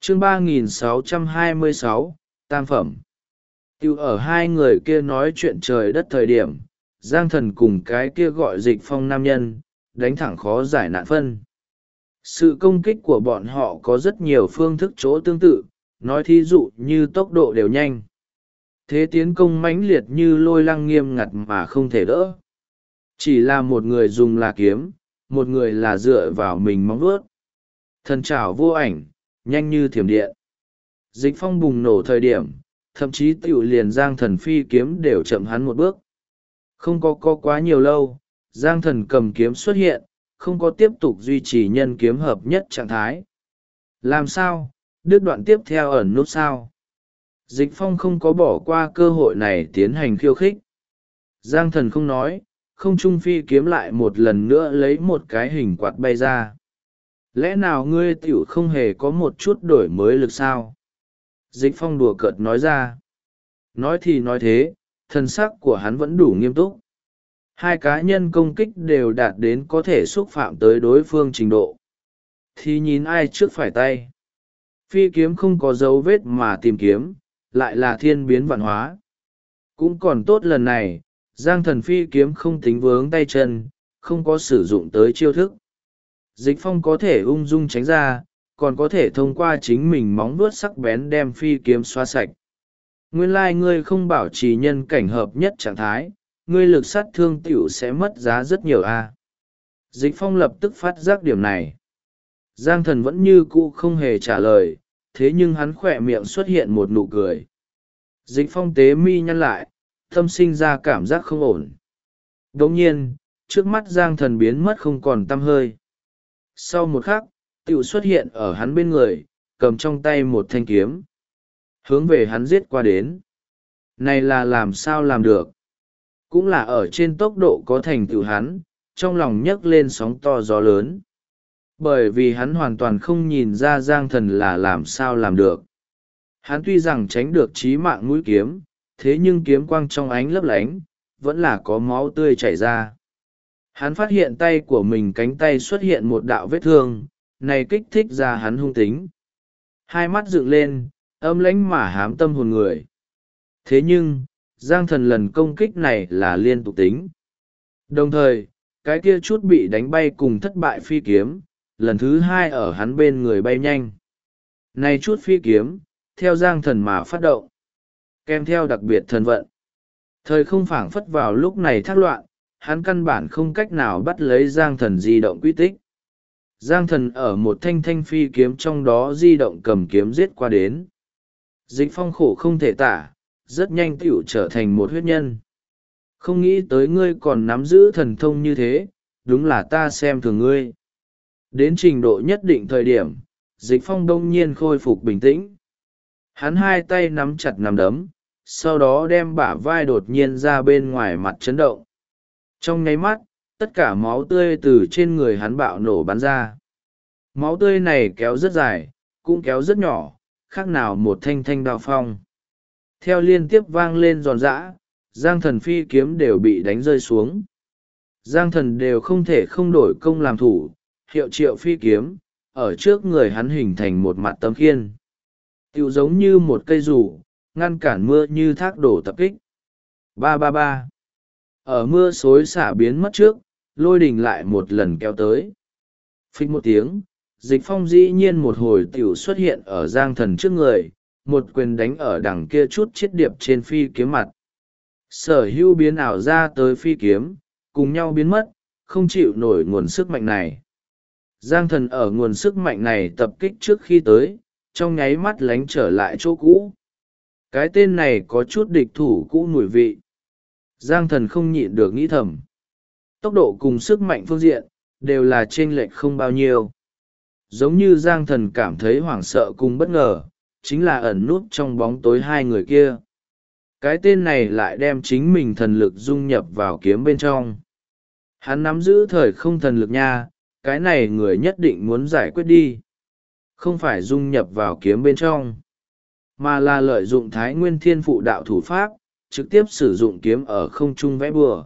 chương 3626, tam phẩm. Tiêu ở hai người kia nói chuyện trời đất thời điểm, Giang Thần cùng cái kia gọi Dịch Phong nam nhân, đánh thẳng khó giải nạn phân. Sự công kích của bọn họ có rất nhiều phương thức chỗ tương tự, nói thí dụ như tốc độ đều nhanh. Thế tiến công mãnh liệt như lôi lăng nghiêm ngặt mà không thể đỡ. Chỉ là một người dùng là kiếm, một người là dựa vào mình móng vuốt. Thần trảo vô ảnh, nhanh như thiểm điện. Dịch Phong bùng nổ thời điểm, thậm chí tiểu liền Giang Thần phi kiếm đều chậm hắn một bước. Không có quá nhiều lâu, Giang Thần cầm kiếm xuất hiện, không có tiếp tục duy trì nhân kiếm hợp nhất trạng thái. Làm sao? Đứt đoạn tiếp theo ẩn nút sao? Dịch Phong không có bỏ qua cơ hội này tiến hành khiêu khích. Giang Thần không nói, không trung phi kiếm lại một lần nữa lấy một cái hình quạt bay ra. Lẽ nào ngươi tiểu không hề có một chút đổi mới lực sao? Dịch Phong đùa cợt nói ra. Nói thì nói thế, thân sắc của hắn vẫn đủ nghiêm túc. Hai cá nhân công kích đều đạt đến có thể xúc phạm tới đối phương trình độ. Thì nhìn ai trước phải tay. Phi kiếm không có dấu vết mà tìm kiếm, lại là thiên biến vạn hóa. Cũng còn tốt lần này, Giang Thần phi kiếm không tính vướng tay chân, không có sử dụng tới chiêu thức. Dịch Phong có thể ung dung tránh ra, còn có thể thông qua chính mình móng vuốt sắc bén đem phi kiếm xóa sạch. Nguyên lai ngươi không bảo trì nhân cảnh hợp nhất trạng thái, ngươi lực sát thương tiểu sẽ mất giá rất nhiều a. Dịch Phong lập tức phát giác điểm này. Giang Thần vẫn như cũ không hề trả lời, thế nhưng hắn khỏe miệng xuất hiện một nụ cười. Dịch Phong tế mi nhăn lại, tâm sinh ra cảm giác không ổn. Đồng nhiên, trước mắt Giang Thần biến mất không còn tăm hơi. Sau một khắc, tiểu xuất hiện ở hắn bên người, cầm trong tay một thanh kiếm. Hướng về hắn giết qua đến. Này là làm sao làm được? Cũng là ở trên tốc độ có thành tựu hắn, trong lòng nhấc lên sóng to gió lớn. Bởi vì hắn hoàn toàn không nhìn ra Giang Thần là làm sao làm được. Hắn tuy rằng tránh được chí mạng mũi kiếm, thế nhưng kiếm quang trong ánh lấp lánh, vẫn là có máu tươi chảy ra. Hắn phát hiện tay của mình cánh tay xuất hiện một đạo vết thương, này kích thích ra hắn hung tính. Hai mắt dựng lên, âm lãnh mà hám tâm hồn người. Thế nhưng, Giang Thần lần công kích này là liên tục tính. Đồng thời, cái kia chút bị đánh bay cùng thất bại phi kiếm, lần thứ hai ở hắn bên người bay nhanh. Này chút phi kiếm, theo Giang Thần mà phát động, kèm theo đặc biệt thần vận. Thời không phảng phất vào lúc này thác loạn, hắn căn bản không cách nào bắt lấy Giang Thần di động quy tích. Giang Thần ở một thanh thanh phi kiếm trong đó di động cầm kiếm giết qua đến. Dịch Phong khổ không thể tả, rất nhanh tiểu trở thành một huyết nhân. Không nghĩ tới ngươi còn nắm giữ thần thông như thế, đúng là ta xem thường ngươi. Đến trình độ nhất định thời điểm, Dịch Phong đông nhiên khôi phục bình tĩnh. Hắn hai tay nắm chặt nắm đấm, sau đó đem bả vai đột nhiên ra bên ngoài mặt chấn động. Trong nháy mắt, tất cả máu tươi từ trên người hắn bạo nổ bắn ra. Máu tươi này kéo rất dài, cũng kéo rất nhỏ, khác nào một thanh thanh đao phong. Theo liên tiếp vang lên giòn giã, Giang Thần phi kiếm đều bị đánh rơi xuống. Giang Thần đều không thể không đổi công làm thủ, hiệu triệu phi kiếm, ở trước người hắn hình thành một mặt tấm khiên. Tựu giống như một cây rủ, ngăn cản mưa như thác đổ tập kích. Ba ba ba. Ở mưa xối xả biến mất trước, lôi đình lại một lần kéo tới. Phích một tiếng, Dịch Phong dĩ nhiên một hồi tiểu xuất hiện ở Giang Thần trước người, một quyền đánh ở đằng kia chút chiết điệp trên phi kiếm mặt. Sở hữu biến ảo ra tới phi kiếm, cùng nhau biến mất, không chịu nổi nguồn sức mạnh này. Giang Thần ở nguồn sức mạnh này tập kích trước khi tới, trong nháy mắt lánh trở lại chỗ cũ. Cái tên này có chút địch thủ cũ mùi vị. Giang Thần không nhịn được nghĩ thầm. Tốc độ cùng sức mạnh phương diện, đều là chênh lệch không bao nhiêu. Giống như Giang Thần cảm thấy hoảng sợ cùng bất ngờ, chính là ẩn nút trong bóng tối hai người kia. Cái tên này lại đem chính mình thần lực dung nhập vào kiếm bên trong. Hắn nắm giữ thời không thần lực nha, cái này người nhất định muốn giải quyết đi. Không phải dung nhập vào kiếm bên trong, mà là lợi dụng Thái Nguyên Thiên Phụ đạo thủ pháp, trực tiếp sử dụng kiếm ở không trung vẽ bừa.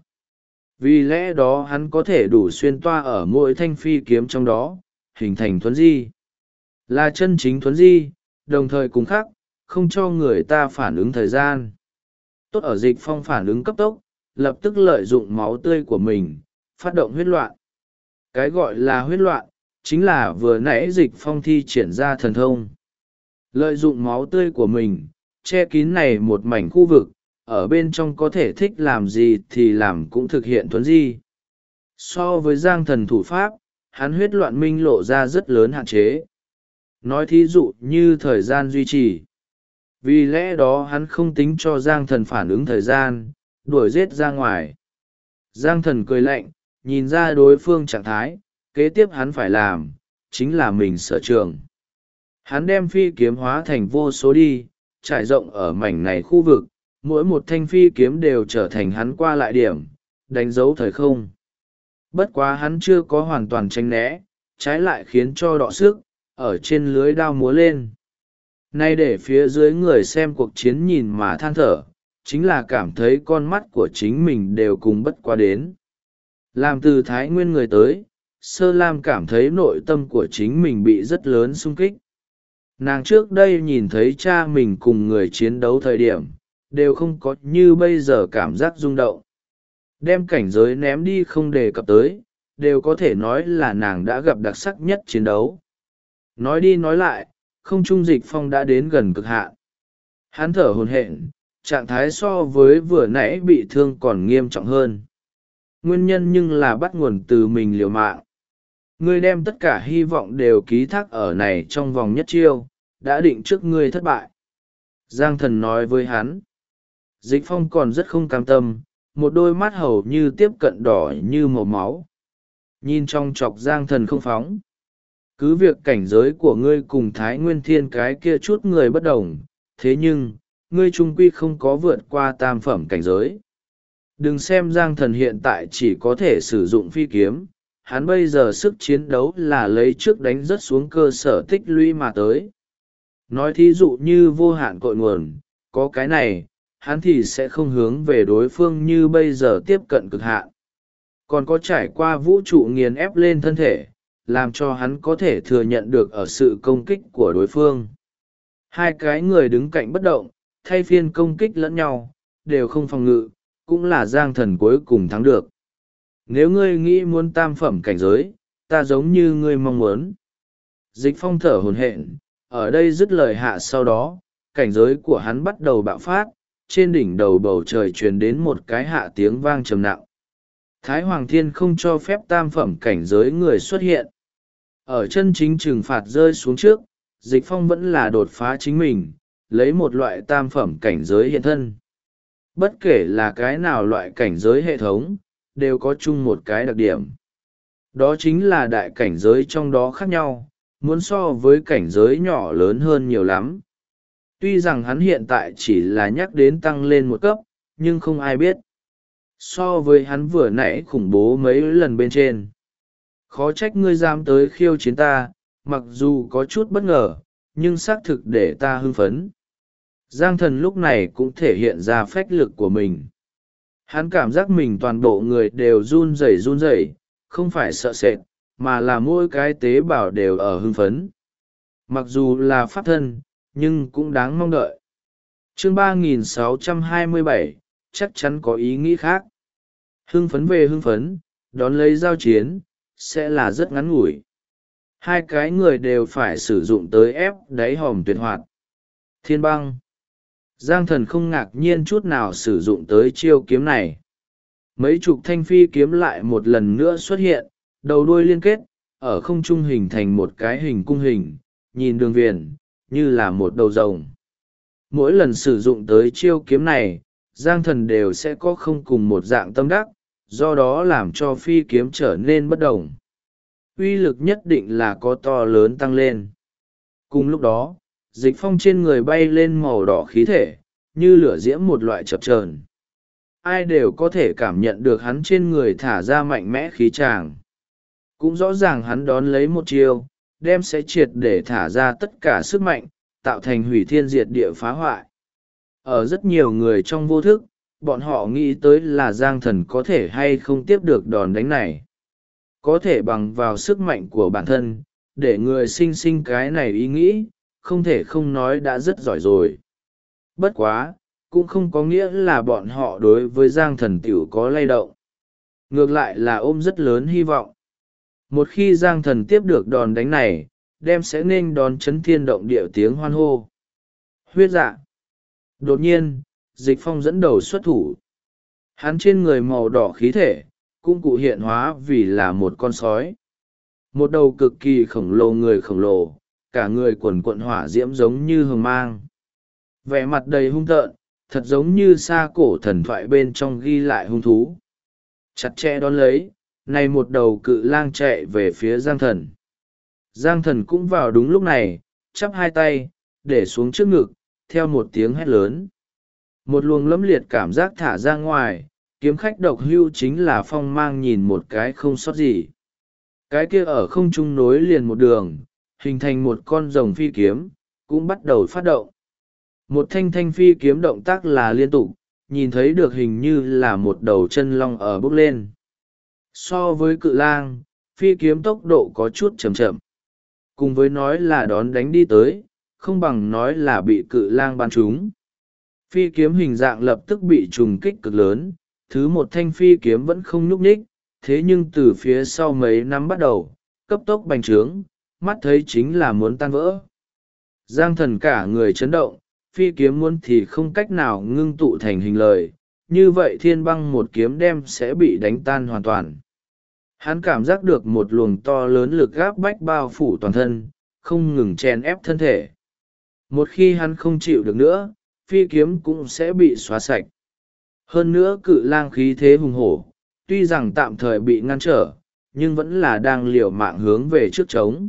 Vì lẽ đó hắn có thể đủ xuyên toa ở mỗi thanh phi kiếm trong đó, hình thành thuấn di. Là chân chính thuấn di, đồng thời cùng khắc, không cho người ta phản ứng thời gian. Tốt ở Dịch Phong phản ứng cấp tốc, lập tức lợi dụng máu tươi của mình, phát động huyết loạn. Cái gọi là huyết loạn, chính là vừa nãy Dịch Phong thi triển ra thần thông. Lợi dụng máu tươi của mình, che kín này một mảnh khu vực, ở bên trong có thể thích làm gì thì làm cũng thực hiện thuấn di. So với Giang Thần thủ pháp, hắn huyết loạn minh lộ ra rất lớn hạn chế. Nói thí dụ như thời gian duy trì. Vì lẽ đó hắn không tính cho Giang Thần phản ứng thời gian, đuổi giết ra ngoài. Giang Thần cười lạnh, nhìn ra đối phương trạng thái, kế tiếp hắn phải làm, chính là mình sở trường. Hắn đem phi kiếm hóa thành vô số đi, trải rộng ở mảnh này khu vực, mỗi một thanh phi kiếm đều trở thành hắn qua lại điểm, đánh dấu thời không. Bất quá hắn chưa có hoàn toàn tránh né, trái lại khiến cho đọ sức, ở trên lưới đao múa lên. Nay để phía dưới người xem cuộc chiến nhìn mà than thở, chính là cảm thấy con mắt của chính mình đều cùng bất quá đến. Làm từ Thái Nguyên người tới, Sơ Lam cảm thấy nội tâm của chính mình bị rất lớn xung kích. Nàng trước đây nhìn thấy cha mình cùng người chiến đấu thời điểm, đều không có như bây giờ cảm giác rung động. Đem cảnh giới ném đi không đề cập tới, đều có thể nói là nàng đã gặp đặc sắc nhất chiến đấu. Nói đi nói lại, không trung Dịch Phong đã đến gần cực hạn. Hắn thở hổn hển, trạng thái so với vừa nãy bị thương còn nghiêm trọng hơn. Nguyên nhân nhưng là bắt nguồn từ mình liều mạng. Ngươi đem tất cả hy vọng đều ký thác ở này trong vòng nhất chiêu, đã định trước ngươi thất bại. Giang Thần nói với hắn. Dịch Phong còn rất không cam tâm, một đôi mắt hầu như tiếp cận đỏ như màu máu. Nhìn trong chọc Giang Thần không phóng. Cứ việc cảnh giới của ngươi cùng Thái Nguyên Thiên cái kia chút người bất đồng, thế nhưng, ngươi trung quy không có vượt qua tam phẩm cảnh giới. Đừng xem Giang Thần hiện tại chỉ có thể sử dụng phi kiếm, hắn bây giờ sức chiến đấu là lấy trước đánh rất xuống cơ sở tích lũy mà tới. Nói thí dụ như vô hạn cội nguồn, có cái này, hắn thì sẽ không hướng về đối phương như bây giờ tiếp cận cực hạn. Còn có trải qua vũ trụ nghiền ép lên thân thể, làm cho hắn có thể thừa nhận được ở sự công kích của đối phương. Hai cái người đứng cạnh bất động, thay phiên công kích lẫn nhau, đều không phòng ngự, cũng là Giang Thần cuối cùng thắng được. Nếu ngươi nghĩ muốn tam phẩm cảnh giới, ta giống như ngươi mong muốn. Dịch Phong thở hổn hển, ở đây dứt lời hạ sau đó, cảnh giới của hắn bắt đầu bạo phát, trên đỉnh đầu bầu trời truyền đến một cái hạ tiếng vang trầm nặng. Thái Hoàng Thiên không cho phép tam phẩm cảnh giới người xuất hiện. Ở chân chính trừng phạt rơi xuống trước, Dịch Phong vẫn là đột phá chính mình, lấy một loại tam phẩm cảnh giới hiện thân. Bất kể là cái nào loại cảnh giới hệ thống, đều có chung một cái đặc điểm. Đó chính là đại cảnh giới trong đó khác nhau, muốn so với cảnh giới nhỏ lớn hơn nhiều lắm. Tuy rằng hắn hiện tại chỉ là nhắc đến tăng lên một cấp, nhưng không ai biết. So với hắn vừa nãy khủng bố mấy lần bên trên. Khó trách ngươi dám tới khiêu chiến ta, mặc dù có chút bất ngờ, nhưng xác thực để ta hưng phấn. Giang Thần lúc này cũng thể hiện ra phách lực của mình. Hắn cảm giác mình toàn bộ người đều run rẩy, không phải sợ sệt, mà là mỗi cái tế bào đều ở hưng phấn. Mặc dù là pháp thân, nhưng cũng đáng mong đợi. Chương 3627, chắc chắn có ý nghĩ khác. Hưng phấn về hưng phấn, đón lấy giao chiến, sẽ là rất ngắn ngủi. Hai cái người đều phải sử dụng tới ép đáy hòm tuyệt hoạt. Thiên băng. Giang Thần không ngạc nhiên chút nào sử dụng tới chiêu kiếm này. Mấy chục thanh phi kiếm lại một lần nữa xuất hiện, đầu đuôi liên kết, ở không trung hình thành một cái hình cung hình, nhìn đường viền, như là một đầu rồng. Mỗi lần sử dụng tới chiêu kiếm này, Giang Thần đều sẽ có không cùng một dạng tâm đắc, do đó làm cho phi kiếm trở nên bất đồng. Uy lực nhất định là có to lớn tăng lên. Cùng lúc đó, Dịch Phong trên người bay lên màu đỏ khí thể, như lửa diễm một loại chập chờn. Ai đều có thể cảm nhận được hắn trên người thả ra mạnh mẽ khí tràng. Cũng rõ ràng hắn đón lấy một chiêu, đem sẽ triệt để thả ra tất cả sức mạnh, tạo thành hủy thiên diệt địa phá hoại. Ở rất nhiều người trong vô thức, bọn họ nghĩ tới là Giang Thần có thể hay không tiếp được đòn đánh này. Có thể bằng vào sức mạnh của bản thân, để người sinh cái này ý nghĩ, không thể không nói đã rất giỏi rồi. Bất quá, cũng không có nghĩa là bọn họ đối với Giang Thần Tiểu có lay động. Ngược lại là ôm rất lớn hy vọng. Một khi Giang Thần tiếp được đòn đánh này, đem sẽ nên đón chấn thiên động địa tiếng hoan hô. Huyết dạ. Đột nhiên, Dịch Phong dẫn đầu xuất thủ. Hắn trên người màu đỏ khí thể, cũng cụ hiện hóa vì là một con sói. Một đầu cực kỳ khổng lồ người khổng lồ, cả người quần quận hỏa diễm giống như hồng mang. Vẻ mặt đầy hung tợn, thật giống như xa cổ thần thoại bên trong ghi lại hung thú. Chặt chẽ đón lấy, này một đầu cự lang chạy về phía Giang Thần. Giang Thần cũng vào đúng lúc này, chắp hai tay, để xuống trước ngực, theo một tiếng hét lớn. Một luồng lẫm liệt cảm giác thả ra ngoài, kiếm khách độc hưu chính là phong mang nhìn một cái không sót gì. Cái kia ở không trung nối liền một đường, hình thành một con rồng phi kiếm, cũng bắt đầu phát động. Một thanh thanh phi kiếm động tác là liên tục, nhìn thấy được hình như là một đầu chân long ở bốc lên. So với cự lang, phi kiếm tốc độ có chút chậm chậm. Cùng với nói là đón đánh đi tới, không bằng nói là bị cự lang bắn trúng. Phi kiếm hình dạng lập tức bị trùng kích cực lớn, thứ một thanh phi kiếm vẫn không nhúc nhích, thế nhưng từ phía sau mấy năm bắt đầu, cấp tốc bành trướng, mắt thấy chính là muốn tan vỡ. Giang Thần cả người chấn động, phi kiếm muốn thì không cách nào ngưng tụ thành hình lời, như vậy thiên băng một kiếm đem sẽ bị đánh tan hoàn toàn. Hắn cảm giác được một luồng to lớn lực gáp bách bao phủ toàn thân, không ngừng chèn ép thân thể. Một khi hắn không chịu được nữa, phi kiếm cũng sẽ bị xóa sạch. Hơn nữa cự lang khí thế hùng hổ, tuy rằng tạm thời bị ngăn trở, nhưng vẫn là đang liều mạng hướng về trước trống.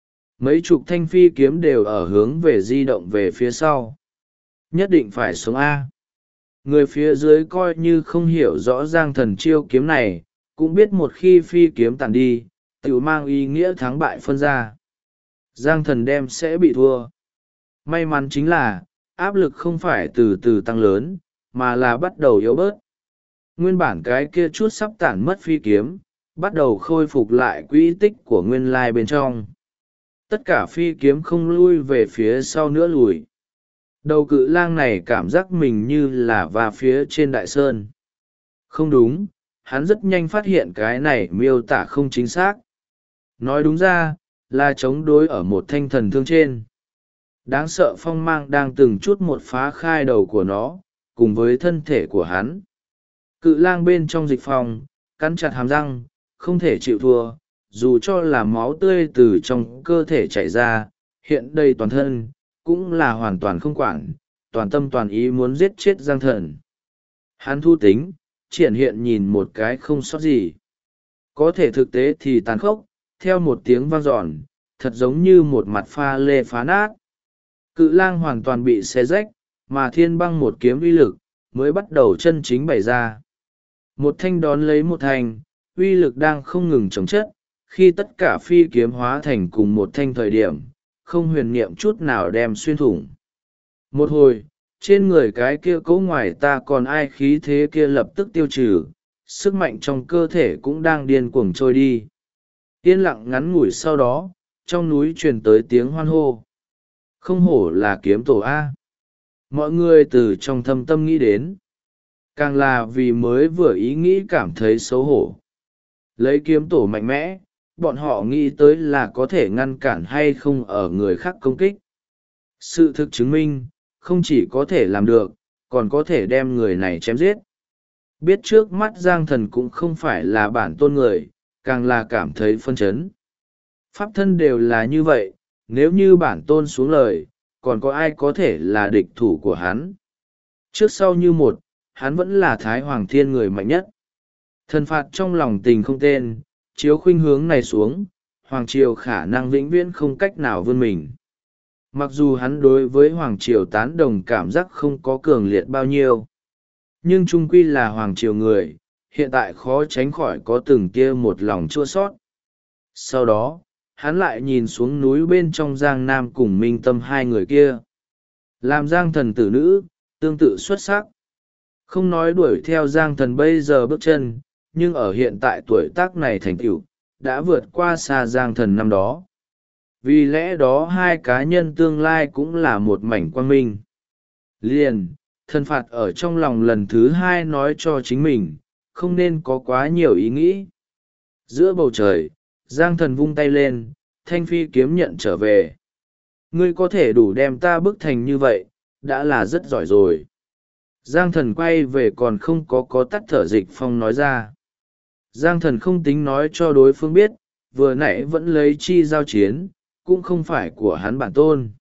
Mấy chục thanh phi kiếm đều ở hướng về di động về phía sau. Nhất định phải sống A. Người phía dưới coi như không hiểu rõ Giang Thần chiêu kiếm này, cũng biết một khi phi kiếm tàn đi, tự mang ý nghĩa thắng bại phân ra. Giang Thần đem sẽ bị thua. May mắn chính là, áp lực không phải từ từ tăng lớn, mà là bắt đầu yếu bớt. Nguyên bản cái kia chút sắp tản mất phi kiếm, bắt đầu khôi phục lại quỹ tích của nguyên lai bên trong. Tất cả phi kiếm không lui về phía sau nữa lùi. Đầu cự lang này cảm giác mình như là va phía trên đại sơn. Không đúng, hắn rất nhanh phát hiện cái này miêu tả không chính xác. Nói đúng ra, là chống đối ở một thanh thần thương trên. Đáng sợ phong mang đang từng chút một phá khai đầu của nó, cùng với thân thể của hắn. Cự lang bên trong Dịch Phong, cắn chặt hàm răng, không thể chịu thua, dù cho là máu tươi từ trong cơ thể chảy ra, hiện đầy toàn thân, cũng là hoàn toàn không quản, toàn tâm toàn ý muốn giết chết Giang Thần. Hắn thu tính, triển hiện nhìn một cái không sót gì. Có thể thực tế thì tàn khốc, theo một tiếng vang dọn, thật giống như một mặt pha lê phá nát. Cự lang hoàn toàn bị xé rách, mà thiên băng một kiếm uy lực, mới bắt đầu chân chính bày ra. Một thanh đón lấy một thanh, uy lực đang không ngừng chống chất, khi tất cả phi kiếm hóa thành cùng một thanh thời điểm, không huyền niệm chút nào đem xuyên thủng. Một hồi, trên người cái kia cố ngoài ta còn ai khí thế kia lập tức tiêu trừ, sức mạnh trong cơ thể cũng đang điên cuồng trôi đi. Yên lặng ngắn ngủi sau đó, trong núi truyền tới tiếng hoan hô. Không hổ là kiếm tổ A. Mọi người từ trong thâm tâm nghĩ đến. Càng là vì mới vừa ý nghĩ cảm thấy xấu hổ. Lấy kiếm tổ mạnh mẽ, bọn họ nghĩ tới là có thể ngăn cản hay không ở người khác công kích. Sự thực chứng minh, không chỉ có thể làm được, còn có thể đem người này chém giết. Biết trước mắt Giang Thần cũng không phải là bản tôn người, càng là cảm thấy phân chấn. Pháp thân đều là như vậy, nếu như bản tôn xuống lời, còn có ai có thể là địch thủ của hắn. Trước sau như một, hắn vẫn là Thái Hoàng Thiên người mạnh nhất. Thần phạt trong lòng tình không tên, chiếu khuynh hướng này xuống, Hoàng Triều khả năng vĩnh viễn không cách nào vươn mình. Mặc dù hắn đối với Hoàng Triều tán đồng cảm giác không có cường liệt bao nhiêu. Nhưng trung quy là Hoàng Triều người, hiện tại khó tránh khỏi có từng kia một lòng chua sót. Sau đó, hắn lại nhìn xuống núi bên trong Giang Nam cùng Minh Tâm hai người kia. Làm Giang Thần tử nữ, tương tự xuất sắc. Không nói đuổi theo Giang Thần bây giờ bước chân, nhưng ở hiện tại tuổi tác này thành tựu đã vượt qua xa Giang Thần năm đó. vì lẽ đó hai cá nhân tương lai cũng là một mảnh quang minh. Liền, thần phạt ở trong lòng lần thứ hai nói cho chính mình, không nên có quá nhiều ý nghĩ. Giữa bầu trời, Giang Thần vung tay lên, thanh phi kiếm nhận trở về. Ngươi có thể đủ đem ta bức thành như vậy, đã là rất giỏi rồi. Giang Thần quay về còn không có tắt thở. Dịch Phong nói ra. Giang Thần không tính nói cho đối phương biết, vừa nãy vẫn lấy chi giao chiến, cũng không phải của hắn bản tôn.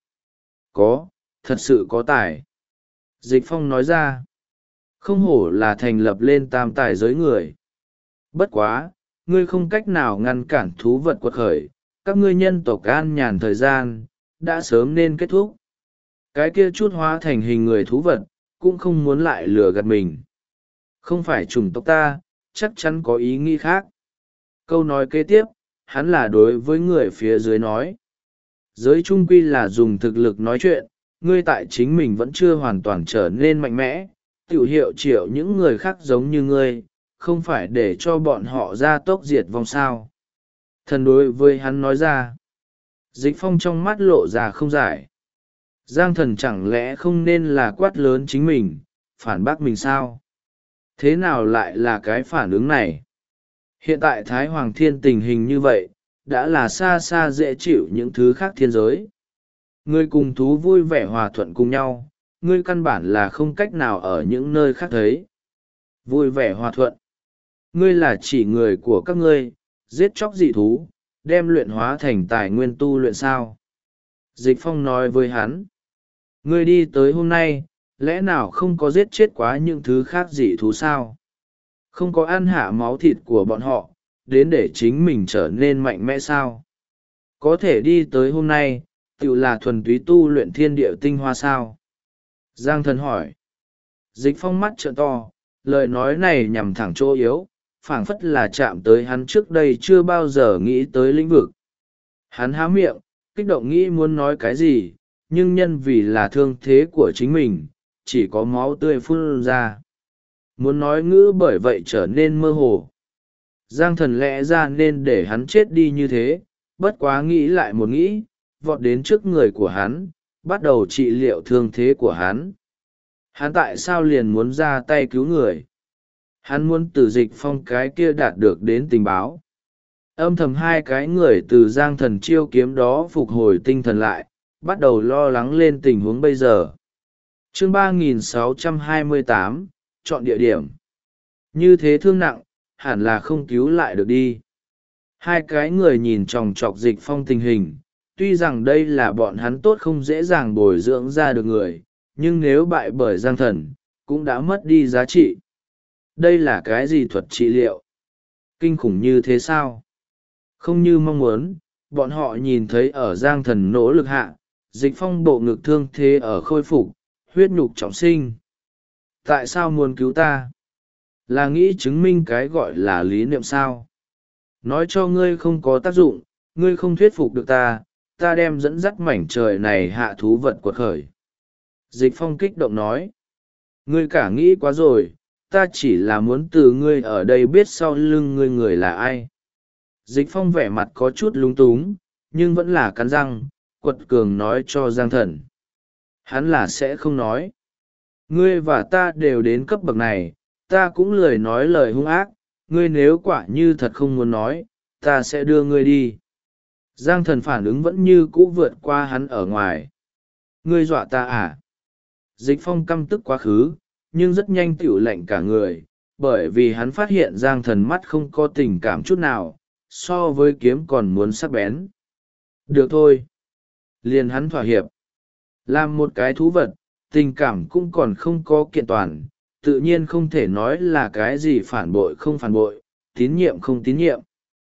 Có, thật sự có tài. Dịch Phong nói ra. Không hổ là thành lập lên tam tài giới người. Bất quá, ngươi không cách nào ngăn cản thú vật quật khởi, các ngươi nhân tộc an nhàn thời gian, đã sớm nên kết thúc. Cái kia chút hóa thành hình người thú vật, cũng không muốn lại lừa gạt mình. Không phải chủng tộc ta, chắc chắn có ý nghĩ khác. Câu nói kế tiếp, hắn là đối với người phía dưới nói. Giới trung quy là dùng thực lực nói chuyện, ngươi tại chính mình vẫn chưa hoàn toàn trở nên mạnh mẽ, tiểu hiệu triệu những người khác giống như ngươi, không phải để cho bọn họ ra tốc diệt vong sao. Thần đối với hắn nói ra. Dịch Phong trong mắt lộ ra không giải. Giang Thần chẳng lẽ không nên là quát lớn chính mình, phản bác mình sao? Thế nào lại là cái phản ứng này? Hiện tại Thái Hoàng Thiên tình hình như vậy, đã là xa xa dễ chịu những thứ khác thiên giới. Ngươi cùng thú vui vẻ hòa thuận cùng nhau, ngươi căn bản là không cách nào ở những nơi khác thấy. Vui vẻ hòa thuận. Ngươi là chỉ người của các ngươi, giết chóc dị thú, đem luyện hóa thành tài nguyên tu luyện sao. Dịch Phong nói với hắn. Ngươi đi tới hôm nay, lẽ nào không có giết chết quá những thứ khác dị thú sao? Không có ăn hạ máu thịt của bọn họ, đến để chính mình trở nên mạnh mẽ sao? Có thể đi tới hôm nay, tự là thuần túy tu luyện thiên địa tinh hoa sao? Giang Thần hỏi. Dịch Phong mắt trợn to, lời nói này nhằm thẳng chỗ yếu, phảng phất là chạm tới hắn trước đây chưa bao giờ nghĩ tới lĩnh vực. Hắn há miệng, kích động nghĩ muốn nói cái gì, nhưng nhân vì là thương thế của chính mình, chỉ có máu tươi phun ra. Muốn nói ngữ bởi vậy trở nên mơ hồ. Giang Thần lẽ ra nên để hắn chết đi như thế, bất quá nghĩ lại một nghĩ, vọt đến trước người của hắn, bắt đầu trị liệu thương thế của hắn. Hắn tại sao liền muốn ra tay cứu người? Hắn muốn từ Dịch Phong cái kia đạt được đến tình báo. Âm thầm hai cái người từ Giang Thần chiêu kiếm đó phục hồi tinh thần lại, bắt đầu lo lắng lên tình huống bây giờ. Chương 3628, chọn địa điểm. Như thế thương nặng, hẳn là không cứu lại được đi. Hai cái người nhìn chòng chọc Dịch Phong tình hình, tuy rằng đây là bọn hắn tốt không dễ dàng bồi dưỡng ra được người, nhưng nếu bại bởi Giang Thần, cũng đã mất đi giá trị. Đây là cái gì thuật trị liệu? Kinh khủng như thế sao? Không như mong muốn, bọn họ nhìn thấy ở Giang Thần nỗ lực hạ, Dịch Phong bộ ngực thương thế ở khôi phục, huyết nhục trọng sinh. Tại sao muốn cứu ta? Là nghĩ chứng minh cái gọi là lý niệm sao? Nói cho ngươi không có tác dụng, ngươi không thuyết phục được ta, ta đem dẫn dắt mảnh trời này hạ thú vật quật khởi. Dịch Phong kích động nói. Ngươi cả nghĩ quá rồi, ta chỉ là muốn từ ngươi ở đây biết sau lưng ngươi người là ai. Dịch Phong vẻ mặt có chút lúng túng, nhưng vẫn là cắn răng, quật cường nói cho Giang Thần. Hắn là sẽ không nói. Ngươi và ta đều đến cấp bậc này, ta cũng lười nói lời hung ác, ngươi nếu quả như thật không muốn nói, ta sẽ đưa ngươi đi. Giang Thần phản ứng vẫn như cũ vượt qua hắn ở ngoài. Ngươi dọa ta à? Dịch Phong căm tức quá khứ, nhưng rất nhanh tiểu lạnh cả người, bởi vì hắn phát hiện Giang Thần mắt không có tình cảm chút nào, so với kiếm còn muốn sắc bén. Được thôi. Liền hắn thỏa hiệp. Làm một cái thú vật, tình cảm cũng còn không có kiện toàn, tự nhiên không thể nói là cái gì phản bội không phản bội, tín nhiệm không tín nhiệm.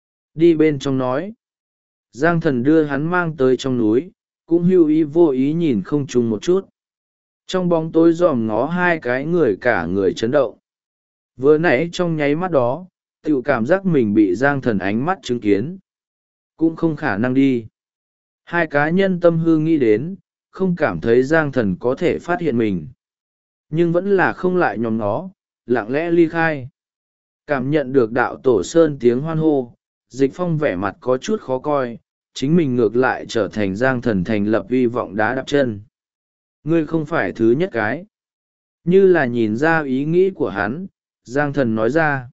Đi bên trong nói. Giang Thần đưa hắn mang tới trong núi, cũng hưu ý vô ý nhìn không chung một chút. Trong bóng tối dòm ngó hai cái người cả người chấn động. Vừa nãy trong nháy mắt đó, tự cảm giác mình bị Giang Thần ánh mắt chứng kiến. Cũng không khả năng đi. Hai cá nhân tâm hư nghĩ đến, không cảm thấy Giang Thần có thể phát hiện mình. Nhưng vẫn là không lại nhòm nó, lặng lẽ ly khai. Cảm nhận được đạo tổ sơn tiếng hoan hô, Dịch Phong vẻ mặt có chút khó coi, chính mình ngược lại trở thành Giang Thần thành lập hy vọng đá đạp chân. Ngươi không phải thứ nhất cái. Như là nhìn ra ý nghĩ của hắn, Giang Thần nói ra.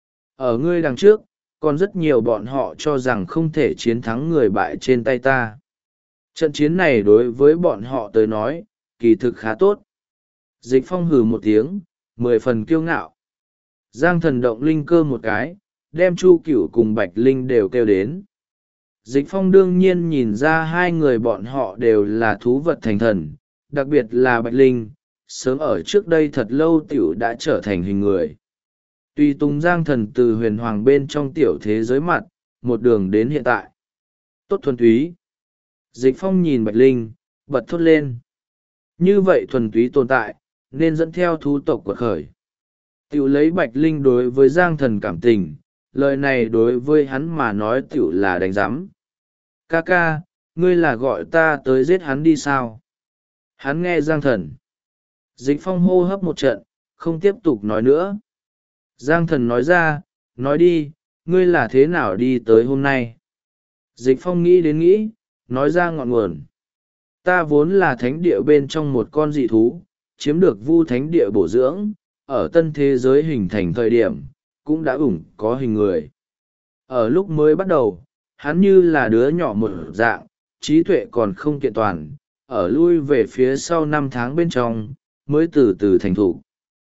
Ở ngươi đằng trước, còn rất nhiều bọn họ cho rằng không thể chiến thắng người bại trên tay ta. Trận chiến này đối với bọn họ tới nói, kỳ thực khá tốt. Dịch Phong hừ một tiếng, 10 phần kiêu ngạo. Giang Thần động linh cơ một cái, đem Chu Cửu cùng Bạch Linh đều kêu đến. Dịch Phong đương nhiên nhìn ra hai người bọn họ đều là thú vật thành thần, đặc biệt là Bạch Linh, sớm ở trước đây thật lâu tiểu đã trở thành hình người. Tùy tùng Giang Thần từ huyền hoàng bên trong tiểu thế giới mặt, một đường đến hiện tại. Tốt thuần túy. Dịch Phong nhìn Bạch Linh, bật thốt lên. Như vậy thuần túy tồn tại, nên dẫn theo thú tộc quật khởi. Tiểu lấy Bạch Linh đối với Giang Thần cảm tình, lời này đối với hắn mà nói tiểu là đánh giám. Ca ca, ngươi là gọi ta tới giết hắn đi sao? Hắn nghe Giang Thần. Dịch Phong hô hấp một trận, không tiếp tục nói nữa. Giang Thần nói ra, nói đi, ngươi là thế nào đi tới hôm nay? Dịch Phong nghĩ đến nghĩ, nói ra ngọn nguồn. Ta vốn là thánh địa bên trong một con dị thú, chiếm được vu thánh địa bổ dưỡng, ở tân thế giới hình thành thời điểm, cũng đã có hình người. Ở lúc mới bắt đầu, hắn như là đứa nhỏ một dạng, trí tuệ còn không kiện toàn, ở lui về phía sau 5 tháng bên trong, mới từ từ thành thục.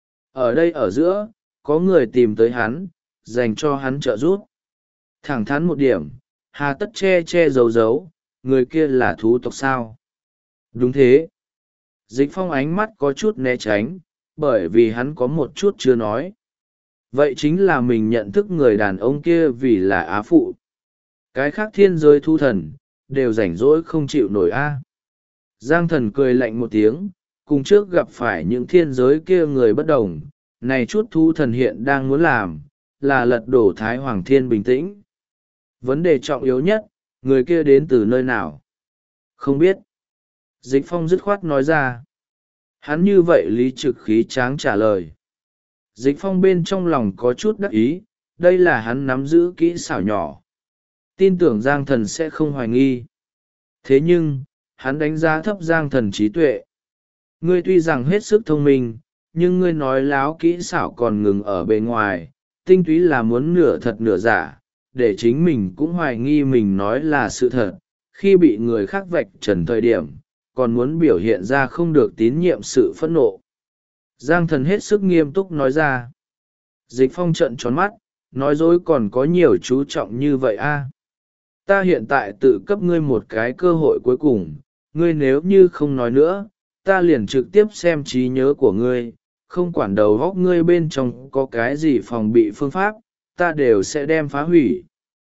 Ở đây ở giữa, có người tìm tới hắn, dành cho hắn trợ giúp. Thẳng thắn một điểm, hà tất che giấu, người kia là thú tộc sao? Đúng thế. Dịch Phong ánh mắt có chút né tránh, bởi vì hắn có một chút chưa nói. Vậy chính là mình nhận thức người đàn ông kia vì là á phụ. Cái khác thiên giới thu thần, đều rảnh rỗi không chịu nổi a. Giang Thần cười lạnh một tiếng, cùng trước gặp phải những thiên giới kia người bất đồng, này chút thu thần hiện đang muốn làm, là lật đổ Thái Hoàng Thiên bình tĩnh. Vấn đề trọng yếu nhất, người kia đến từ nơi nào? Không biết. Dịch Phong dứt khoát nói ra. Hắn như vậy lý trực khí tráng trả lời. Dịch Phong bên trong lòng có chút đắc ý, đây là hắn nắm giữ kỹ xảo nhỏ. Tin tưởng Giang Thần sẽ không hoài nghi. Thế nhưng, hắn đánh giá thấp Giang Thần trí tuệ. Ngươi tuy rằng hết sức thông minh, nhưng ngươi nói láo kỹ xảo còn ngừng ở bề ngoài, tinh túy là muốn nửa thật nửa giả, để chính mình cũng hoài nghi mình nói là sự thật, khi bị người khác vạch trần thời điểm, còn muốn biểu hiện ra không được tín nhiệm sự phẫn nộ. Giang Thần hết sức nghiêm túc nói ra. Dịch Phong trợn tròn mắt, nói dối còn có nhiều chú trọng như vậy a? Ta hiện tại tự cấp ngươi một cái cơ hội cuối cùng, ngươi nếu như không nói nữa, ta liền trực tiếp xem trí nhớ của ngươi, không quản đầu góc ngươi bên trong có cái gì phòng bị phương pháp, ta đều sẽ đem phá hủy.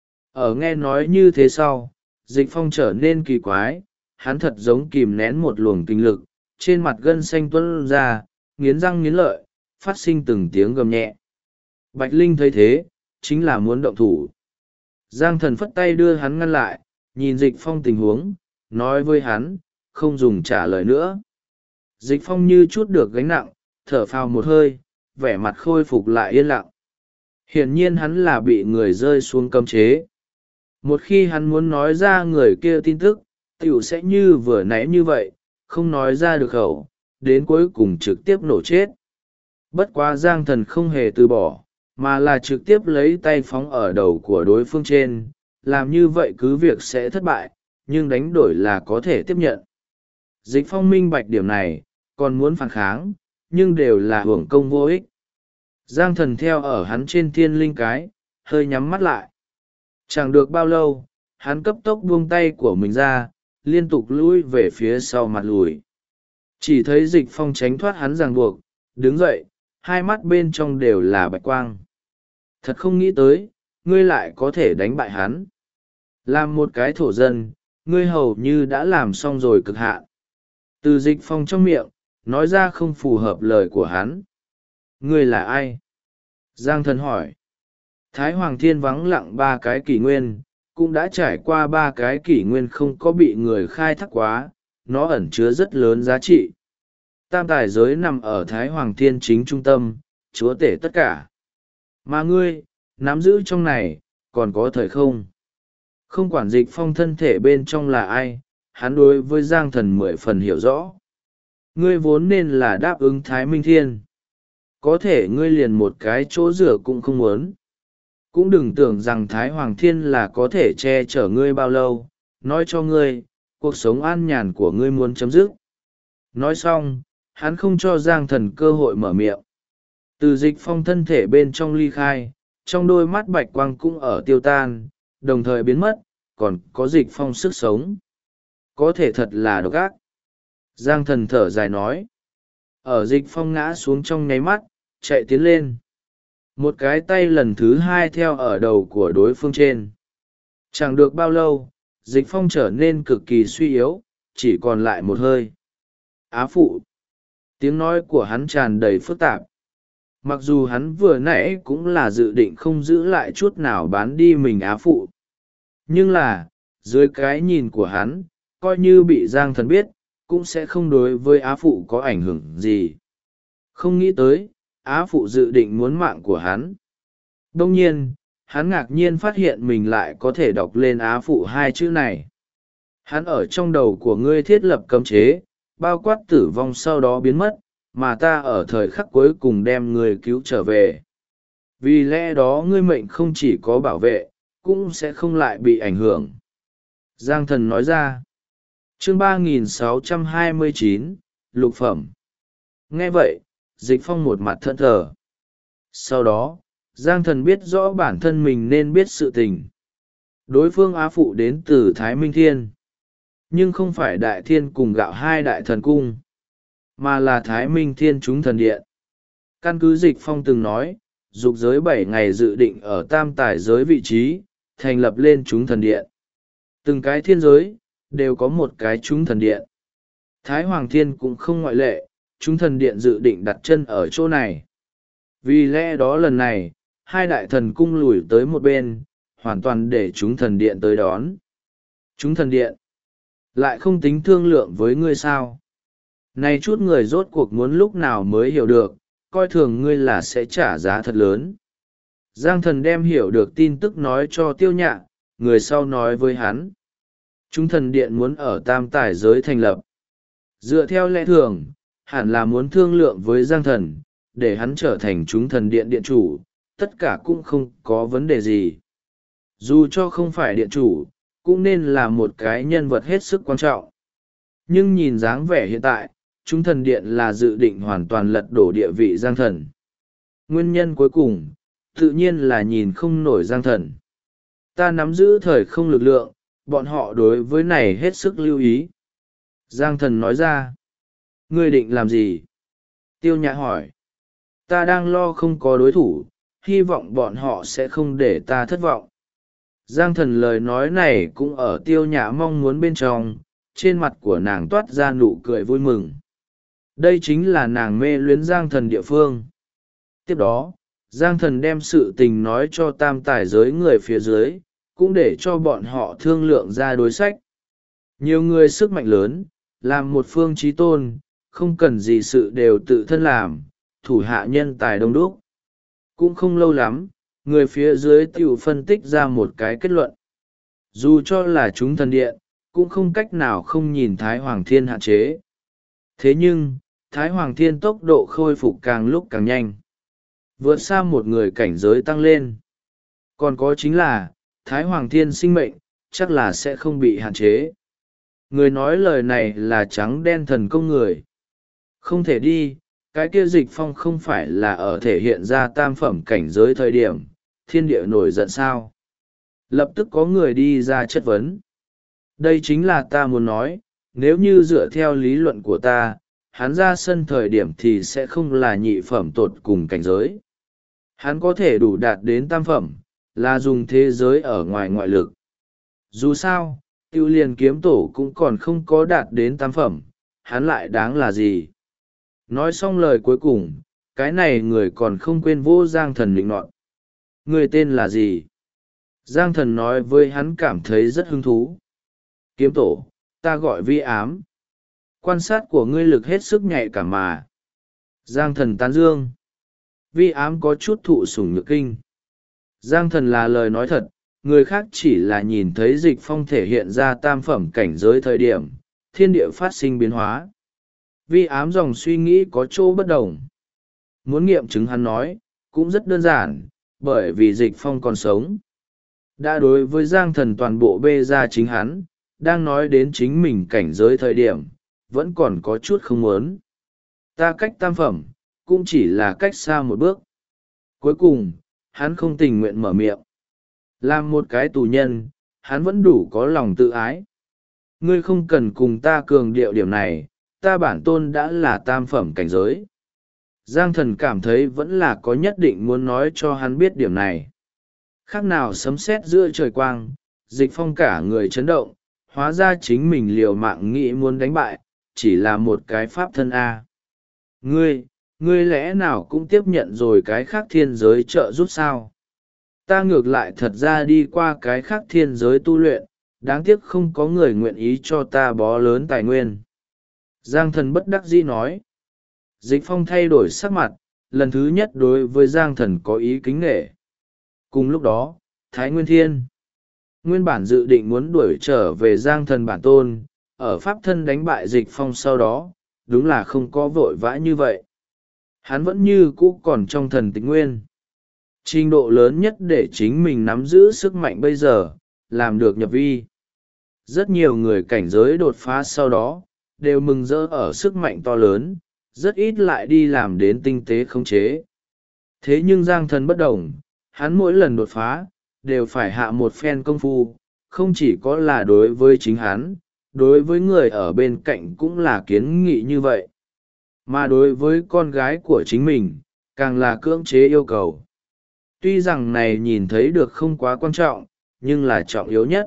Ở nghe nói như thế sau, Dịch Phong trở nên kỳ quái, hắn thật giống kìm nén một luồng kinh lực, trên mặt gân xanh tuôn ra, nghiến răng nghiến lợi, phát sinh từng tiếng gầm nhẹ. Bạch Linh thấy thế, chính là muốn động thủ. Giang Thần phất tay đưa hắn ngăn lại, nhìn Dịch Phong tình huống, nói với hắn, không dùng trả lời nữa. Dịch Phong như chút được gánh nặng, thở phào một hơi, vẻ mặt khôi phục lại yên lặng. Hiển nhiên hắn là bị người rơi xuống cấm chế. Một khi hắn muốn nói ra người kia tin tức, tiểu sẽ như vừa nãy như vậy, không nói ra được khẩu, đến cuối cùng trực tiếp nổ chết. Bất quá Giang Thần không hề từ bỏ, mà là trực tiếp lấy tay phóng ở đầu của đối phương trên, làm như vậy cứ việc sẽ thất bại, nhưng đánh đổi là có thể tiếp nhận. Dịch Phong minh bạch điểm này, còn muốn phản kháng, nhưng đều là hưởng công vô ích. Giang Thần theo ở hắn trên thiên linh cái, hơi nhắm mắt lại. Chẳng được bao lâu, hắn cấp tốc buông tay của mình ra, liên tục lùi về phía sau mặt lùi. Chỉ thấy Dịch Phong tránh thoát hắn ràng buộc, đứng dậy, hai mắt bên trong đều là bạch quang. Thật không nghĩ tới, ngươi lại có thể đánh bại hắn. Làm một cái thổ dân, ngươi hầu như đã làm xong rồi cực hạn. Từ Dịch Phong trong miệng, nói ra không phù hợp lời của hắn. Ngươi là ai? Giang Thần hỏi. Thái Hoàng Thiên vắng lặng 3 cái kỷ nguyên, cũng đã trải qua 3 cái kỷ nguyên không có bị người khai thác quá, nó ẩn chứa rất lớn giá trị. Tam tài giới nằm ở Thái Hoàng Thiên chính trung tâm, chúa tể tất cả. Mà ngươi, nắm giữ trong này, còn có thời không? Không quản Dịch Phong thân thể bên trong là ai, hắn đối với Giang Thần 10 phần hiểu rõ. Ngươi vốn nên là đáp ứng Thái Minh Thiên. Có thể ngươi liền một cái chỗ dựa cũng không muốn. Cũng đừng tưởng rằng Thái Hoàng Thiên là có thể che chở ngươi bao lâu, nói cho ngươi, cuộc sống an nhàn của ngươi muốn chấm dứt. Nói xong, hắn không cho Giang Thần cơ hội mở miệng. Từ Dịch Phong thân thể bên trong ly khai, trong đôi mắt bạch quang cũng ở tiêu tan, đồng thời biến mất, còn có Dịch Phong sức sống. Có thể thật là độc ác. Giang Thần thở dài nói. Ở Dịch Phong ngã xuống trong nháy mắt, chạy tiến lên. Một cái tay lần thứ hai theo ở đầu của đối phương trên. Chẳng được bao lâu, Dịch Phong trở nên cực kỳ suy yếu, chỉ còn lại một hơi. Á phụ. Tiếng nói của hắn tràn đầy phức tạp. Mặc dù hắn vừa nãy cũng là dự định không giữ lại chút nào bán đi mình á phụ. Nhưng là, dưới cái nhìn của hắn, coi như bị Giang Thần biết, cũng sẽ không đối với á phụ có ảnh hưởng gì. Không nghĩ tới, á phụ dự định muốn mạng của hắn. Đông nhiên, hắn ngạc nhiên phát hiện mình lại có thể đọc lên á phụ hai chữ này. Hắn ở trong đầu của ngươi thiết lập cấm chế, bao quát tử vong sau đó biến mất, mà ta ở thời khắc cuối cùng đem ngươi cứu trở về. Vì lẽ đó ngươi mệnh không chỉ có bảo vệ, cũng sẽ không lại bị ảnh hưởng. Giang Thần nói ra. Chương 3629, Lục Phẩm. Nghe vậy, Dịch Phong một mặt thẫn thờ. Sau đó, Giang Thần biết rõ bản thân mình nên biết sự tình. Đối phương á phụ đến từ Thái Minh Thiên. Nhưng không phải Đại Thiên cùng gạo hai đại thần cung, mà là Thái Minh Thiên chúng thần điện. Căn cứ Dịch Phong từng nói, dục giới 7 ngày dự định ở tam tải giới vị trí, thành lập lên chúng thần điện. Từng cái thiên giới, đều có một cái chúng thần điện. Thái Hoàng Thiên cũng không ngoại lệ, chúng thần điện dự định đặt chân ở chỗ này. Vì lẽ đó lần này, hai đại thần cung lùi tới một bên, hoàn toàn để chúng thần điện tới đón. Chúng thần điện, lại không tính thương lượng với ngươi sao? Này chút người rốt cuộc muốn lúc nào mới hiểu được, coi thường ngươi là sẽ trả giá thật lớn. Giang Thần đem hiểu được tin tức nói cho Tiêu Nhạ, người sau nói với hắn. Chúng thần điện muốn ở tam tải giới thành lập. Dựa theo lẽ thường, hẳn là muốn thương lượng với Giang Thần, để hắn trở thành chúng thần điện điện chủ, tất cả cũng không có vấn đề gì. Dù cho không phải điện chủ, cũng nên là một cái nhân vật hết sức quan trọng. Nhưng nhìn dáng vẻ hiện tại, chúng thần điện là dự định hoàn toàn lật đổ địa vị Giang Thần. Nguyên nhân cuối cùng, tự nhiên là nhìn không nổi Giang Thần. Ta nắm giữ thời không lực lượng, bọn họ đối với này hết sức lưu ý. Giang Thần nói ra. Ngươi định làm gì? Tiêu Nhã hỏi. Ta đang lo không có đối thủ, hy vọng bọn họ sẽ không để ta thất vọng. Giang Thần lời nói này cũng ở Tiêu Nhã mong muốn bên trong, trên mặt của nàng toát ra nụ cười vui mừng. Đây chính là nàng mê luyến Giang Thần địa phương. Tiếp đó, Giang Thần đem sự tình nói cho tam tải giới người phía dưới, cũng để cho bọn họ thương lượng ra đối sách. Nhiều người sức mạnh lớn, làm một phương chí tôn, không cần gì sự đều tự thân làm, thủ hạ nhân tài đông đúc. Cũng không lâu lắm, người phía dưới tiểu phân tích ra một cái kết luận. Dù cho là chúng thần điện, cũng không cách nào không nhìn Thái Hoàng Thiên hạn chế. Thế nhưng, Thái Hoàng Thiên tốc độ khôi phục càng lúc càng nhanh. Vượt xa một người cảnh giới tăng lên. Còn có chính là, Thái Hoàng Thiên sinh mệnh, chắc là sẽ không bị hạn chế. Người nói lời này là trắng đen thần công người. Không thể đi, cái kia Dịch Phong không phải là ở thể hiện ra tam phẩm cảnh giới thời điểm, thiên địa nổi giận sao. Lập tức có người đi ra chất vấn. Đây chính là ta muốn nói, nếu như dựa theo lý luận của ta, hắn ra sân thời điểm thì sẽ không là nhị phẩm tột cùng cảnh giới. Hắn có thể đủ đạt đến tam phẩm, là dùng thế giới ở ngoài ngoại lực. Dù sao, tiêu liền kiếm tổ cũng còn không có đạt đến tam phẩm, hắn lại đáng là gì? Nói xong lời cuối cùng, cái này người còn không quên vô Giang Thần định nọt. Người tên là gì? Giang Thần nói với hắn cảm thấy rất hứng thú. Kiếm tổ, ta gọi Vi Ám. Quan sát của ngươi lực hết sức nhạy cảm mà. Giang Thần tán dương. Vi Ám có chút thụ sủng nhược kinh. Giang Thần là lời nói thật, người khác chỉ là nhìn thấy Dịch Phong thể hiện ra tam phẩm cảnh giới thời điểm thiên địa phát sinh biến hóa. Vi ám dòng suy nghĩ có chỗ bất đồng. Muốn nghiệm chứng hắn nói cũng rất đơn giản, bởi vì Dịch Phong còn sống. Đã đối với Giang Thần toàn bộ bê ra chính hắn, đang nói đến chính mình cảnh giới thời điểm, vẫn còn có chút không muốn. Ta cách tam phẩm, cũng chỉ là cách xa một bước. Cuối cùng, hắn không tình nguyện mở miệng. Làm một cái tù nhân, hắn vẫn đủ có lòng tự ái. Ngươi không cần cùng ta cường điệu điểm này, ta bản tôn đã là tam phẩm cảnh giới. Giang Thần cảm thấy vẫn là có nhất định muốn nói cho hắn biết điểm này. Khác nào sấm sét giữa trời quang, Dịch Phong cả người chấn động, hóa ra chính mình liều mạng nghĩ muốn đánh bại, chỉ là một cái pháp thân A. Ngươi lẽ nào cũng tiếp nhận rồi cái khác thiên giới trợ giúp sao? Ta ngược lại thật ra đi qua cái khác thiên giới tu luyện, đáng tiếc không có người nguyện ý cho ta bó lớn tài nguyên. Giang Thần bất đắc dĩ nói. Dịch Phong thay đổi sắc mặt, lần thứ nhất đối với Giang Thần có ý kính nể. Cùng lúc đó, Thái Nguyên Thiên nguyên bản dự định muốn đuổi trở về Giang Thần bản tôn, ở pháp thân đánh bại Dịch Phong sau đó, đúng là không có vội vã như vậy. Hắn vẫn như cũ còn trong thần tịch nguyên. Trình độ lớn nhất để chính mình nắm giữ sức mạnh bây giờ, làm được nhập vi. Rất nhiều người cảnh giới đột phá sau đó, đều mừng rỡ ở sức mạnh to lớn, rất ít lại đi làm đến tinh tế khống chế. Thế nhưng Giang Thần bất đồng, hắn mỗi lần đột phá, đều phải hạ một phen công phu, không chỉ có là đối với chính hắn, đối với người ở bên cạnh cũng là kiến nghị như vậy. Mà đối với con gái của chính mình, càng là cưỡng chế yêu cầu. Tuy rằng này nhìn thấy được không quá quan trọng, nhưng là trọng yếu nhất.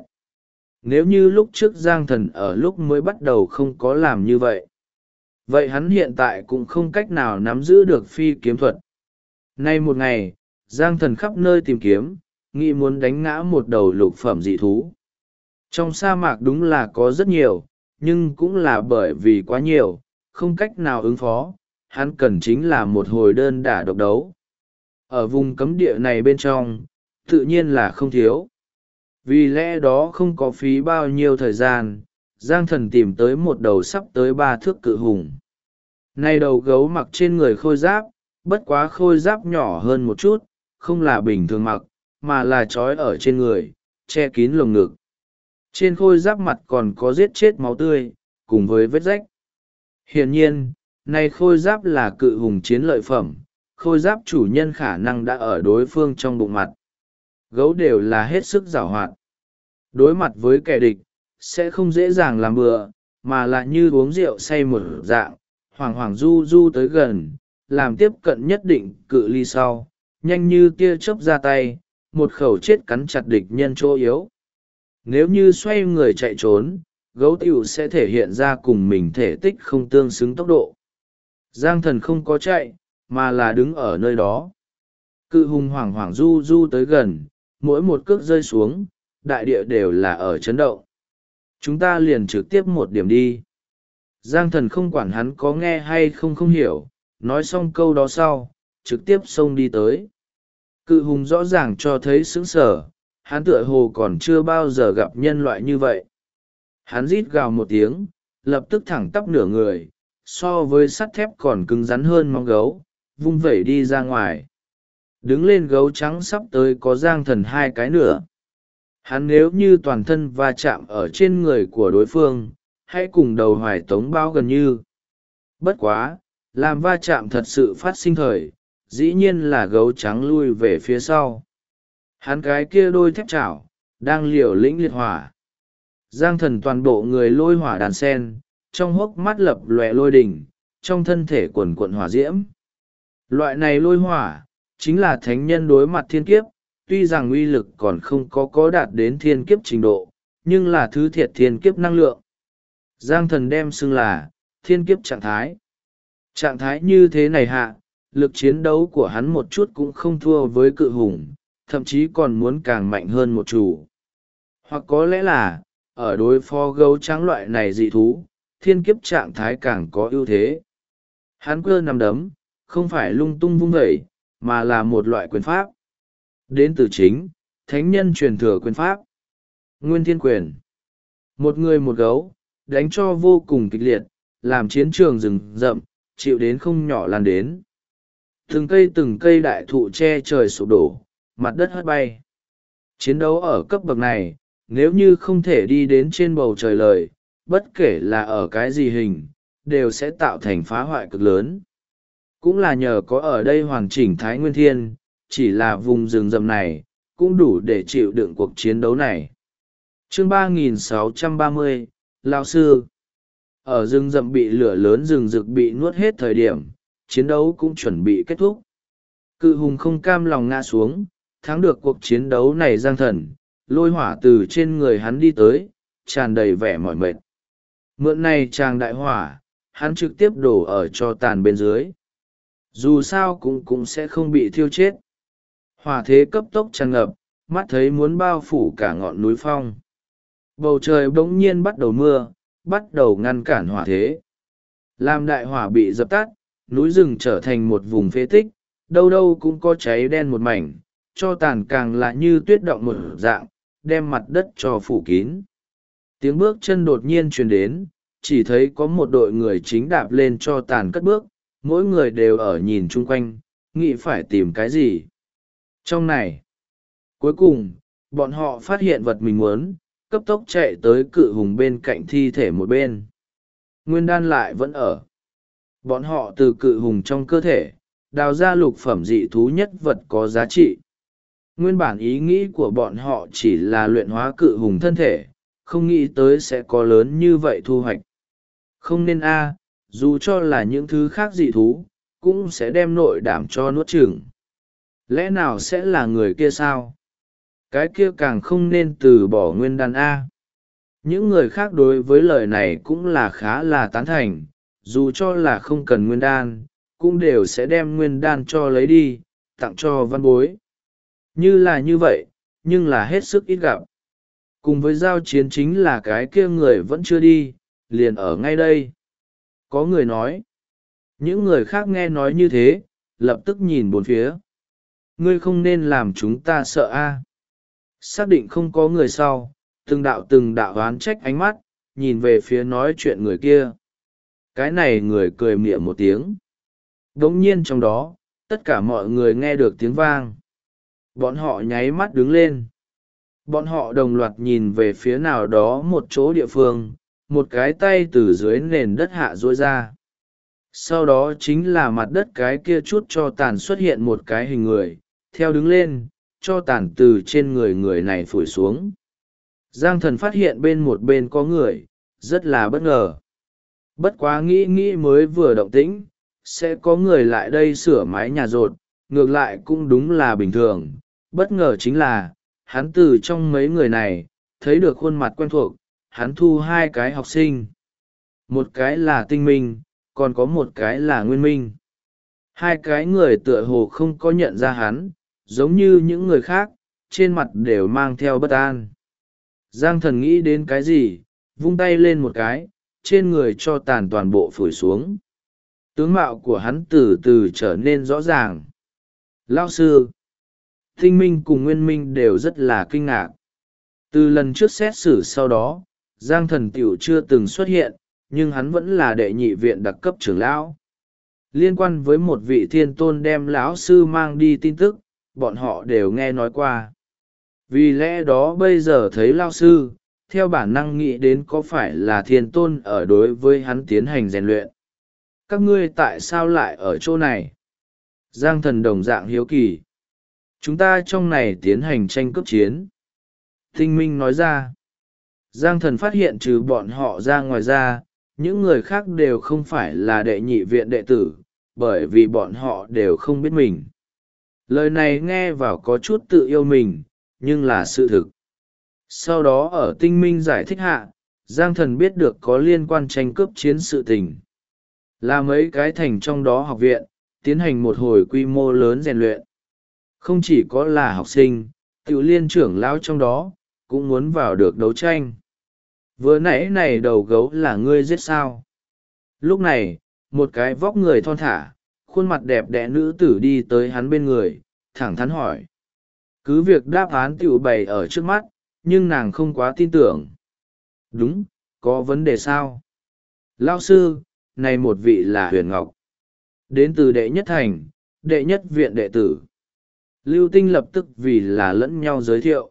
Nếu như lúc trước Giang Thần ở lúc mới bắt đầu không có làm như vậy, vậy hắn hiện tại cũng không cách nào nắm giữ được phi kiếm thuật. Nay một ngày, Giang Thần khắp nơi tìm kiếm, nghĩ muốn đánh ngã một đầu lục phẩm dị thú. Trong sa mạc đúng là có rất nhiều, nhưng cũng là bởi vì quá nhiều, không cách nào ứng phó, hắn cần chính là một hồi đơn đả độc đấu. Ở vùng cấm địa này bên trong, tự nhiên là không thiếu. Vì lẽ đó không có phí bao nhiêu thời gian, Giang Thần tìm tới một đầu sắp tới 3 thước cự hùng. Này đầu gấu mặc trên người khôi giáp, bất quá khôi giáp nhỏ hơn một chút, không là bình thường mặc, mà là trói ở trên người, che kín lồng ngực. Trên khôi giáp mặt còn có giết chết máu tươi, cùng với vết rách. Hiển nhiên, này khôi giáp là cự hùng chiến lợi phẩm, khôi giáp chủ nhân khả năng đã ở đối phương trong bụng mặt. Gấu đều là hết sức giảo hoạt. Đối mặt với kẻ địch, sẽ không dễ dàng làm bừa, mà là như uống rượu say một dạng, hoảng hoảng du du tới gần, làm tiếp cận nhất định cự ly sau, nhanh như tia chớp ra tay, một khẩu chết cắn chặt địch nhân chỗ yếu. Nếu như xoay người chạy trốn, gấu tiểu sẽ thể hiện ra cùng mình thể tích không tương xứng tốc độ. Giang Thần không có chạy, mà là đứng ở nơi đó. Cự hùng hoảng hoảng du du tới gần, mỗi một cước rơi xuống, đại địa đều là ở chấn động. Chúng ta liền trực tiếp một điểm đi. Giang Thần không quản hắn có nghe hay không hiểu, nói xong câu đó sau, trực tiếp xông đi tới. Cự hùng rõ ràng cho thấy sững sờ, hắn tựa hồ còn chưa bao giờ gặp nhân loại như vậy. Hắn rít gào một tiếng, lập tức thẳng tắp nửa người, so với sắt thép còn cứng rắn hơn móng gấu, vung vẩy đi ra ngoài. Đứng lên gấu trắng sắp tới có Giang Thần 2 cái nữa. Hắn nếu như toàn thân va chạm ở trên người của đối phương, hãy cùng đầu hoài tống bao gần như. Bất quá, làm va chạm thật sự phát sinh thời, dĩ nhiên là gấu trắng lui về phía sau. Hắn cái kia đôi thép chảo, đang liều lĩnh liệt hỏa. Giang Thần toàn bộ người lôi hỏa đàn sen, trong hốc mắt lập lòe lôi đỉnh, trong thân thể quần quận hỏa diễm. Loại này lôi hỏa, chính là thánh nhân đối mặt thiên kiếp, tuy rằng uy lực còn không có đạt đến thiên kiếp trình độ, nhưng là thứ thiệt thiên kiếp năng lượng. Giang Thần đem xưng là thiên kiếp trạng thái. Trạng thái như thế này hạ, lực chiến đấu của hắn một chút cũng không thua với cự hùng, thậm chí còn muốn càng mạnh hơn một chủ. Hoặc có lẽ là, ở đối phó gấu trắng loại này dị thú, thiên kiếp trạng thái càng có ưu thế. Hắn cơ nằm đấm, không phải lung tung vung vẩy, mà là một loại quyền pháp. Đến từ chính, thánh nhân truyền thừa quyền pháp Nguyên Thiên Quyền. Một người một gấu đánh cho vô cùng kịch liệt, làm chiến trường rừng rậm chịu đến không nhỏ lan đến. Từng cây đại thụ che trời sụp đổ, mặt đất hất bay. Chiến đấu ở cấp bậc này, nếu như không thể đi đến trên bầu trời lời, bất kể là ở cái gì hình, đều sẽ tạo thành phá hoại cực lớn. Cũng là nhờ có ở đây hoàn chỉnh Thái Nguyên Thiên, chỉ là vùng rừng rậm này, cũng đủ để chịu đựng cuộc chiến đấu này. Chương 3630, Lão Sư. Ở rừng rậm bị lửa lớn rừng rực bị nuốt hết thời điểm, chiến đấu cũng chuẩn bị kết thúc. Cự hùng không cam lòng ngã xuống, thắng được cuộc chiến đấu này Giang Thần, lôi hỏa từ trên người hắn đi tới, tràn đầy vẻ mỏi mệt. Mượn này tràng đại hỏa, hắn trực tiếp đổ ở cho tàn bên dưới. Dù sao cũng sẽ không bị thiêu chết. Hỏa thế cấp tốc tràn ngập, mắt thấy muốn bao phủ cả ngọn núi phong. Bầu trời bỗng nhiên bắt đầu mưa, bắt đầu ngăn cản hỏa thế. Làm đại hỏa bị dập tắt, núi rừng trở thành một vùng phế tích, đâu đâu cũng có cháy đen một mảnh, cho tàn càng là như tuyết động một dạng, đem mặt đất cho phủ kín. Tiếng bước chân đột nhiên truyền đến, chỉ thấy có một đội người chính đạp lên cho tàn cất bước, mỗi người đều ở nhìn chung quanh, nghĩ phải tìm cái gì. Trong này, cuối cùng, bọn họ phát hiện vật mình muốn, cấp tốc chạy tới cự hùng bên cạnh thi thể một bên. Nguyên đan lại vẫn ở. Bọn họ từ cự hùng trong cơ thể, đào ra lục phẩm dị thú nhất vật có giá trị. Nguyên bản ý nghĩ của bọn họ chỉ là luyện hóa cự hùng thân thể, không nghĩ tới sẽ có lớn như vậy thu hoạch. Không nên dù cho là những thứ khác dị thú, cũng sẽ đem nội đảm cho nuốt chửng. Lẽ nào sẽ là người kia sao? Cái kia càng không nên từ bỏ nguyên đan Những người khác đối với lời này cũng là khá là tán thành, dù cho là không cần nguyên đan, cũng đều sẽ đem nguyên đan cho lấy đi, tặng cho văn bối. Như là như vậy, nhưng là hết sức ít gặp. Cùng với giao chiến chính là cái kia người vẫn chưa đi, liền ở ngay đây. Có người nói. Những người khác nghe nói như thế, lập tức nhìn bốn phía. Ngươi không nên làm chúng ta sợ Xác định không có người sau, từng đạo oán trách ánh mắt, nhìn về phía nói chuyện người kia. Cái này người cười mỉa một tiếng. Đống nhiên trong đó, tất cả mọi người nghe được tiếng vang. Bọn họ nháy mắt đứng lên. Bọn họ đồng loạt nhìn về phía nào đó một chỗ địa phương, một cái tay từ dưới nền đất hạ duỗi ra. Sau đó chính là mặt đất cái kia chút cho tàn xuất hiện một cái hình người, theo đứng lên, cho tàn từ trên người này phủi xuống. Giang Thần phát hiện một bên có người, rất là bất ngờ. Bất quá nghĩ mới vừa động tĩnh, sẽ có người lại đây sửa mái nhà rột, ngược lại cũng đúng là bình thường. Bất ngờ chính là, hắn từ trong mấy người này, thấy được khuôn mặt quen thuộc, hắn thu hai cái học sinh. Một cái là Tinh Minh, còn có một cái là Nguyên Minh. Hai cái người tựa hồ không có nhận ra hắn, giống như những người khác, trên mặt đều mang theo bất an. Giang Thần nghĩ đến cái gì, vung tay lên một cái, trên người cho tàn toàn bộ phủi xuống. Tướng mạo của hắn từ từ trở nên rõ ràng. Lão sư, Tinh Minh cùng Nguyên Minh đều rất là kinh ngạc. Từ lần trước xét xử sau đó, Giang Thần tiểu chưa từng xuất hiện, nhưng hắn vẫn là đệ nhị viện đặc cấp trưởng lão. Liên quan với một vị thiên tôn đem lão sư mang đi tin tức, bọn họ đều nghe nói qua. Vì lẽ đó bây giờ thấy lão sư, theo bản năng nghĩ đến có phải là thiên tôn ở đối với hắn tiến hành rèn luyện. Các ngươi tại sao lại ở chỗ này? Giang Thần đồng dạng hiếu kỳ. Chúng ta trong này tiến hành tranh cướp chiến. Tinh Minh nói ra. Giang Thần phát hiện trừ bọn họ ra ngoài ra, những người khác đều không phải là đệ nhị viện đệ tử, bởi vì bọn họ đều không biết mình. Lời này nghe vào có chút tự yêu mình, nhưng là sự thực. Sau đó ở Tinh Minh giải thích hạ, Giang Thần biết được có liên quan tranh cướp chiến sự tình. Là mấy cái thành trong đó học viện, tiến hành một hồi quy mô lớn rèn luyện. Không chỉ có là học sinh, tiểu liên trưởng lão trong đó, cũng muốn vào được đấu tranh. Vừa nãy này đầu gấu là ngươi giết sao? Lúc này, một cái vóc người thon thả, khuôn mặt đẹp đẽ nữ tử đi tới hắn bên người, thẳng thắn hỏi. cứ việc đáp án tựu bày ở trước mắt, nhưng nàng không quá tin tưởng. Đúng, có vấn đề sao? Lão sư, này một vị là Huyền Ngọc, đến từ đệ nhất thành, đệ nhất viện đệ tử. Lưu Tinh lập tức vì là lẫn nhau giới thiệu.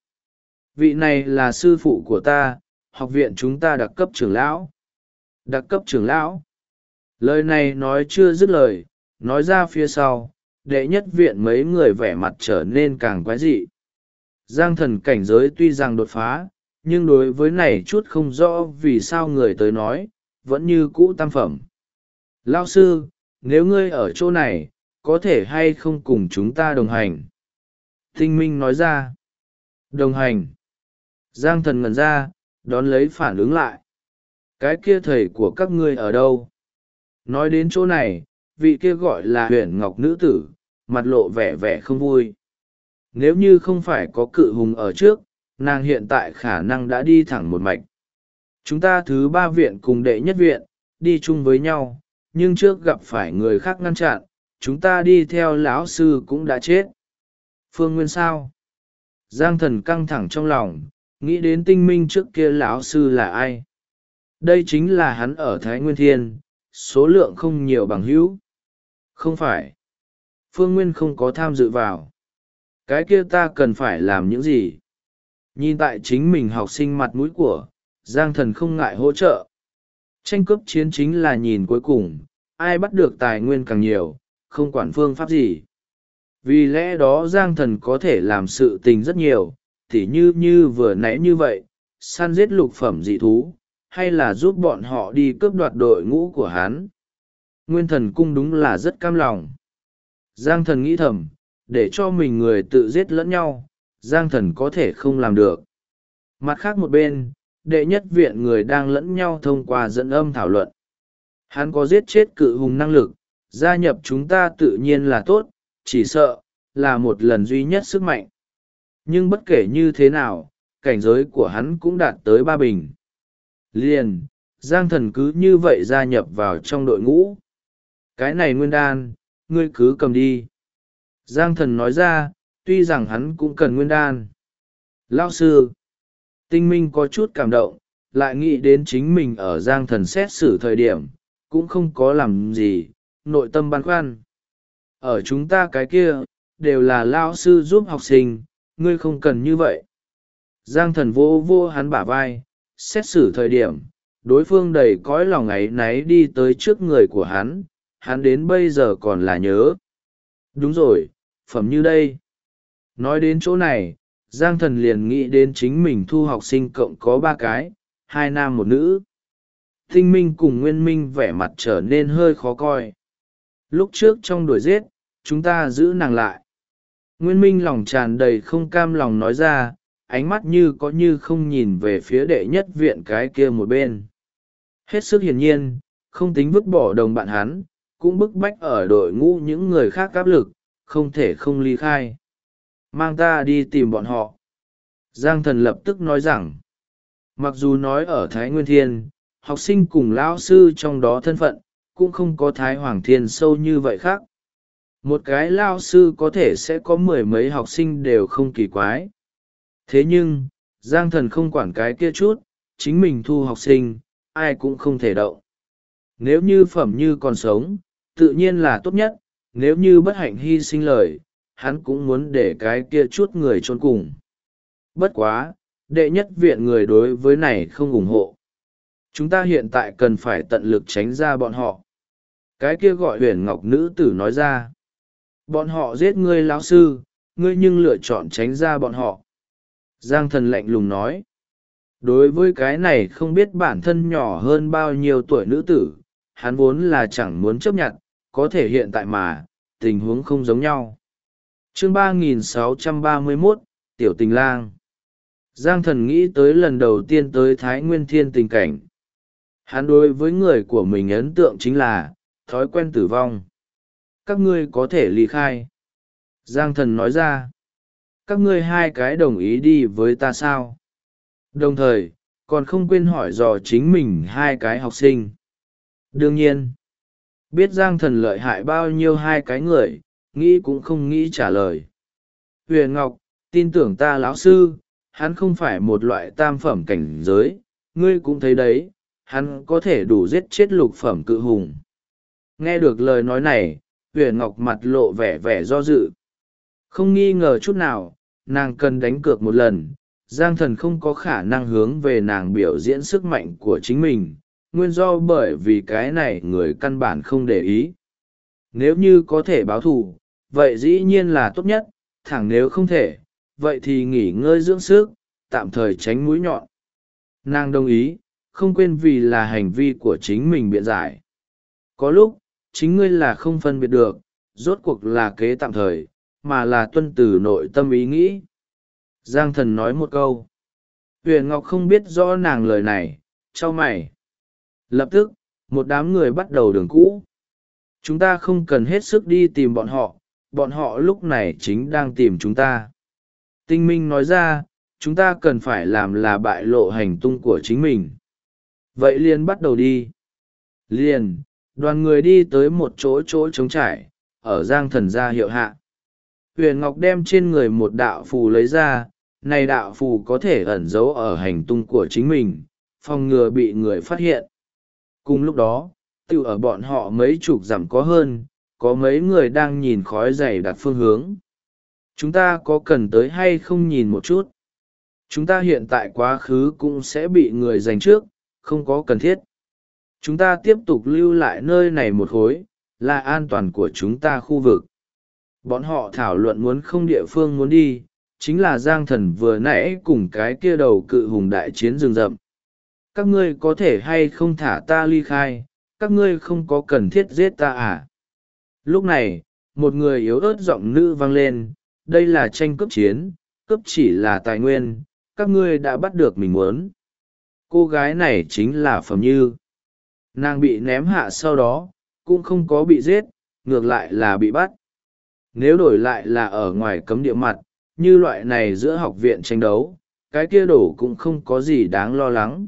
Vị này là sư phụ của ta, học viện chúng ta đặc cấp trưởng lão. Đặc cấp trưởng lão? Lời này nói chưa dứt lời, nói ra phía sau, đệ nhất viện mấy người vẻ mặt trở nên càng quái dị. Giang thần cảnh giới tuy rằng đột phá, nhưng đối với này chút không rõ vì sao người tới nói, vẫn như cũ tam phẩm. Lão sư, nếu ngươi ở chỗ này, có thể hay không cùng chúng ta đồng hành? Tinh Minh nói ra. Đồng hành. Giang thần ngẩn ra, đón lấy phản ứng lại. Cái kia thầy của các ngươi ở đâu? Nói đến chỗ này, vị kia gọi là Huyền Ngọc nữ tử, mặt lộ vẻ vẻ không vui. Nếu như không phải có cự hùng ở trước, nàng hiện tại khả năng đã đi thẳng một mạch. Chúng ta thứ ba viện cùng đệ nhất viện, đi chung với nhau, nhưng trước gặp phải người khác ngăn chặn, chúng ta đi theo lão sư cũng đã chết. Phương Nguyên sao? Giang thần căng thẳng trong lòng, nghĩ đến Tinh Minh trước kia lão sư là ai? Đây chính là hắn ở Thái Nguyên Thiên, số lượng không nhiều bằng hữu. Không phải. Phương Nguyên không có tham dự vào. Cái kia ta cần phải làm những gì? Nhìn tại chính mình học sinh mặt mũi của, Giang thần không ngại hỗ trợ. Tranh cướp chiến chính là nhìn cuối cùng, ai bắt được tài nguyên càng nhiều, không quản phương pháp gì. Vì lẽ đó Giang thần có thể làm sự tình rất nhiều, tỉ như vừa nãy như vậy, săn giết lục phẩm dị thú, hay là giúp bọn họ đi cướp đoạt đội ngũ của hắn. Nguyên thần cung đúng là rất cam lòng. Giang thần nghĩ thầm, để cho mình người tự giết lẫn nhau, Giang thần có thể không làm được. Mặt khác một bên, đệ nhất viện người đang lẫn nhau thông qua dẫn âm thảo luận. Hắn có giết chết cự hùng năng lực, gia nhập chúng ta tự nhiên là tốt, chỉ sợ, là một lần duy nhất sức mạnh. Nhưng bất kể như thế nào, cảnh giới của hắn cũng đạt tới 3 bình. Liền, Giang thần cứ như vậy gia nhập vào trong đội ngũ. Cái này nguyên đan, ngươi cứ cầm đi. Giang thần nói ra, tuy rằng hắn cũng cần nguyên đan. Lão sư, Tinh Minh có chút cảm động, lại nghĩ đến chính mình ở Giang thần xét xử thời điểm, cũng không có làm gì, nội tâm băn khoăn. Ở chúng ta cái kia, đều là lão sư giúp học sinh, ngươi không cần như vậy. Giang thần vô vô hắn bả vai, xét xử thời điểm, đối phương đầy cõi lòng áy náy đi tới trước người của hắn đến bây giờ còn là nhớ. Đúng rồi, phẩm như đây. Nói đến chỗ này, Giang thần liền nghĩ đến chính mình thu học sinh cộng có 3 cái, 2 nam 1 nữ. Tinh Minh cùng Nguyên Minh vẻ mặt trở nên hơi khó coi. Lúc trước trong đuổi giết, chúng ta giữ nàng lại. Nguyên Minh lòng tràn đầy không cam lòng nói ra, ánh mắt như có như không nhìn về phía đệ nhất viện cái kia một bên. Hết sức hiển nhiên, không tính vứt bỏ đồng bạn hắn, cũng bức bách ở đội ngũ những người khác áp lực, không thể không ly khai. Mang ta đi tìm bọn họ. Giang thần lập tức nói rằng, mặc dù nói ở Thái Nguyên Thiên, học sinh cùng lão sư trong đó thân phận, cũng không có Thái Hoàng Thiên sâu như vậy khác. Một cái lao sư có thể sẽ có 10 mấy học sinh đều không kỳ quái. Thế nhưng, Giang thần không quản cái kia chút, chính mình thu học sinh, ai cũng không thể động. Nếu như phẩm như còn sống, tự nhiên là tốt nhất, nếu như bất hạnh hy sinh lời, hắn cũng muốn để cái kia chút người chôn cùng. Bất quá, đệ nhất viện người đối với này không ủng hộ. Chúng ta hiện tại cần phải tận lực tránh ra bọn họ. Cái kia gọi Huyền Ngọc nữ tử nói ra. Bọn họ giết ngươi lão sư, ngươi nhưng lựa chọn tránh ra bọn họ. Giang thần lạnh lùng nói. Đối với cái này không biết bản thân nhỏ hơn bao nhiêu tuổi nữ tử, hắn vốn là chẳng muốn chấp nhận, có thể hiện tại mà, tình huống không giống nhau. Chương 3631, Tiểu Tình Lang. Giang thần nghĩ tới lần đầu tiên tới Thái Nguyên Thiên tình cảnh. Hắn đối với người của mình ấn tượng chính là, thói quen tử vong. Các ngươi có thể ly khai. Giang thần nói ra. Các ngươi 2 cái đồng ý đi với ta sao? Đồng thời, còn không quên hỏi dò chính mình 2 cái học sinh. Đương nhiên, biết Giang thần lợi hại bao nhiêu 2 cái người, nghĩ cũng không nghĩ trả lời. Huyền Ngọc, Tin tưởng ta lão sư, hắn không phải một loại tam phẩm cảnh giới, ngươi cũng thấy đấy, hắn có thể đủ giết chết lục phẩm cự hùng. Nghe được lời nói này, Huyền Ngọc mặt lộ vẻ vẻ do dự. Không nghi ngờ chút nào, nàng cần đánh cược một lần, Giang Thần không có khả năng hướng về nàng biểu diễn sức mạnh của chính mình, nguyên do bởi vì cái này người căn bản không để ý. Nếu như có thể báo thù, vậy dĩ nhiên là tốt nhất, thẳng nếu không thể, vậy thì nghỉ ngơi dưỡng sức, tạm thời tránh mũi nhọn. Nàng đồng ý, không quên vì là hành vi của chính mình biện giải. Có lúc, chính ngươi là không phân biệt được, rốt cuộc là kế tạm thời, mà là tuân từ nội tâm ý nghĩ. Giang Thần nói một câu. Huyền Ngọc không biết rõ nàng lời này, chau mày. Lập tức, một đám người bắt đầu đường cũ. Chúng ta không cần hết sức đi tìm bọn họ lúc này chính đang tìm chúng ta. Tinh Minh nói ra, chúng ta cần phải làm là bại lộ hành tung của chính mình. Vậy liền bắt đầu đi. Liền, đoàn người đi tới một chỗ trống trải, ở Giang Thần ra hiệu hạ. Huyền Ngọc đem trên người một đạo phù lấy ra, này đạo phù có thể ẩn giấu ở hành tung của chính mình, phòng ngừa bị người phát hiện. Cùng lúc đó, tự ở bọn họ mấy chục dặm có hơn, có mấy người đang nhìn khói dày đặc phương hướng. Chúng ta có cần tới hay không nhìn một chút? Chúng ta hiện tại quá khứ cũng sẽ bị người giành trước, không có cần thiết. Chúng ta tiếp tục lưu lại nơi này một khối, là an toàn của chúng ta khu vực. Bọn họ thảo luận muốn không địa phương muốn đi, chính là Giang Thần vừa nãy cùng cái kia đầu cự hùng đại chiến rừng rậm. Các ngươi có thể hay không thả ta ly khai, các ngươi không có cần thiết giết ta à? Lúc này, một người yếu ớt giọng nữ vang lên, đây là tranh cướp chiến, cướp chỉ là tài nguyên, các ngươi đã bắt được mình muốn. Cô gái này chính là Phẩm Như. Nàng bị ném hạ sau đó, cũng không có bị giết, ngược lại là bị bắt. Nếu đổi lại là ở ngoài cấm địa mặt, như loại này giữa học viện tranh đấu, cái kia đổ cũng không có gì đáng lo lắng.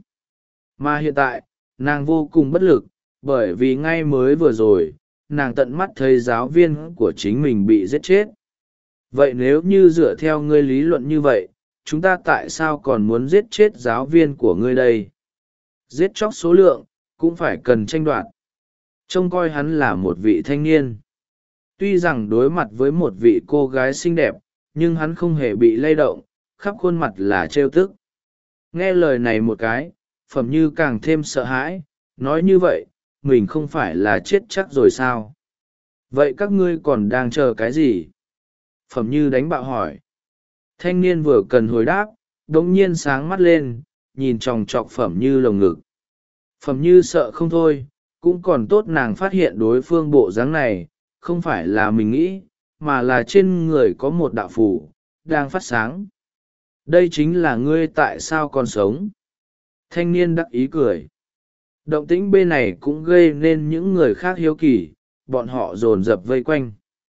Mà hiện tại, nàng vô cùng bất lực, bởi vì ngay mới vừa rồi, nàng tận mắt thấy giáo viên của chính mình bị giết chết. Vậy nếu như dựa theo ngươi lý luận như vậy, chúng ta tại sao còn muốn giết chết giáo viên của ngươi đây? Giết chóc số lượng, cũng phải cần tranh đoạt. Trông coi hắn là một vị thanh niên. Tuy rằng đối mặt với một vị cô gái xinh đẹp, nhưng hắn không hề bị lay động, khắp khuôn mặt là trêu tức. Nghe lời này một cái, Phẩm Như càng thêm sợ hãi, nói như vậy, mình không phải là chết chắc rồi sao? Vậy các ngươi còn đang chờ cái gì? Phẩm Như đánh bạo hỏi. Thanh niên vừa cần hồi đáp, đống nhiên sáng mắt lên, nhìn chòng chọc Phẩm Như lồng ngực. Phẩm Như sợ không thôi, cũng còn tốt nàng phát hiện đối phương bộ dáng này, không phải là mình nghĩ, mà là trên người có một đạo phù đang phát sáng. Đây chính là ngươi tại sao còn sống. Thanh niên đắc ý cười. Động tĩnh bên này cũng gây nên những người khác hiếu kỳ, bọn họ dồn dập vây quanh.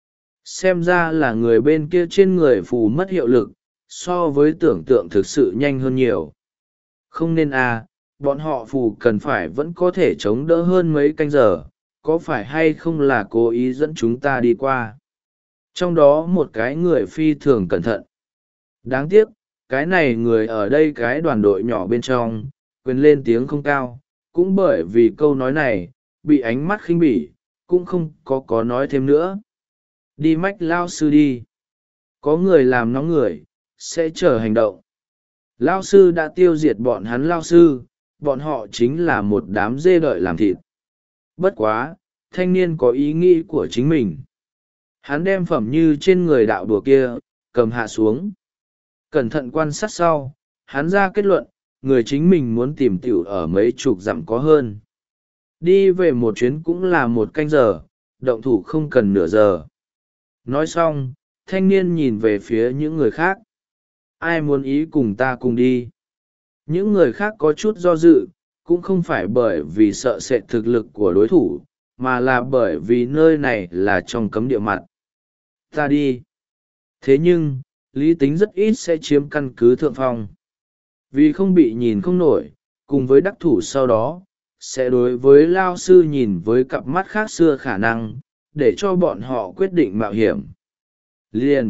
Xem ra là người bên kia trên người phù mất hiệu lực, so với tưởng tượng thực sự nhanh hơn nhiều. Không nên à, bọn họ phù cần phải vẫn có thể chống đỡ hơn mấy canh giờ, có phải hay không là cố ý dẫn chúng ta đi qua. Trong đó một cái người phi thường cẩn thận. Đáng tiếc, cái này người ở đây cái đoàn đội nhỏ bên trong, quyền lên tiếng không cao, cũng bởi vì câu nói này, bị ánh mắt khinh bỉ, cũng không có nói thêm nữa. Đi mách lao sư đi. Có người làm nóng người, sẽ chờ hành động. Lao sư đã tiêu diệt bọn hắn lao sư, bọn họ chính là một đám dê đợi làm thịt. Bất quá, thanh niên có ý nghĩ của chính mình. Hắn đem Phẩm Như trên người đạo đùa kia, cầm hạ xuống. Cẩn thận quan sát sau, hắn ra kết luận, người chính mình muốn tìm tiểu ở mấy chục dặm có hơn. Đi về một chuyến cũng là một canh giờ, động thủ không cần nửa giờ. Nói xong, thanh niên nhìn về phía những người khác. Ai muốn ý cùng ta cùng đi? Những người khác có chút do dự, cũng không phải bởi vì sợ sệt thực lực của đối thủ, mà là bởi vì nơi này là trong cấm địa mặt. Ta đi. Thế nhưng, lý tính rất ít sẽ chiếm căn cứ thượng phong. Vì không bị nhìn không nổi, cùng với đắc thủ sau đó, sẽ đối với lao sư nhìn với cặp mắt khác xưa khả năng, để cho bọn họ quyết định mạo hiểm. Liền,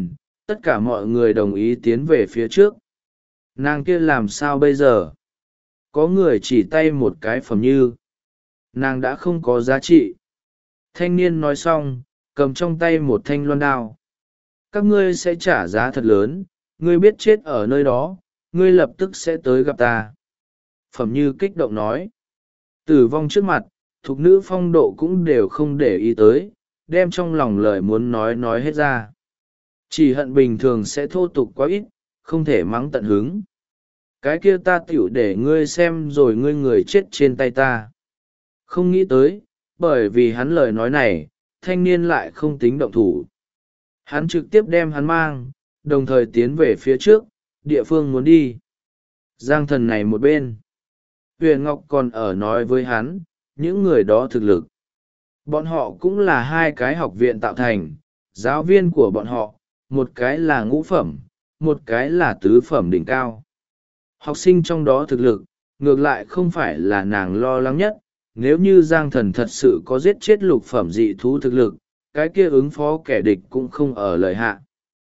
tất cả mọi người đồng ý tiến về phía trước. Nàng kia làm sao bây giờ? Có người chỉ tay một cái Phẩm Như. Nàng đã không có giá trị. Thanh niên nói xong, cầm trong tay một thanh loan đao. Các ngươi sẽ trả giá thật lớn, ngươi biết chết ở nơi đó, ngươi lập tức sẽ tới gặp ta. Phẩm Như kích động nói. Tử vong trước mặt, thục nữ phong độ cũng đều không để ý tới, đem trong lòng lời muốn nói hết ra. Chỉ hận bình thường sẽ thô tục quá ít, không thể mắng tận hứng. Cái kia ta tựu để ngươi xem rồi ngươi người chết trên tay ta. Không nghĩ tới, bởi vì hắn lời nói này, thanh niên lại không tính động thủ. Hắn trực tiếp đem hắn mang, đồng thời tiến về phía trước, địa phương muốn đi. Giang thần này một bên. Huyền Ngọc còn ở nói với hắn, những người đó thực lực. Bọn họ cũng là hai cái học viện tạo thành, giáo viên của bọn họ, một cái là ngũ phẩm, một cái là tứ phẩm đỉnh cao. Học sinh trong đó thực lực, ngược lại không phải là nàng lo lắng nhất, nếu như Giang Thần thật sự có giết chết lục phẩm dị thú thực lực, cái kia ứng phó kẻ địch cũng không ở lời hạ.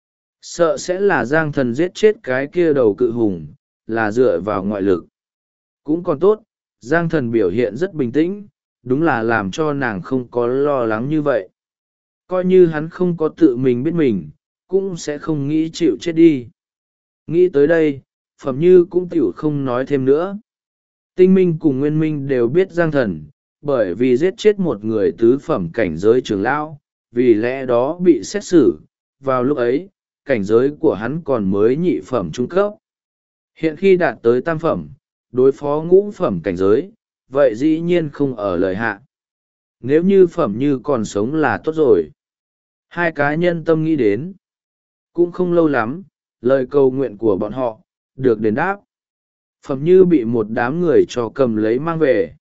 Sợ sẽ là Giang Thần giết chết cái kia đầu cự hùng, là dựa vào ngoại lực. Cũng còn tốt, Giang Thần biểu hiện rất bình tĩnh, đúng là làm cho nàng không có lo lắng như vậy. Coi như hắn không có tự mình biết mình, cũng sẽ không nghĩ chịu chết đi. Nghĩ tới đây, Phẩm Như cũng tiểu không nói thêm nữa. Tinh Minh cùng Nguyên Minh đều biết Giang Thần, bởi vì giết chết một người tứ phẩm cảnh giới trưởng lão, vì lẽ đó bị xét xử. Vào lúc ấy, cảnh giới của hắn còn mới nhị phẩm trung cấp. Hiện khi đạt tới tam phẩm, đối phó ngũ phẩm cảnh giới, vậy dĩ nhiên không ở lời hạ. Nếu như Phẩm Như còn sống là tốt rồi. Hai cá nhân tâm nghĩ đến. Cũng không lâu lắm, lời cầu nguyện của bọn họ, được đền đáp. Phẩm Như bị một đám người cho cầm lấy mang về.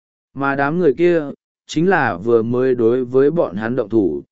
Mà đám người kia, chính là vừa mới đối với bọn hắn động thủ.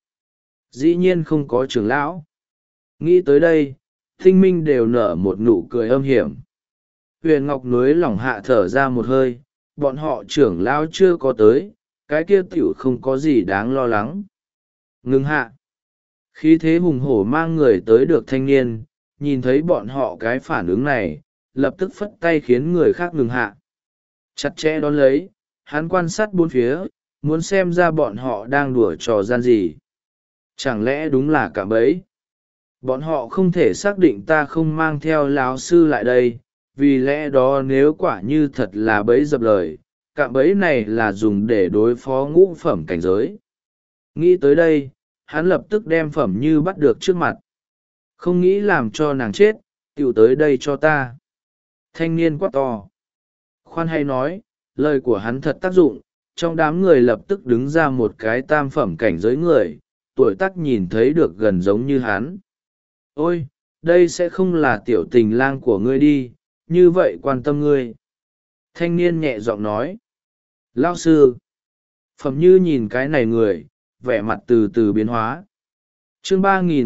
Dĩ nhiên không có trưởng lão. Nghĩ tới đây, Tinh Minh đều nở một nụ cười âm hiểm. Huyền Ngọc núi lỏng hạ thở ra một hơi, bọn họ trưởng lão chưa có tới, cái kia tiểu không có gì đáng lo lắng. Ngưng hạ. Khí thế hùng hổ mang người tới được thanh niên, nhìn thấy bọn họ cái phản ứng này, lập tức phất tay khiến người khác ngừng hạ. Chặt chẽ đón lấy, hắn quan sát bốn phía, muốn xem ra bọn họ đang đùa trò gian gì. Chẳng lẽ đúng là cạm bẫy? Bọn họ không thể xác định ta không mang theo lão sư lại đây, vì lẽ đó nếu quả như thật là bẫy dập lời, cạm bẫy này là dùng để đối phó ngũ phẩm cảnh giới. Nghĩ tới đây, hắn lập tức đem Phẩm Như bắt được trước mặt. Không nghĩ làm cho nàng chết, tiểu tới đây cho ta. Thanh niên quát to. Khoan hay nói, lời của hắn thật tác dụng, trong đám người lập tức đứng ra một cái tam phẩm cảnh giới người, tuổi tác nhìn thấy được gần giống như hắn. Ôi, đây sẽ không là tiểu tình lang của ngươi đi, như vậy quan tâm ngươi. Thanh niên nhẹ giọng nói. Lao sư. Phẩm Như nhìn cái này người, vẻ mặt từ từ biến hóa. Chương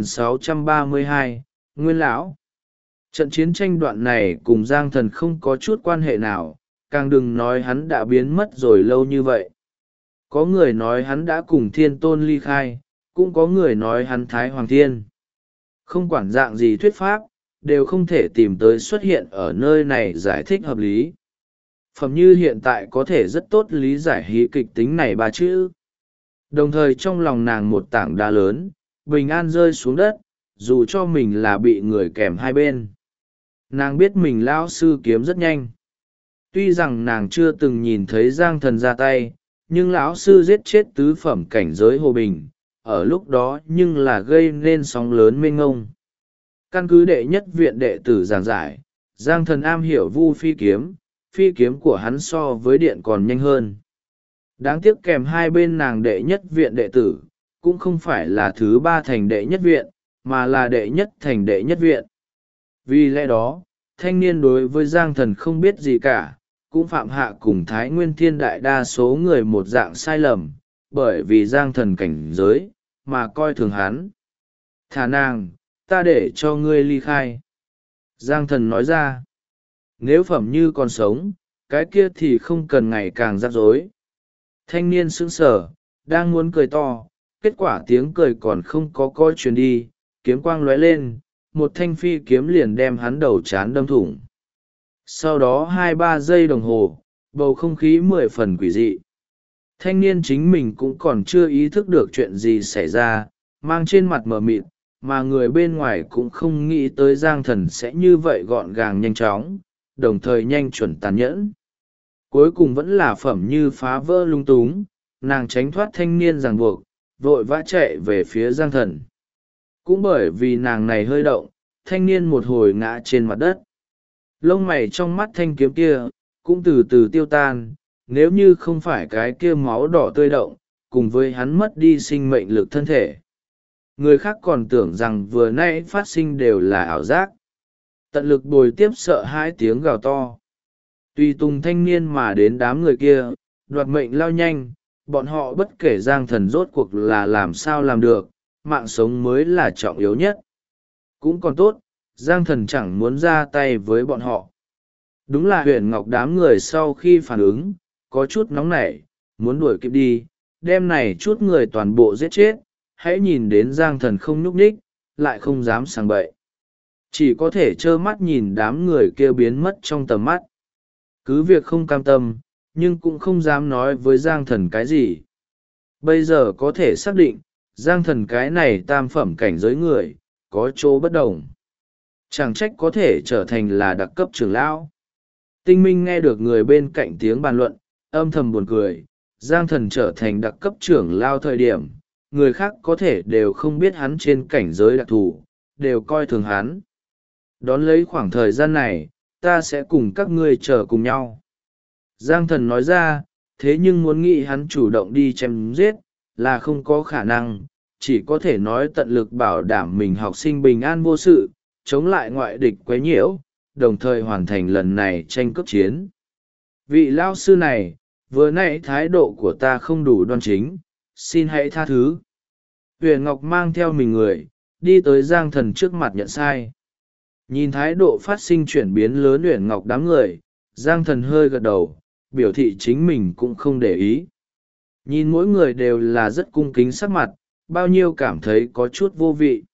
3632, Nguyên Lão. Trận chiến tranh đoạn này cùng Giang Thần không có chút quan hệ nào, càng đừng nói hắn đã biến mất rồi lâu như vậy. Có người nói hắn đã cùng Thiên Tôn ly khai, cũng có người nói hắn Thái Hoàng Thiên. Không quản dạng gì thuyết pháp, đều không thể tìm tới xuất hiện ở nơi này giải thích hợp lý. Phẩm Như hiện tại có thể rất tốt lý giải hí kịch tính này ba chữ. Đồng thời trong lòng nàng một tảng đá lớn, bình an rơi xuống đất, dù cho mình là bị người kèm hai bên. Nàng biết mình lão sư kiếm rất nhanh. Tuy rằng nàng chưa từng nhìn thấy Giang Thần ra tay, nhưng lão sư giết chết tứ phẩm cảnh giới Hồ Bình, ở lúc đó nhưng là gây nên sóng lớn mênh ngông. Căn cứ đệ nhất viện đệ tử giảng giải, Giang Thần am hiểu vu phi kiếm của hắn so với điện còn nhanh hơn. Đáng tiếc kèm hai bên nàng đệ nhất viện đệ tử, cũng không phải là thứ ba thành đệ nhất viện, mà là đệ nhất thành đệ nhất viện. Vì lẽ đó, thanh niên đối với Giang Thần không biết gì cả, cũng phạm hạ cùng Thái Nguyên Thiên đại đa số người một dạng sai lầm, bởi vì Giang Thần cảnh giới, mà coi thường hắn. Thả nàng, ta để cho ngươi ly khai. Giang Thần nói ra, nếu Phẩm Như còn sống, cái kia thì không cần ngày càng rắc rối. Thanh niên sững sờ, đang muốn cười to, kết quả tiếng cười còn không có coi truyền đi, kiếm quang lóe lên, một thanh phi kiếm liền đem hắn đầu trán đâm thủng. Sau đó 2-3 giây đồng hồ, bầu không khí 10 phần quỷ dị. Thanh niên chính mình cũng còn chưa ý thức được chuyện gì xảy ra, mang trên mặt mờ mịt, mà người bên ngoài cũng không nghĩ tới Giang Thần sẽ như vậy gọn gàng nhanh chóng, đồng thời nhanh chuẩn tàn nhẫn. Cuối cùng vẫn là Phẩm Như phá vỡ lung túng, nàng tránh thoát thanh niên ràng buộc, vội vã chạy về phía Giang Thần. Cũng bởi vì nàng này hơi động, thanh niên một hồi ngã trên mặt đất. Lông mày trong mắt thanh kiếm kia cũng từ từ tiêu tan, nếu như không phải cái kia máu đỏ tươi động, cùng với hắn mất đi sinh mệnh lực thân thể. Người khác còn tưởng rằng vừa nãy phát sinh đều là ảo giác. Tận lực bồi tiếp sợ hãi tiếng gào to. Tùy tùng thanh niên mà đến đám người kia, đoạt mệnh lao nhanh, bọn họ bất kể Giang Thần rốt cuộc là làm sao làm được, mạng sống mới là trọng yếu nhất. Cũng còn tốt, Giang Thần chẳng muốn ra tay với bọn họ. Đúng là Huyền Ngọc đám người sau khi phản ứng, có chút nóng nảy, muốn đuổi kịp đi, đêm này chút người toàn bộ giết chết, hãy nhìn đến Giang Thần không nhúc nhích, lại không dám sang bậy. Chỉ có thể trơ mắt nhìn đám người kia biến mất trong tầm mắt. Cứ việc không cam tâm, nhưng cũng không dám nói với Giang Thần cái gì. Bây giờ có thể xác định, Giang Thần cái này tam phẩm cảnh giới người, có chỗ bất đồng. Chẳng trách có thể trở thành là đặc cấp trưởng lão. Tinh Minh nghe được người bên cạnh tiếng bàn luận, âm thầm buồn cười. Giang Thần trở thành đặc cấp trưởng lão thời điểm, người khác có thể đều không biết hắn trên cảnh giới đặc thù, đều coi thường hắn. Đón lấy khoảng thời gian này, ta sẽ cùng các ngươi chờ cùng nhau. Giang Thần nói ra, thế nhưng muốn nghĩ hắn chủ động đi chém giết, là không có khả năng, chỉ có thể nói tận lực bảo đảm mình học sinh bình an vô sự, chống lại ngoại địch quấy nhiễu, đồng thời hoàn thành lần này tranh cướp chiến. Vị lao sư này, vừa nãy thái độ của ta không đủ đoan chính, xin hãy tha thứ. Huyền Ngọc mang theo mình người, đi tới Giang Thần trước mặt nhận sai. Nhìn thái độ phát sinh chuyển biến lớn Huyền Ngọc đám người, Giang Thần hơi gật đầu, biểu thị chính mình cũng không để ý. Nhìn mỗi người đều là rất cung kính sắc mặt, bao nhiêu cảm thấy có chút vô vị.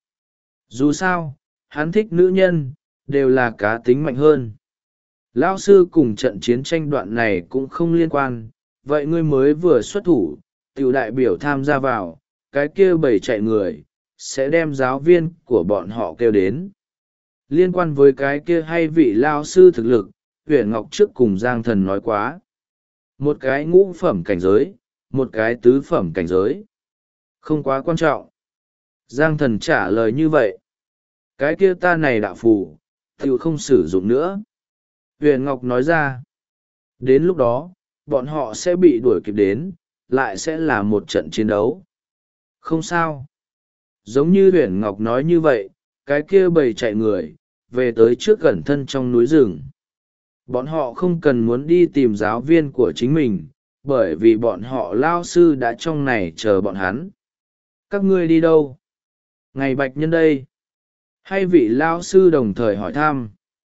Dù sao, hắn thích nữ nhân, đều là cá tính mạnh hơn. Lão sư cùng trận chiến tranh đoạn này cũng không liên quan, vậy ngươi mới vừa xuất thủ, tiểu đại biểu tham gia vào, cái kia bầy chạy người, sẽ đem giáo viên của bọn họ kêu đến. Liên quan với cái kia hay vị lao sư thực lực, Huyền Ngọc trước cùng Giang Thần nói quá. Một cái ngũ phẩm cảnh giới, một cái tứ phẩm cảnh giới. Không quá quan trọng. Giang Thần trả lời như vậy. Cái kia ta này đạo phù, tiểu không sử dụng nữa. Huyền Ngọc nói ra. Đến lúc đó, bọn họ sẽ bị đuổi kịp đến, lại sẽ là một trận chiến đấu. Không sao. Giống như Huyền Ngọc nói như vậy, cái kia bầy chạy người, về tới trước gần thân trong núi rừng. Bọn họ không cần muốn đi tìm giáo viên của chính mình, bởi vì bọn họ lao sư đã trong này chờ bọn hắn. Các ngươi đi đâu? Ngày Bạch Nhân đây. Hay vị lao sư đồng thời hỏi thăm.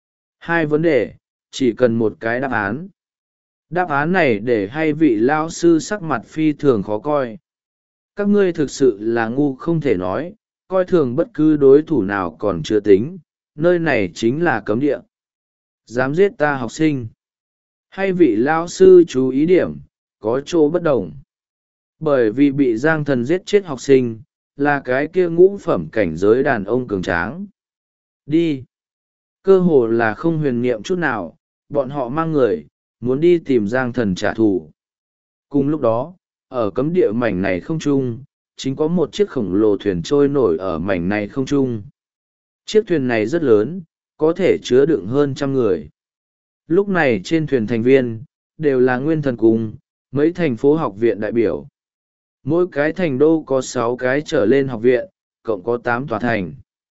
Hai vấn đề, chỉ cần một cái đáp án. Đáp án này để hay vị lao sư sắc mặt phi thường khó coi. Các ngươi thực sự là ngu không thể nói, coi thường bất cứ đối thủ nào còn chưa tính, nơi này chính là cấm địa. Dám giết ta học sinh. Hay vị lao sư chú ý điểm, có chỗ bất đồng. Bởi vì bị Giang Thần giết chết học sinh, là cái kia ngũ phẩm cảnh giới đàn ông cường tráng. Đi. Cơ hồ là không huyền niệm chút nào, bọn họ mang người, muốn đi tìm Giang Thần trả thù. Cùng lúc đó, ở cấm địa mảnh này không trung, chính có một chiếc khổng lồ thuyền trôi nổi ở mảnh này không trung. Chiếc thuyền này rất lớn, có thể chứa đựng hơn 100 người. Lúc này trên thuyền thành viên, đều là Nguyên Thần Cung, mấy thành phố học viện đại biểu. Mỗi cái thành đô có 6 cái trở lên học viện, cộng có 8 tòa thành.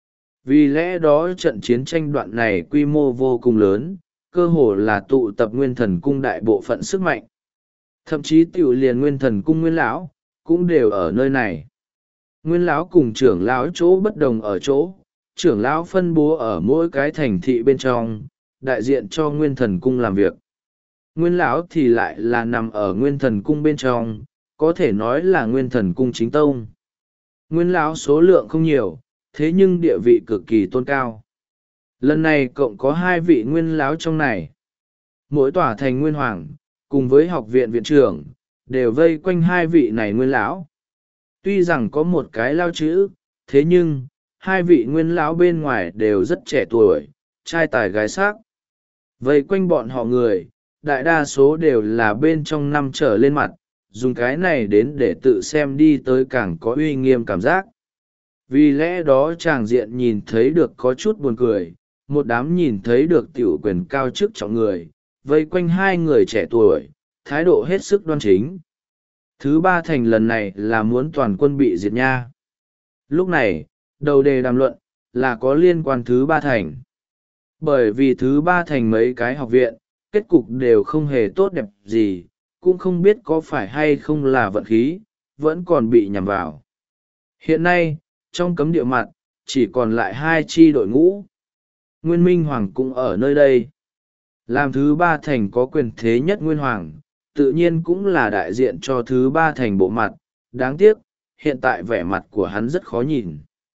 Vì lẽ đó trận chiến tranh đoạn này quy mô vô cùng lớn, cơ hồ là tụ tập Nguyên Thần Cung đại bộ phận sức mạnh. Thậm chí tiểu liền Nguyên Thần Cung Nguyên Lão, cũng đều ở nơi này. Nguyên Lão cùng trưởng lão chỗ bất đồng ở chỗ, trưởng lão phân bố ở mỗi cái thành thị bên trong, đại diện cho Nguyên Thần Cung làm việc. Nguyên Lão thì lại là nằm ở Nguyên Thần Cung bên trong, có thể nói là Nguyên Thần Cung chính tông. Nguyên Lão số lượng không nhiều, thế nhưng địa vị cực kỳ tôn cao. Lần này cộng có 2 vị nguyên lão trong này. Mỗi tòa thành nguyên hoàng, cùng với học viện viện trưởng, đều vây quanh 2 vị này nguyên lão. Tuy rằng có một cái lao chữ, thế nhưng, 2 vị nguyên lão bên ngoài đều rất trẻ tuổi, trai tài gái sắc. Vây quanh bọn họ người, đại đa số đều là bên trong năm trở lên mặt, dùng cái này đến để tự xem đi tới càng có uy nghiêm cảm giác. Vì lẽ đó tràng diện nhìn thấy được có chút buồn cười, một đám nhìn thấy được tiểu quyền cao chức trọng người, vây quanh 2 người trẻ tuổi, thái độ hết sức đoan chính. Thứ 3 thành lần này là muốn toàn quân bị diệt nha. Lúc này, đầu đề đàm luận, là có liên quan thứ 3 thành. Bởi vì thứ 3 thành mấy cái học viện, kết cục đều không hề tốt đẹp gì, cũng không biết có phải hay không là vận khí, vẫn còn bị nhằm vào. Hiện nay, trong cấm địa mặt, chỉ còn lại 2 chi đội ngũ. Nguyên Minh Hoàng cũng ở nơi đây. Làm thứ 3 thành có quyền thế nhất Nguyên Hoàng, tự nhiên cũng là đại diện cho thứ 3 thành bộ mặt. Đáng tiếc, hiện tại vẻ mặt của hắn rất khó nhìn.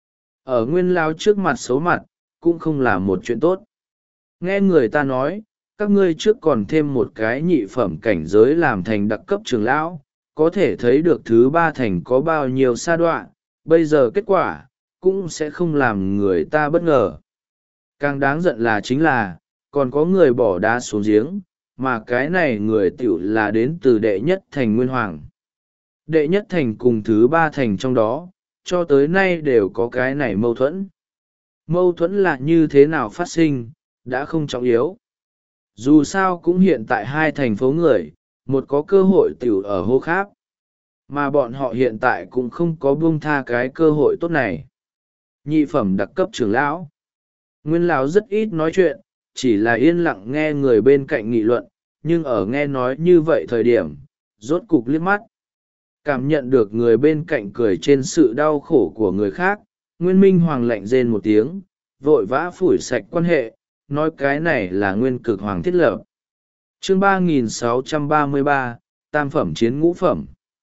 Ở Nguyên Lao trước mặt xấu mặt, cũng không là một chuyện tốt. Nghe người ta nói, các ngươi trước còn thêm một cái nhị phẩm cảnh giới làm thành đặc cấp trưởng lão, có thể thấy được thứ 3 thành có bao nhiêu sa đoạn, bây giờ kết quả, cũng sẽ không làm người ta bất ngờ. Càng đáng giận là chính là, còn có người bỏ đá xuống giếng, mà cái này người tiểu là đến từ đệ nhất thành Nguyên Hoàng. Đệ nhất thành cùng thứ 3 thành trong đó, cho tới nay đều có cái này mâu thuẫn. Mâu thuẫn là như thế nào phát sinh, đã không trọng yếu. Dù sao cũng hiện tại 2 thành phố người, một có cơ hội tiểu ở hô khác. Mà bọn họ hiện tại cũng không có buông tha cái cơ hội tốt này. Nhị phẩm đặc cấp trưởng lão. Nguyên lão rất ít nói chuyện, chỉ là yên lặng nghe người bên cạnh nghị luận, nhưng ở nghe nói như vậy thời điểm, rốt cục liếc mắt. Cảm nhận được người bên cạnh cười trên sự đau khổ của người khác, Nguyên Minh Hoàng lạnh rên một tiếng, vội vã phủi sạch quan hệ, nói cái này là Nguyên Cực Hoàng thiết lập. Chương 3633, Tam phẩm chiến ngũ phẩm.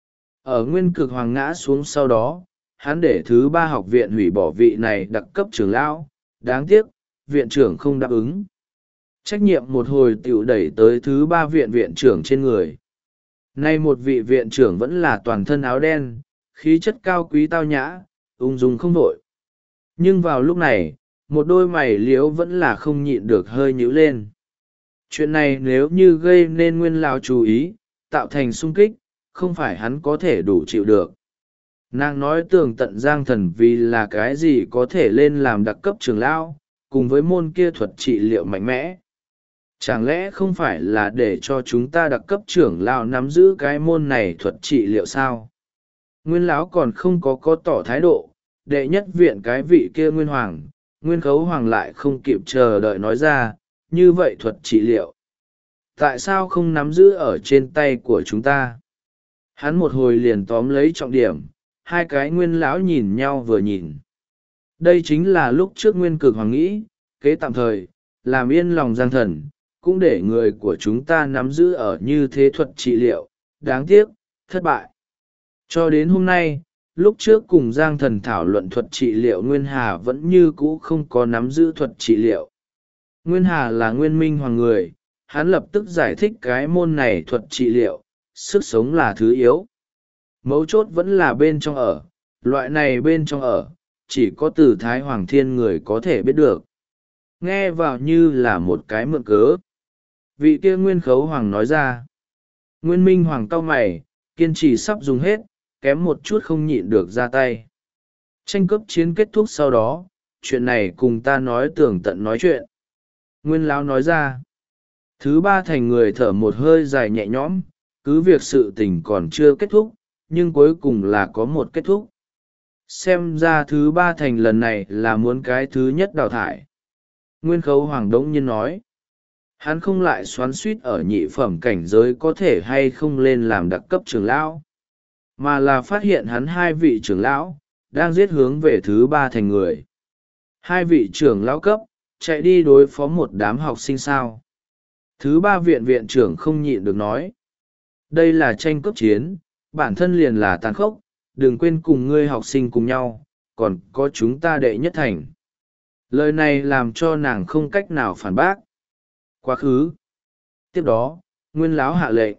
Ở Nguyên Cực Hoàng ngã xuống sau đó, hắn để thứ 3 học viện hủy bỏ vị này đặc cấp trưởng lão, đáng tiếc, viện trưởng không đáp ứng. Trách nhiệm một hồi tiểu đẩy tới thứ 3 viện viện trưởng trên người. Nay một vị viện trưởng vẫn là toàn thân áo đen, khí chất cao quý tao nhã, ung dung không đổi. Nhưng vào lúc này, một đôi mày liếu vẫn là không nhịn được hơi nhíu lên. Chuyện này nếu như gây nên Nguyên lão chú ý, tạo thành xung kích, không phải hắn có thể đủ chịu được. Nàng nói tường tận Giang Thần vì là cái gì có thể lên làm đặc cấp trưởng lão, cùng với môn kia thuật trị liệu mạnh mẽ. Chẳng lẽ không phải là để cho chúng ta đặc cấp trưởng lão nắm giữ cái môn này thuật trị liệu sao? Nguyên lão còn không có tỏ thái độ, đệ nhất viện cái vị kia Nguyên Hoàng, Nguyên Khấu Hoàng lại không kịp chờ đợi nói ra, như vậy thuật trị liệu. Tại sao không nắm giữ ở trên tay của chúng ta? Hắn một hồi liền tóm lấy trọng điểm, 2 cái Nguyên lão nhìn nhau vừa nhìn. Đây chính là lúc trước Nguyên Cực Hoàng nghĩ, kế tạm thời, làm yên lòng Giang Thần, cũng để người của chúng ta nắm giữ ở như thế thuật trị liệu, đáng tiếc, thất bại. Cho đến hôm nay, lúc trước cùng Giang Thần thảo luận thuật trị liệu Nguyên Hà vẫn như cũ không có nắm giữ thuật trị liệu. Nguyên Hà là Nguyên Minh Hoàng người, hắn lập tức giải thích cái môn này thuật trị liệu, sức sống là thứ yếu. Mấu chốt vẫn là bên trong ở, loại này bên trong ở, chỉ có từ Thái Hoàng Thiên người có thể biết được. Nghe vào như là một cái mượn cớ. Vị kia Nguyên Khấu Hoàng nói ra. Nguyên Minh Hoàng cau mày, kiên trì sắp dùng hết, kém một chút không nhịn được ra tay. Tranh cướp chiến kết thúc sau đó, chuyện này cùng ta nói tường tận nói chuyện. Nguyên lão nói ra. Thứ 3 thành người thở một hơi dài nhẹ nhõm, cứ việc sự tình còn chưa kết thúc, nhưng cuối cùng là có một kết thúc. Xem ra thứ 3 thành lần này là muốn cái thứ nhất đào thải. Nguyên Khấu Hoàng đống nhiên nói. Hắn không lại xoắn suýt ở nhị phẩm cảnh giới có thể hay không lên làm đặc cấp trưởng lão, mà là phát hiện hắn 2 vị trưởng lão đang giết hướng về thứ 3 thành người. 2 vị trưởng lão cấp chạy đi đối phó một đám học sinh sao? Thứ 3 viện viện trưởng không nhịn được nói. Đây là tranh cướp chiến, bản thân liền là tàn khốc, đừng quên cùng ngươi học sinh cùng nhau, còn có chúng ta đệ nhất thành. Lời này làm cho nàng không cách nào phản bác. Quá khứ. Tiếp đó, Nguyên Lão hạ lệnh.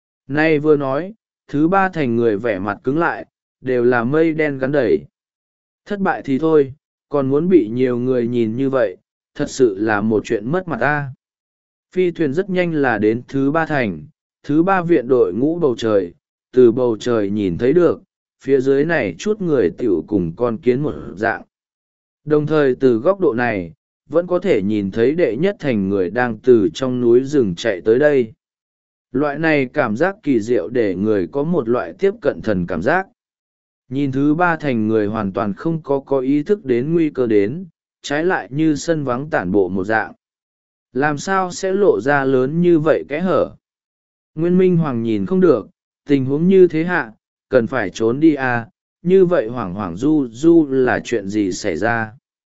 Nay vừa nói, thứ ba thành người vẻ mặt cứng lại, đều là mây đen gắn đầy. Thất bại thì thôi, còn muốn bị nhiều người nhìn như vậy, thật sự là một chuyện mất mặt ta. Phi thuyền rất nhanh là đến thứ ba thành, thứ ba viện đội ngũ bầu trời, từ bầu trời nhìn thấy được, phía dưới này chút người tiểu cùng con kiến một dạng. Đồng thời từ góc độ này, vẫn có thể nhìn thấy đệ nhất thành người đang từ trong núi rừng chạy tới đây. Loại này cảm giác kỳ diệu để người có một loại tiếp cận thần cảm giác. Nhìn thứ ba thành người hoàn toàn không có ý thức đến nguy cơ đến, trái lại như sân vắng tản bộ một dạng. Làm sao sẽ lộ ra lớn như vậy kẽ hở? Nguyên Minh Hoàng nhìn không được, tình huống như thế hạ, cần phải trốn đi à, như vậy hoảng hoảng du du là chuyện gì xảy ra?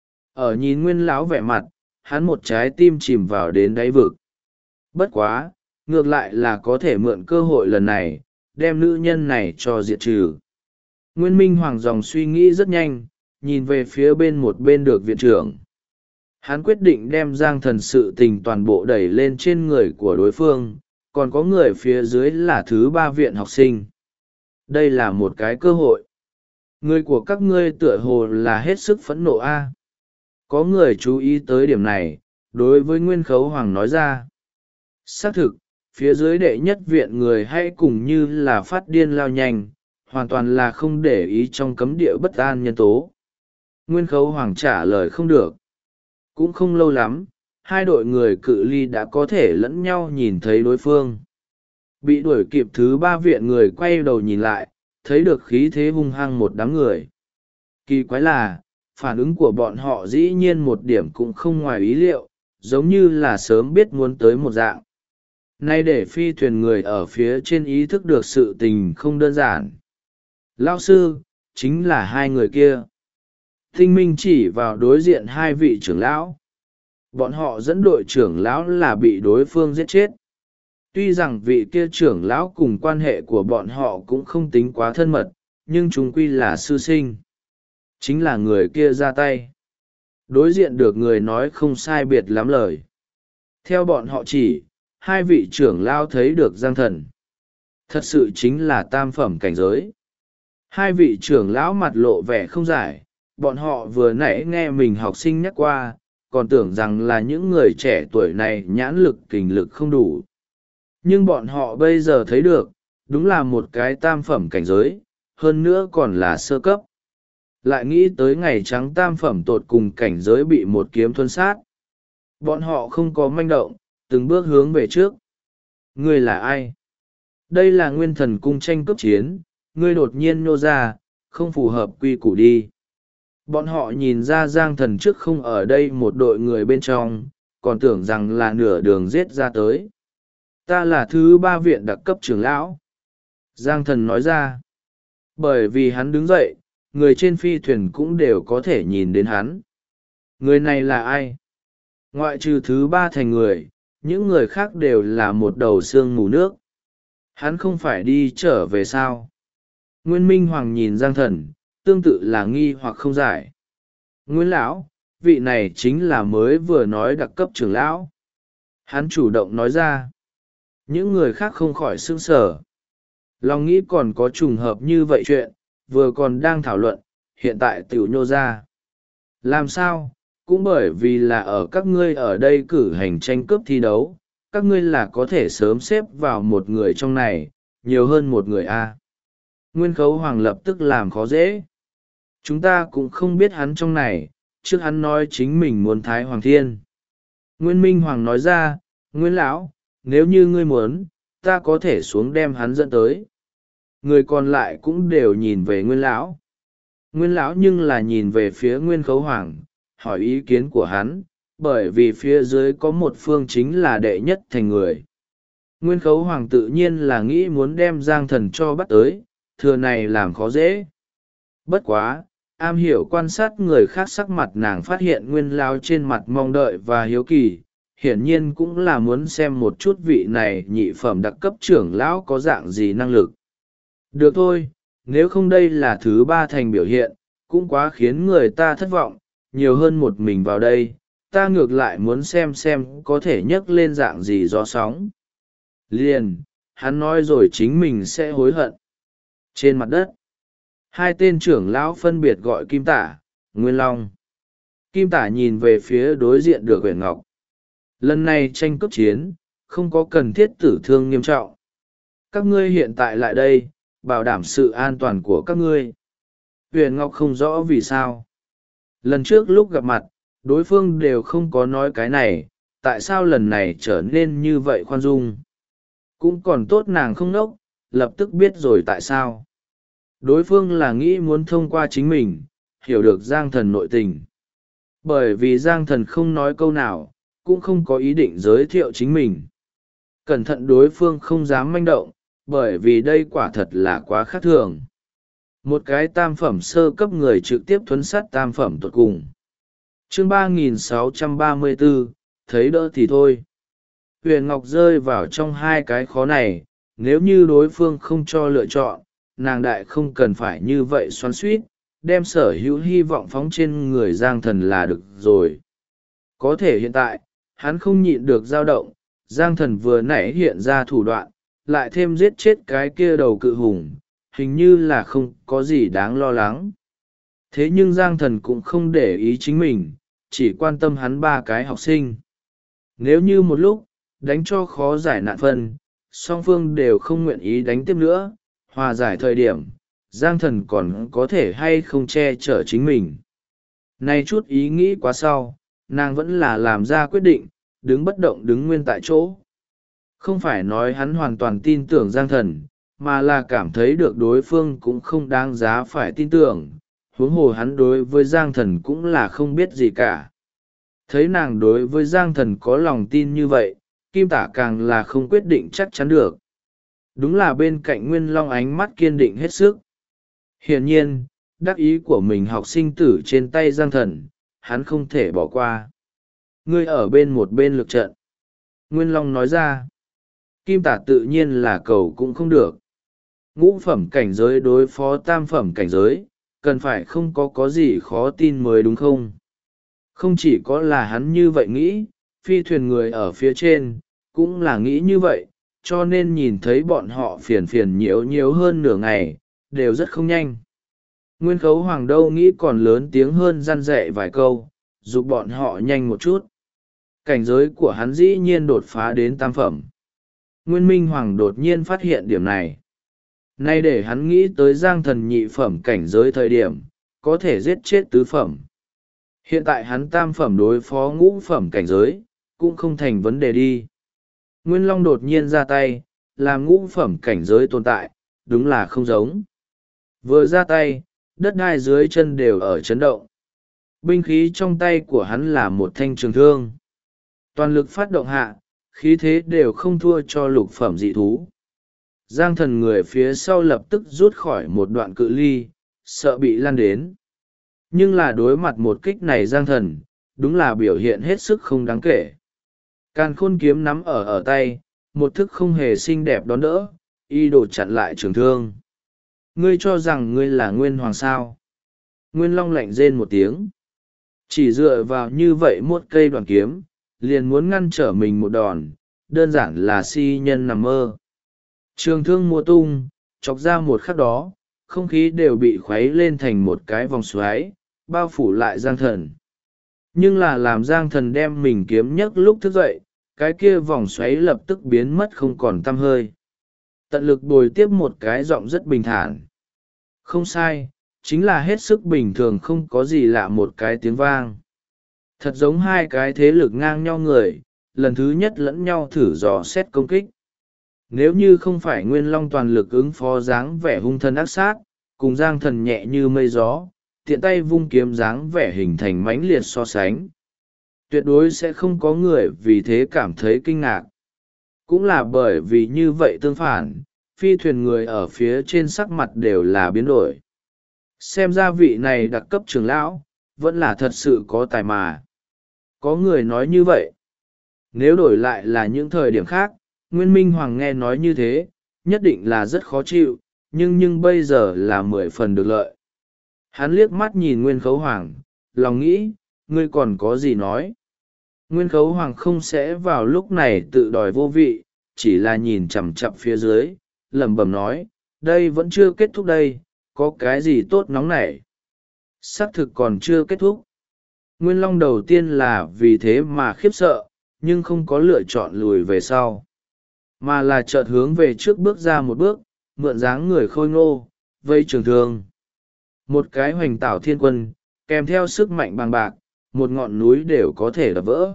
Ở nhìn Nguyên Lão vẻ mặt, hắn một trái tim chìm vào đến đáy vực. Bất quá, ngược lại là có thể mượn cơ hội lần này, đem nữ nhân này cho diệt trừ. Nguyên Minh Hoàng dòng suy nghĩ rất nhanh, nhìn về phía một bên được viện trưởng. Hắn quyết định đem Giang Thần sự tình toàn bộ đẩy lên trên người của đối phương, còn có người phía dưới là thứ ba viện học sinh. Đây là một cái cơ hội. Người của các ngươi tựa hồ là hết sức phẫn nộ a. Có người chú ý tới điểm này, đối với Nguyên Khấu Hoàng nói ra. Xác thực, phía dưới đệ nhất viện người hay cùng như là phát điên lao nhanh, hoàn toàn là không để ý trong cấm địa bất an nhân tố. Nguyên Khấu Hoàng trả lời không được. Cũng không lâu lắm, hai đội người cự ly đã có thể lẫn nhau nhìn thấy đối phương. Bị đuổi kịp thứ ba viện người quay đầu nhìn lại, thấy được khí thế hung hăng một đám người. Kỳ quái là, phản ứng của bọn họ dĩ nhiên một điểm cũng không ngoài ý liệu, giống như là sớm biết muốn tới một dạng. Nay để phi thuyền người ở phía trên ý thức được sự tình không đơn giản. Lão sư, chính là hai người kia. Tinh Minh chỉ vào đối diện hai vị trưởng lão. Bọn họ dẫn đội trưởng lão là bị đối phương giết chết. Tuy rằng vị kia trưởng lão cùng quan hệ của bọn họ cũng không tính quá thân mật, nhưng chúng quy là sư sinh. Chính là người kia ra tay. Đối diện được người nói không sai biệt lắm lời. Theo bọn họ chỉ, hai vị trưởng lão thấy được Giang Thần. Thật sự chính là tam phẩm cảnh giới. Hai vị trưởng lão mặt lộ vẻ không giải, bọn họ vừa nãy nghe mình học sinh nhắc qua, còn tưởng rằng là những người trẻ tuổi này nhãn lực kình lực không đủ. Nhưng bọn họ bây giờ thấy được, đúng là một cái tam phẩm cảnh giới, hơn nữa còn là sơ cấp. Lại nghĩ tới ngày trắng tam phẩm tột cùng cảnh giới bị một kiếm thuân sát. Bọn họ không có manh động, từng bước hướng về trước. Ngươi là ai? Đây là Nguyên Thần cung tranh cướp chiến, ngươi đột nhiên nô ra, không phù hợp quy củ đi. Bọn họ nhìn ra Giang Thần trước không ở đây một đội người bên trong, còn tưởng rằng là nửa đường giết ra tới. Ta là thứ ba viện đặc cấp trưởng lão. Giang Thần nói ra. Bởi vì hắn đứng dậy, người trên phi thuyền cũng đều có thể nhìn đến hắn. Người này là ai? Ngoại trừ thứ ba thành người, những người khác đều là một đầu xương mù nước. Hắn không phải đi trở về sao? Nguyên Minh Hoàng nhìn Giang Thần, tương tự là nghi hoặc không giải. Nguyên lão, vị này chính là mới vừa nói đặc cấp trưởng lão. Hắn chủ động nói ra. Những người khác không khỏi sững sờ. Lòng nghĩ còn có trùng hợp như vậy chuyện, vừa còn đang thảo luận, hiện tại tiểu nhô ra. Làm sao? Cũng bởi vì là ở các ngươi ở đây cử hành tranh cướp thi đấu, các ngươi là có thể sớm xếp vào một người trong này, nhiều hơn một người a. Nguyên Khấu Hoàng lập tức làm khó dễ. Chúng ta cũng không biết hắn trong này, trước hắn nói chính mình muốn Thái Hoàng Thiên. Nguyên Minh Hoàng nói ra, Nguyên Lão, nếu như ngươi muốn, ta có thể xuống đem hắn dẫn tới. Người còn lại cũng đều nhìn về Nguyên Lão. Nguyên Lão nhưng là nhìn về phía Nguyên Khấu Hoàng, hỏi ý kiến của hắn, bởi vì phía dưới có một phương chính là đệ nhất thành người. Nguyên Khấu Hoàng tự nhiên là nghĩ muốn đem Giang Thần cho bắt tới, thừa này làm khó dễ. Bất quá, am hiểu quan sát người khác sắc mặt nàng phát hiện Nguyên Lão trên mặt mong đợi và hiếu kỳ, hiển nhiên cũng là muốn xem một chút vị này nhị phẩm đặc cấp trưởng lão có dạng gì năng lực. Được thôi, nếu không đây là thứ ba thành biểu hiện, cũng quá khiến người ta thất vọng, nhiều hơn một mình vào đây, ta ngược lại muốn xem có thể nhấc lên dạng gì gió sóng. Liền, hắn nói rồi chính mình sẽ hối hận. Trên mặt đất, hai tên trưởng lão phân biệt gọi Kim Tả, Nguyên Long. Kim Tả nhìn về phía đối diện được Huyền Ngọc. Lần này tranh cướp chiến, không có cần thiết tử thương nghiêm trọng. Các ngươi hiện tại lại đây, bảo đảm sự an toàn của các ngươi. Huyền Ngọc không rõ vì sao. Lần trước lúc gặp mặt, đối phương đều không có nói cái này, tại sao lần này trở nên như vậy khoan dung. Cũng còn tốt nàng không nốc, lập tức biết rồi tại sao. Đối phương là nghĩ muốn thông qua chính mình, hiểu được Giang Thần nội tình. Bởi vì Giang Thần không nói câu nào, cũng không có ý định giới thiệu chính mình. Cẩn thận đối phương không dám manh động, bởi vì đây quả thật là quá khác thường. Một cái tam phẩm sơ cấp người trực tiếp thuấn sát tam phẩm tuột cùng. Chương 3634, thấy đỡ thì thôi. Huyền Ngọc rơi vào trong hai cái khó này, nếu như đối phương không cho lựa chọn, nàng đại không cần phải như vậy xoắn suýt, đem sở hữu hy vọng phóng trên người Giang Thần là được rồi. Có thể hiện tại, hắn không nhịn được dao động, Giang Thần vừa nãy hiện ra thủ đoạn, lại thêm giết chết cái kia đầu cự hùng, hình như là không có gì đáng lo lắng. Thế nhưng Giang Thần cũng không để ý chính mình, chỉ quan tâm hắn ba cái học sinh. Nếu như một lúc, đánh cho khó giải nạn phân, song phương đều không nguyện ý đánh tiếp nữa, hòa giải thời điểm, Giang Thần còn có thể hay không che chở chính mình. Nay chút ý nghĩ quá sau, nàng vẫn là làm ra quyết định, đứng bất động đứng nguyên tại chỗ. Không phải nói hắn hoàn toàn tin tưởng Giang Thần, mà là cảm thấy được đối phương cũng không đáng giá phải tin tưởng, huống hồ hắn đối với Giang Thần cũng là không biết gì cả. Thấy nàng đối với Giang Thần có lòng tin như vậy, Kim Tả càng là không quyết định chắc chắn được. Đúng là bên cạnh Nguyên Long ánh mắt kiên định hết sức. Hiển nhiên, đắc ý của mình học sinh tử trên tay Giang Thần, hắn không thể bỏ qua. Ngươi ở bên một bên lực trận. Nguyên Long nói ra. Kim Tả tự nhiên là cầu cũng không được. Ngũ phẩm cảnh giới đối phó tam phẩm cảnh giới, cần phải không có gì khó tin mới đúng không? Không chỉ có là hắn như vậy nghĩ, phi thuyền người ở phía trên, cũng là nghĩ như vậy, cho nên nhìn thấy bọn họ phiền nhiều hơn nửa ngày, đều rất không nhanh. Nguyên Khấu Hoàng đâu nghĩ còn lớn tiếng hơn răn dạy vài câu, giúp bọn họ nhanh một chút. Cảnh giới của hắn dĩ nhiên đột phá đến tam phẩm. Nguyên Minh Hoàng đột nhiên phát hiện điểm này. Nay để hắn nghĩ tới Giang Thần nhị phẩm cảnh giới thời điểm, có thể giết chết tứ phẩm. Hiện tại hắn tam phẩm đối phó ngũ phẩm cảnh giới, cũng không thành vấn đề đi. Nguyên Long đột nhiên ra tay, làm ngũ phẩm cảnh giới tồn tại, đúng là không giống. Vừa ra tay, đất đai dưới chân đều ở chấn động. Binh khí trong tay của hắn là một thanh trường thương. Toàn lực phát động hạ, khí thế đều không thua cho lục phẩm dị thú. Giang Thần người phía sau lập tức rút khỏi một đoạn cự ly, sợ bị lan đến. Nhưng là đối mặt một kích này Giang Thần, đúng là biểu hiện hết sức không đáng kể. Càn khôn kiếm nắm ở tay, một thức không hề xinh đẹp đón đỡ, y đồ chặn lại trường thương. Ngươi cho rằng ngươi là Nguyên Hoàng sao? Nguyên Long lạnh rên một tiếng. Chỉ dựa vào như vậy một cây đoàn kiếm, liền muốn ngăn trở mình một đòn, đơn giản là si nhân nằm mơ. Trường thương mùa tung, chọc ra một khắc đó, không khí đều bị khuấy lên thành một cái vòng xoáy, bao phủ lại Giang Thần. Nhưng là làm Giang Thần đem mình kiếm nhấc lúc thức dậy, cái kia vòng xoáy lập tức biến mất không còn tăm hơi. Tận lực bồi tiếp một cái giọng rất bình thản. Không sai, chính là hết sức bình thường, không có gì lạ một cái tiếng vang. Thật giống hai cái thế lực ngang nhau người, lần thứ nhất lẫn nhau thử dò xét công kích. Nếu như không phải Nguyên Long toàn lực ứng phó dáng vẻ hung thân ác sát, cùng Giang Thần nhẹ như mây gió, tiện tay vung kiếm dáng vẻ hình thành mãnh liệt so sánh. Tuyệt đối sẽ không có người vì thế cảm thấy kinh ngạc. Cũng là bởi vì như vậy tương phản, phi thuyền người ở phía trên sắc mặt đều là biến đổi. Xem ra vị này đặc cấp trưởng lão, vẫn là thật sự có tài mà. Có người nói như vậy. Nếu đổi lại là những thời điểm khác, Nguyên Minh Hoàng nghe nói như thế, nhất định là rất khó chịu, nhưng bây giờ là 10 phần được lợi. Hắn liếc mắt nhìn Nguyên Khấu Hoàng, lòng nghĩ, ngươi còn có gì nói. Nguyên Khấu Hoàng không sẽ vào lúc này tự đòi vô vị, chỉ là nhìn chằm chằm phía dưới, lẩm bẩm nói, đây vẫn chưa kết thúc đây, có cái gì tốt nóng nảy. Xác thực còn chưa kết thúc. Nguyên Long đầu tiên là vì thế mà khiếp sợ, nhưng không có lựa chọn lùi về sau, mà là chợt hướng về trước bước ra một bước, mượn dáng người khôi ngô, vây trường thương. Một cái hoành tảo thiên quân, kèm theo sức mạnh bằng bạc, một ngọn núi đều có thể đập vỡ.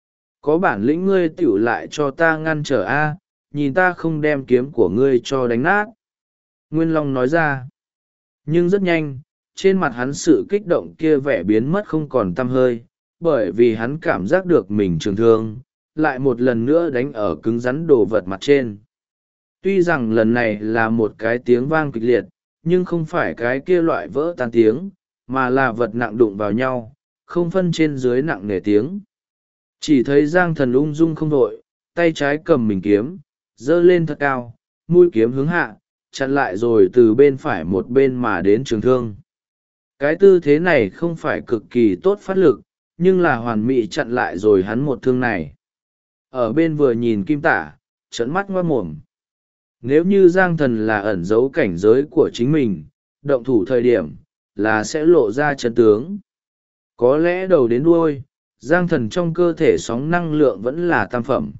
Có bản lĩnh ngươi tựu lại cho ta ngăn trở a, nhìn ta không đem kiếm của ngươi cho đánh nát. Nguyên Long nói ra. Nhưng rất nhanh, trên mặt hắn sự kích động kia vẻ biến mất không còn tăm hơi, bởi vì hắn cảm giác được mình trường thương, lại một lần nữa đánh ở cứng rắn đồ vật mặt trên. Tuy rằng lần này là một cái tiếng vang kịch liệt, nhưng không phải cái kia loại vỡ tan tiếng, mà là vật nặng đụng vào nhau, không phân trên dưới nặng nề tiếng. Chỉ thấy Giang Thần ung dung không đội, tay trái cầm mình kiếm, giơ lên thật cao, mũi kiếm hướng hạ, chặn lại rồi từ bên phải một bên mà đến trường thương. Cái tư thế này không phải cực kỳ tốt phát lực, nhưng là hoàn mỹ chặn lại rồi hắn một thương này. Ở bên vừa nhìn Kim Tả, trợn mắt ngoác mồm. Nếu như Giang Thần là ẩn giấu cảnh giới của chính mình, động thủ thời điểm, là sẽ lộ ra chân tướng. Có lẽ đầu đến đuôi, Giang Thần trong cơ thể sóng năng lượng vẫn là tam phẩm.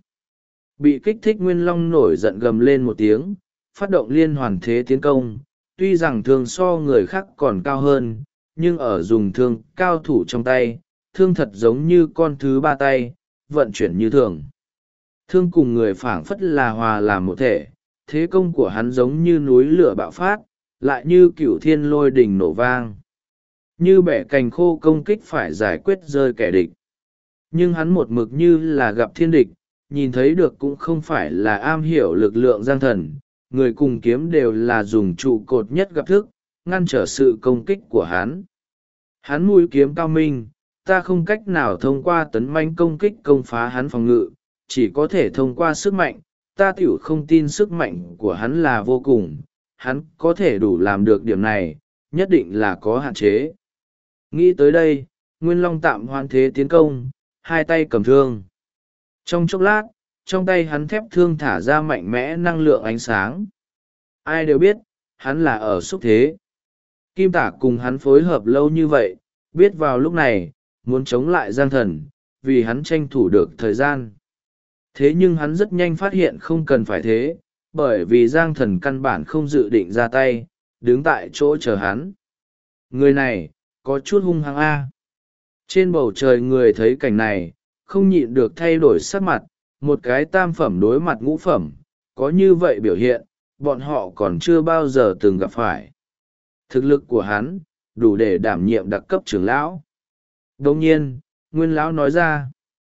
Bị kích thích Nguyên Long nổi giận gầm lên một tiếng, phát động liên hoàn thế tiến công. Tuy rằng thương so người khác còn cao hơn, nhưng ở dùng thương cao thủ trong tay, thương thật giống như con thứ ba tay, vận chuyển như thường. Thương cùng người phảng phất là hòa làm một thể, thế công của hắn giống như núi lửa bạo phát, lại như cửu thiên lôi đình nổ vang. Như bẻ cành khô công kích phải giải quyết rơi kẻ địch. Nhưng hắn một mực như là gặp thiên địch, nhìn thấy được cũng không phải là am hiểu lực lượng Giang Thần, người cùng kiếm đều là dùng trụ cột nhất gặp thức, ngăn trở sự công kích của hắn. Hắn mũi kiếm cao minh, ta không cách nào thông qua tấn manh công kích công phá hắn phòng ngự, chỉ có thể thông qua sức mạnh, ta tiểu không tin sức mạnh của hắn là vô cùng, hắn có thể đủ làm được điểm này, nhất định là có hạn chế. Nghĩ tới đây, Nguyên Long tạm hoãn thế tiến công, hai tay cầm thương. Trong chốc lát, trong tay hắn thép thương thả ra mạnh mẽ năng lượng ánh sáng. Ai đều biết, hắn là ở xúc thế. Kim Tả cùng hắn phối hợp lâu như vậy, biết vào lúc này, muốn chống lại Giang Thần, vì hắn tranh thủ được thời gian. Thế nhưng hắn rất nhanh phát hiện không cần phải thế, bởi vì Giang Thần căn bản không dự định ra tay, đứng tại chỗ chờ hắn. Người này, có chút hung hăng a. Trên bầu trời người thấy cảnh này, không nhịn được thay đổi sắc mặt, một cái tam phẩm đối mặt ngũ phẩm, có như vậy biểu hiện, bọn họ còn chưa bao giờ từng gặp phải. Thực lực của hắn, đủ để đảm nhiệm đặc cấp trưởng lão. Đồng nhiên, Nguyên lão nói ra.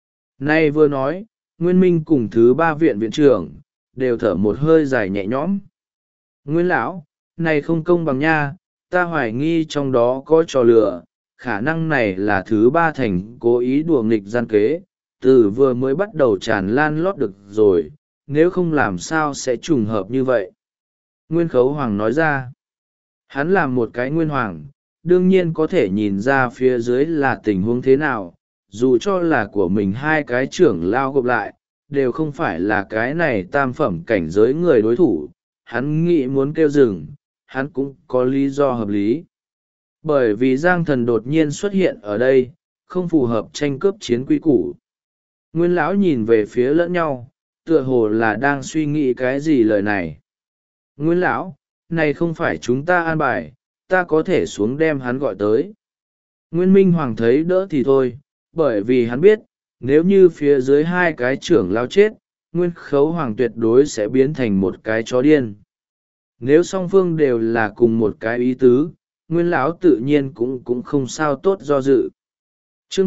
Nay vừa nói, Nguyên Minh cùng thứ ba viện viện trưởng, đều thở một hơi dài nhẹ nhõm. Nguyên lão, này không công bằng nha, ta hoài nghi trong đó có trò lừa, khả năng này là thứ ba thành cố ý đùa nghịch gian kế, từ vừa mới bắt đầu tràn lan lót được rồi, nếu không làm sao sẽ trùng hợp như vậy. Nguyên Khấu Hoàng nói ra, hắn là một cái nguyên hoàng, đương nhiên có thể nhìn ra phía dưới là tình huống thế nào, dù cho là của mình hai cái trưởng lao gộp lại, đều không phải là cái này tam phẩm cảnh giới người đối thủ, hắn nghĩ muốn kêu dừng, hắn cũng có lý do hợp lý. Bởi vì Giang Thần đột nhiên xuất hiện ở đây, không phù hợp tranh cướp chiến quy củ. Nguyên lão nhìn về phía lẫn nhau, tựa hồ là đang suy nghĩ cái gì lời này. Nguyên lão, này không phải chúng ta an bài, ta có thể xuống đem hắn gọi tới. Nguyên Minh Hoàng thấy đỡ thì thôi, bởi vì hắn biết, nếu như phía dưới hai cái trưởng lao chết, Nguyên Khấu Hoàng tuyệt đối sẽ biến thành một cái chó điên. Nếu song phương đều là cùng một cái ý tứ, Nguyên lão tự nhiên cũng không sao tốt do dự. Chương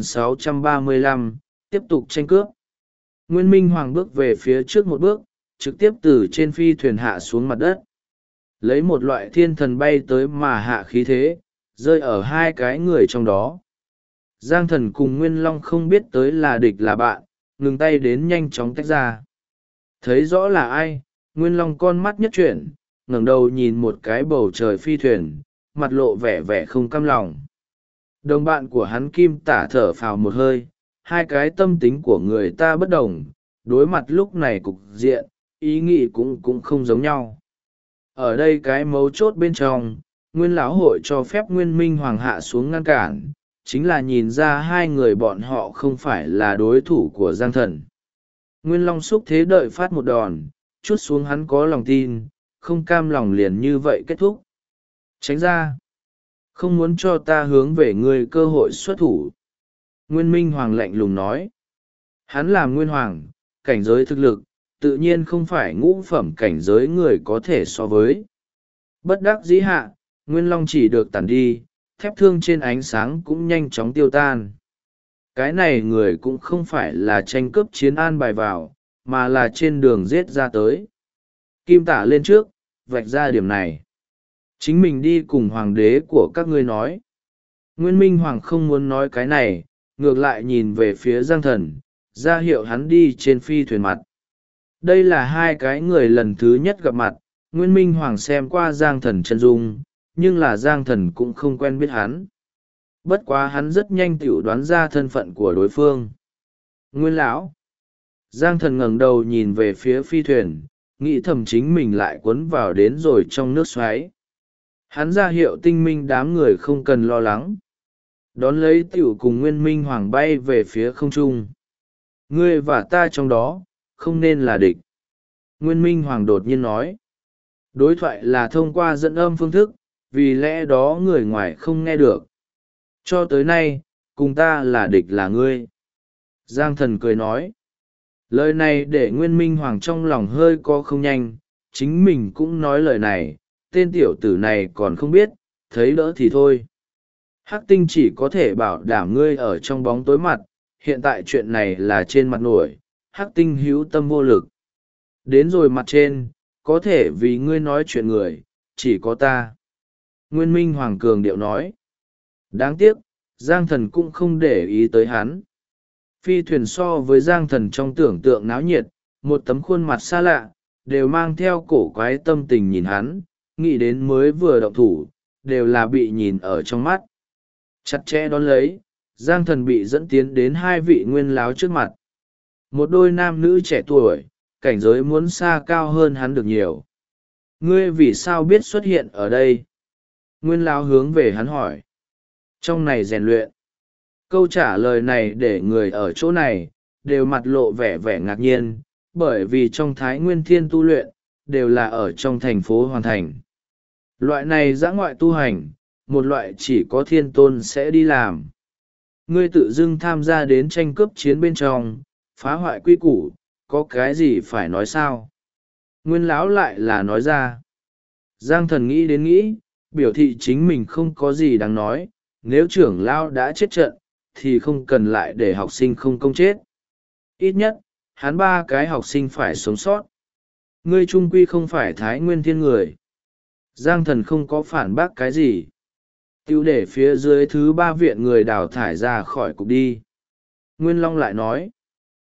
3635, tiếp tục tranh cướp. Nguyên Minh Hoàng bước về phía trước một bước, trực tiếp từ trên phi thuyền hạ xuống mặt đất. Lấy một loại thiên thần bay tới mà hạ khí thế, rơi ở hai cái người trong đó. Giang Thần cùng Nguyên Long không biết tới là địch là bạn, ngừng tay đến nhanh chóng tách ra. Thấy rõ là ai, Nguyên Long con mắt nhất chuyển, ngẩng đầu nhìn một cái bầu trời phi thuyền, mặt lộ vẻ vẻ không cam lòng. Đồng bạn của hắn Kim Tả thở phào một hơi, hai cái tâm tính của người ta bất đồng, đối mặt lúc này cục diện, ý nghĩ cũng không giống nhau. Ở đây cái mấu chốt bên trong, Nguyên lão hội cho phép Nguyên Minh Hoàng hạ xuống ngăn cản, chính là nhìn ra hai người bọn họ không phải là đối thủ của Giang Thần. Nguyên Long xúc thế đợi phát một đòn, chút xuống hắn có lòng tin, không cam lòng liền như vậy kết thúc. Tránh ra! Không muốn cho ta hướng về ngươi cơ hội xuất thủ. Nguyên Minh Hoàng lạnh lùng nói. Hắn là Nguyên Hoàng, cảnh giới thực lực, tự nhiên không phải ngũ phẩm cảnh giới người có thể so với. Bất đắc dĩ hạ, Nguyên Long chỉ được tản đi, thép thương trên ánh sáng cũng nhanh chóng tiêu tan. Cái này người cũng không phải là tranh cướp chiến an bài vào, mà là trên đường giết ra tới. Kim Tả lên trước, vạch ra điểm này. Chính mình đi cùng hoàng đế của các ngươi nói. Nguyên Minh Hoàng không muốn nói cái này, ngược lại nhìn về phía Giang Thần, ra hiệu hắn đi trên phi thuyền mặt. Đây là hai cái người lần thứ nhất gặp mặt, Nguyên Minh Hoàng xem qua Giang Thần chân dung, nhưng là Giang Thần cũng không quen biết hắn. Bất quá hắn rất nhanh tự đoán ra thân phận của đối phương. Nguyên lão. Giang Thần ngẩng đầu nhìn về phía phi thuyền, nghĩ thầm chính mình lại cuốn vào đến rồi trong nước xoáy. Hắn ra hiệu tinh minh đám người không cần lo lắng. Đón lấy tiểu cùng Nguyên Minh Hoàng bay về phía không trung. Ngươi và ta trong đó, không nên là địch. Nguyên Minh Hoàng đột nhiên nói. Đối thoại là thông qua dẫn âm phương thức, vì lẽ đó người ngoài không nghe được. Cho tới nay, cùng ta là địch là ngươi. Giang Thần cười nói. Lời này để Nguyên Minh Hoàng trong lòng hơi có không nhanh, chính mình cũng nói lời này, tên tiểu tử này còn không biết, thấy đỡ thì thôi. Hắc tinh chỉ có thể bảo đảm ngươi ở trong bóng tối mặt, hiện tại chuyện này là trên mặt nổi, Hắc tinh hữu tâm vô lực. Đến rồi mặt trên, có thể vì ngươi nói chuyện người, chỉ có ta. Nguyên Minh Hoàng cường điệu nói. Đáng tiếc, Giang Thần cũng không để ý tới hắn. Phi thuyền so với Giang Thần trong tưởng tượng náo nhiệt, một tấm khuôn mặt xa lạ, đều mang theo cổ quái tâm tình nhìn hắn, nghĩ đến mới vừa động thủ, đều là bị nhìn ở trong mắt. Chặt chẽ đón lấy, Giang Thần bị dẫn tiến đến hai vị nguyên láo trước mặt. Một đôi nam nữ trẻ tuổi, cảnh giới muốn xa cao hơn hắn được nhiều. Ngươi vì sao biết xuất hiện ở đây? Nguyên láo hướng về hắn hỏi. Trong này rèn luyện. Câu trả lời này để người ở chỗ này, đều mặt lộ vẻ vẻ ngạc nhiên, bởi vì trong Thái Nguyên Thiên tu luyện, đều là ở trong thành phố hoàn thành. Loại này dã ngoại tu hành, một loại chỉ có thiên tôn sẽ đi làm. Ngươi tự dưng tham gia đến tranh cướp chiến bên trong, phá hoại quy củ, có cái gì phải nói sao? Nguyên lão lại là nói ra. Giang Thần nghĩ đến nghĩ, biểu thị chính mình không có gì đáng nói, nếu trưởng lão đã chết trận, thì không cần lại để học sinh không công chết. Ít nhất, hắn ba cái học sinh phải sống sót. Ngươi trung quy không phải Thái Nguyên Thiên người. Giang Thần không có phản bác cái gì. Tiêu để phía dưới thứ ba viện người đào thải ra khỏi cục đi. Nguyên Long lại nói.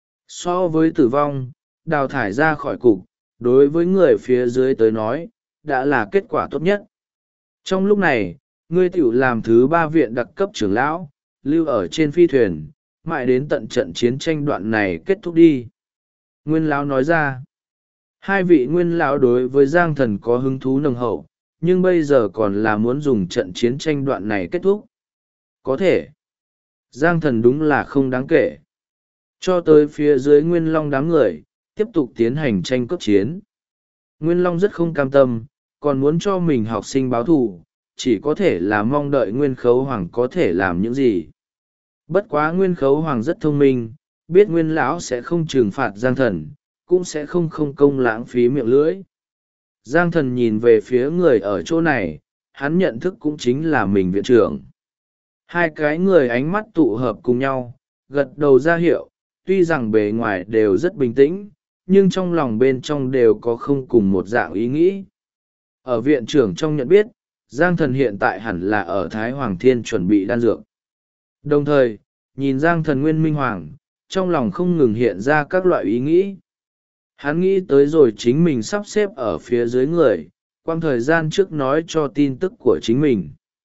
So với tử vong, đào thải ra khỏi cục, đối với người phía dưới tới nói, đã là kết quả tốt nhất. Trong lúc này, ngươi tiểu làm thứ ba viện đặc cấp trưởng lão, lưu ở trên phi thuyền, mãi đến tận trận chiến tranh đoạn này kết thúc đi. Nguyên lão nói ra. Hai vị nguyên lão đối với Giang Thần có hứng thú nồng hậu, nhưng bây giờ còn là muốn dùng trận chiến tranh đoạn này kết thúc. Có thể. Giang Thần đúng là không đáng kể. Cho tới phía dưới Nguyên Long đám người, tiếp tục tiến hành tranh cướp chiến. Nguyên Long rất không cam tâm, còn muốn cho mình học sinh báo thù, chỉ có thể là mong đợi Nguyên Khấu Hoàng có thể làm những gì. Bất quá Nguyên Khấu Hoàng rất thông minh, biết Nguyên Lão sẽ không trừng phạt Giang Thần, cũng sẽ không công lãng phí miệng lưỡi. Giang Thần nhìn về phía người ở chỗ này, hắn nhận thức cũng chính là mình viện trưởng. Hai cái người ánh mắt tụ hợp cùng nhau, gật đầu ra hiệu, tuy rằng bề ngoài đều rất bình tĩnh, nhưng trong lòng bên trong đều có không cùng một dạng ý nghĩ. Ở viện trưởng trong nhận biết, Giang Thần hiện tại hẳn là ở Thái Hoàng Thiên chuẩn bị đan dược. Đồng thời, nhìn Giang Thần Nguyên Minh Hoàng, trong lòng không ngừng hiện ra các loại ý nghĩ. Hắn nghĩ tới rồi chính mình sắp xếp ở phía dưới người, quang thời gian trước nói cho tin tức của chính mình.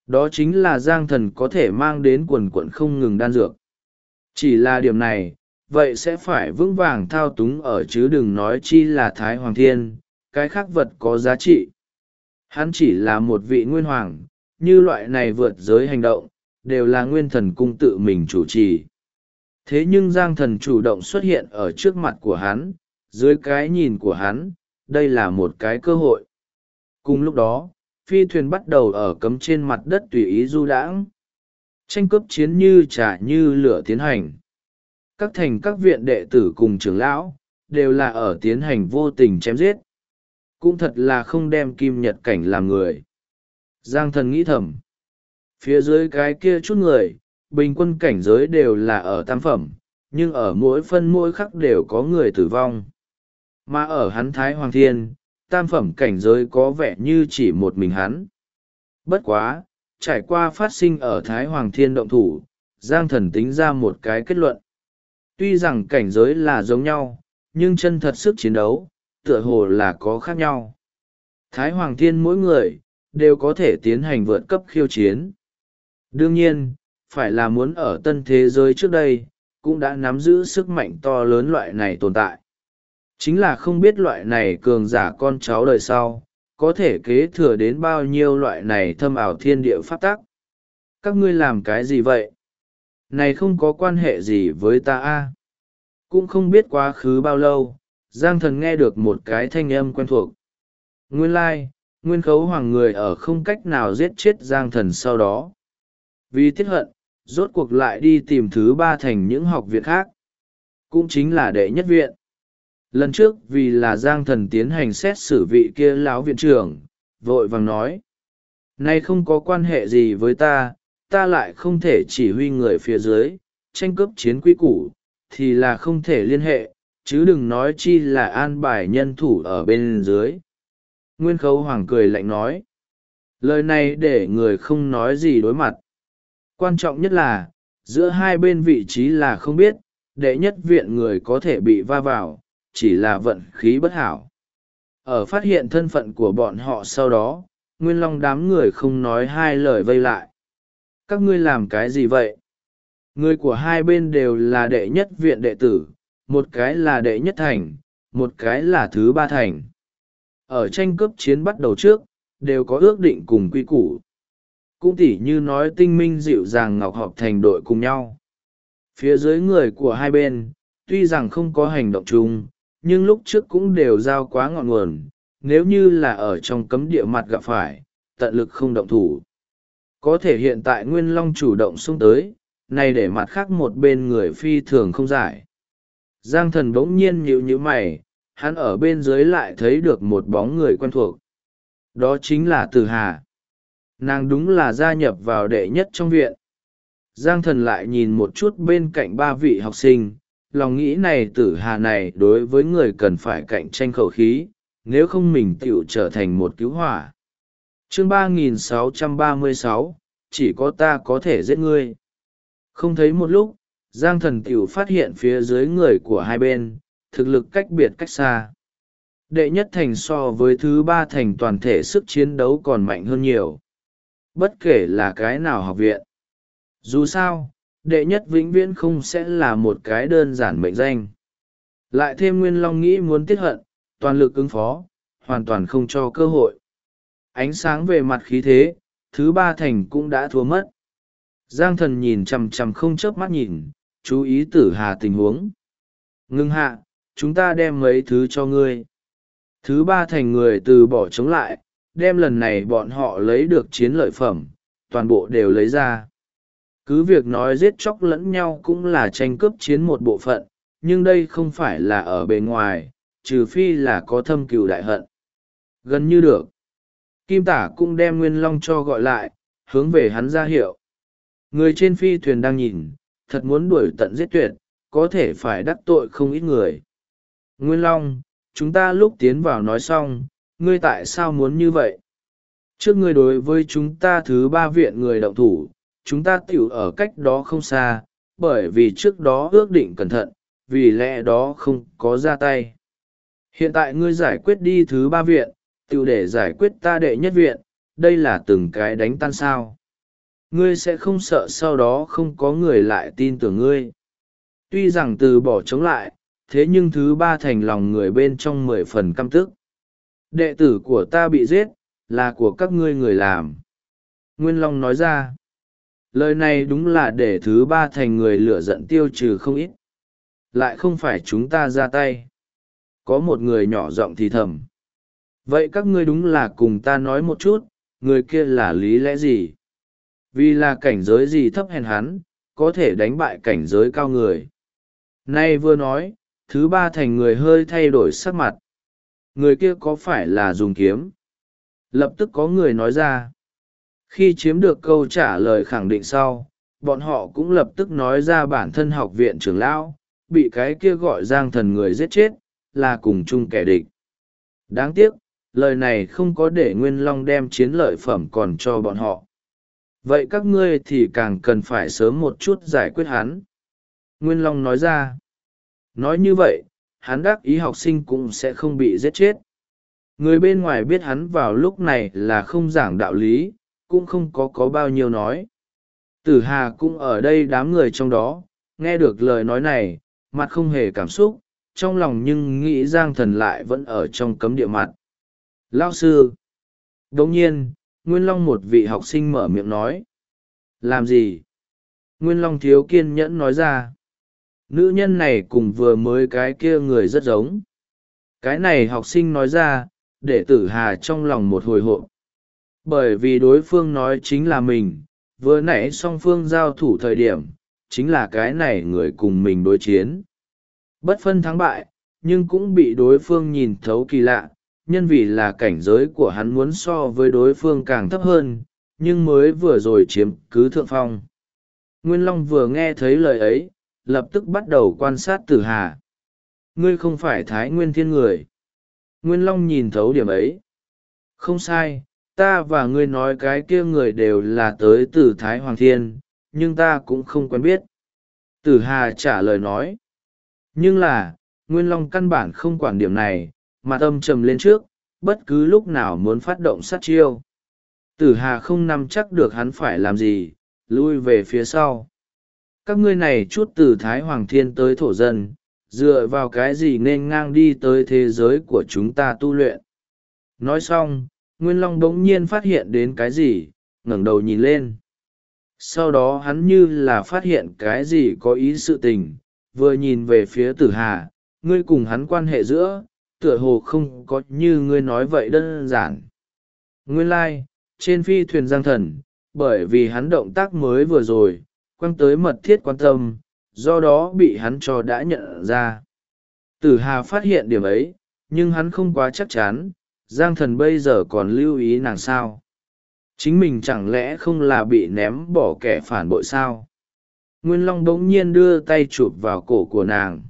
Đó chính là Giang Thần có thể mang đến quần quận không ngừng đan dược. Chỉ là điểm này, vậy sẽ phải vững vàng thao túng ở chứ đừng nói chi là Thái Hoàng Thiên, cái khác vật có giá trị. Hắn chỉ là một vị nguyên hoàng, như loại này vượt giới hành động, đều là nguyên thần cung tự mình chủ trì. Thế nhưng Giang Thần chủ động xuất hiện ở trước mặt của hắn, dưới cái nhìn của hắn, đây là một cái cơ hội. Cùng lúc đó, phi thuyền bắt đầu ở cấm trên mặt đất tùy ý du đãng. Tranh cướp chiến như trả như lửa tiến hành. Các thành các viện đệ tử cùng trưởng lão, đều là ở tiến hành vô tình chém giết. Cũng thật là không đem kim nhật cảnh làm người. Giang Thần nghĩ thầm. Phía dưới cái kia chút người, bình quân cảnh giới đều là ở tam phẩm, nhưng ở mỗi phân mỗi khắc đều có người tử vong. Mà ở hắn Thái Hoàng Thiên, tam phẩm cảnh giới có vẻ như chỉ một mình hắn. Bất quá, trải qua phát sinh ở Thái Hoàng Thiên động thủ, Giang Thần tính ra một cái kết luận. Tuy rằng cảnh giới là giống nhau, nhưng chân thật sức chiến đấu, tựa hồ là có khác nhau. Thái Hoàng Thiên mỗi người, đều có thể tiến hành vượt cấp khiêu chiến. Đương nhiên, phải là muốn ở tân thế giới trước đây, cũng đã nắm giữ sức mạnh to lớn loại này tồn tại. Chính là không biết loại này cường giả con cháu đời sau, có thể kế thừa đến bao nhiêu loại này thâm ảo thiên địa pháp tắc. Các ngươi làm cái gì vậy? Này không có quan hệ gì với ta a. Cũng không biết quá khứ bao lâu, Giang Thần nghe được một cái thanh âm quen thuộc. Nguyên lai, Nguyên Khấu Hoàng người ở không cách nào giết chết Giang Thần sau đó. Vì tiết hận, rốt cuộc lại đi tìm thứ ba thành những học viện khác. Cũng chính là đệ nhất viện. Lần trước vì là Giang Thần tiến hành xét xử vị kia lão viện trưởng, vội vàng nói. Nay không có quan hệ gì với ta, ta lại không thể chỉ huy người phía dưới, tranh cướp chiến quy củ, thì là không thể liên hệ, chứ đừng nói chi là an bài nhân thủ ở bên dưới. Nguyên Khấu Hoàng cười lạnh nói. Lời này để người không nói gì đối mặt. Quan trọng nhất là, giữa hai bên vị trí là không biết, đệ nhất viện người có thể bị va vào, chỉ là vận khí bất hảo. Ở phát hiện thân phận của bọn họ sau đó, Nguyên Long đám người không nói hai lời vây lại. Các ngươi làm cái gì vậy? Người của hai bên đều là đệ nhất viện đệ tử, một cái là đệ nhất thành, một cái là thứ ba thành. Ở tranh cướp chiến bắt đầu trước, đều có ước định cùng quy củ. Cũng tỉ như nói Tinh Minh dịu dàng ngọc họp thành đội cùng nhau. Phía dưới người của hai bên, tuy rằng không có hành động chung, nhưng lúc trước cũng đều giao quá ngọn nguồn, nếu như là ở trong cấm địa mặt gặp phải, tận lực không động thủ. Có thể hiện tại Nguyên Long chủ động xông tới, này để mặt khác một bên người phi thường không giải. Giang Thần bỗng nhiên nhíu nhíu mày, hắn ở bên dưới lại thấy được một bóng người quen thuộc. Đó chính là Tử Hà. Nàng đúng là gia nhập vào đệ nhất trong viện. Giang Thần lại nhìn một chút bên cạnh ba vị học sinh, lòng nghĩ này Tử Hà này đối với người cần phải cạnh tranh khẩu khí, nếu không mình tựu trở thành một cứu hỏa. Chương 3636, chỉ có ta có thể giết ngươi. Không thấy một lúc, Giang Thần tựu phát hiện phía dưới người của hai bên, thực lực cách biệt cách xa. Đệ nhất thành so với thứ ba thành toàn thể sức chiến đấu còn mạnh hơn nhiều. Bất kể là cái nào học viện. Dù sao, đệ nhất vĩnh viễn không sẽ là một cái đơn giản mệnh danh. Lại thêm Nguyên Long nghĩ muốn tiết hận, toàn lực ứng phó, hoàn toàn không cho cơ hội. Ánh sáng về mặt khí thế, thứ ba thành cũng đã thua mất. Giang Thần nhìn chằm chằm không chớp mắt nhìn, chú ý Tử Hà tình huống. Ngưng hạ, chúng ta đem mấy thứ cho ngươi. Thứ ba thành người từ bỏ chống lại, đem lần này bọn họ lấy được chiến lợi phẩm, toàn bộ đều lấy ra. Cứ việc nói giết chóc lẫn nhau cũng là tranh cướp chiến một bộ phận, nhưng đây không phải là ở bề ngoài, trừ phi là có thâm cừu đại hận. Gần như được. Kim Tả cũng đem Nguyên Long cho gọi lại, hướng về hắn ra hiệu. Người trên phi thuyền đang nhìn, thật muốn đuổi tận giết tuyệt, có thể phải đắc tội không ít người. Nguyên Long, chúng ta lúc tiến vào nói xong, ngươi tại sao muốn như vậy? Trước ngươi đối với chúng ta thứ ba viện người động thủ, chúng ta tiểu ở cách đó không xa, bởi vì trước đó ước định cẩn thận, vì lẽ đó không có ra tay. Hiện tại ngươi giải quyết đi thứ ba viện, tiểu để giải quyết ta đệ nhất viện, đây là từng cái đánh tan sao. Ngươi sẽ không sợ sau đó không có người lại tin tưởng ngươi. Tuy rằng từ bỏ chống lại, thế nhưng thứ ba thành lòng người bên trong 10 phần căm tức. Đệ tử của ta bị giết, là của các ngươi người làm. Nguyên Long nói ra. Lời này đúng là để thứ ba thành người lửa giận tiêu trừ không ít. Lại không phải chúng ta ra tay. Có một người nhỏ giọng thì thầm. Vậy các ngươi đúng là cùng ta nói một chút, người kia là lý lẽ gì? Vì là cảnh giới gì thấp hèn hắn, có thể đánh bại cảnh giới cao người. Nay vừa nói, thứ ba thành người hơi thay đổi sắc mặt. Người kia có phải là dùng kiếm? Lập tức có người nói ra. Khi chiếm được câu trả lời khẳng định sau, bọn họ cũng lập tức nói ra bản thân học viện trưởng lão, bị cái kia gọi Giang Thần người giết chết, là cùng chung kẻ địch. Đáng tiếc, lời này không có để Nguyên Long đem chiến lợi phẩm còn cho bọn họ. Vậy các ngươi thì càng cần phải sớm một chút giải quyết hắn. Nguyên Long nói ra. Nói như vậy, hắn đắc ý học sinh cũng sẽ không bị giết chết. Người bên ngoài biết hắn vào lúc này là không giảng đạo lý, cũng không có bao nhiêu nói. Tử Hà cũng ở đây đám người trong đó, nghe được lời nói này, mặt không hề cảm xúc, trong lòng nhưng nghĩ Giang Thần lại vẫn ở trong cấm địa mặt. Lao sư! Đồng nhiên, Nguyên Long một vị học sinh mở miệng nói. Làm gì? Nguyên Long thiếu kiên nhẫn nói ra. Nữ nhân này cùng vừa mới cái kia người rất giống. Cái này học sinh nói ra, để Tử Hà trong lòng một hồi hộp. Bởi vì đối phương nói chính là mình, vừa nãy song phương giao thủ thời điểm, chính là cái này người cùng mình đối chiến. Bất phân thắng bại, nhưng cũng bị đối phương nhìn thấu kỳ lạ, nhân vì là cảnh giới của hắn muốn so với đối phương càng thấp hơn, nhưng mới vừa rồi chiếm cứ thượng phong. Nguyên Long vừa nghe thấy lời ấy, lập tức bắt đầu quan sát Tử Hà. Ngươi không phải Thái Nguyên Thiên người. Nguyên Long nhìn thấu điểm ấy. Không sai, ta và ngươi nói cái kia người đều là tới từ Thái Hoàng Thiên, nhưng ta cũng không quen biết. Tử Hà trả lời nói. Nhưng là, Nguyên Long căn bản không quản điểm này, mà âm trầm lên trước, bất cứ lúc nào muốn phát động sát chiêu. Tử Hà không nắm chắc được hắn phải làm gì, lui về phía sau. Các ngươi này chút từ Thái Hoàng Thiên tới thổ dân, dựa vào cái gì nên ngang đi tới thế giới của chúng ta tu luyện. Nói xong, Nguyên Long bỗng nhiên phát hiện đến cái gì, ngẩng đầu nhìn lên. Sau đó hắn như là phát hiện cái gì có ý sự tình, vừa nhìn về phía Tử Hà, ngươi cùng hắn quan hệ giữa, tựa hồ không có như ngươi nói vậy đơn giản. Nguyên lai, trên phi thuyền Giang Thần, bởi vì hắn động tác mới vừa rồi, quăng tới mật thiết quan tâm, do đó bị hắn cho đã nhận ra. Tử Hà phát hiện điểm ấy, nhưng hắn không quá chắc chắn, Giang Thần bây giờ còn lưu ý nàng sao. Chính mình chẳng lẽ không là bị ném bỏ kẻ phản bội sao? Nguyên Long bỗng nhiên đưa tay chụp vào cổ của nàng.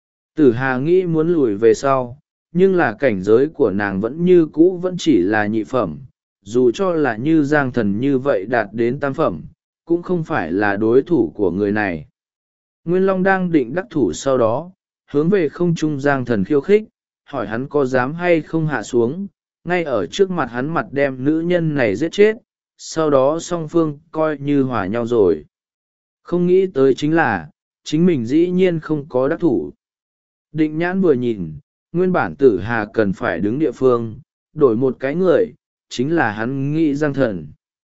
Tử Hà nghĩ muốn lùi về sau, nhưng là cảnh giới của nàng vẫn như cũ vẫn chỉ là nhị phẩm, dù cho là như Giang Thần như vậy đạt đến tam phẩm, cũng không phải là đối thủ của người này. Nguyên Long đang định đắc thủ sau đó, hướng về không trung Giang Thần khiêu khích, hỏi hắn có dám hay không hạ xuống, ngay ở trước mặt hắn mặt đem nữ nhân này giết chết, sau đó song phương coi như hòa nhau rồi. Không nghĩ tới chính là, chính mình dĩ nhiên không có đắc thủ. Định Nhãn vừa nhìn, nguyên bản Tử Hà cần phải đứng địa phương, đổi một cái người, chính là hắn nghĩ Giang Thần.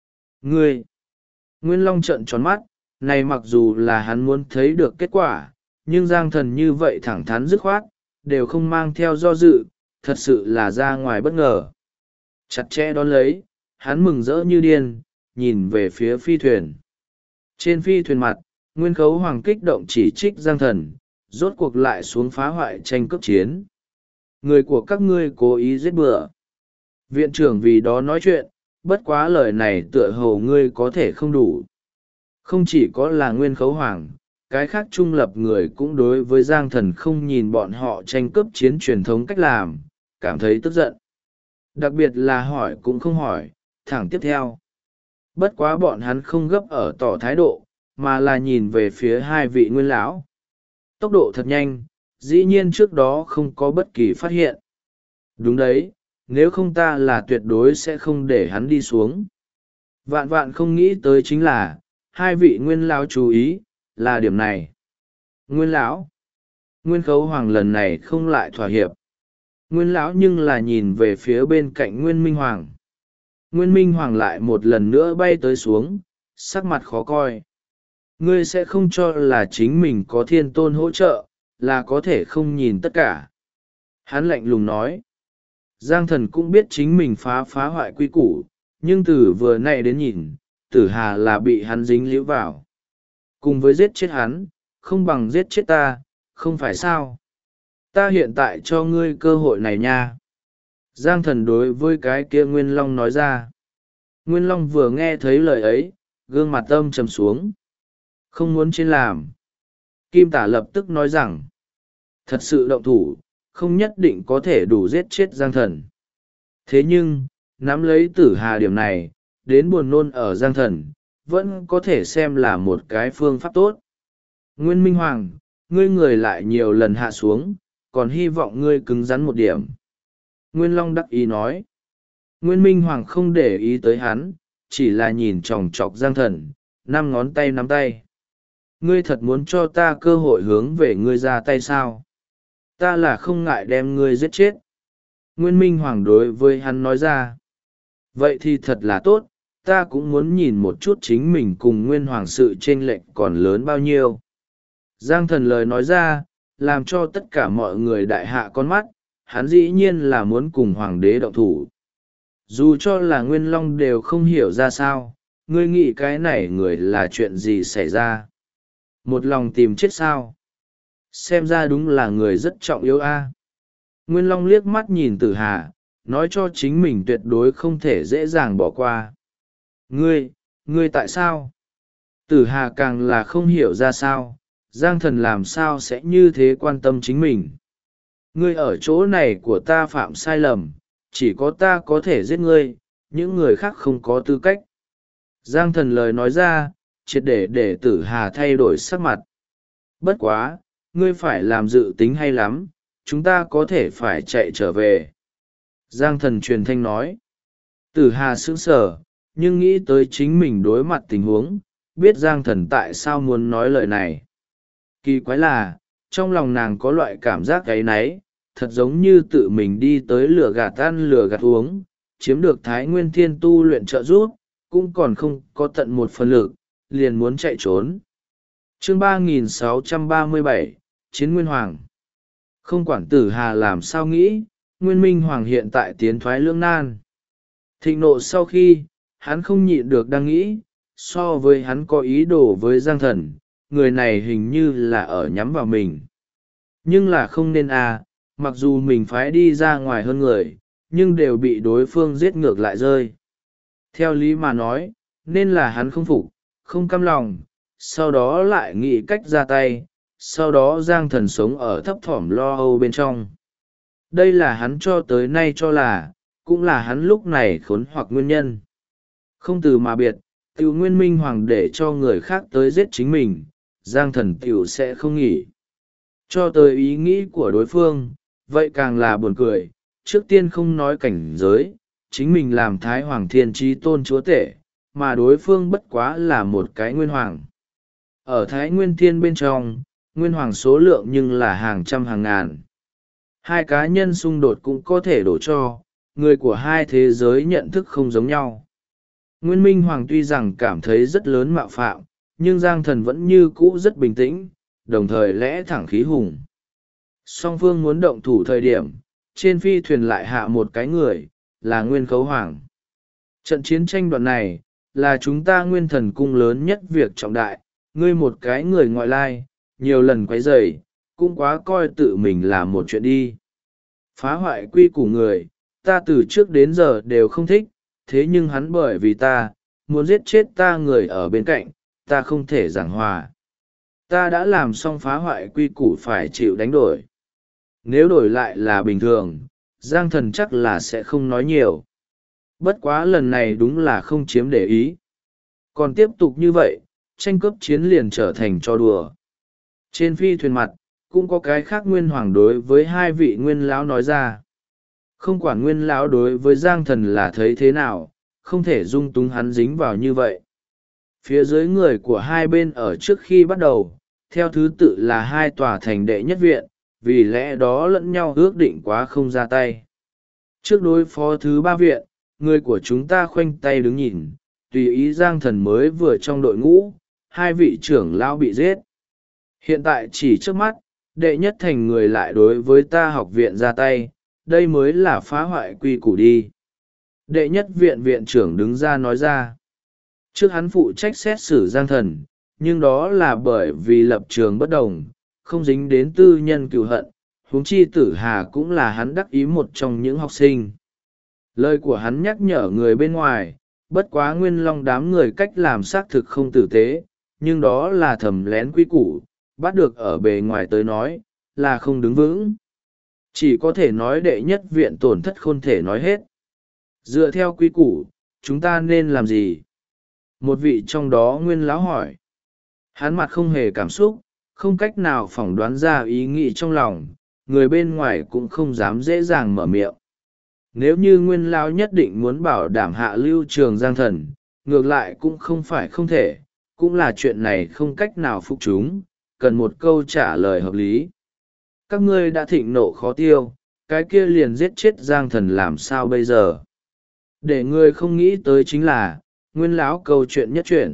Ngươi! Nguyên Long trợn tròn mắt, này mặc dù là hắn muốn thấy được kết quả, nhưng Giang Thần như vậy thẳng thắn dứt khoát, đều không mang theo do dự, thật sự là ra ngoài bất ngờ. Chặt chẽ đón lấy, hắn mừng rỡ như điên, nhìn về phía phi thuyền. Trên phi thuyền mặt, Nguyên Khấu Hoàng kích động chỉ trích Giang Thần, rốt cuộc lại xuống phá hoại tranh cướp chiến. Người của các ngươi cố ý giết bừa. Viện trưởng vì đó nói chuyện, bất quá lời này tựa hồ ngươi có thể không đủ. Không chỉ có là Nguyên Khấu Hoàng, cái khác trung lập người cũng đối với Giang Thần không nhìn bọn họ tranh cướp chiến truyền thống cách làm, cảm thấy tức giận. Đặc biệt là hỏi cũng không hỏi, thẳng tiếp theo. Bất quá bọn hắn không gấp ở tỏ thái độ, mà là nhìn về phía hai vị nguyên lão. Tốc độ thật nhanh, dĩ nhiên trước đó không có bất kỳ phát hiện. Đúng đấy, nếu không ta là tuyệt đối sẽ không để hắn đi xuống. Vạn vạn không nghĩ tới chính là hai vị nguyên lão chú ý là điểm này. Nguyên lão, Nguyên Khấu Hoàng lần này không lại thỏa hiệp. Nguyên lão nhưng là nhìn về phía bên cạnh Nguyên Minh Hoàng. Nguyên Minh Hoàng lại một lần nữa bay tới xuống, sắc mặt khó coi. Ngươi sẽ không cho là chính mình có thiên tôn hỗ trợ, là có thể không nhìn tất cả. Hắn lạnh lùng nói. Giang Thần cũng biết chính mình phá hoại quy củ, nhưng từ vừa nay đến nhìn, Tử Hà là bị hắn dính líu vào. Cùng với giết chết hắn, không bằng giết chết ta, không phải sao? Ta hiện tại cho ngươi cơ hội này nha. Giang Thần đối với cái kia Nguyên Long nói ra. Nguyên Long vừa nghe thấy lời ấy, gương mặt âm trầm xuống. Không muốn trên làm. Kim Tả lập tức nói rằng, thật sự động thủ, không nhất định có thể đủ giết chết Giang Thần. Thế nhưng, nắm lấy Tử Hà điểm này, đến buồn nôn ở Giang Thần, vẫn có thể xem là một cái phương pháp tốt. Nguyên Minh Hoàng, ngươi người lại nhiều lần hạ xuống, còn hy vọng ngươi cứng rắn một điểm. Nguyên Long đắc ý nói. Nguyên Minh Hoàng không để ý tới hắn, chỉ là nhìn chòng chọc Giang Thần, năm ngón tay nắm tay. Ngươi thật muốn cho ta cơ hội hướng về ngươi ra tay sao? Ta là không ngại đem ngươi giết chết. Nguyên Minh Hoàng đối với hắn nói ra. Vậy thì thật là tốt, ta cũng muốn nhìn một chút chính mình cùng Nguyên Hoàng sự chênh lệch còn lớn bao nhiêu. Giang Thần lời nói ra, làm cho tất cả mọi người đại hạ con mắt, hắn dĩ nhiên là muốn cùng Hoàng đế động thủ. Dù cho là Nguyên Long đều không hiểu ra sao, ngươi nghĩ cái này người là chuyện gì xảy ra. Một lòng tìm chết sao? Xem ra đúng là người rất trọng yếu a. Nguyên Long liếc mắt nhìn Tử Hà, nói cho chính mình tuyệt đối không thể dễ dàng bỏ qua. Ngươi tại sao? Tử Hà càng là không hiểu ra sao, Giang Thần làm sao sẽ như thế quan tâm chính mình. Ngươi ở chỗ này của ta phạm sai lầm, chỉ có ta có thể giết ngươi, những người khác không có tư cách. Giang Thần lời nói ra, triệt để Tử Hà thay đổi sắc mặt. Bất quá, ngươi phải làm dự tính hay lắm, chúng ta có thể phải chạy trở về. Giang Thần truyền thanh nói. Tử Hà sững sờ, nhưng nghĩ tới chính mình đối mặt tình huống, biết Giang Thần tại sao muốn nói lời này. Kỳ quái là, trong lòng nàng có loại cảm giác áy náy, thật giống như tự mình đi tới lửa gạt ăn lửa gạt uống, chiếm được Thái Nguyên Thiên tu luyện trợ giúp, cũng còn không có tận một phần lực, liền muốn chạy trốn. Chương 3637, Chiến Nguyên Hoàng. Không quản Tử Hà làm sao nghĩ, Nguyên Minh Hoàng hiện tại tiến thoái lưỡng nan. Thịnh nộ sau khi, hắn không nhịn được đang nghĩ, so với hắn có ý đồ với Giang Thần, người này hình như là ở nhắm vào mình. Nhưng là không nên mặc dù mình phái đi ra ngoài hơn người, nhưng đều bị đối phương giết ngược lại rơi. Theo lý mà nói, nên là hắn không phục, không cam lòng, sau đó lại nghĩ cách ra tay, sau đó Giang Thần sống ở thấp thỏm lo âu bên trong. Đây là hắn cho tới nay cho là, cũng là hắn lúc này khốn hoặc nguyên nhân. Không từ mà biệt, tiểu Nguyên Minh Hoàng để cho người khác tới giết chính mình, Giang Thần tiểu sẽ không nghỉ. Cho tới ý nghĩ của đối phương, vậy càng là buồn cười, trước tiên không nói cảnh giới, chính mình làm Thái Hoàng Thiên Chí Tôn chúa tể, mà đối phương bất quá là một cái Nguyên Hoàng. Ở Thái Nguyên Thiên bên trong, Nguyên Hoàng số lượng nhưng là hàng trăm hàng ngàn. Hai cá nhân xung đột cũng có thể đổ cho, người của hai thế giới nhận thức không giống nhau. Nguyên Minh Hoàng tuy rằng cảm thấy rất lớn mạo phạm, nhưng Giang Thần vẫn như cũ rất bình tĩnh, đồng thời lẽ thẳng khí hùng. Song phương muốn động thủ thời điểm, trên phi thuyền lại hạ một cái người, là Nguyên Khấu Hoàng. Trận chiến tranh đoạn này, là chúng ta Nguyên Thần cung lớn nhất việc trọng đại, ngươi một cái người ngoại lai, nhiều lần quấy rầy, cũng quá coi tự mình là một chuyện đi. Phá hoại quy củ người, ta từ trước đến giờ đều không thích, thế nhưng hắn bởi vì ta, muốn giết chết ta người ở bên cạnh, ta không thể giảng hòa. Ta đã làm xong phá hoại quy củ phải chịu đánh đổi. Nếu đổi lại là bình thường, Giang Thần chắc là sẽ không nói nhiều. Bất quá lần này đúng là không chiếm để ý. Còn tiếp tục như vậy, tranh cướp chiến liền trở thành trò đùa. Trên phi thuyền mặt, cũng có cái khác Nguyên Hoàng đối với hai vị Nguyên Lão nói ra. Không quản Nguyên Lão đối với Giang Thần là thấy thế nào, không thể dung túng hắn dính vào như vậy. Phía dưới người của hai bên ở trước khi bắt đầu, theo thứ tự là hai tòa thành đệ nhất viện, vì lẽ đó lẫn nhau ước định quá không ra tay. Trước đối phó thứ ba viện, người của chúng ta khoanh tay đứng nhìn, tùy ý Giang Thần mới vừa trong đội ngũ, hai vị trưởng lão bị giết. Hiện tại chỉ trước mắt, đệ nhất thành người lại đối với ta học viện ra tay, đây mới là phá hoại quy củ đi. Đệ nhất viện viện trưởng đứng ra nói ra. Trước hắn phụ trách xét xử Giang Thần, nhưng đó là bởi vì lập trường bất đồng, không dính đến tư nhân cừu hận, huống chi Tử Hà cũng là hắn đắc ý một trong những học sinh. Lời của hắn nhắc nhở người bên ngoài, bất quá Nguyên Long đám người cách làm xác thực không tử tế, nhưng đó là thầm lén quy củ, bắt được ở bề ngoài tới nói, là không đứng vững. Chỉ có thể nói đệ nhất viện tổn thất không thể nói hết. Dựa theo quy củ, chúng ta nên làm gì? Một vị trong đó Nguyên lão hỏi. Hắn mặt không hề cảm xúc, không cách nào phỏng đoán ra ý nghĩ trong lòng, người bên ngoài cũng không dám dễ dàng mở miệng. Nếu như Nguyên lão nhất định muốn bảo đảm hạ lưu trường Giang Thần, ngược lại cũng không phải không thể, cũng là chuyện này không cách nào phục chúng, cần một câu trả lời hợp lý. Các ngươi đã thịnh nộ khó tiêu, cái kia liền giết chết Giang Thần làm sao bây giờ? Để người không nghĩ tới chính là, Nguyên lão câu chuyện nhất chuyển.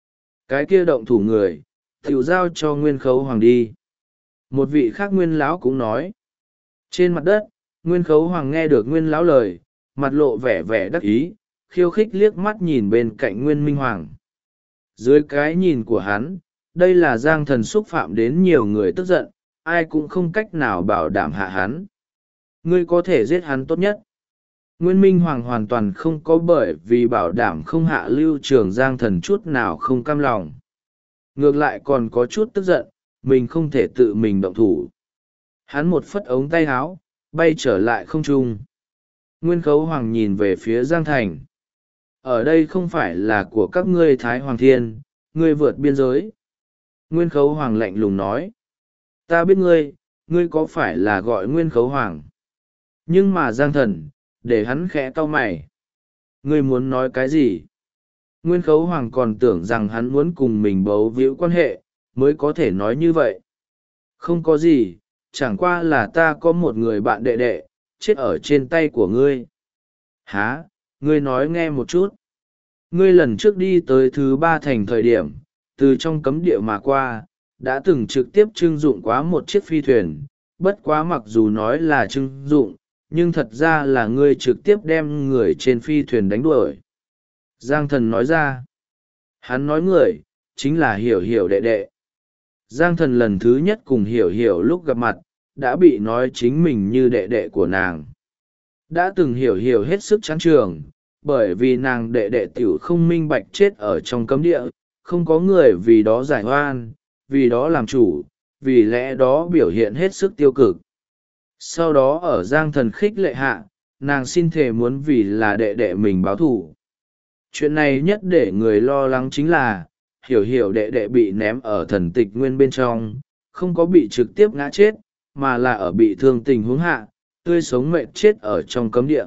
Cái kia động thủ người, tiểu giao cho Nguyên Khấu Hoàng đi. Một vị khác Nguyên lão cũng nói. Trên mặt đất, Nguyên Khấu Hoàng nghe được Nguyên lão lời, mặt lộ vẻ vẻ đắc ý, khiêu khích liếc mắt nhìn bên cạnh Nguyên Minh Hoàng. Dưới cái nhìn của hắn, đây là Giang Thần xúc phạm đến nhiều người tức giận, ai cũng không cách nào bảo đảm hạ hắn. Ngươi có thể giết hắn tốt nhất. Nguyên Minh Hoàng hoàn toàn không có bởi vì bảo đảm không hạ lưu trường Giang Thần chút nào không cam lòng. Ngược lại còn có chút tức giận, mình không thể tự mình động thủ. Hắn một phất ống tay áo, bay trở lại không trung. Nguyên Khấu Hoàng nhìn về phía Giang Thành. Ở đây không phải là của các ngươi Thái Hoàng Thiên, ngươi vượt biên giới. Nguyên Khấu Hoàng lạnh lùng nói. Ta biết ngươi có phải là gọi Nguyên Khấu Hoàng? Nhưng mà Giang Thần, để hắn khẽ cau mày. Ngươi muốn nói cái gì? Nguyên Khấu Hoàng còn tưởng rằng hắn muốn cùng mình bấu víu quan hệ, mới có thể nói như vậy. Không có gì, chẳng qua là ta có một người bạn đệ đệ, chết ở trên tay của ngươi. Hả? Ngươi nói nghe một chút. Ngươi lần trước đi tới thứ ba thành thời điểm, từ trong cấm địa mà qua, đã từng trực tiếp trưng dụng quá một chiếc phi thuyền, bất quá mặc dù nói là trưng dụng, nhưng thật ra là ngươi trực tiếp đem người trên phi thuyền đánh đuổi. Giang Thần nói ra. Hắn nói người, chính là Hiểu Hiểu đệ đệ. Giang Thần lần thứ nhất cùng Hiểu Hiểu lúc gặp mặt, đã bị nói chính mình như đệ đệ của nàng. Đã từng Hiểu Hiểu hết sức chán trường, bởi vì nàng đệ đệ tiểu không minh bạch chết ở trong cấm địa, không có người vì đó giải oan, vì đó làm chủ, vì lẽ đó biểu hiện hết sức tiêu cực. Sau đó ở Giang Thần khích lệ hạ, nàng xin thề muốn vì là đệ đệ mình báo thù. Chuyện này nhất để người lo lắng chính là, Hiểu Hiểu đệ đệ bị ném ở thần tịch nguyên bên trong, không có bị trực tiếp ngã chết, mà là ở bị thương tình huống hạ, tươi sống mệt chết ở trong cấm địa.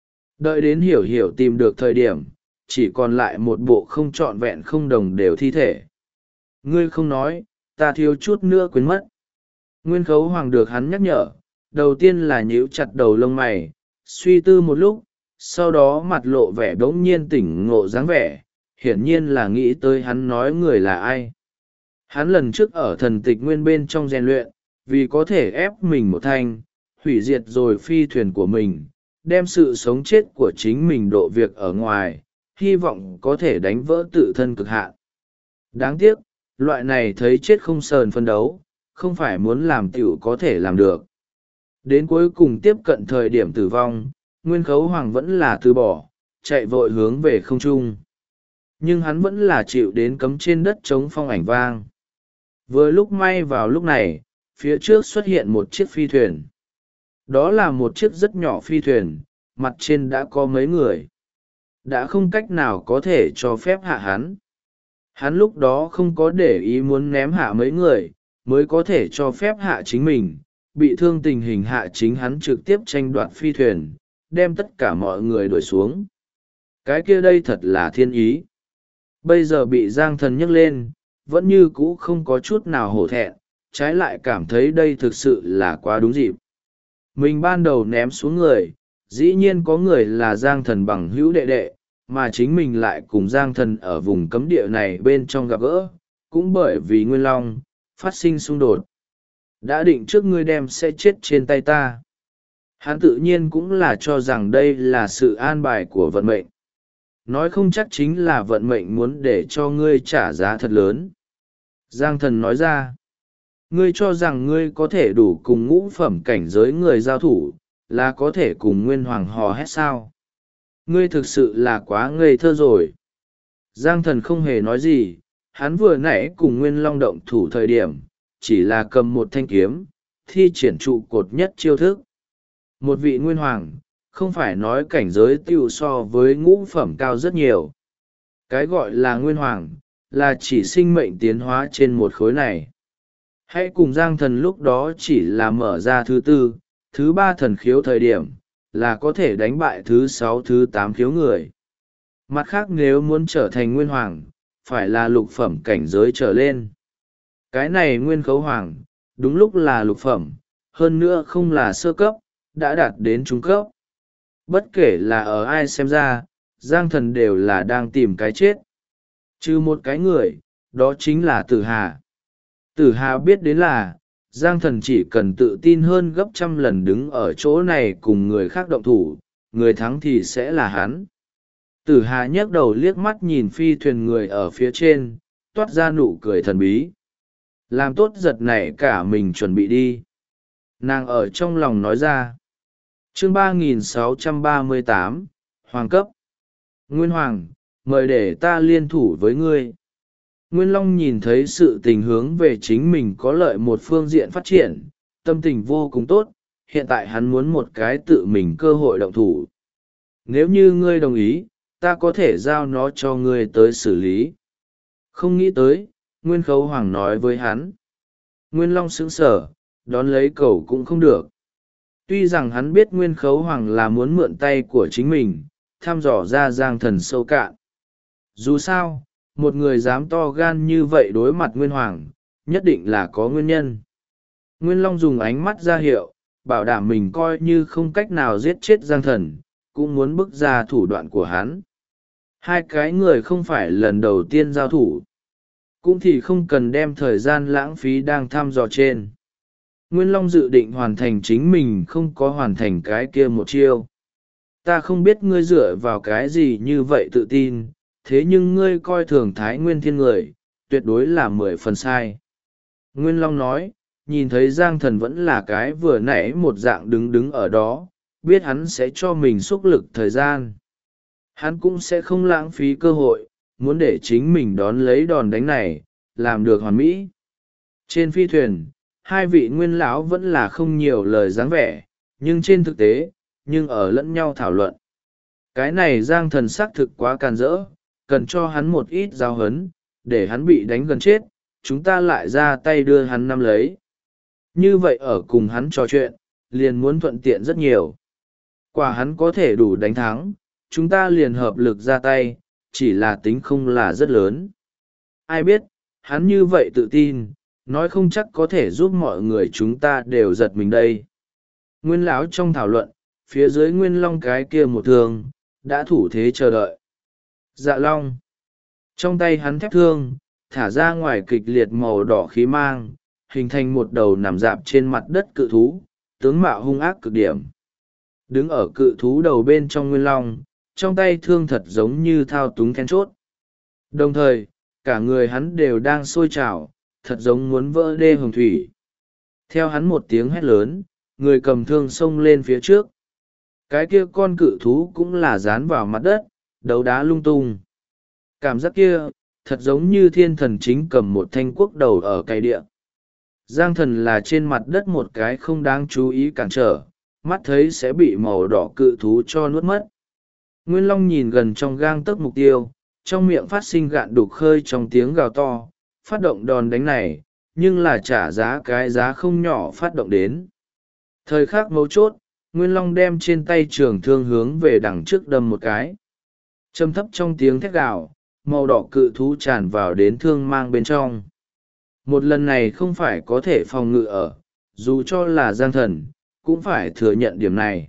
Đợi đến Hiểu Hiểu tìm được thời điểm, chỉ còn lại một bộ không trọn vẹn không đồng đều thi thể. Ngươi không nói, ta thiếu chút nữa quên mất. Nguyên Khấu Hoàng được hắn nhắc nhở, đầu tiên là nhíu chặt đầu lông mày, suy tư một lúc, sau đó mặt lộ vẻ đống nhiên tỉnh ngộ dáng vẻ, hiển nhiên là nghĩ tới hắn nói người là ai. Hắn lần trước ở thần tịch nguyên bên trong rèn luyện, vì có thể ép mình một thanh, hủy diệt rồi phi thuyền của mình, đem sự sống chết của chính mình độ việc ở ngoài, hy vọng có thể đánh vỡ tự thân cực hạn. Đáng tiếc, loại này thấy chết không sờn phân đấu, không phải muốn làm tiểu có thể làm được. Đến cuối cùng tiếp cận thời điểm tử vong, Nguyên Khấu Hoàng vẫn là từ bỏ, chạy vội hướng về không trung. Nhưng hắn vẫn là chịu đến cấm trên đất chống phong ảnh vang. Vừa lúc may vào lúc này, phía trước xuất hiện một chiếc phi thuyền. Đó là một chiếc rất nhỏ phi thuyền, mặt trên đã có mấy người. Đã không cách nào có thể cho phép hạ hắn. Hắn lúc đó không có để ý muốn ném hạ mấy người, mới có thể cho phép hạ chính mình, bị thương tình hình hạ chính hắn trực tiếp tranh đoạt phi thuyền, đem tất cả mọi người đuổi xuống. Cái kia đây thật là thiên ý. Bây giờ bị Giang Thần nhấc lên, vẫn như cũ không có chút nào hổ thẹn, trái lại cảm thấy đây thực sự là quá đúng dịp. Mình ban đầu ném xuống người, dĩ nhiên có người là Giang Thần bằng hữu đệ đệ, mà chính mình lại cùng Giang Thần ở vùng cấm địa này bên trong gặp gỡ, cũng bởi vì Nguyên Long, phát sinh xung đột. Đã định trước ngươi đem sẽ chết trên tay ta. Hắn tự nhiên cũng là cho rằng đây là sự an bài của vận mệnh. Nói không chắc chính là vận mệnh muốn để cho ngươi trả giá thật lớn. Giang Thần nói ra, ngươi cho rằng ngươi có thể đủ cùng ngũ phẩm cảnh giới người giao thủ, là có thể cùng Nguyên Hoàng hò hét sao? Ngươi thực sự là quá ngây thơ rồi. Giang Thần không hề nói gì, hắn vừa nãy cùng Nguyên Long động thủ thời điểm, chỉ là cầm một thanh kiếm, thi triển trụ cột nhất chiêu thức. Một vị Nguyên Hoàng, không phải nói cảnh giới tiêu so với ngũ phẩm cao rất nhiều. Cái gọi là Nguyên Hoàng, là chỉ sinh mệnh tiến hóa trên một khối này. Hãy cùng Giang Thần lúc đó chỉ là mở ra thứ tư, thứ ba thần khiếu thời điểm, là có thể đánh bại thứ sáu thứ tám khiếu người. Mặt khác nếu muốn trở thành Nguyên Hoàng, phải là lục phẩm cảnh giới trở lên. Cái này Nguyên Khấu Hoàng, đúng lúc là lục phẩm, hơn nữa không là sơ cấp, đã đạt đến trung cấp. Bất kể là ở ai xem ra, Giang Thần đều là đang tìm cái chết. Trừ một cái người, đó chính là Tử Hà. Tử Hà biết đến là, Giang Thần chỉ cần tự tin hơn gấp trăm lần đứng ở chỗ này cùng người khác động thủ, người thắng thì sẽ là hắn. Tử Hà nhấc đầu liếc mắt nhìn phi thuyền người ở phía trên, toát ra nụ cười thần bí. Làm tốt giật nảy cả mình chuẩn bị đi. Nàng ở trong lòng nói ra. Chương 3638, Hoàng cấp. Nguyên Hoàng, mời để ta liên thủ với ngươi. Nguyên Long nhìn thấy sự tình hướng về chính mình có lợi một phương diện phát triển, tâm tình vô cùng tốt, hiện tại hắn muốn một cái tự mình cơ hội động thủ. Nếu như ngươi đồng ý, ta có thể giao nó cho ngươi tới xử lý. Không nghĩ tới, Nguyên Khấu Hoàng nói với hắn. Nguyên Long sững sờ, đón lấy cầu cũng không được. Tuy rằng hắn biết Nguyên Khấu Hoàng là muốn mượn tay của chính mình, thăm dò ra Giang Thần sâu cạn. Dù sao, một người dám to gan như vậy đối mặt Nguyên Hoàng, nhất định là có nguyên nhân. Nguyên Long dùng ánh mắt ra hiệu, bảo đảm mình coi như không cách nào giết chết Giang Thần, cũng muốn bức ra thủ đoạn của hắn. Hai cái người không phải lần đầu tiên giao thủ, cũng thì không cần đem thời gian lãng phí đang thăm dò trên. Nguyên Long dự định hoàn thành chính mình không có hoàn thành cái kia một chiêu. Ta không biết ngươi dựa vào cái gì như vậy tự tin, thế nhưng ngươi coi thường Thái Nguyên Thiên người, tuyệt đối là 10 phần sai. Nguyên Long nói, nhìn thấy Giang Thần vẫn là cái vừa nãy một dạng đứng ở đó, biết hắn sẽ cho mình xúc lực thời gian. Hắn cũng sẽ không lãng phí cơ hội, muốn để chính mình đón lấy đòn đánh này, làm được hoàn mỹ. Trên phi thuyền, hai vị Nguyên lão vẫn là không nhiều lời dáng vẻ, nhưng trên thực tế, nhưng ở lẫn nhau thảo luận. Cái này Giang Thần xác thực quá càn rỡ, cần cho hắn một ít giao hấn, để hắn bị đánh gần chết, chúng ta lại ra tay đưa hắn nắm lấy. Như vậy ở cùng hắn trò chuyện, liền muốn thuận tiện rất nhiều. Quả hắn có thể đủ đánh thắng, chúng ta liền hợp lực ra tay, chỉ là tính không là rất lớn. Ai biết, hắn như vậy tự tin, nói không chắc có thể giúp mọi người chúng ta đều giật mình đây. Nguyên lão trong thảo luận, phía dưới Nguyên Long cái kia một thương, đã thủ thế chờ đợi. Dạ Long. Trong tay hắn thép thương, thả ra ngoài kịch liệt màu đỏ khí mang, hình thành một đầu nằm dạp trên mặt đất cự thú, tướng mạo hung ác cực điểm. Đứng ở cự thú đầu bên trong Nguyên Long, trong tay thương thật giống như thao túng then chốt. Đồng thời, cả người hắn đều đang sôi trào, thật giống muốn vỡ đê hồng thủy. Theo hắn một tiếng hét lớn, người cầm thương xông lên phía trước. Cái kia con cự thú cũng là dán vào mặt đất, đấu đá lung tung. Cảm giác kia, thật giống như thiên thần chính cầm một thanh quốc đầu ở cây địa. Giang Thần là trên mặt đất một cái không đáng chú ý cản trở, mắt thấy sẽ bị màu đỏ cự thú cho nuốt mất. Nguyên Long nhìn gần trong gang tấc mục tiêu, trong miệng phát sinh gạn đục khơi trong tiếng gào to, phát động đòn đánh này, nhưng là trả giá cái giá không nhỏ phát động đến. Thời khắc mấu chốt, Nguyên Long đem trên tay trường thương hướng về đằng trước đâm một cái. Trầm thấp trong tiếng thét gào, màu đỏ cự thú tràn vào đến thương mang bên trong. Một lần này không phải có thể phòng ngự ở, dù cho là Giang Thần, cũng phải thừa nhận điểm này.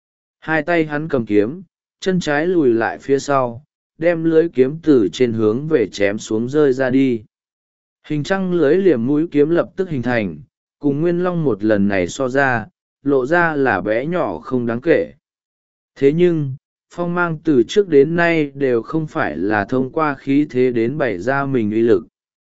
Hai tay hắn cầm kiếm, chân trái lùi lại phía sau, đem lưới kiếm từ trên hướng về chém xuống rơi ra đi. Hình trăng lưới liềm mũi kiếm lập tức hình thành, cùng Nguyên Long một lần này so ra, lộ ra là bé nhỏ không đáng kể. Thế nhưng, phong mang từ trước đến nay đều không phải là thông qua khí thế đến bày ra mình uy lực,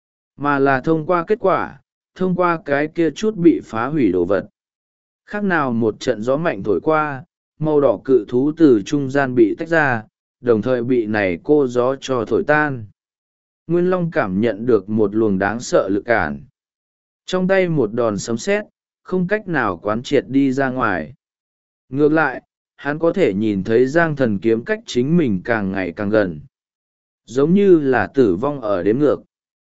mà là thông qua kết quả, thông qua cái kia chút bị phá hủy đồ vật. Khác nào một trận gió mạnh thổi qua, màu đỏ cự thú từ trung gian bị tách ra, đồng thời bị này cô gió cho thổi tan. Nguyên Long cảm nhận được một luồng đáng sợ lực cản. Trong tay một đòn sấm sét, không cách nào quán triệt đi ra ngoài. Ngược lại, hắn có thể nhìn thấy Giang Thần kiếm cách chính mình càng ngày càng gần. Giống như là tử vong ở đếm ngược.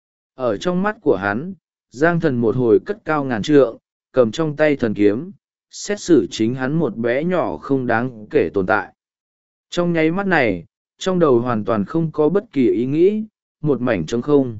Ở trong mắt của hắn, Giang Thần một hồi cất cao ngàn trượng, cầm trong tay thần kiếm, xét xử chính hắn một bé nhỏ không đáng kể tồn tại. Trong nháy mắt này, trong đầu hoàn toàn không có bất kỳ ý nghĩ, một mảnh trống không.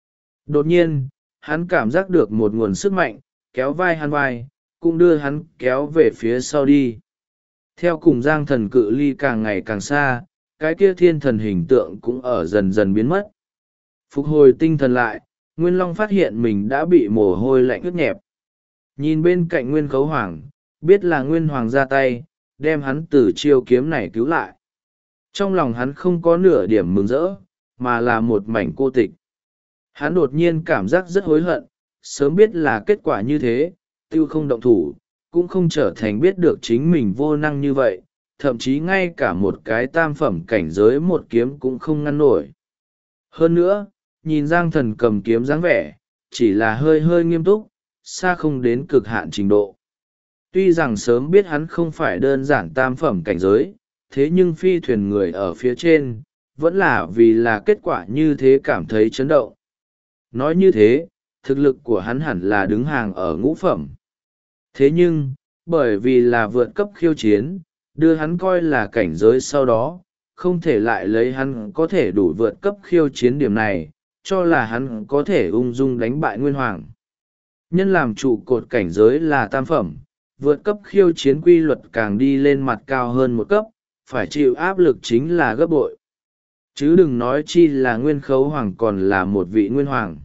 Đột nhiên, hắn cảm giác được một nguồn sức mạnh, kéo vai hắn vai, cũng đưa hắn kéo về phía sau đi. Theo cùng Giang Thần cự ly càng ngày càng xa, cái kia thiên thần hình tượng cũng ở dần dần biến mất. Phục hồi tinh thần lại, Nguyên Long phát hiện mình đã bị mồ hôi lạnh ướt nhẹp. Nhìn bên cạnh Nguyên Khấu Hoàng, biết là Nguyên Hoàng ra tay, đem hắn từ chiêu kiếm này cứu lại. Trong lòng hắn không có nửa điểm mừng rỡ, mà là một mảnh cô tịch. Hắn đột nhiên cảm giác rất hối hận, sớm biết là kết quả như thế, tiêu không động thủ, cũng không trở thành biết được chính mình vô năng như vậy, thậm chí ngay cả một cái tam phẩm cảnh giới một kiếm cũng không ngăn nổi. Hơn nữa, nhìn Giang Thần cầm kiếm dáng vẻ, chỉ là hơi hơi nghiêm túc, xa không đến cực hạn trình độ. Tuy rằng sớm biết hắn không phải đơn giản tam phẩm cảnh giới, thế nhưng phi thuyền người ở phía trên, vẫn là vì là kết quả như thế cảm thấy chấn động. Nói như thế, thực lực của hắn hẳn là đứng hàng ở ngũ phẩm. Thế nhưng, bởi vì là vượt cấp khiêu chiến, đưa hắn coi là cảnh giới sau đó, không thể lại lấy hắn có thể đủ vượt cấp khiêu chiến điểm này, cho là hắn có thể ung dung đánh bại Nguyên Hoàng. Nhân làm trụ cột cảnh giới là tam phẩm, vượt cấp khiêu chiến quy luật càng đi lên mặt cao hơn một cấp, phải chịu áp lực chính là gấp bội. Chứ đừng nói chi là Nguyên Khấu Hoàng còn là một vị Nguyên Hoàng.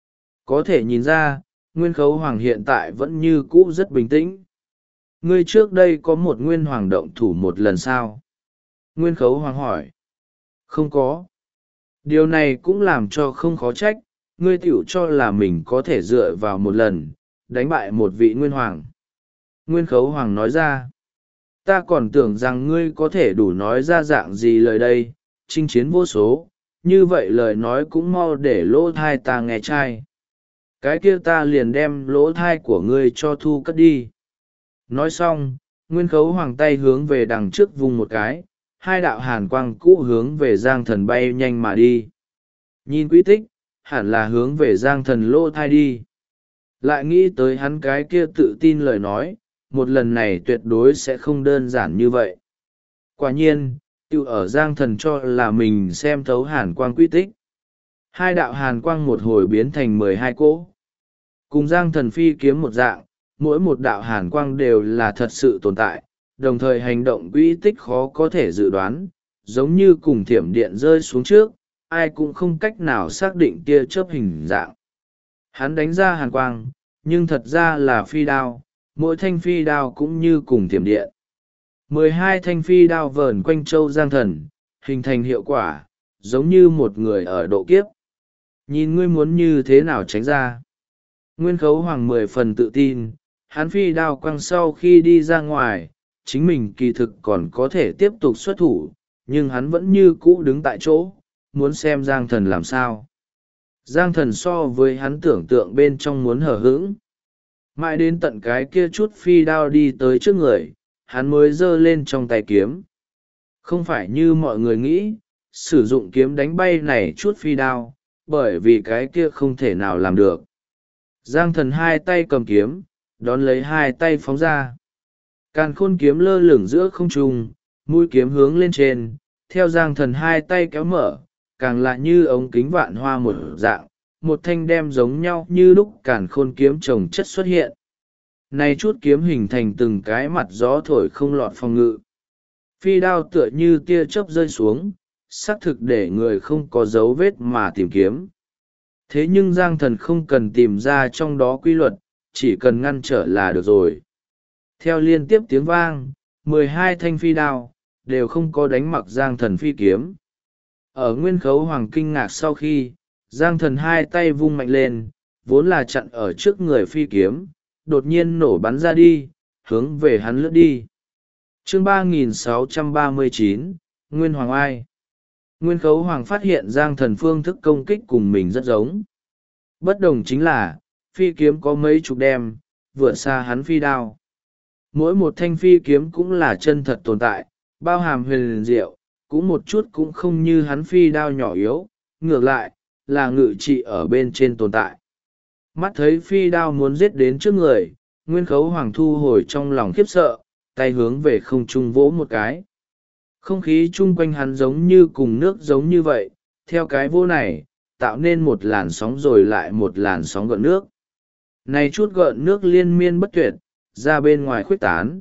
Có thể nhìn ra, Nguyên Khấu Hoàng hiện tại vẫn như cũ rất bình tĩnh. Ngươi trước đây có một Nguyên Hoàng động thủ một lần sao? Nguyên Khấu Hoàng hỏi. Không có. Điều này cũng làm cho không khó trách, ngươi tiểu cho là mình có thể dựa vào một lần, đánh bại một vị Nguyên Hoàng. Nguyên Khấu Hoàng nói ra. Ta còn tưởng rằng ngươi có thể đủ nói ra dạng gì lời đây, chinh chiến vô số, như vậy lời nói cũng mau để lỗ thai ta nghe trai. Cái kia ta liền đem lỗ thai của ngươi cho thu cất đi. Nói xong, Nguyên Khấu Hoàng tay hướng về đằng trước vùng một cái, hai đạo hàn quang cũ hướng về Giang Thần bay nhanh mà đi. Nhìn quy tích, hẳn là hướng về Giang Thần lỗ thai đi. Lại nghĩ tới hắn cái kia tự tin lời nói, một lần này tuyệt đối sẽ không đơn giản như vậy. Quả nhiên, tiêu ở Giang Thần cho là mình xem thấu hàn quang quy tích. Hai đạo hàn quang một hồi biến thành 12 cỗ. Cùng Giang Thần phi kiếm một dạng, mỗi một đạo hàn quang đều là thật sự tồn tại, đồng thời hành động quỹ tích khó có thể dự đoán, giống như cùng thiểm điện rơi xuống trước, ai cũng không cách nào xác định tia chớp hình dạng. Hắn đánh ra hàn quang, nhưng thật ra là phi đao, mỗi thanh phi đao cũng như cùng thiểm điện. 12 thanh phi đao vờn quanh châu Giang Thần, hình thành hiệu quả, giống như một người ở độ kiếp. Nhìn ngươi muốn như thế nào tránh ra. Nguyên Khấu Hoàng 10 phần tự tin, hắn phi đao quăng sau khi đi ra ngoài, chính mình kỳ thực còn có thể tiếp tục xuất thủ, nhưng hắn vẫn như cũ đứng tại chỗ, muốn xem Giang Thần làm sao. Giang Thần so với hắn tưởng tượng bên trong muốn hở hững. Mãi đến tận cái kia chút phi đao đi tới trước người, hắn mới giơ lên trong tay kiếm. Không phải như mọi người nghĩ, sử dụng kiếm đánh bay này chút phi đao, bởi vì cái kia không thể nào làm được. Giang Thần hai tay cầm kiếm, đón lấy hai tay phóng ra. Càn khôn kiếm lơ lửng giữa không trung, mũi kiếm hướng lên trên, theo Giang Thần hai tay kéo mở, càng là như ống kính vạn hoa một dạng, một thanh đem giống nhau như lúc càn khôn kiếm chồng chất xuất hiện. Này chút kiếm hình thành từng cái mặt gió thổi không lọt phòng ngự. Phi đao tựa như tia chớp rơi xuống, xác thực để người không có dấu vết mà tìm kiếm. Thế nhưng Giang Thần không cần tìm ra trong đó quy luật, chỉ cần ngăn trở là được rồi. Theo liên tiếp tiếng vang, 12 thanh phi đao đều không có đánh mặc Giang Thần phi kiếm. Ở Nguyên Khấu Hoàng kinh ngạc sau khi, Giang Thần hai tay vung mạnh lên, vốn là chặn ở trước người phi kiếm, đột nhiên nổ bắn ra đi, hướng về hắn lướt đi. Chương 3639, Nguyên Hoàng Ai. Nguyên Khấu Hoàng phát hiện Giang Thần phương thức công kích cùng mình rất giống. Bất đồng chính là, phi kiếm có mấy chục đem, vượt xa hắn phi đao. Mỗi một thanh phi kiếm cũng là chân thật tồn tại, bao hàm huyền diệu, cũng một chút cũng không như hắn phi đao nhỏ yếu, ngược lại, là ngự trị ở bên trên tồn tại. Mắt thấy phi đao muốn giết đến trước người, Nguyên Khấu Hoàng thu hồi trong lòng khiếp sợ, tay hướng về không trung vỗ một cái. Không khí chung quanh hắn giống như cùng nước giống như vậy, theo cái vỗ này, tạo nên một làn sóng rồi lại một làn sóng gợn nước. Này chút gợn nước liên miên bất tuyệt, ra bên ngoài khuếch tán.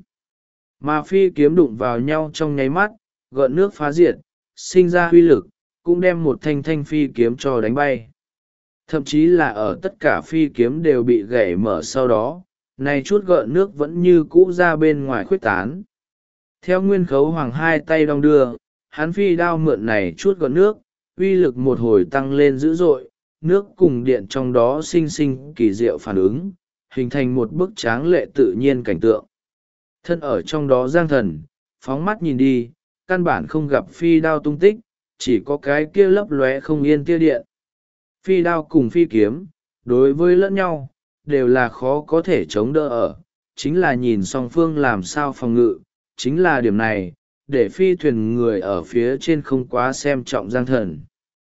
Mà phi kiếm đụng vào nhau trong nháy mắt, gợn nước phá diệt, sinh ra huy lực, cũng đem một thanh thanh phi kiếm cho đánh bay. Thậm chí là ở tất cả phi kiếm đều bị gãy mở sau đó, này chút gợn nước vẫn như cũ ra bên ngoài khuếch tán. Theo Nguyên Khấu Hoàng hai tay đong đưa, hắn phi đao mượn này chút gợn nước, uy lực một hồi tăng lên dữ dội, nước cùng điện trong đó sinh sinh kỳ diệu phản ứng, hình thành một bức tráng lệ tự nhiên cảnh tượng. Thân ở trong đó Giang Thần, phóng mắt nhìn đi, căn bản không gặp phi đao tung tích, chỉ có cái kia lấp lóe không yên tia điện. Phi đao cùng phi kiếm, đối với lẫn nhau, đều là khó có thể chống đỡ ở, chính là nhìn song phương làm sao phòng ngự, chính là điểm này, để phi thuyền người ở phía trên không quá xem trọng Giang Thần.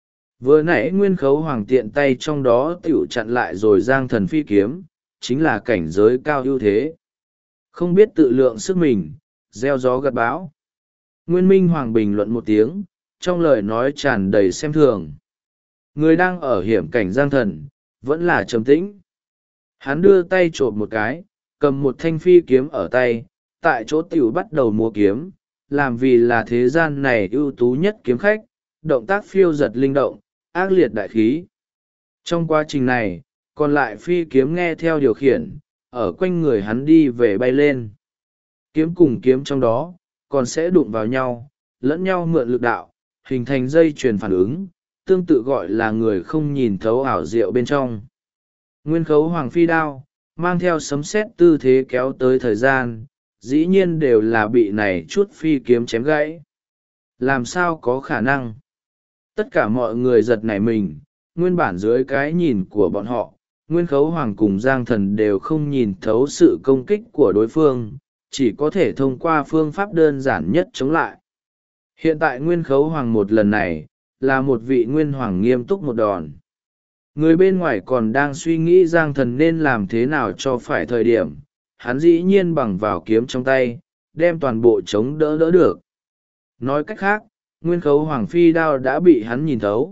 Vừa nãy Nguyên Khấu Hoàng tiện tay trong đó tiểu chặn lại rồi Giang Thần phi kiếm, chính là cảnh giới cao ưu thế. Không biết tự lượng sức mình, gieo gió gặt bão. Nguyên Minh Hoàng bình luận một tiếng, trong lời nói tràn đầy xem thường. Người đang ở hiểm cảnh Giang Thần, vẫn là trầm tĩnh. Hắn đưa tay trộm một cái, cầm một thanh phi kiếm ở tay, tại chỗ tiểu bắt đầu múa kiếm, làm vì là thế gian này ưu tú nhất kiếm khách, động tác phiêu giật linh động, ác liệt đại khí. Trong quá trình này, còn lại phi kiếm nghe theo điều khiển, ở quanh người hắn đi về bay lên. Kiếm cùng kiếm trong đó, còn sẽ đụng vào nhau, lẫn nhau mượn lực đạo, hình thành dây chuyền phản ứng, tương tự gọi là người không nhìn thấu ảo diệu bên trong. Nguyên Khấu Hoàng phi đao, mang theo sấm sét tư thế kéo tới thời gian, dĩ nhiên đều là bị này chút phi kiếm chém gãy. Làm sao có khả năng? Tất cả mọi người giật nảy mình, nguyên bản dưới cái nhìn của bọn họ, Nguyên Khấu Hoàng cùng Giang Thần đều không nhìn thấu sự công kích của đối phương, chỉ có thể thông qua phương pháp đơn giản nhất chống lại. Hiện tại Nguyên Khấu Hoàng một lần này, là một vị Nguyên Hoàng nghiêm túc một đòn. Người bên ngoài còn đang suy nghĩ Giang Thần nên làm thế nào cho phải thời điểm, hắn dĩ nhiên bằng vào kiếm trong tay, đem toàn bộ chống đỡ đỡ được. Nói cách khác, Nguyên Khấu Hoàng phi đao đã bị hắn nhìn thấu.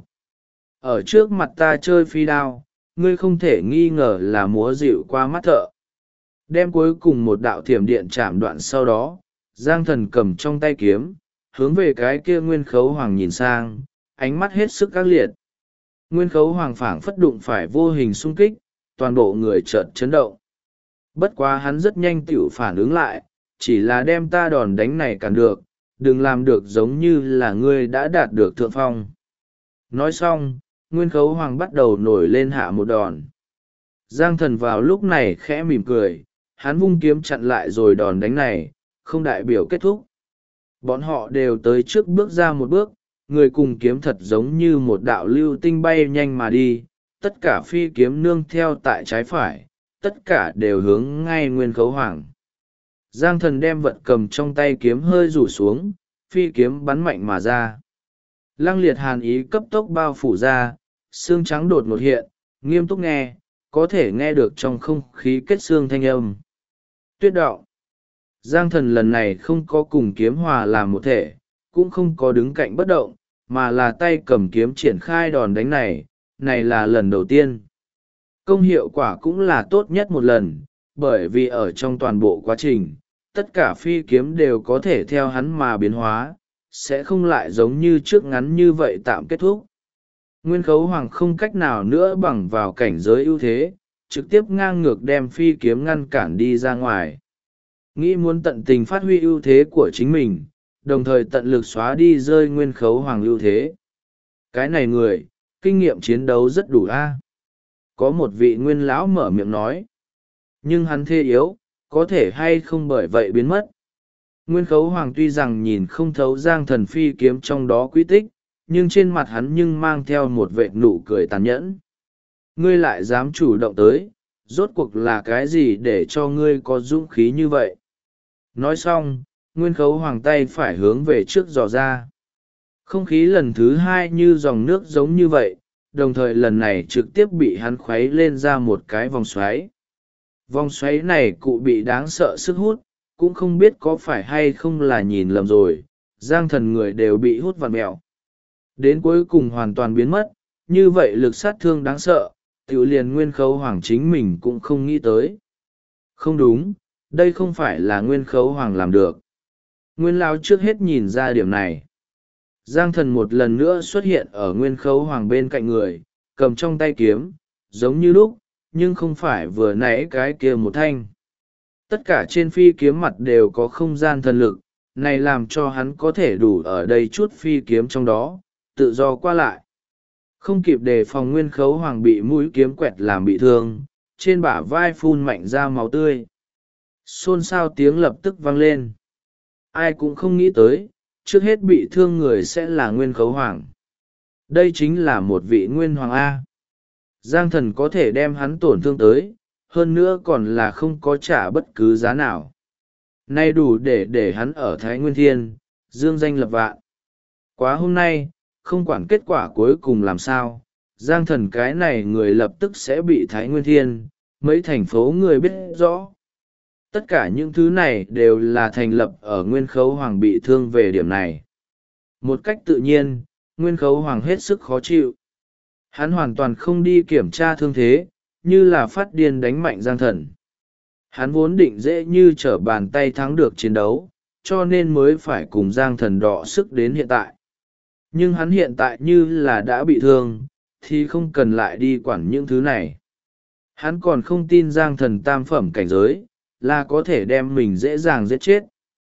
Ở trước mặt ta chơi phi đao, ngươi không thể nghi ngờ là múa dịu qua mắt thợ. Đem cuối cùng một đạo thiểm điện chạm đoạn sau đó, Giang Thần cầm trong tay kiếm, hướng về cái kia Nguyên Khấu Hoàng nhìn sang, ánh mắt hết sức ác liệt. Nguyên Khấu Hoàng phảng phất đụng phải vô hình xung kích, toàn bộ người chợt chấn động. Bất quá hắn rất nhanh tiểu phản ứng lại, chỉ là đem ta đòn đánh này cản được, đừng làm được giống như là ngươi đã đạt được thượng phong. Nói xong, Nguyên Khấu Hoàng bắt đầu nổi lên hạ một đòn. Giang Thần vào lúc này khẽ mỉm cười, hắn vung kiếm chặn lại rồi đòn đánh này, không đại biểu kết thúc. Bọn họ đều tới trước bước ra một bước, người cùng kiếm thật giống như một đạo lưu tinh bay nhanh mà đi, tất cả phi kiếm nương theo tại trái phải, tất cả đều hướng ngay Nguyên Khấu Hoàng. Giang Thần đem vật cầm trong tay kiếm hơi rủ xuống, phi kiếm bắn mạnh mà ra. Lăng liệt hàn ý cấp tốc bao phủ ra, xương trắng đột ngột hiện, nghiêm túc nghe, có thể nghe được trong không khí kết xương thanh âm. Tuyết đạo. Giang Thần lần này không có cùng kiếm hòa làm một thể, cũng không có đứng cạnh bất động, mà là tay cầm kiếm triển khai đòn đánh này, này là lần đầu tiên. Công hiệu quả cũng là tốt nhất một lần, bởi vì ở trong toàn bộ quá trình, tất cả phi kiếm đều có thể theo hắn mà biến hóa, sẽ không lại giống như trước ngắn như vậy tạm kết thúc. Nguyên Khấu Hoàng không cách nào nữa bằng vào cảnh giới ưu thế, trực tiếp ngang ngược đem phi kiếm ngăn cản đi ra ngoài. Nghĩ muốn tận tình phát huy ưu thế của chính mình, đồng thời tận lực xóa đi rơi Nguyên Khấu Hoàng ưu thế. Cái này người, kinh nghiệm chiến đấu rất đủ a. Có một vị nguyên lão mở miệng nói. Nhưng hắn thê yếu, có thể hay không bởi vậy biến mất. Nguyên Khấu Hoàng tuy rằng nhìn không thấu Giang Thần phi kiếm trong đó quy tích, nhưng trên mặt hắn nhưng mang theo một vệt nụ cười tàn nhẫn. Ngươi lại dám chủ động tới, rốt cuộc là cái gì để cho ngươi có dũng khí như vậy? Nói xong, Nguyên Khấu Hoàng tay phải hướng về trước dò ra. Không khí lần thứ hai như dòng nước giống như vậy, đồng thời lần này trực tiếp bị hắn khuấy lên ra một cái vòng xoáy. Vòng xoáy này cụ bị đáng sợ sức hút, cũng không biết có phải hay không là nhìn lầm rồi, Giang Thần người đều bị hút vặn mẹo. Đến cuối cùng hoàn toàn biến mất, như vậy lực sát thương đáng sợ, tiểu liền Nguyên Khấu Hoàng chính mình cũng không nghĩ tới. Không đúng, đây không phải là Nguyên Khấu Hoàng làm được. Nguyên Lão trước hết nhìn ra điểm này. Giang Thần một lần nữa xuất hiện ở Nguyên Khấu Hoàng bên cạnh người, cầm trong tay kiếm, giống như lúc, nhưng không phải vừa nãy cái kia một thanh. Tất cả trên phi kiếm mặt đều có không gian thần lực, này làm cho hắn có thể đủ ở đây chút phi kiếm trong đó, tự do qua lại. Không kịp đề phòng Nguyên Khấu Hoàng bị mũi kiếm quẹt làm bị thương, trên bả vai phun mạnh ra máu tươi. Xôn xao tiếng lập tức vang lên. Ai cũng không nghĩ tới, trước hết bị thương người sẽ là Nguyên Khấu Hoàng. Đây chính là một vị Nguyên Hoàng A. Giang Thần có thể đem hắn tổn thương tới, hơn nữa còn là không có trả bất cứ giá nào. Nay đủ để hắn ở Thái Nguyên Thiên, dương danh lập vạn. Quá hôm nay, không quản kết quả cuối cùng làm sao, Giang Thần cái này người lập tức sẽ bị Thái Nguyên Thiên, mấy thành phố người biết rõ. Tất cả những thứ này đều là thành lập ở Nguyên Khấu Hoàng bị thương về điểm này. Một cách tự nhiên, Nguyên Khấu Hoàng hết sức khó chịu. Hắn hoàn toàn không đi kiểm tra thương thế, như là phát điên đánh mạnh Giang Thần. Hắn vốn định dễ như trở bàn tay thắng được chiến đấu, cho nên mới phải cùng Giang Thần đọ sức đến hiện tại. Nhưng hắn hiện tại như là đã bị thương, thì không cần lại đi quản những thứ này. Hắn còn không tin Giang Thần tam phẩm cảnh giới, là có thể đem mình dễ dàng giết chết.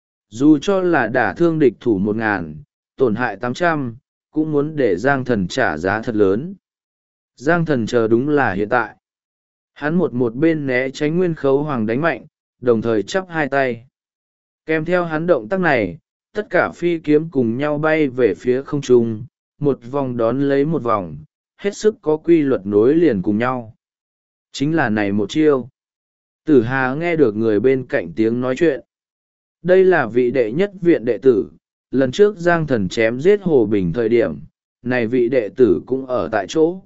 Dù cho là đả thương địch thủ 1000, tổn hại 800, cũng muốn để Giang Thần trả giá thật lớn. Giang Thần chờ đúng là hiện tại. Hắn một bên né tránh Nguyên Khấu Hoàng đánh mạnh, đồng thời chắp hai tay. Kèm theo hắn động tác này, tất cả phi kiếm cùng nhau bay về phía không trung, một vòng đón lấy một vòng, hết sức có quy luật nối liền cùng nhau. Chính là này một chiêu. Tử Hà nghe được người bên cạnh tiếng nói chuyện. Đây là vị đệ nhất viện đệ tử, lần trước Giang Thần chém giết Hồ Bình thời điểm, này vị đệ tử cũng ở tại chỗ.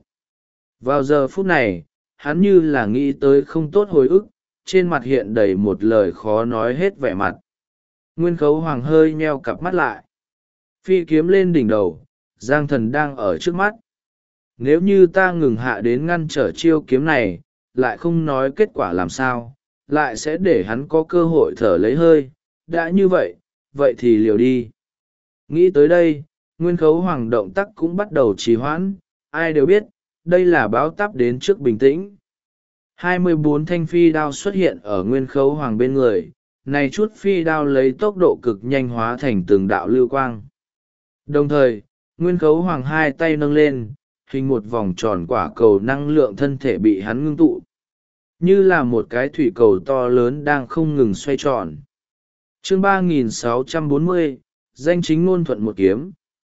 Vào giờ phút này, hắn như là nghĩ tới không tốt hồi ức, trên mặt hiện đầy một lời khó nói hết vẻ mặt. Nguyên Khấu Hoàng hơi nheo cặp mắt lại. Phi kiếm lên đỉnh đầu, Giang Thần đang ở trước mắt. Nếu như ta ngừng hạ đến ngăn trở chiêu kiếm này, lại không nói kết quả làm sao, lại sẽ để hắn có cơ hội thở lấy hơi. Đã như vậy, vậy thì liều đi. Nghĩ tới đây, Nguyên Khấu Hoàng động tác cũng bắt đầu trì hoãn, ai đều biết, đây là báo táp đến trước bình tĩnh. 24 thanh phi đao xuất hiện ở Nguyên Khấu Hoàng bên người, này chút phi đao lấy tốc độ cực nhanh hóa thành từng đạo lưu quang. Đồng thời, Nguyên Khấu Hoàng hai tay nâng lên, hình một vòng tròn quả cầu năng lượng thân thể bị hắn ngưng tụ. Như là một cái thủy cầu to lớn đang không ngừng xoay tròn. Chương 3640, danh chính ngôn thuận một kiếm.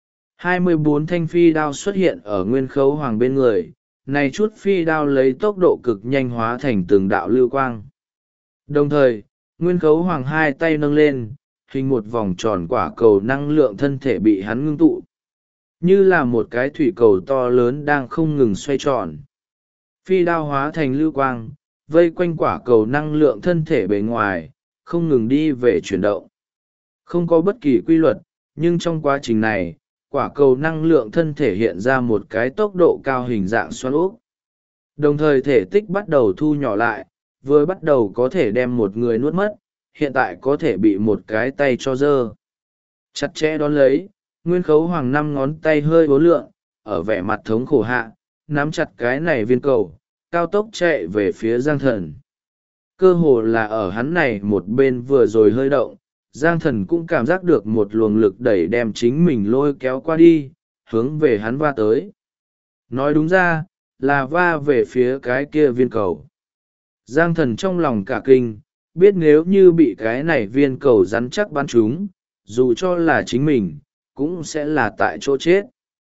24 thanh phi đao xuất hiện ở Nguyên Khấu Hoàng bên người, này chút phi đao lấy tốc độ cực nhanh hóa thành từng đạo lưu quang. Đồng thời, Nguyên Khấu Hoàng hai tay nâng lên, hình một vòng tròn quả cầu năng lượng thân thể bị hắn ngưng tụ. Như là một cái thủy cầu to lớn đang không ngừng xoay tròn. Phi đao hóa thành lưu quang, vây quanh quả cầu năng lượng thân thể bề ngoài, không ngừng đi về chuyển động. Không có bất kỳ quy luật, Nhưng trong quá trình này, quả cầu năng lượng thân thể hiện ra một cái tốc độ cao hình dạng xoắn ốc. Đồng thời thể tích bắt đầu thu nhỏ lại, vừa bắt đầu có thể đem một người nuốt mất, hiện tại có thể bị một cái tay cho dơ. Chặt chẽ đón lấy, Nguyên Khấu Hoàng 5 ngón tay hơi uốn lượn, ở vẻ mặt thống khổ hạ, nắm chặt cái này viên cầu, cao tốc chạy về phía Giang Thần. Cơ hồ là ở hắn này một bên vừa rồi hơi động, Giang Thần cũng cảm giác được một luồng lực đẩy đem chính mình lôi kéo qua đi, hướng về hắn va tới. Nói đúng ra, là va về phía cái kia viên cầu. Giang Thần trong lòng cả kinh, biết nếu như bị cái này viên cầu rắn chắc bắn trúng, dù cho là chính mình, cũng sẽ là tại chỗ chết.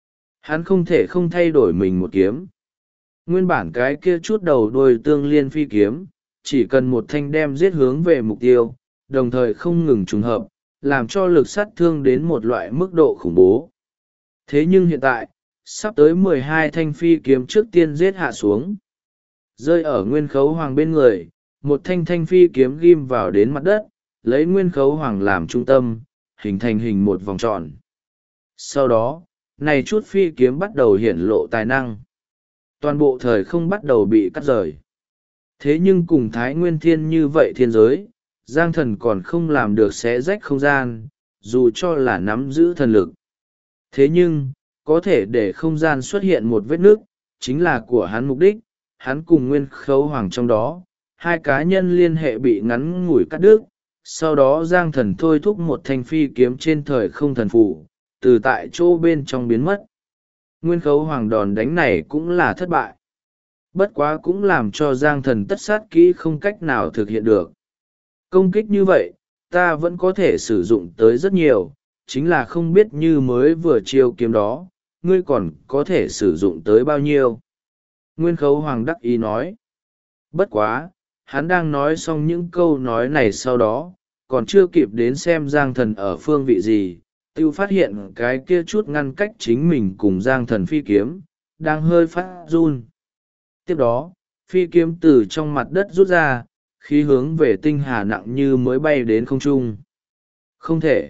Hắn không thể không thay đổi mình một kiếm. Nguyên bản cái kia chút đầu đuôi tương liên phi kiếm, chỉ cần một thanh đem giết hướng về mục tiêu, đồng thời không ngừng trùng hợp, làm cho lực sát thương đến một loại mức độ khủng bố. Thế nhưng hiện tại, sắp tới 12 thanh phi kiếm trước tiên giết hạ xuống. Rơi ở Nguyên Khấu Hoàng bên người, một thanh thanh phi kiếm ghim vào đến mặt đất, lấy Nguyên Khấu Hoàng làm trung tâm, hình thành hình một vòng tròn. Sau đó, này chút phi kiếm bắt đầu hiển lộ tài năng. Toàn bộ thời không bắt đầu bị cắt rời. Thế nhưng cùng Thái Nguyên Thiên như vậy thiên giới, Giang Thần còn không làm được xé rách không gian, dù cho là nắm giữ thần lực. Thế nhưng, có thể để không gian xuất hiện một vết nước, chính là của hắn mục đích, hắn cùng Nguyên Khấu Hoàng trong đó, hai cá nhân liên hệ bị ngắn ngủi cắt đứt, sau đó Giang Thần thôi thúc một thanh phi kiếm trên thời không thần phù, từ tại chỗ bên trong biến mất. Nguyên Khấu Hoàng đòn đánh này cũng là thất bại. Bất quá cũng làm cho Giang Thần tất sát kỹ không cách nào thực hiện được. Công kích như vậy, ta vẫn có thể sử dụng tới rất nhiều, chính là không biết như mới vừa chiêu kiếm đó, ngươi còn có thể sử dụng tới bao nhiêu. Nguyên Khấu Hoàng đắc ý nói. Bất quá, hắn đang nói xong những câu nói này sau đó, còn chưa kịp đến xem Giang Thần ở phương vị gì, tiêu phát hiện cái kia chút ngăn cách chính mình cùng Giang Thần phi kiếm, đang hơi phát run. Tiếp đó, phi kiếm từ trong mặt đất rút ra, khí hướng về tinh hà nặng như mới bay đến không trung. Không thể.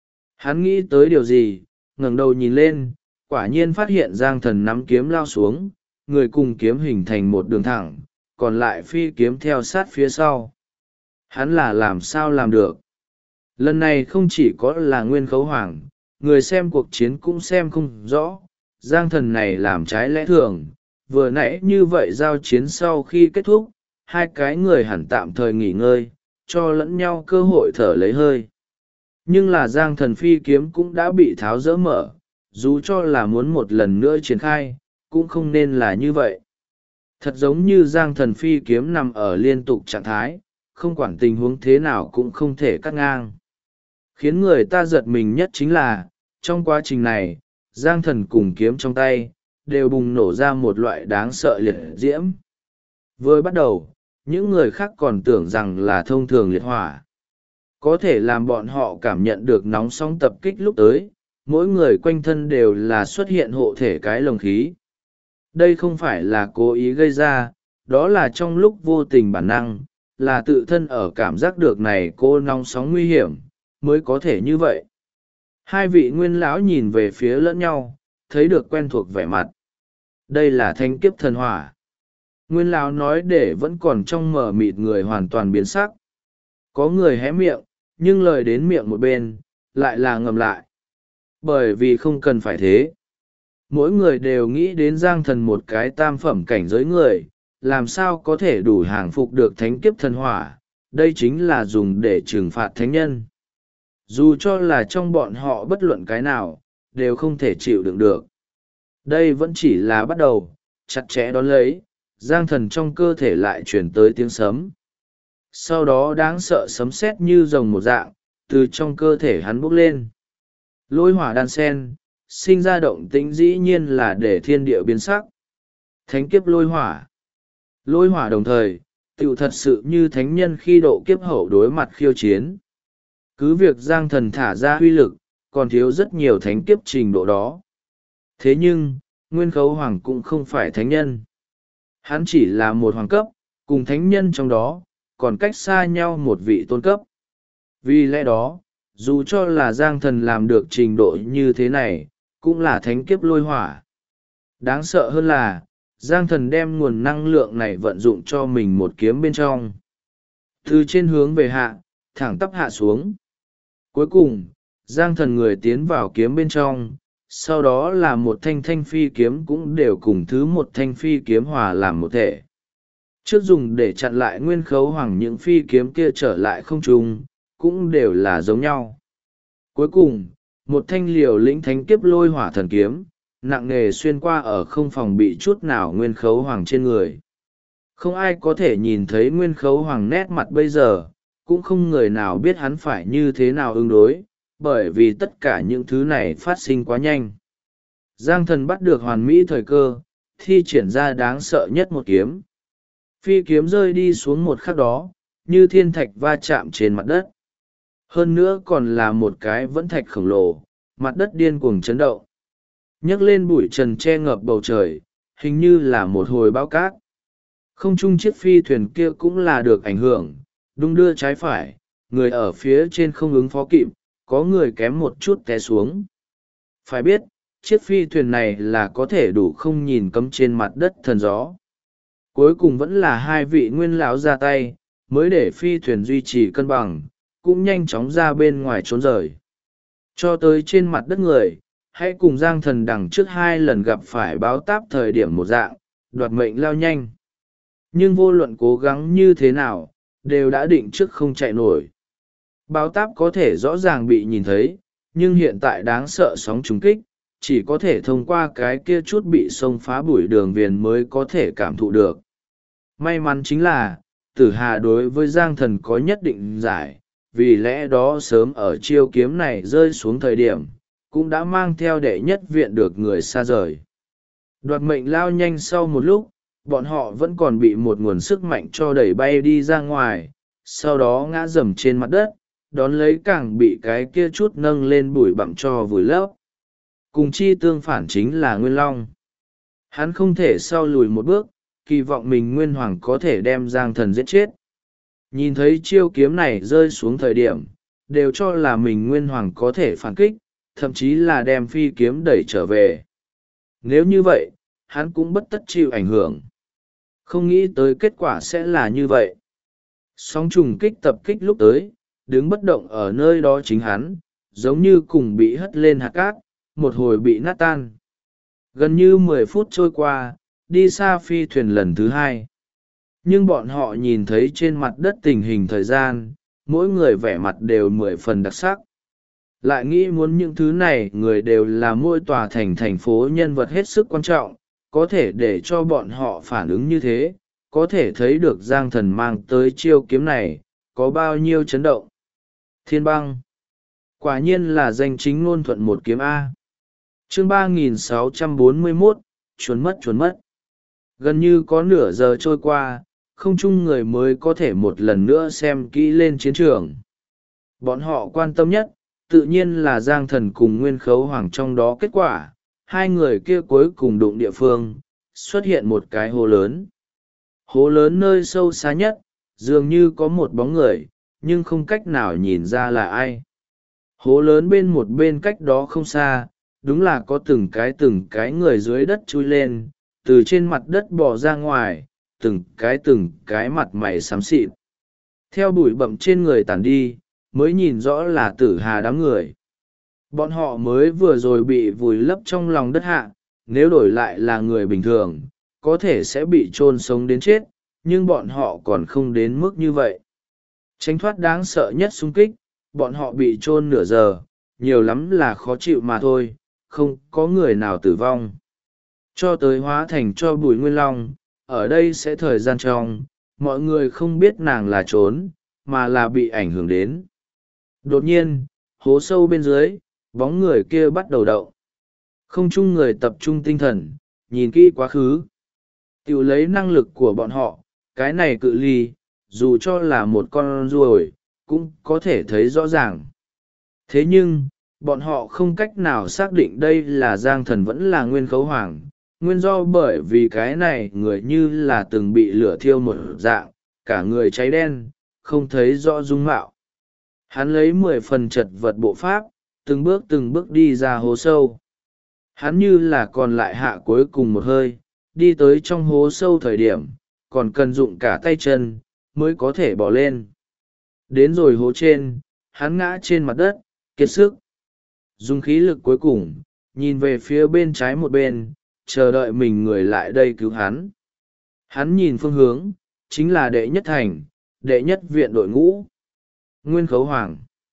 Hắn nghĩ tới điều gì, ngẩng đầu nhìn lên, quả nhiên phát hiện Giang Thần nắm kiếm lao xuống, người cùng kiếm hình thành một đường thẳng, còn lại phi kiếm theo sát phía sau. Hắn là làm sao làm được? Lần này không chỉ có là Nguyên Khấu Hoàng, người xem cuộc chiến cũng xem không rõ, Giang Thần này làm trái lẽ thường, vừa nãy như vậy giao chiến sau khi kết thúc, hai cái người hẳn tạm thời nghỉ ngơi, cho lẫn nhau cơ hội thở lấy hơi. Nhưng là Giang Thần phi kiếm cũng đã bị tháo dỡ mở, dù cho là muốn một lần nữa triển khai, cũng không nên là như vậy. Thật giống như Giang Thần phi kiếm nằm ở liên tục trạng thái, không quản tình huống thế nào cũng không thể cắt ngang. Khiến người ta giật mình nhất chính là, trong quá trình này, Giang Thần cùng kiếm trong tay, đều bùng nổ ra một loại đáng sợ liệt diễm. Vừa bắt đầu, những người khác còn tưởng rằng là thông thường liệt hỏa. Có thể làm bọn họ cảm nhận được nóng sóng tập kích lúc tới, mỗi người quanh thân đều là xuất hiện hộ thể cái lồng khí. Đây không phải là cố ý gây ra, đó là trong lúc vô tình bản năng, là tự thân ở cảm giác được này cô nóng sóng nguy hiểm, mới có thể như vậy. Hai vị nguyên lão nhìn về phía lẫn nhau, thấy được quen thuộc vẻ mặt. Đây là thanh kiếp thần hỏa. Nguyên lão nói để vẫn còn trong mờ mịt người hoàn toàn biến sắc. Có người hé miệng, nhưng lời đến miệng một bên, lại là ngầm lại. Bởi vì không cần phải thế. Mỗi người đều nghĩ đến Giang Thần một cái tam phẩm cảnh giới người, làm sao có thể đủ hàng phục được thánh kiếp thần hỏa, đây chính là dùng để trừng phạt thánh nhân. Dù cho là trong bọn họ bất luận cái nào, đều không thể chịu đựng được. Đây vẫn chỉ là bắt đầu, chặt chẽ đón lấy, Giang Thần trong cơ thể lại chuyển tới tiếng sấm. Sau đó đáng sợ sấm sét như rồng một dạng, từ trong cơ thể hắn bốc lên. Lôi hỏa đan sen, sinh ra động tĩnh dĩ nhiên là để thiên địa biến sắc. Thánh kiếp lôi hỏa. Lôi hỏa đồng thời, tựu thật sự như thánh nhân khi độ kiếp hậu đối mặt khiêu chiến. Cứ việc Giang Thần thả ra huy lực, còn thiếu rất nhiều thánh kiếp trình độ đó. Thế nhưng, Nguyên Khấu Hoàng cũng không phải thánh nhân. Hắn chỉ là một hoàng cấp, cùng thánh nhân trong đó, còn cách xa nhau một vị tôn cấp. Vì lẽ đó, Dù cho là Giang Thần làm được trình độ như thế này, cũng là thánh kiếp lôi hỏa. Đáng sợ hơn là, Giang Thần đem nguồn năng lượng này vận dụng cho mình một kiếm bên trong. Từ trên hướng về hạ, thẳng tắp hạ xuống. Cuối cùng, Giang Thần người tiến vào kiếm bên trong, sau đó là một thanh thanh phi kiếm cũng đều cùng thứ một thanh phi kiếm hòa làm một thể. Trước dùng để chặn lại nguyên khấu hoàng những phi kiếm kia trở lại không trung, cũng đều là giống nhau. Cuối cùng, một thanh liều lĩnh thánh kiếp lôi hỏa thần kiếm, nặng nề xuyên qua ở không phòng bị chút nào nguyên khấu hoàng trên người. Không ai có thể nhìn thấy nguyên khấu hoàng nét mặt bây giờ, cũng không người nào biết hắn phải như thế nào ứng đối, bởi vì tất cả những thứ này phát sinh quá nhanh. Giang Thần bắt được hoàn mỹ thời cơ, thi triển ra đáng sợ nhất một kiếm. Phi kiếm rơi đi xuống một khắc đó, như thiên thạch va chạm trên mặt đất. Hơn nữa còn là một cái vẫn thạch khổng lồ, mặt đất điên cuồng chấn động. Nhấc lên bụi trần che ngập bầu trời, hình như là một hồi bão cát. Không chung chiếc phi thuyền kia cũng là được ảnh hưởng, đung đưa trái phải, người ở phía trên không ứng phó kịp, có người kém một chút té xuống. Phải biết, chiếc phi thuyền này là có thể đủ không nhìn cấm trên mặt đất thần gió. Cuối cùng vẫn là hai vị nguyên lão ra tay, mới để phi thuyền duy trì cân bằng, cũng nhanh chóng ra bên ngoài trốn rời. Cho tới trên mặt đất người, hãy cùng Giang Thần đằng trước hai lần gặp phải báo táp thời điểm một dạng, đoạt mệnh lao nhanh. Nhưng vô luận cố gắng như thế nào, đều đã định trước không chạy nổi. Báo táp có thể rõ ràng bị nhìn thấy, nhưng hiện tại đáng sợ sóng trùng kích, chỉ có thể thông qua cái kia chút bị xông phá bụi đường viền mới có thể cảm thụ được. May mắn chính là, Tử Hà đối với Giang Thần có nhất định giải, vì lẽ đó sớm ở chiêu kiếm này rơi xuống thời điểm, cũng đã mang theo đệ nhất viện được người xa rời. Đoạt mệnh lao nhanh sau một lúc, bọn họ vẫn còn bị một nguồn sức mạnh cho đẩy bay đi ra ngoài, sau đó ngã rầm trên mặt đất, đón lấy càng bị cái kia chút nâng lên bụi bặm cho vùi lấp. Cùng chi tương phản chính là Nguyên Long. Hắn không thể sau lùi một bước, kỳ vọng mình Nguyên Hoàng có thể đem Giang Thần giết chết. Nhìn thấy chiêu kiếm này rơi xuống thời điểm, đều cho là mình Nguyên Hoàng có thể phản kích, thậm chí là đem phi kiếm đẩy trở về. Nếu như vậy, hắn cũng bất tất chịu ảnh hưởng. Không nghĩ tới kết quả sẽ là như vậy. Sóng trùng kích tập kích lúc tới, đứng bất động ở nơi đó chính hắn, giống như cùng bị hất lên hạt cát, một hồi bị nát tan. Gần như 10 phút trôi qua, đi xa phi thuyền lần thứ hai. Nhưng bọn họ nhìn thấy trên mặt đất tình hình thời gian, mỗi người vẻ mặt đều 10 phần đặc sắc. Lại nghĩ muốn những thứ này người đều là mỗi tòa thành phố nhân vật hết sức quan trọng, có thể để cho bọn họ phản ứng như thế, có thể thấy được Giang Thần mang tới chiêu kiếm này, có bao nhiêu chấn động. Thiên băng. Quả nhiên là danh chính ngôn thuận một kiếm A. Chương 3641, chuồn mất. Gần như có nửa giờ trôi qua, không chung người mới có thể một lần nữa xem kỹ lên chiến trường. Bọn họ quan tâm nhất, tự nhiên là Giang Thần cùng Nguyên Khấu Hoàng trong đó kết quả, hai người kia cuối cùng đụng địa phương, xuất hiện một cái hố lớn. Hố lớn nơi sâu xa nhất, dường như có một bóng người, nhưng không cách nào nhìn ra là ai. Hố lớn bên một bên cách đó không xa, đúng là có từng cái người dưới đất chui lên, từ trên mặt đất bò ra ngoài, từng cái mặt mày xám xịt. Theo bụi bặm trên người tản đi, mới nhìn rõ là Tử Hà đám người. Bọn họ mới vừa rồi bị vùi lấp trong lòng đất hạ, nếu đổi lại là người bình thường, có thể sẽ bị chôn sống đến chết, nhưng bọn họ còn không đến mức như vậy. Tránh thoát đáng sợ nhất xung kích, bọn họ bị chôn nửa giờ, nhiều lắm là khó chịu mà thôi, không có người nào tử vong. Cho tới hóa thành cho bụi Nguyên Long, ở đây sẽ thời gian trong, mọi người không biết nàng là trốn, mà là bị ảnh hưởng đến. Đột nhiên, hố sâu bên dưới, bóng người kia bắt đầu động. Không chung người tập trung tinh thần, nhìn kỹ quá khứ. Tiểu lấy năng lực của bọn họ, cái này cự ly, dù cho là một con ruồi, cũng có thể thấy rõ ràng. Thế nhưng, bọn họ không cách nào xác định đây là Giang Thần vẫn là Nguyên Khấu Hoàng, nguyên do bởi vì cái này người như là từng bị lửa thiêu một dạng, cả người cháy đen, không thấy rõ dung mạo. Hắn lấy 10 phần chật vật bộ pháp, từng bước đi ra hố sâu. Hắn như là còn lại hạ cuối cùng một hơi, đi tới trong hố sâu thời điểm, còn cần dụng cả tay chân, mới có thể bỏ lên. Đến rồi hố trên, hắn ngã trên mặt đất, kiệt sức. Dùng khí lực cuối cùng, nhìn về phía bên trái một bên, chờ đợi mình người lại đây cứu hắn. Hắn nhìn phương hướng, chính là đệ nhất thành, đệ nhất viện đội ngũ. Nguyên Khấu Hoàng.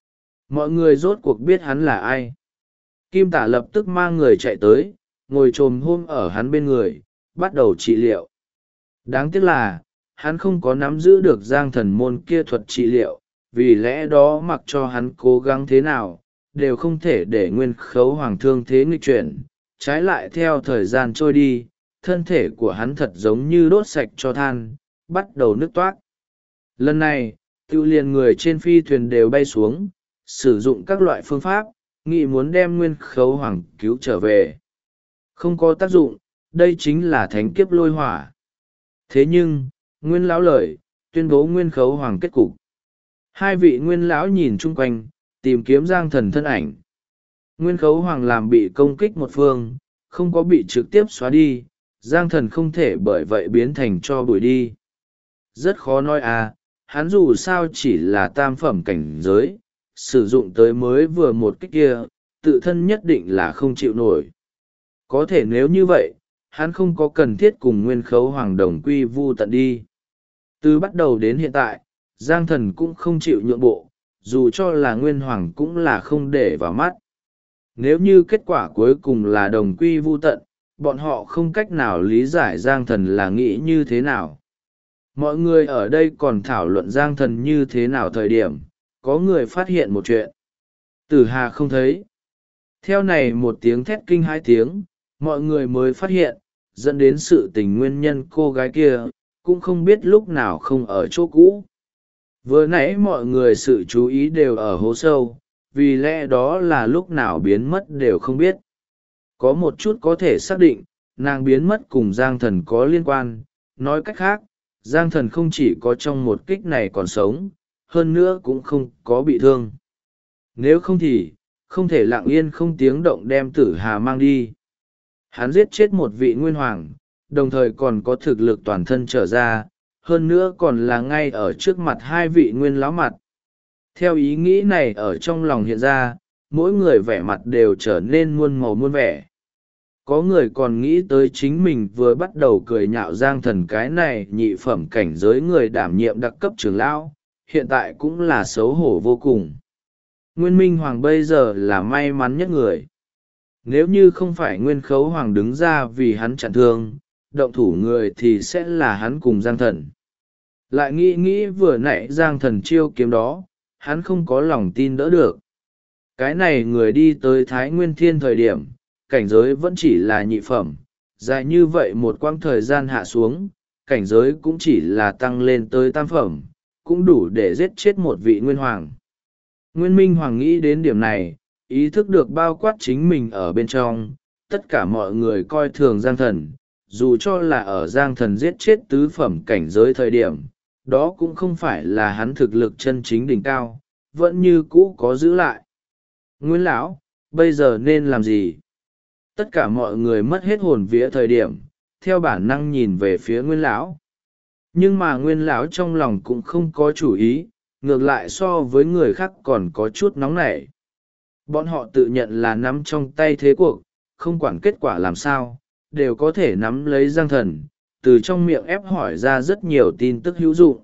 Mọi người rốt cuộc biết hắn là ai. Kim Tả lập tức mang người chạy tới, ngồi chồm hôm ở hắn bên người, bắt đầu trị liệu. Đáng tiếc là, hắn không có nắm giữ được giang thần môn kia thuật trị liệu, vì lẽ đó mặc cho hắn cố gắng thế nào, đều không thể để Nguyên Khấu Hoàng thương thế nghịch chuyển. Trái lại theo thời gian trôi đi, thân thể của hắn thật giống như đốt sạch cho than, bắt đầu nứt toác. Lần này, tiêu liền người trên phi thuyền đều bay xuống, sử dụng các loại phương pháp, nghĩ muốn đem Nguyên Khấu Hoàng cứu trở về. Không có tác dụng, đây chính là thánh kiếp lôi hỏa. Thế nhưng, Nguyên lão lời, tuyên bố Nguyên Khấu Hoàng kết cục. Hai vị Nguyên lão nhìn chung quanh, tìm kiếm giang thần thân ảnh. Nguyên Khấu Hoàng làm bị công kích một phương, không có bị trực tiếp xóa đi, giang thần không thể bởi vậy biến thành cho bụi đi. Rất khó nói à, hắn dù sao chỉ là tam phẩm cảnh giới, sử dụng tới mới vừa một kích kia, tự thân nhất định là không chịu nổi. Có thể nếu như vậy, hắn không có cần thiết cùng Nguyên Khấu Hoàng đồng quy vu tận đi. Từ bắt đầu đến hiện tại, giang thần cũng không chịu nhượng bộ, dù cho là Nguyên Hoàng cũng là không để vào mắt. Nếu như kết quả cuối cùng là đồng quy vu tận, bọn họ không cách nào lý giải giang thần là nghĩ như thế nào. Mọi người ở đây còn thảo luận giang thần như thế nào thời điểm, có người phát hiện một chuyện. Tử Hà không thấy. Theo này một tiếng thét kinh hai tiếng, mọi người mới phát hiện, dẫn đến sự tình nguyên nhân cô gái kia, cũng không biết lúc nào không ở chỗ cũ. Vừa nãy mọi người sự chú ý đều ở hố sâu, vì lẽ đó là lúc nào biến mất đều không biết. Có một chút có thể xác định, nàng biến mất cùng giang thần có liên quan, nói cách khác, giang thần không chỉ có trong một kích này còn sống, hơn nữa cũng không có bị thương. Nếu không thì, không thể lặng yên không tiếng động đem Tử Hà mang đi. Hắn giết chết một vị nguyên hoàng, đồng thời còn có thực lực toàn thân trở ra, hơn nữa còn là ngay ở trước mặt hai vị nguyên lão mặt. Theo ý nghĩ này ở trong lòng hiện ra, mỗi người vẻ mặt đều trở nên muôn màu muôn vẻ. Có người còn nghĩ tới chính mình vừa bắt đầu cười nhạo giang thần cái này nhị phẩm cảnh giới người đảm nhiệm đặc cấp trưởng lão, hiện tại cũng là xấu hổ vô cùng. Nguyên Minh Hoàng bây giờ là may mắn nhất người. Nếu như không phải Nguyên Khấu Hoàng đứng ra vì hắn chặn thương, động thủ người thì sẽ là hắn cùng giang thần. Lại nghĩ vừa nãy giang thần chiêu kiếm đó, hắn không có lòng tin đỡ được. Cái này người đi tới Thái Nguyên Thiên thời điểm, cảnh giới vẫn chỉ là nhị phẩm, dài như vậy một quãng thời gian hạ xuống, cảnh giới cũng chỉ là tăng lên tới tam phẩm, cũng đủ để giết chết một vị nguyên hoàng. Nguyên Minh Hoàng nghĩ đến điểm này, ý thức được bao quát chính mình ở bên trong, tất cả mọi người coi thường giang thần, dù cho là ở giang thần giết chết tứ phẩm cảnh giới thời điểm, đó cũng không phải là hắn thực lực chân chính đỉnh cao, vẫn như cũ có giữ lại. Nguyên lão, bây giờ nên làm gì? Tất cả mọi người mất hết hồn vía thời điểm, theo bản năng nhìn về phía Nguyên lão. Nhưng mà Nguyên lão trong lòng cũng không có chủ ý, ngược lại so với người khác còn có chút nóng nảy. Bọn họ tự nhận là nắm trong tay thế cuộc, không quản kết quả làm sao, đều có thể nắm lấy giang thần, từ trong miệng ép hỏi ra rất nhiều tin tức hữu dụng.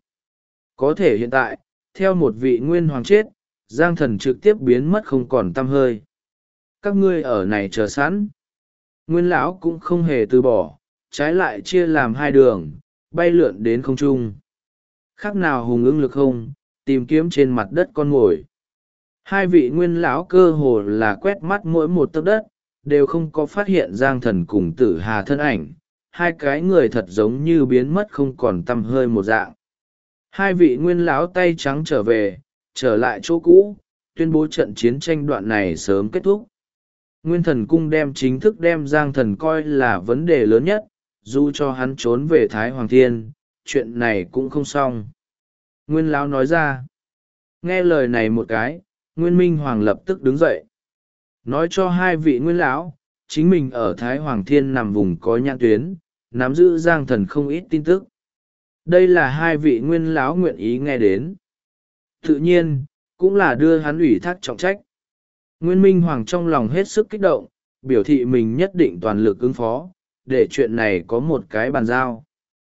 Có thể hiện tại, theo một vị nguyên hoàng chết, giang thần trực tiếp biến mất không còn tăm hơi. Các ngươi ở này chờ sẵn. Nguyên lão cũng không hề từ bỏ, trái lại chia làm hai đường, bay lượn đến không trung. Khác nào hùng ưng lực không, tìm kiếm trên mặt đất con mồi. Hai vị nguyên lão cơ hồ là quét mắt mỗi một tấc đất, đều không có phát hiện giang thần cùng Tử Hà thân ảnh. Hai cái người thật giống như biến mất không còn tăm hơi một dạng. Hai vị nguyên lão tay trắng trở về, trở lại chỗ cũ, tuyên bố trận chiến tranh đoạn này sớm kết thúc. Nguyên Thần Cung đem chính thức đem giang thần coi là vấn đề lớn nhất, dù cho hắn trốn về Thái Hoàng Thiên, chuyện này cũng không xong. Nguyên lão nói ra, Nghe lời này một cái, Nguyên Minh Hoàng lập tức đứng dậy, nói cho hai vị nguyên lão chính mình ở Thái Hoàng Thiên nằm vùng có nhãn tuyến, nắm giữ Giang Thần không ít tin tức. Đây là hai vị nguyên lão nguyện ý nghe đến, tự nhiên cũng là đưa hắn ủy thác trọng trách. Nguyên Minh Hoàng trong lòng hết sức kích động, biểu thị mình nhất định toàn lực ứng phó, để chuyện này có một cái bàn giao.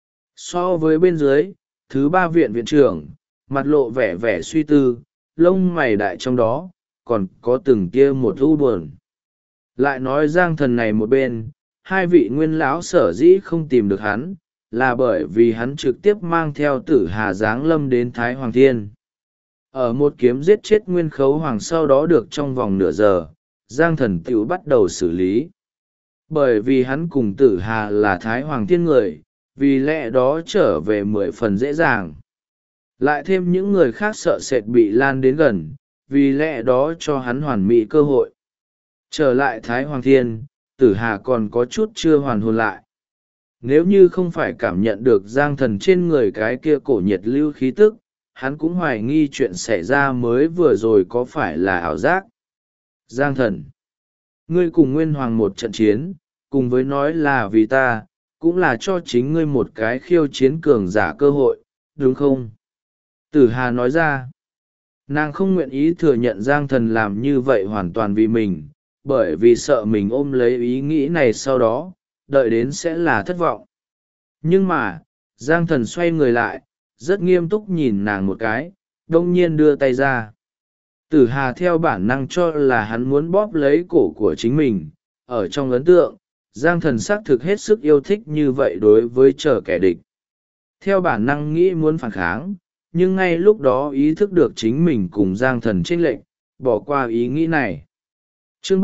So với bên dưới, thứ ba viện viện trưởng, mặt lộ vẻ vẻ suy tư, lông mày đại trong đó, còn có từng kia một u buồn. Lại nói Giang Thần này một bên, hai vị nguyên lão sở dĩ không tìm được hắn, là bởi vì hắn trực tiếp mang theo Tử Hà giáng lâm đến Thái Hoàng Thiên. Ở một kiếm giết chết Nguyên Khấu Hoàng sau đó được trong vòng nửa giờ, Giang Thần tiểu bắt đầu xử lý. Bởi vì hắn cùng Tử Hà là Thái Hoàng Thiên người, vì lẽ đó trở về 10 phần dễ dàng. Lại thêm những người khác sợ sệt bị lan đến gần, vì lẽ đó cho hắn hoàn mỹ cơ hội. Trở lại Thái Hoàng Thiên, Tử Hà còn có chút chưa hoàn hồn lại. Nếu như không phải cảm nhận được Giang Thần trên người cái kia cổ nhiệt lưu khí tức, hắn cũng hoài nghi chuyện xảy ra mới vừa rồi có phải là ảo giác. Giang Thần, ngươi cùng Nguyên Hoàng một trận chiến, cùng với nói là vì ta, cũng là cho chính ngươi một cái khiêu chiến cường giả cơ hội, đúng không? Tử Hà nói ra, nàng không nguyện ý thừa nhận Giang Thần làm như vậy hoàn toàn vì mình, bởi vì sợ mình ôm lấy ý nghĩ này sau đó, đợi đến sẽ là thất vọng. Nhưng mà, Giang Thần xoay người lại, rất nghiêm túc nhìn nàng một cái, đông nhiên đưa tay ra. Tử Hà theo bản năng cho là hắn muốn bóp lấy cổ của chính mình. Ở trong ấn tượng, Giang Thần xác thực hết sức yêu thích như vậy đối với trở kẻ địch. Theo bản năng nghĩ muốn phản kháng, nhưng ngay lúc đó ý thức được chính mình cùng Giang Thần chênh lệch, bỏ qua ý nghĩ này. Chương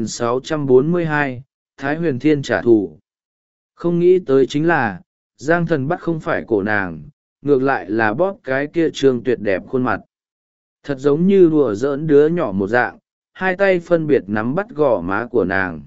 3642, Thái Huyền Thiên trả thù. Không nghĩ tới chính là, Giang Thần bắt không phải cổ nàng, ngược lại là bóp cái kia trương tuyệt đẹp khuôn mặt. Thật giống như đùa giỡn đứa nhỏ một dạng, hai tay phân biệt nắm bắt gò má của nàng.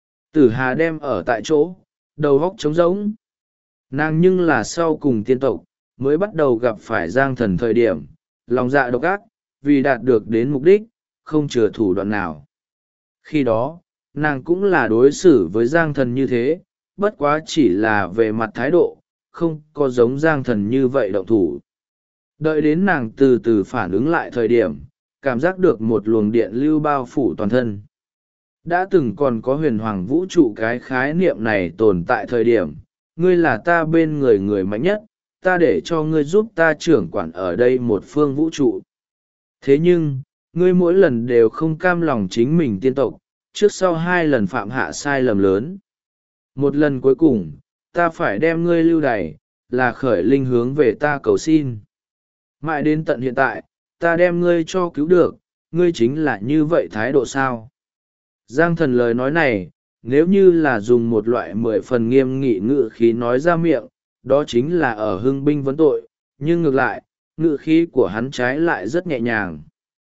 Tử Hà đem ở tại chỗ, đầu góc trống rỗng. Nàng nhưng là sau cùng tiên tộc, mới bắt đầu gặp phải Giang Thần thời điểm, lòng dạ độc ác, vì đạt được đến mục đích, không chừa thủ đoạn nào. Khi đó, nàng cũng là đối xử với Giang Thần như thế, bất quá chỉ là về mặt thái độ, không có giống Giang Thần như vậy động thủ. Đợi đến nàng từ từ phản ứng lại thời điểm, cảm giác được một luồng điện lưu bao phủ toàn thân. Đã từng còn có huyền hoàng vũ trụ cái khái niệm này tồn tại thời điểm, ngươi là ta bên người người mạnh nhất, ta để cho ngươi giúp ta trưởng quản ở đây một phương vũ trụ. Thế nhưng, ngươi mỗi lần đều không cam lòng chính mình tiên tộc, trước sau 2 lần phạm hạ sai lầm lớn. Một lần cuối cùng, ta phải đem ngươi lưu đày, là khởi linh hướng về ta cầu xin. Mãi đến tận hiện tại, ta đem ngươi cho cứu được, ngươi chính là như vậy thái độ sao? Giang Thần lời nói này, nếu như là dùng một loại 10 phần nghiêm nghị ngữ khí nói ra miệng, đó chính là ở hưng binh vấn tội, nhưng ngược lại, ngữ khí của hắn trái lại rất nhẹ nhàng.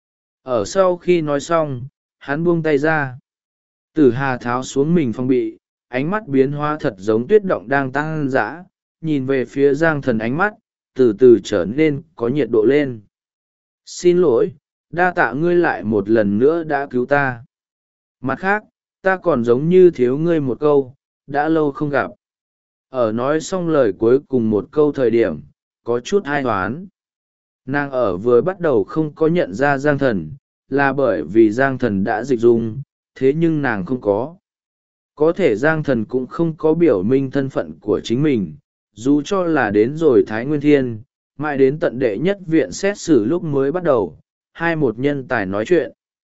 Ở sau khi nói xong, hắn buông tay ra. Tử Hà tháo xuống mình phong bị, ánh mắt biến hóa thật giống tuyết động đang tăng dã, nhìn về phía Giang Thần ánh mắt, từ từ trở nên có nhiệt độ lên. Xin lỗi, đa tạ ngươi lại một lần nữa đã cứu ta. Mặt khác, ta còn giống như thiếu ngươi một câu, đã lâu không gặp. Ở nói xong lời cuối cùng một câu thời điểm, có chút ai hoán. Nàng ở vừa bắt đầu không có nhận ra Giang Thần, là bởi vì Giang Thần đã dịch dung, thế nhưng nàng không có. Có thể Giang Thần cũng không có biểu minh thân phận của chính mình, dù cho là đến rồi Thái Nguyên Thiên, mãi đến tận đệ nhất viện xét xử lúc mới bắt đầu, hai một nhân tài nói chuyện.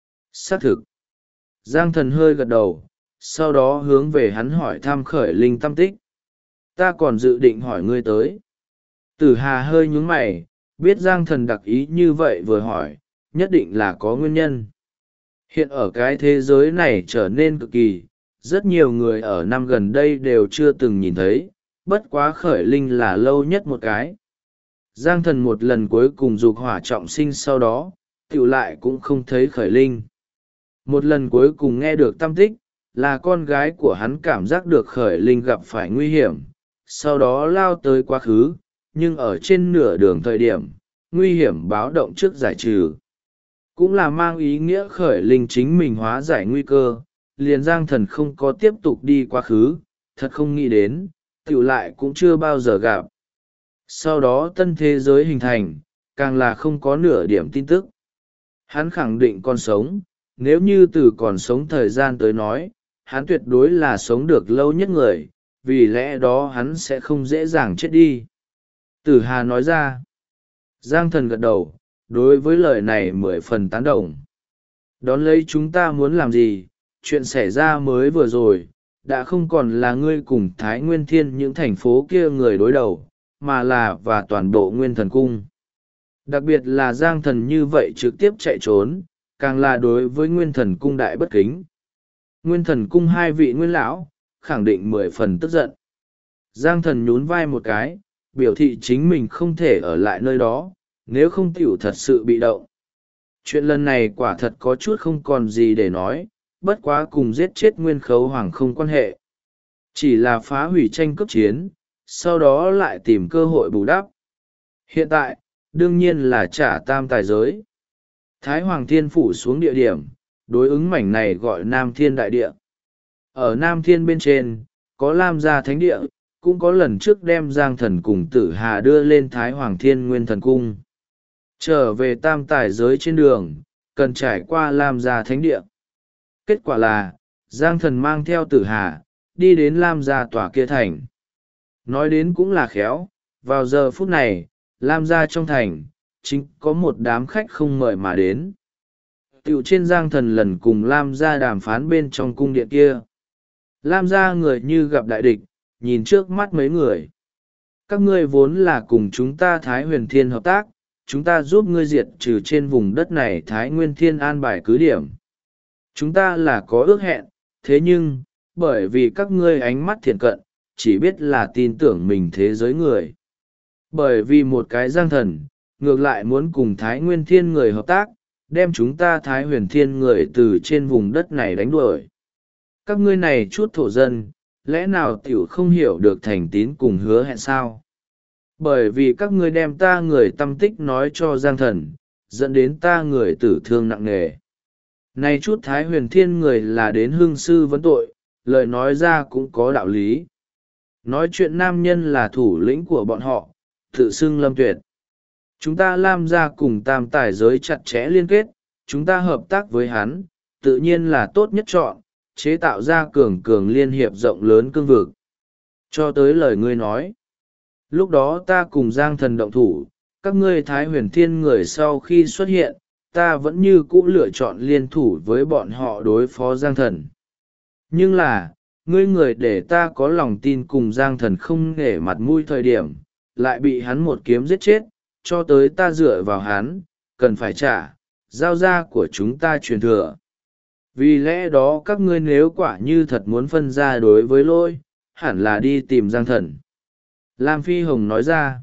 Xác thực. Giang Thần hơi gật đầu, sau đó hướng về hắn hỏi thăm khởi linh tâm tích. Ta còn dự định hỏi ngươi tới. Tử Hà hơi nhúng mày, biết Giang Thần đặc ý như vậy vừa hỏi, nhất định là có nguyên nhân. Hiện ở cái thế giới này trở nên cực kỳ, rất nhiều người ở năm gần đây đều chưa từng nhìn thấy, bất quá khởi linh là lâu nhất một cái. Giang Thần một lần cuối cùng dục hỏa trọng sinh sau đó, tựu lại cũng không thấy khởi linh. Một lần cuối cùng nghe được tâm tích, là con gái của hắn cảm giác được khởi linh gặp phải nguy hiểm, sau đó lao tới quá khứ, nhưng ở trên nửa đường thời điểm, nguy hiểm báo động trước giải trừ. Cũng là mang ý nghĩa khởi linh chính mình hóa giải nguy cơ, liền Giang Thần không có tiếp tục đi quá khứ, thật không nghĩ đến, tựu lại cũng chưa bao giờ gặp. Sau đó tân thế giới hình thành, càng là không có nửa điểm tin tức. Hắn khẳng định còn sống, nếu như từ còn sống thời gian tới nói, hắn tuyệt đối là sống được lâu nhất người, vì lẽ đó hắn sẽ không dễ dàng chết đi. Tử Hà nói ra. Giang Thần gật đầu, đối với lời này 10 phần tán đồng. Đón lấy chúng ta muốn làm gì, chuyện xảy ra mới vừa rồi, đã không còn là ngươi cùng Thái Nguyên Thiên những thành phố kia người đối đầu, mà là và toàn bộ Nguyên Thần Cung. Đặc biệt là Giang Thần như vậy trực tiếp chạy trốn, càng là đối với Nguyên Thần Cung đại bất kính. Nguyên Thần Cung hai vị nguyên lão, khẳng định 10 phần tức giận. Giang Thần nhún vai một cái, biểu thị chính mình không thể ở lại nơi đó, nếu không tiểu thật sự bị động. Chuyện lần này quả thật có chút không còn gì để nói, bất quá cùng giết chết Nguyên Khấu Hoàng không quan hệ. Chỉ là phá hủy tranh cướp chiến, sau đó lại tìm cơ hội bù đắp. Hiện tại, đương nhiên là trả tam tài giới. Thái Hoàng Thiên phủ xuống địa điểm, đối ứng mảnh này gọi Nam Thiên Đại Địa. Ở Nam Thiên bên trên, có Lam Gia Thánh Địa, cũng có lần trước đem Giang Thần cùng Tử Hà đưa lên Thái Hoàng Thiên Nguyên Thần Cung. Trở về tam tài giới trên đường, cần trải qua Lam Gia Thánh Địa. Kết quả là, Giang Thần mang theo Tử Hà, đi đến Lam Gia tòa kia thành. Nói đến cũng là khéo, vào giờ phút này, Lam Gia trong thành, chính có một đám khách không mời mà đến. Tiểu trên Giang Thần lần cùng Lam Gia đàm phán bên trong cung điện kia. Lam Gia người như gặp đại địch, nhìn trước mắt mấy người. Các ngươi vốn là cùng chúng ta Thái Huyền Thiên hợp tác, chúng ta giúp ngươi diệt trừ trên vùng đất này Thái Nguyên Thiên an bài cứ điểm. Chúng ta là có ước hẹn, thế nhưng, bởi vì các ngươi ánh mắt thiện cận, chỉ biết là tin tưởng mình thế giới người. Bởi vì một cái Giang Thần, ngược lại muốn cùng Thái Nguyên Thiên người hợp tác, đem chúng ta Thái Huyền Thiên người từ trên vùng đất này đánh đuổi. Các ngươi này chút thổ dân, lẽ nào tiểu không hiểu được thành tín cùng hứa hẹn sao? Bởi vì các ngươi đem ta người tâm tích nói cho Giang Thần, dẫn đến ta người tử thương nặng nề. Này chút Thái Huyền Thiên người là đến hương sư vấn tội, lời nói ra cũng có đạo lý. Nói chuyện nam nhân là thủ lĩnh của bọn họ, tự xưng Lâm Tuyệt. Chúng ta Lam Gia cùng tam tài giới chặt chẽ liên kết, chúng ta hợp tác với hắn, tự nhiên là tốt nhất chọn, chế tạo ra cường cường liên hiệp rộng lớn cương vực. Cho tới lời ngươi nói. Lúc đó ta cùng Giang Thần động thủ, các ngươi Thái Huyền Thiên người sau khi xuất hiện, ta vẫn như cũ lựa chọn liên thủ với bọn họ đối phó Giang Thần. Nhưng là, ngươi người để ta có lòng tin cùng Giang Thần không nể mặt mũi thời điểm, lại bị hắn một kiếm giết chết, cho tới ta dựa vào hắn, cần phải trả, giao ra của chúng ta truyền thừa. Vì lẽ đó các ngươi nếu quả như thật muốn phân ra đối với lôi, hẳn là đi tìm Giang Thần. Lam Phi Hồng nói ra,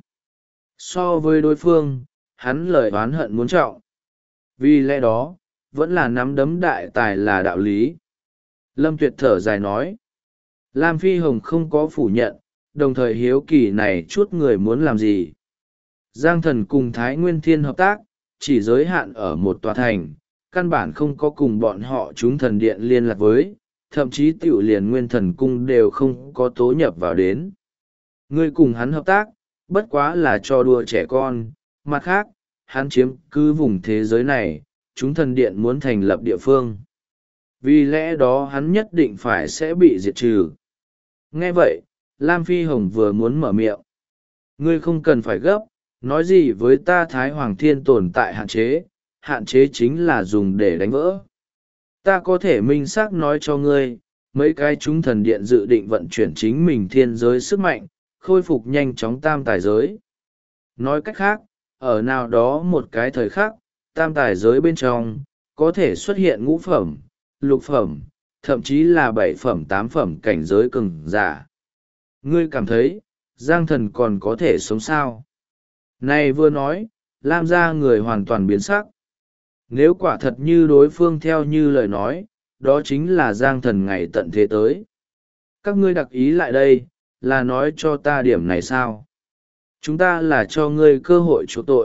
so với đối phương, hắn lời oán hận muốn trọng. Vì lẽ đó, vẫn là nắm đấm đại tài là đạo lý. Lâm Tuyệt thở dài nói, Lam Phi Hồng không có phủ nhận, đồng thời hiếu kỳ này chút người muốn làm gì. Giang Thần cùng Thái Nguyên Thiên hợp tác, chỉ giới hạn ở một tòa thành, căn bản không có cùng bọn họ chúng thần điện liên lạc với, thậm chí tiểu liền Nguyên Thần Cung đều không có tố nhập vào đến. Ngươi cùng hắn hợp tác, bất quá là cho đùa trẻ con, mặt khác, hắn chiếm cứ vùng thế giới này, chúng thần điện muốn thành lập địa phương. Vì lẽ đó hắn nhất định phải sẽ bị diệt trừ. Nghe vậy, Lam Phi Hồng vừa muốn mở miệng. Ngươi không cần phải gấp, nói gì với ta Thái Hoàng Thiên tồn tại hạn chế chính là dùng để đánh vỡ. Ta có thể minh xác nói cho ngươi, mấy cái chúng thần điện dự định vận chuyển chính mình thiên giới sức mạnh, khôi phục nhanh chóng tam tài giới. Nói cách khác, ở nào đó một cái thời khắc, tam tài giới bên trong, có thể xuất hiện ngũ phẩm, lục phẩm, thậm chí là 7 phẩm 8 phẩm cảnh giới cường giả. Ngươi cảm thấy, Giang Thần còn có thể sống sao? Này vừa nói, Lam Gia người hoàn toàn biến sắc. Nếu quả thật như đối phương theo như lời nói, đó chính là Giang Thần ngày tận thế tới. Các ngươi đặc ý lại đây, là nói cho ta điểm này sao? Chúng ta là cho ngươi cơ hội chỗ tội,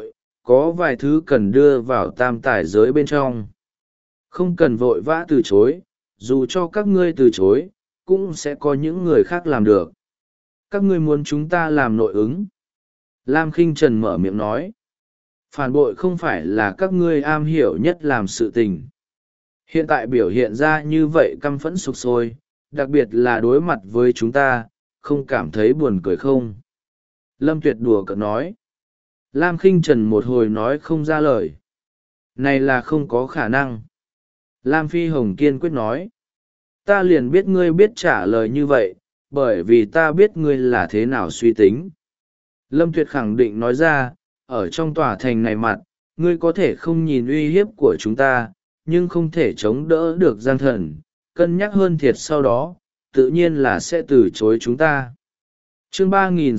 có vài thứ cần đưa vào tam tài giới bên trong. Không cần vội vã từ chối, dù cho các ngươi từ chối cũng sẽ có những người khác làm được. Các ngươi muốn chúng ta làm nội ứng? Lam Khinh Trần mở miệng nói. Phản bội không phải là các ngươi am hiểu nhất làm sự tình. Hiện tại biểu hiện ra như vậy căm phẫn sục sôi, đặc biệt là đối mặt với chúng ta, không cảm thấy buồn cười không? Lâm Tuyệt đùa cợt nói. Lam Khinh Trần một hồi nói không ra lời. Này là không có khả năng. Lam Phi Hồng kiên quyết nói. Ta liền biết ngươi biết trả lời như vậy, bởi vì ta biết ngươi là thế nào suy tính. Lâm Tuyệt khẳng định nói ra, ở trong tòa thành này mặt, ngươi có thể không nhìn uy hiếp của chúng ta, nhưng không thể chống đỡ được Giang Thần, cân nhắc hơn thiệt sau đó, tự nhiên là sẽ từ chối chúng ta. Chương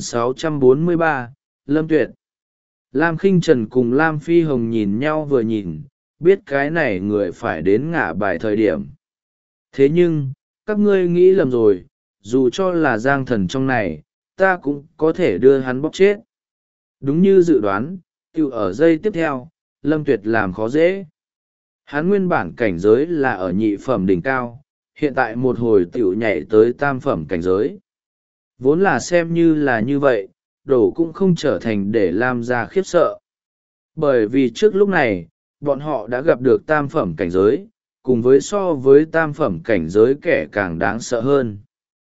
3643, Lâm Tuyệt. Lam Khinh Trần cùng Lam Phi Hồng nhìn nhau vừa nhìn, biết cái này người phải đến ngả bài thời điểm. Thế nhưng, các ngươi nghĩ lầm rồi, dù cho là Giang Thần trong này, ta cũng có thể đưa hắn bóp chết. Đúng như dự đoán, tiểu ở giây tiếp theo, Lâm Tuyệt làm khó dễ. Hắn nguyên bản cảnh giới là ở nhị phẩm đỉnh cao, hiện tại một hồi tiểu nhảy tới tam phẩm cảnh giới. Vốn là xem như là như vậy, đổ cũng không trở thành để Lam gia khiếp sợ. Bởi vì trước lúc này, bọn họ đã gặp được tam phẩm cảnh giới, cùng với so với tam phẩm cảnh giới kẻ càng đáng sợ hơn.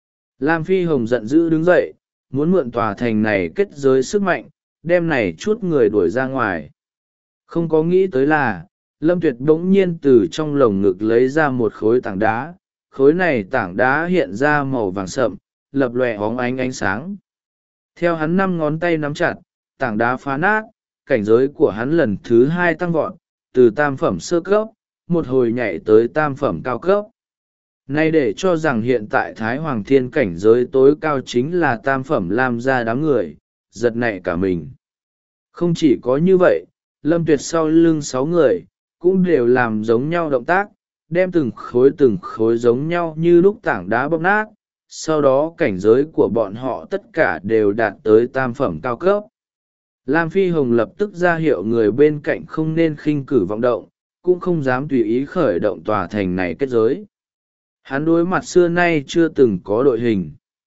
Lam Phi Hồng giận dữ đứng dậy, muốn mượn tòa thành này kết giới sức mạnh, đem này chút người đuổi ra ngoài. Không có nghĩ tới là, Lâm Tuyệt bỗng nhiên từ trong lồng ngực lấy ra một khối tảng đá, khối này tảng đá hiện ra màu vàng sậm, lập lòe óng ánh sáng. Theo hắn 5 ngón tay nắm chặt, tảng đá phá nát, cảnh giới của hắn lần thứ 2 tăng vọt, từ tam phẩm sơ cấp, một hồi nhảy tới tam phẩm cao cấp. Nay để cho rằng hiện tại Thái Hoàng Thiên cảnh giới tối cao chính là tam phẩm Lam gia đám người, giật nảy cả mình. Không chỉ có như vậy, Lâm Tuyệt sau lưng 6 người, cũng đều làm giống nhau động tác, đem từng khối giống nhau như lúc tảng đá bóp nát, sau đó cảnh giới của bọn họ tất cả đều đạt tới tam phẩm cao cấp. Lam Phi Hồng lập tức ra hiệu người bên cạnh không nên khinh cử vọng động, cũng không dám tùy ý khởi động tòa thành này kết giới. Hắn đối mặt xưa nay chưa từng có đội hình.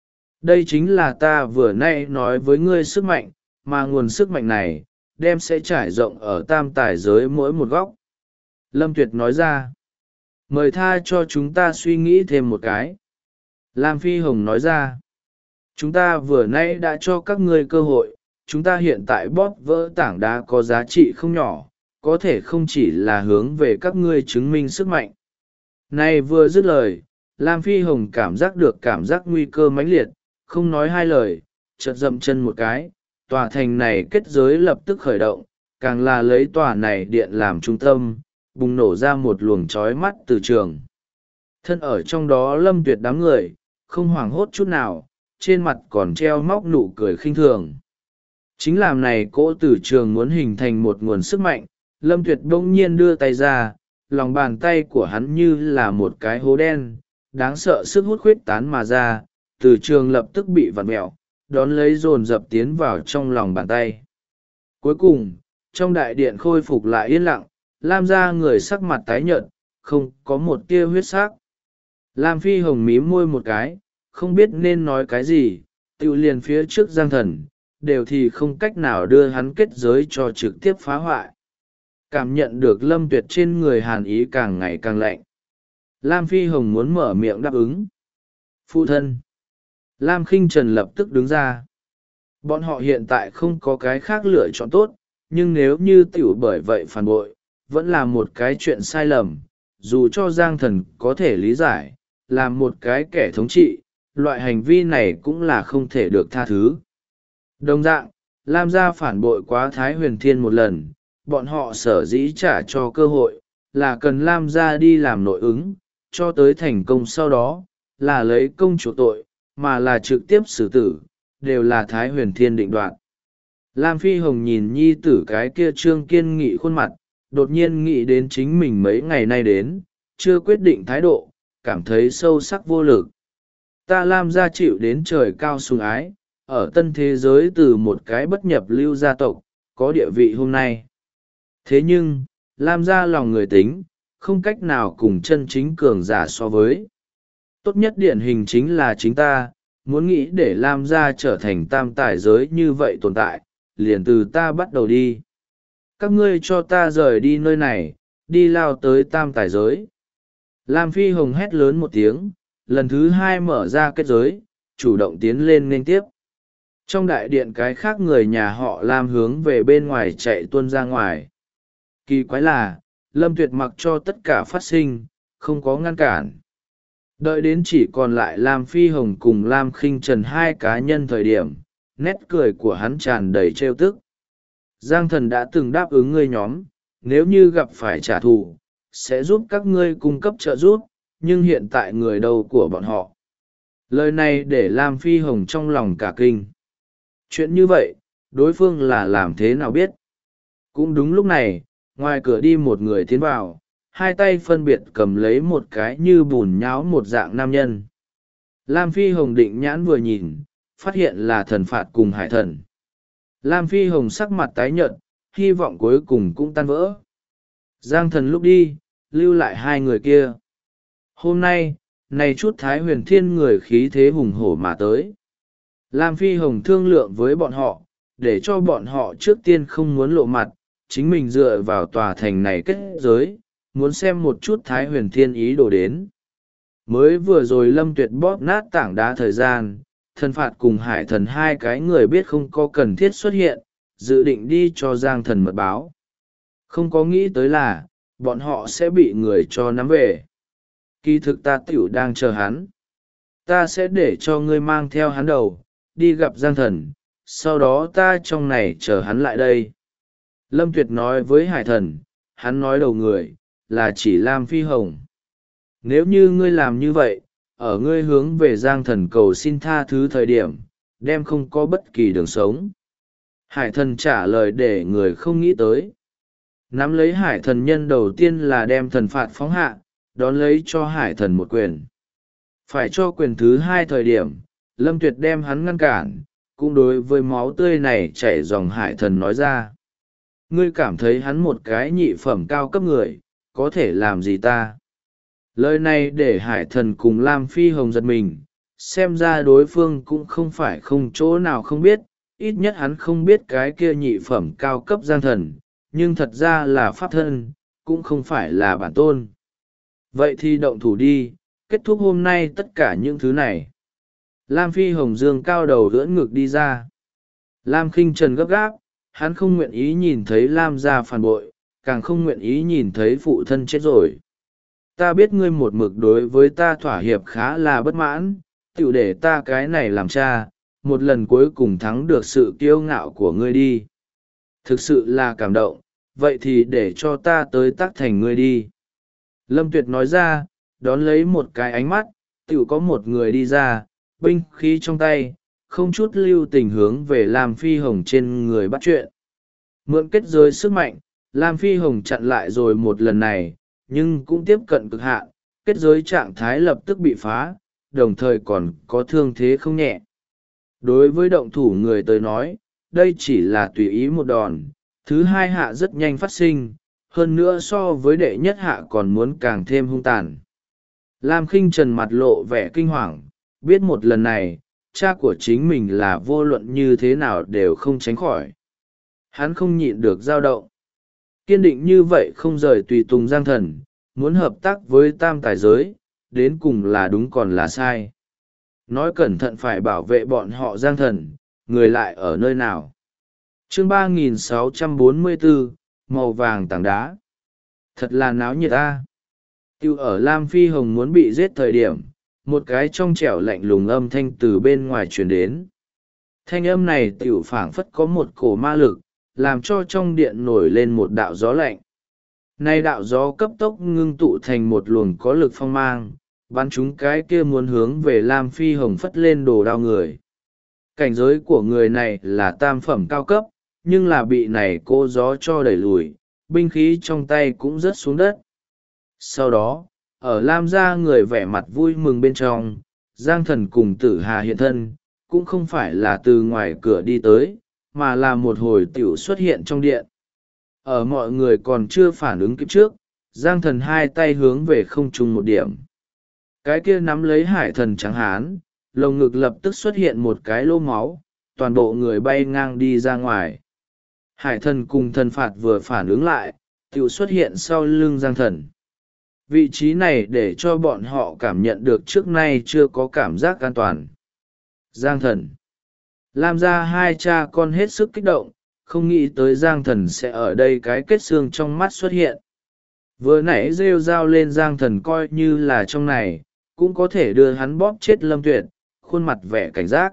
Đây chính là ta vừa nay nói với ngươi sức mạnh, mà nguồn sức mạnh này, đem sẽ trải rộng ở tam tài giới mỗi một góc. Lâm Tuyệt nói ra. Mời tha cho chúng ta suy nghĩ thêm một cái. Lam Phi Hồng nói ra. Chúng ta vừa nay đã cho các ngươi cơ hội, chúng ta hiện tại bóp vỡ tảng đá có giá trị không nhỏ, có thể không chỉ là hướng về các ngươi chứng minh sức mạnh. Này vừa dứt lời, Lam Phi Hồng cảm giác được cảm giác nguy cơ mãnh liệt, không nói hai lời, chợt dậm chân một cái, tòa thành này kết giới lập tức khởi động, càng là lấy tòa này điện làm trung tâm, bùng nổ ra một luồng chói mắt từ trường. Thân ở trong đó Lâm Tuyệt đám người, không hoảng hốt chút nào, trên mặt còn treo móc nụ cười khinh thường. Chính làm này cỗ từ trường muốn hình thành một nguồn sức mạnh, Lâm Tuyệt bỗng nhiên đưa tay ra, lòng bàn tay của hắn như là một cái hố đen, đáng sợ sức hút khuyết tán mà ra, từ trường lập tức bị vặn mẹo, đón lấy dồn dập tiến vào trong lòng bàn tay. Cuối cùng, trong đại điện khôi phục lại yên lặng, Lam gia người sắc mặt tái nhợt, không có một tia huyết sắc. Lam Phi Hồng mím môi một cái, không biết nên nói cái gì, tiêu liền phía trước Giang Thần, đều thì không cách nào đưa hắn kết giới cho trực tiếp phá hoại. Cảm nhận được Lâm Tuyệt trên người hàn ý càng ngày càng lạnh. Lam Phi Hồng muốn mở miệng đáp ứng. Phụ thân. Lam Khinh Trần lập tức đứng ra. Bọn họ hiện tại không có cái khác lựa chọn tốt, nhưng nếu như tiểu bởi vậy phản bội, vẫn là một cái chuyện sai lầm, dù cho Giang Thần có thể lý giải, là một cái kẻ thống trị, loại hành vi này cũng là không thể được tha thứ. Đồng dạng, Lam gia phản bội quá Thái Huyền Thiên một lần, bọn họ sở dĩ trả cho cơ hội, là cần Lam gia đi làm nội ứng, cho tới thành công sau đó, là lấy công chủ tội, mà là trực tiếp xử tử, đều là Thái Huyền Thiên định đoạt. Lam Phi Hồng nhìn nhi tử cái kia trương kiên nghị khuôn mặt, đột nhiên nghĩ đến chính mình mấy ngày nay đến, chưa quyết định thái độ, cảm thấy sâu sắc vô lực. Ta Lam gia chịu đến trời cao sủng ái, ở tân thế giới từ một cái bất nhập lưu gia tộc, có địa vị hôm nay. Thế nhưng, Lam gia lòng người tính, không cách nào cùng chân chính cường giả so với. Tốt nhất điển hình chính là chính ta, muốn nghĩ để Lam gia trở thành tam tài giới như vậy tồn tại, liền từ ta bắt đầu đi. Các ngươi cho ta rời đi nơi này, đi lao tới tam tài giới. Lam Phi Hồng hét lớn một tiếng, lần thứ hai mở ra kết giới, chủ động tiến lên nên tiếp. Trong đại điện cái khác người nhà họ Lam hướng về bên ngoài chạy tuôn ra ngoài. Kỳ quái là, Lâm Tuyệt mặc cho tất cả phát sinh, không có ngăn cản. Đợi đến chỉ còn lại Lam Phi Hồng cùng Lam Khinh Trần hai cá nhân thời điểm, nét cười của hắn tràn đầy trêu tức. Giang Thần đã từng đáp ứng ngươi nhóm, nếu như gặp phải trả thù, sẽ giúp các ngươi cung cấp trợ giúp, nhưng hiện tại người đâu của bọn họ. Lời này để Lam Phi Hồng trong lòng cả kinh. Chuyện như vậy, đối phương là làm thế nào biết? Cũng đúng lúc này, ngoài cửa đi một người tiến vào, hai tay phân biệt cầm lấy một cái như bùn nháo một dạng nam nhân. Lam Phi Hồng định nhãn vừa nhìn, phát hiện là Thần Phạt cùng Hải Thần. Lam Phi Hồng sắc mặt tái nhợt, hy vọng cuối cùng cũng tan vỡ. Giang Thần lúc đi, lưu lại hai người kia. Hôm nay, này chút Thái Huyền Thiên người khí thế hùng hổ mà tới. Lam Phi Hồng thương lượng với bọn họ, để cho bọn họ trước tiên không muốn lộ mặt, chính mình dựa vào tòa thành này kết giới, muốn xem một chút Thái Huyền Thiên ý đồ đến. Mới vừa rồi Lâm Tuyệt bóp nát tảng đá thời gian, Thần Phạt cùng Hải Thần hai cái người biết không có cần thiết xuất hiện, dự định đi cho Giang Thần mật báo. Không có nghĩ tới là, bọn họ sẽ bị người cho nắm về. Kỳ thực ta tiểu đang chờ hắn. Ta sẽ để cho ngươi mang theo hắn đầu, đi gặp Giang Thần, sau đó ta trong này chờ hắn lại đây. Lâm Tuyệt nói với Hải Thần, hắn nói đầu người, là chỉ Lam Phi Hồng. Nếu như ngươi làm như vậy, ở ngươi hướng về Giang Thần cầu xin tha thứ thời điểm, đem không có bất kỳ đường sống. Hải Thần trả lời để người không nghĩ tới. Nắm lấy Hải Thần nhân đầu tiên là đem Thần Phạt phóng hạ, đón lấy cho Hải Thần một quyền. Phải cho quyền thứ hai thời điểm, Lâm Tuyệt đem hắn ngăn cản, cũng đối với máu tươi này chảy dòng Hải Thần nói ra. Ngươi cảm thấy hắn một cái nhị phẩm cao cấp người, có thể làm gì ta? Lời này để Hải Thần cùng Lam Phi Hồng giật mình, xem ra đối phương cũng không phải không chỗ nào không biết, ít nhất hắn không biết cái kia nhị phẩm cao cấp Giang Thần, nhưng thật ra là pháp thân, cũng không phải là bản tôn. Vậy thì động thủ đi, kết thúc hôm nay tất cả những thứ này. Lam Phi Hồng dương cao đầu ưỡn ngực đi ra. Lam Khinh Trần gấp gáp, hắn không nguyện ý nhìn thấy Lam gia phản bội, càng không nguyện ý nhìn thấy phụ thân chết rồi. Ta biết ngươi một mực đối với ta thỏa hiệp khá là bất mãn, tiểu để ta cái này làm cha, một lần cuối cùng thắng được sự kiêu ngạo của ngươi đi. Thực sự là cảm động, vậy thì để cho ta tới tác thành ngươi đi. Lâm Tuyệt nói ra, đón lấy một cái ánh mắt, tiểu có một người đi ra, binh khí trong tay, không chút lưu tình hướng về Lam Phi Hồng trên người bắt chuyện. Mượn kết giới sức mạnh, Lam Phi Hồng chặn lại rồi một lần này, nhưng cũng tiếp cận cực hạn, kết giới trạng thái lập tức bị phá, đồng thời còn có thương thế không nhẹ. Đối với động thủ người tới nói, đây chỉ là tùy ý một đòn, thứ hai hạ rất nhanh phát sinh, hơn nữa so với đệ nhất hạ còn muốn càng thêm hung tàn. Lam Khinh Trần mặt lộ vẻ kinh hoàng, biết một lần này, cha của chính mình là vô luận như thế nào đều không tránh khỏi. Hắn không nhịn được dao động. Kiên định như vậy không rời tùy tùng Giang Thần, muốn hợp tác với tam tài giới, đến cùng là đúng còn là sai. Nói cẩn thận phải bảo vệ bọn họ Giang Thần, người lại ở nơi nào. Chương 3644, màu vàng tảng đá. Thật là náo nhiệt ta. Tiêu ở Lam Phi Hồng muốn bị giết thời điểm, một cái trong trẻo lạnh lùng âm thanh từ bên ngoài truyền đến. Thanh âm này tiểu phảng phất có một cổ ma lực, làm cho trong điện nổi lên một đạo gió lạnh. Nay đạo gió cấp tốc ngưng tụ thành một luồng có lực phong mang, bắn chúng cái kia muốn hướng về Lam Phi Hồng phất lên đồ đao người. Cảnh giới của người này là tam phẩm cao cấp, nhưng là bị này cô gió cho đẩy lùi, binh khí trong tay cũng rớt xuống đất. Sau đó, ở Lam gia người vẻ mặt vui mừng bên trong, Giang Thần cùng Tử Hà hiện thân, cũng không phải là từ ngoài cửa đi tới, mà là một hồi tiểu xuất hiện trong điện. Ở mọi người còn chưa phản ứng kịp trước, Giang Thần hai tay hướng về không trung một điểm. Cái kia nắm lấy hải thần trắng hán, lồng ngực lập tức xuất hiện một cái lỗ máu, toàn bộ người bay ngang đi ra ngoài. Hải thần cùng thần phạt vừa phản ứng lại, tiểu xuất hiện sau lưng Giang Thần. Vị trí này để cho bọn họ cảm nhận được trước nay chưa có cảm giác an toàn. Giang Thần. Lam gia hai cha con hết sức kích động, không nghĩ tới Giang Thần sẽ ở đây, cái kết xương trong mắt xuất hiện. Vừa nãy rêu rao lên Giang Thần coi như là trong này, cũng có thể đưa hắn bóp chết Lâm Tuyệt, khuôn mặt vẻ cảnh giác.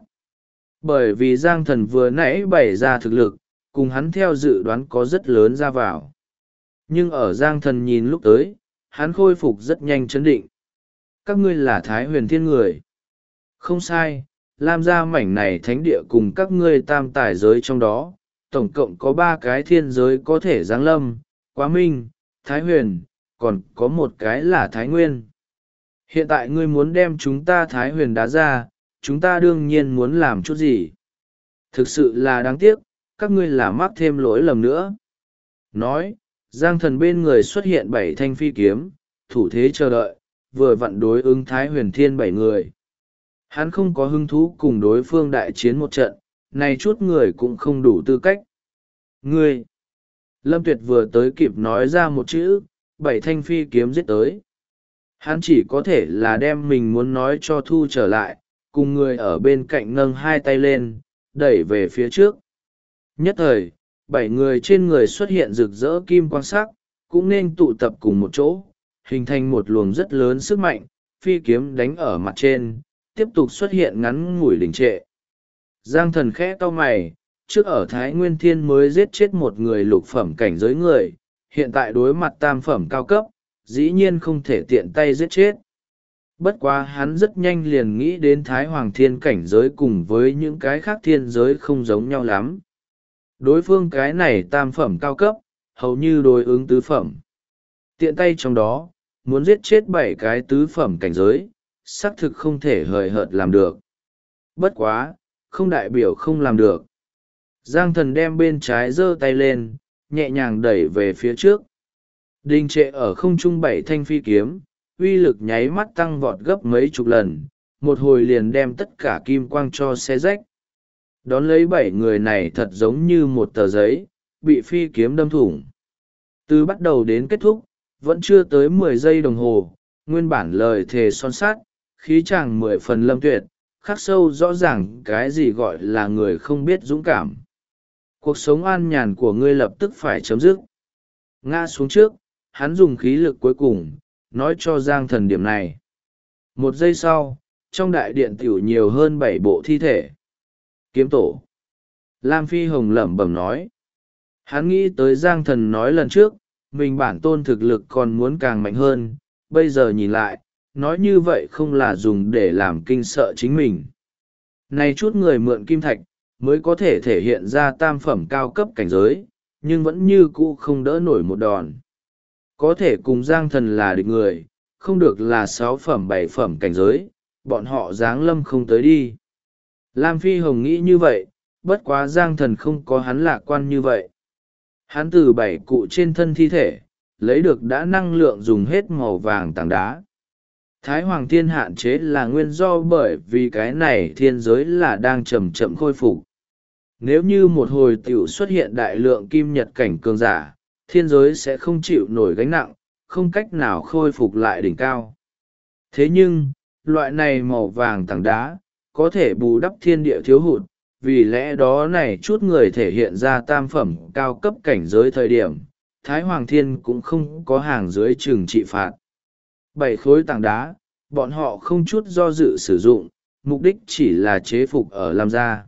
Bởi vì Giang Thần vừa nãy bày ra thực lực, cùng hắn theo dự đoán có rất lớn ra vào. Nhưng ở Giang Thần nhìn lúc tới, hắn khôi phục rất nhanh chấn định. Các ngươi là Thái Huyền Thiên người. Không sai, Lam gia mảnh này thánh địa cùng các ngươi tam tài giới trong đó, tổng cộng có 3 cái thiên giới có thể giáng lâm, Quá Minh, Thái Huyền, còn có một cái là Thái Nguyên. Hiện tại ngươi muốn đem chúng ta Thái Huyền đá ra, chúng ta đương nhiên muốn làm chút gì. Thực sự là đáng tiếc, các ngươi là mắc thêm lỗi lầm nữa. Nói, Giang Thần bên người xuất hiện 7 thanh phi kiếm, thủ thế chờ đợi, vừa vặn đối ứng Thái Huyền Thiên 7 người. Hắn không có hứng thú cùng đối phương đại chiến một trận, này chút người cũng không đủ tư cách. Ngươi! Lâm Tuyệt vừa tới kịp nói ra một chữ, 7 thanh phi kiếm giết tới. Hắn chỉ có thể là đem mình muốn nói cho thu trở lại, cùng người ở bên cạnh nâng hai tay lên, đẩy về phía trước. Nhất thời, 7 người trên người xuất hiện rực rỡ kim quang sắc, cũng nên tụ tập cùng một chỗ, hình thành một luồng rất lớn sức mạnh, phi kiếm đánh ở mặt trên, tiếp tục xuất hiện ngắn ngủi đình trệ. Giang Thần khẽ cau mày, trước ở Thái Nguyên Thiên mới giết chết một người lục phẩm cảnh giới người, hiện tại đối mặt tam phẩm cao cấp, dĩ nhiên không thể tiện tay giết chết. Bất quá hắn rất nhanh liền nghĩ đến Thái Hoàng Thiên cảnh giới cùng với những cái khác thiên giới không giống nhau lắm. Đối phương cái này tam phẩm cao cấp, hầu như đối ứng tứ phẩm. Tiện tay trong đó, muốn giết chết 7 cái tứ phẩm cảnh giới, xác thực không thể hời hợt làm được. Bất quá, không đại biểu không làm được. Giang Thần đem bên trái giơ tay lên, nhẹ nhàng đẩy về phía trước. Đình trệ ở không trung 7 thanh phi kiếm, uy lực nháy mắt tăng vọt gấp mấy chục lần, một hồi liền đem tất cả kim quang cho xé rách. Đón lấy 7 người này thật giống như một tờ giấy, bị phi kiếm đâm thủng. Từ bắt đầu đến kết thúc, vẫn chưa tới 10 giây đồng hồ, nguyên bản lời thề son sát, khí chàng 10 phần Lâm Tuyệt, khắc sâu rõ ràng cái gì gọi là người không biết dũng cảm. Cuộc sống an nhàn của ngươi lập tức phải chấm dứt. Ngã xuống trước, hắn dùng khí lực cuối cùng, nói cho Giang Thần điểm này. 1 giây sau, trong đại điện tiểu nhiều hơn 7 bộ thi thể. Kiếm tổ. Lam Phi Hồng lẩm bẩm nói. Hắn nghĩ tới Giang Thần nói lần trước, mình bản tôn thực lực còn muốn càng mạnh hơn, bây giờ nhìn lại, nói như vậy không là dùng để làm kinh sợ chính mình. Này chút người mượn kim thạch, mới có thể thể hiện ra tam phẩm cao cấp cảnh giới, nhưng vẫn như cũ không đỡ nổi một đòn. Có thể cùng Giang Thần là địch người, không được là 6 phẩm 7 phẩm cảnh giới, bọn họ giáng lâm không tới đi. Lam Phi Hồng nghĩ như vậy, bất quá Giang Thần không có hắn lạc quan như vậy. Hắn từ 7 cụ trên thân thi thể, lấy được đã năng lượng dùng hết màu vàng tảng đá. Thái Hoàng Thiên hạn chế là nguyên do bởi vì cái này thiên giới là đang chậm chậm khôi phục. Nếu như một hồi tiểu xuất hiện đại lượng kim nhật cảnh cường giả, thiên giới sẽ không chịu nổi gánh nặng, không cách nào khôi phục lại đỉnh cao. Thế nhưng, loại này màu vàng tảng đá, có thể bù đắp thiên địa thiếu hụt, vì lẽ đó này chút người thể hiện ra tam phẩm cao cấp cảnh giới thời điểm, Thái Hoàng Thiên cũng không có hàng dưới trừng trị phạt. 7 khối tảng đá, bọn họ không chút do dự sử dụng, mục đích chỉ là chế phục ở Lam gia.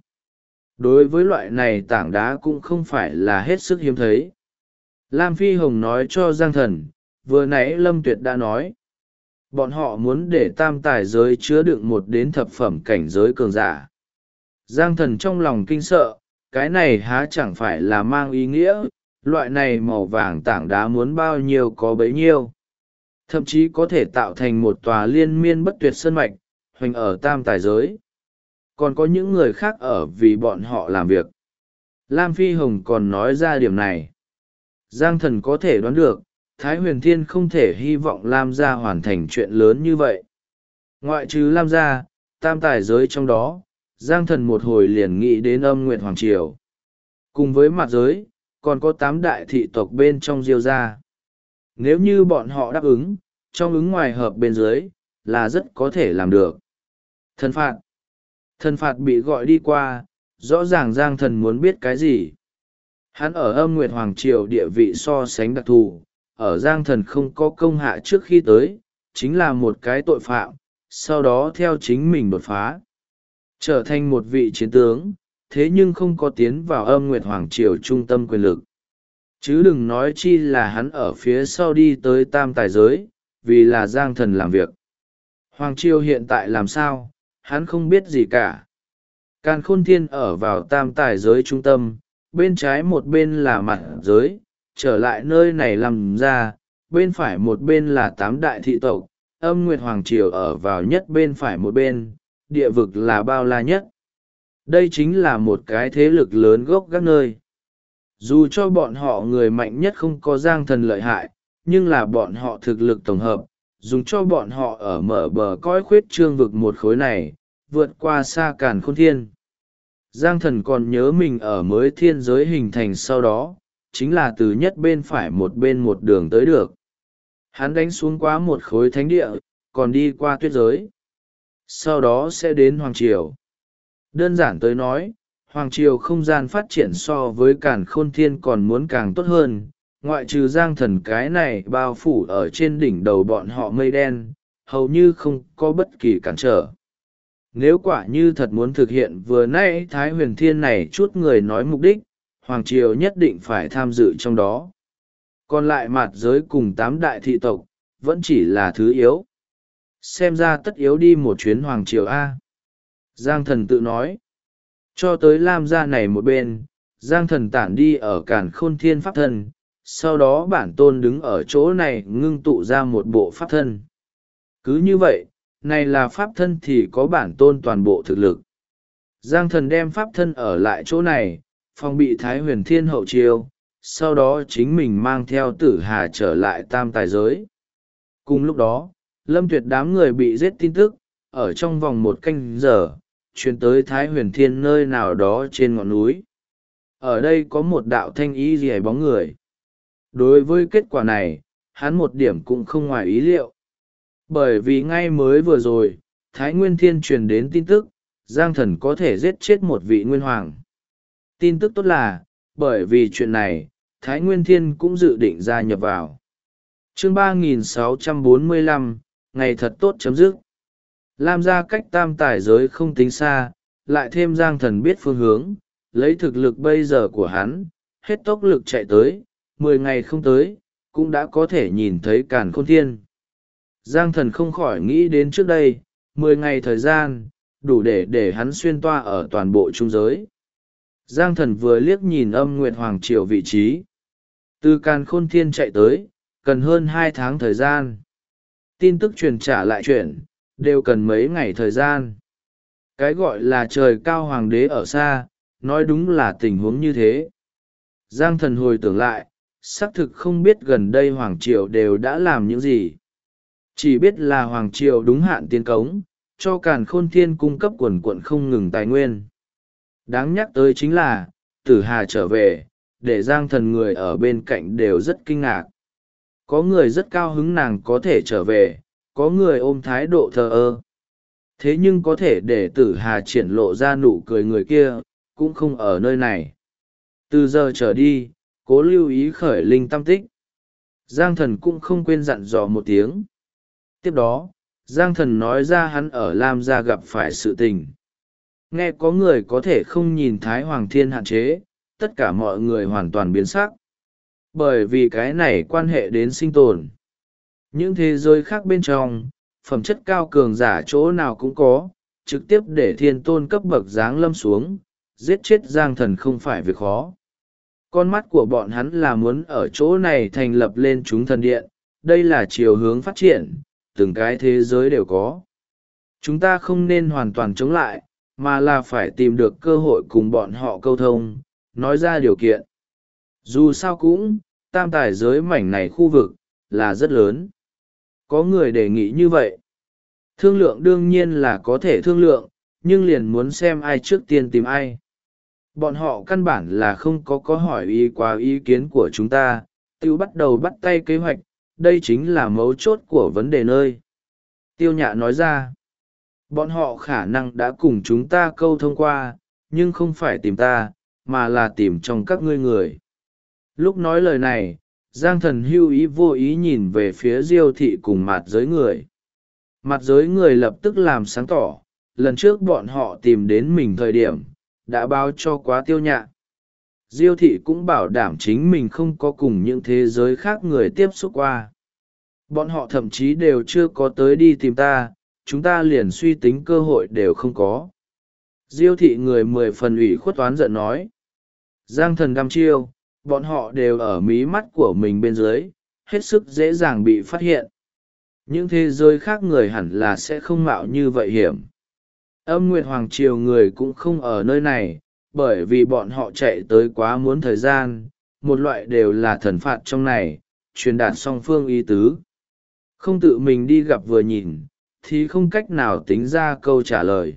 Đối với loại này tảng đá cũng không phải là hết sức hiếm thấy. Lam Phi Hồng nói cho Giang Thần, vừa nãy Lâm Tuyệt đã nói. Bọn họ muốn để tam tài giới chứa đựng 1 đến thập phẩm cảnh giới cường giả. Giang Thần trong lòng kinh sợ, cái này há chẳng phải là mang ý nghĩa, loại này màu vàng tảng đá muốn bao nhiêu có bấy nhiêu. Thậm chí có thể tạo thành một tòa liên miên bất tuyệt sơn mạch, hoành ở tam tài giới. Còn có những người khác ở vì bọn họ làm việc. Lam Phi Hồng còn nói ra điểm này. Giang Thần có thể đoán được, Thái Huyền Thiên không thể hy vọng Lam gia hoàn thành chuyện lớn như vậy. Ngoại trừ Lam gia, tam tài giới trong đó, Giang Thần một hồi liền nghĩ đến Âm Nguyệt Hoàng Triều. Cùng với mặt giới, còn có 8 đại thị tộc bên trong Diêu gia. Nếu như bọn họ đáp ứng, trong ứng ngoài hợp bên dưới, là rất có thể làm được. Thần phạt. Thần phạt bị gọi đi qua, rõ ràng Giang Thần muốn biết cái gì. Hắn ở Âm Nguyệt Hoàng Triều địa vị so sánh đặc thù, ở Giang Thần không có công hạ trước khi tới, chính là một cái tội phạm, sau đó theo chính mình đột phá. Trở thành một vị chiến tướng, thế nhưng không có tiến vào Âm Nguyệt Hoàng Triều trung tâm quyền lực. Chứ đừng nói chi là hắn ở phía sau đi tới tam tài giới, vì là Giang Thần làm việc. Hoàng Triều hiện tại làm sao, hắn không biết gì cả. Càn Khôn Thiên ở vào tam tài giới trung tâm, bên trái một bên là mặt giới, trở lại nơi này làm ra, bên phải một bên là 8 đại thị tộc, Âm Nguyệt Hoàng Triều ở vào nhất bên phải một bên, địa vực là bao la nhất. Đây chính là một cái thế lực lớn gốc các nơi. Dù cho bọn họ người mạnh nhất không có Giang Thần lợi hại, nhưng là bọn họ thực lực tổng hợp, dùng cho bọn họ ở mở bờ cõi khuyết trương vực một khối này, vượt qua xa Càn Khôn Thiên. Giang Thần còn nhớ mình ở mới thiên giới hình thành sau đó, chính là từ nhất bên phải một bên một đường tới được. Hắn đánh xuống quá một khối thánh địa, còn đi qua tuyết giới. Sau đó sẽ đến Hoàng Triều. Đơn giản tới nói, Hoàng Triều không gian phát triển so với Càn Khôn Thiên còn muốn càng tốt hơn, ngoại trừ Giang Thần cái này bao phủ ở trên đỉnh đầu bọn họ mây đen, hầu như không có bất kỳ cản trở. Nếu quả như thật muốn thực hiện vừa nãy Thái Huyền Thiên này chút người nói mục đích, Hoàng Triều nhất định phải tham dự trong đó. Còn lại mặt giới cùng 8 đại thị tộc, vẫn chỉ là thứ yếu. Xem ra tất yếu đi một chuyến Hoàng Triều A. Giang Thần tự nói. Cho tới Lam gia này một bên, Giang Thần tản đi ở Càn Khôn Thiên Pháp Thân, sau đó bản tôn đứng ở chỗ này ngưng tụ ra một bộ Pháp Thân. Cứ như vậy, này là Pháp Thân thì có bản tôn toàn bộ thực lực. Giang Thần đem Pháp Thân ở lại chỗ này, phòng bị Thái Huyền Thiên hậu chiêu, sau đó chính mình mang theo Tử Hà trở lại tam tài giới. Cùng lúc đó, Lâm Tuyệt đám người bị giết tin tức, ở trong vòng 1 canh giờ, truyền tới Thái Huyền Thiên nơi nào đó trên ngọn núi. Ở đây có một đạo thanh ý rìa bóng người. Đối với kết quả này, hắn một điểm cũng không ngoài ý liệu. Bởi vì ngay mới vừa rồi, Thái Nguyên Thiên truyền đến tin tức, Giang Thần có thể giết chết một vị nguyên hoàng. Tin tức tốt là, bởi vì chuyện này, Thái Nguyên Thiên cũng dự định gia nhập vào. Chương 3645, ngày thật tốt chấm dứt. Lam gia cách tam tài giới không tính xa, lại thêm Giang Thần biết phương hướng, lấy thực lực bây giờ của hắn, hết tốc lực chạy tới, 10 ngày không tới, cũng đã có thể nhìn thấy Càn Khôn Thiên. Giang Thần không khỏi nghĩ đến trước đây, 10 ngày thời gian, đủ để hắn xuyên toa ở toàn bộ trung giới. Giang Thần vừa liếc nhìn Âm Nguyệt Hoàng Triều vị trí. Từ Càn Khôn Thiên chạy tới, cần hơn 2 tháng thời gian. Tin tức truyền trả lại chuyển, đều cần mấy ngày thời gian. Cái gọi là trời cao hoàng đế ở xa, nói đúng là tình huống như thế. Giang Thần hồi tưởng lại, xác thực không biết gần đây Hoàng Triều đều đã làm những gì. Chỉ biết là Hoàng Triều đúng hạn tiến cống, cho Càn Khôn Thiên cung cấp quần quận không ngừng tài nguyên. Đáng nhắc tới chính là, Tử Hà trở về, để Giang Thần người ở bên cạnh đều rất kinh ngạc. Có người rất cao hứng nàng có thể trở về, có người ôm thái độ thờ ơ. Thế nhưng có thể để Tử Hà triển lộ ra nụ cười người kia, cũng không ở nơi này. Từ giờ trở đi, cố lưu ý khởi linh tâm tích. Giang Thần cũng không quên dặn dò một tiếng. Tiếp đó, Giang Thần nói ra hắn ở Lam gia gặp phải sự tình. Nghe có người có thể không nhìn Thái Hoàng Thiên hạn chế, tất cả mọi người hoàn toàn biến sắc. Bởi vì cái này quan hệ đến sinh tồn. Những thế giới khác bên trong, phẩm chất cao cường giả chỗ nào cũng có, trực tiếp để thiên tôn cấp bậc giáng lâm xuống, giết chết Giang Thần không phải việc khó. Con mắt của bọn hắn là muốn ở chỗ này thành lập lên chúng thần điện, đây là chiều hướng phát triển, từng cái thế giới đều có. Chúng ta không nên hoàn toàn chống lại, mà là phải tìm được cơ hội cùng bọn họ câu thông, nói ra điều kiện. Dù sao cũng, tam tài giới mảnh này khu vực, là rất lớn. Có người đề nghị như vậy. Thương lượng đương nhiên là có thể thương lượng, nhưng liền muốn xem ai trước tiên tìm ai. Bọn họ căn bản là không có hỏi ý kiến của chúng ta, tiêu bắt đầu bắt tay kế hoạch, đây chính là mấu chốt của vấn đề nơi. Tiêu Nhạ nói ra, bọn họ khả năng đã cùng chúng ta câu thông qua, nhưng không phải tìm ta, mà là tìm trong các ngươi người. Lúc nói lời này, Giang Thần hưu ý vô ý nhìn về phía Diêu thị cùng mặt giới người. Mặt giới người lập tức làm sáng tỏ, lần trước bọn họ tìm đến mình thời điểm, đã báo cho quá Tiêu Nhạ. Diêu thị cũng bảo đảm chính mình không có cùng những thế giới khác người tiếp xúc qua. Bọn họ thậm chí đều chưa có tới đi tìm ta, chúng ta liền suy tính cơ hội đều không có. Diêu thị người 10 phần ủy khuất toán giận nói. Giang Thần đăm chiêu, bọn họ đều ở mí mắt của mình bên dưới, hết sức dễ dàng bị phát hiện. Những thế giới khác người hẳn là sẽ không mạo như vậy hiểm. Âm Nguyệt Hoàng Triều người cũng không ở nơi này, bởi vì bọn họ chạy tới quá muốn thời gian, một loại đều là thần phạt trong này, truyền đạt song phương ý tứ. Không tự mình đi gặp vừa nhìn, thì không cách nào tính ra câu trả lời.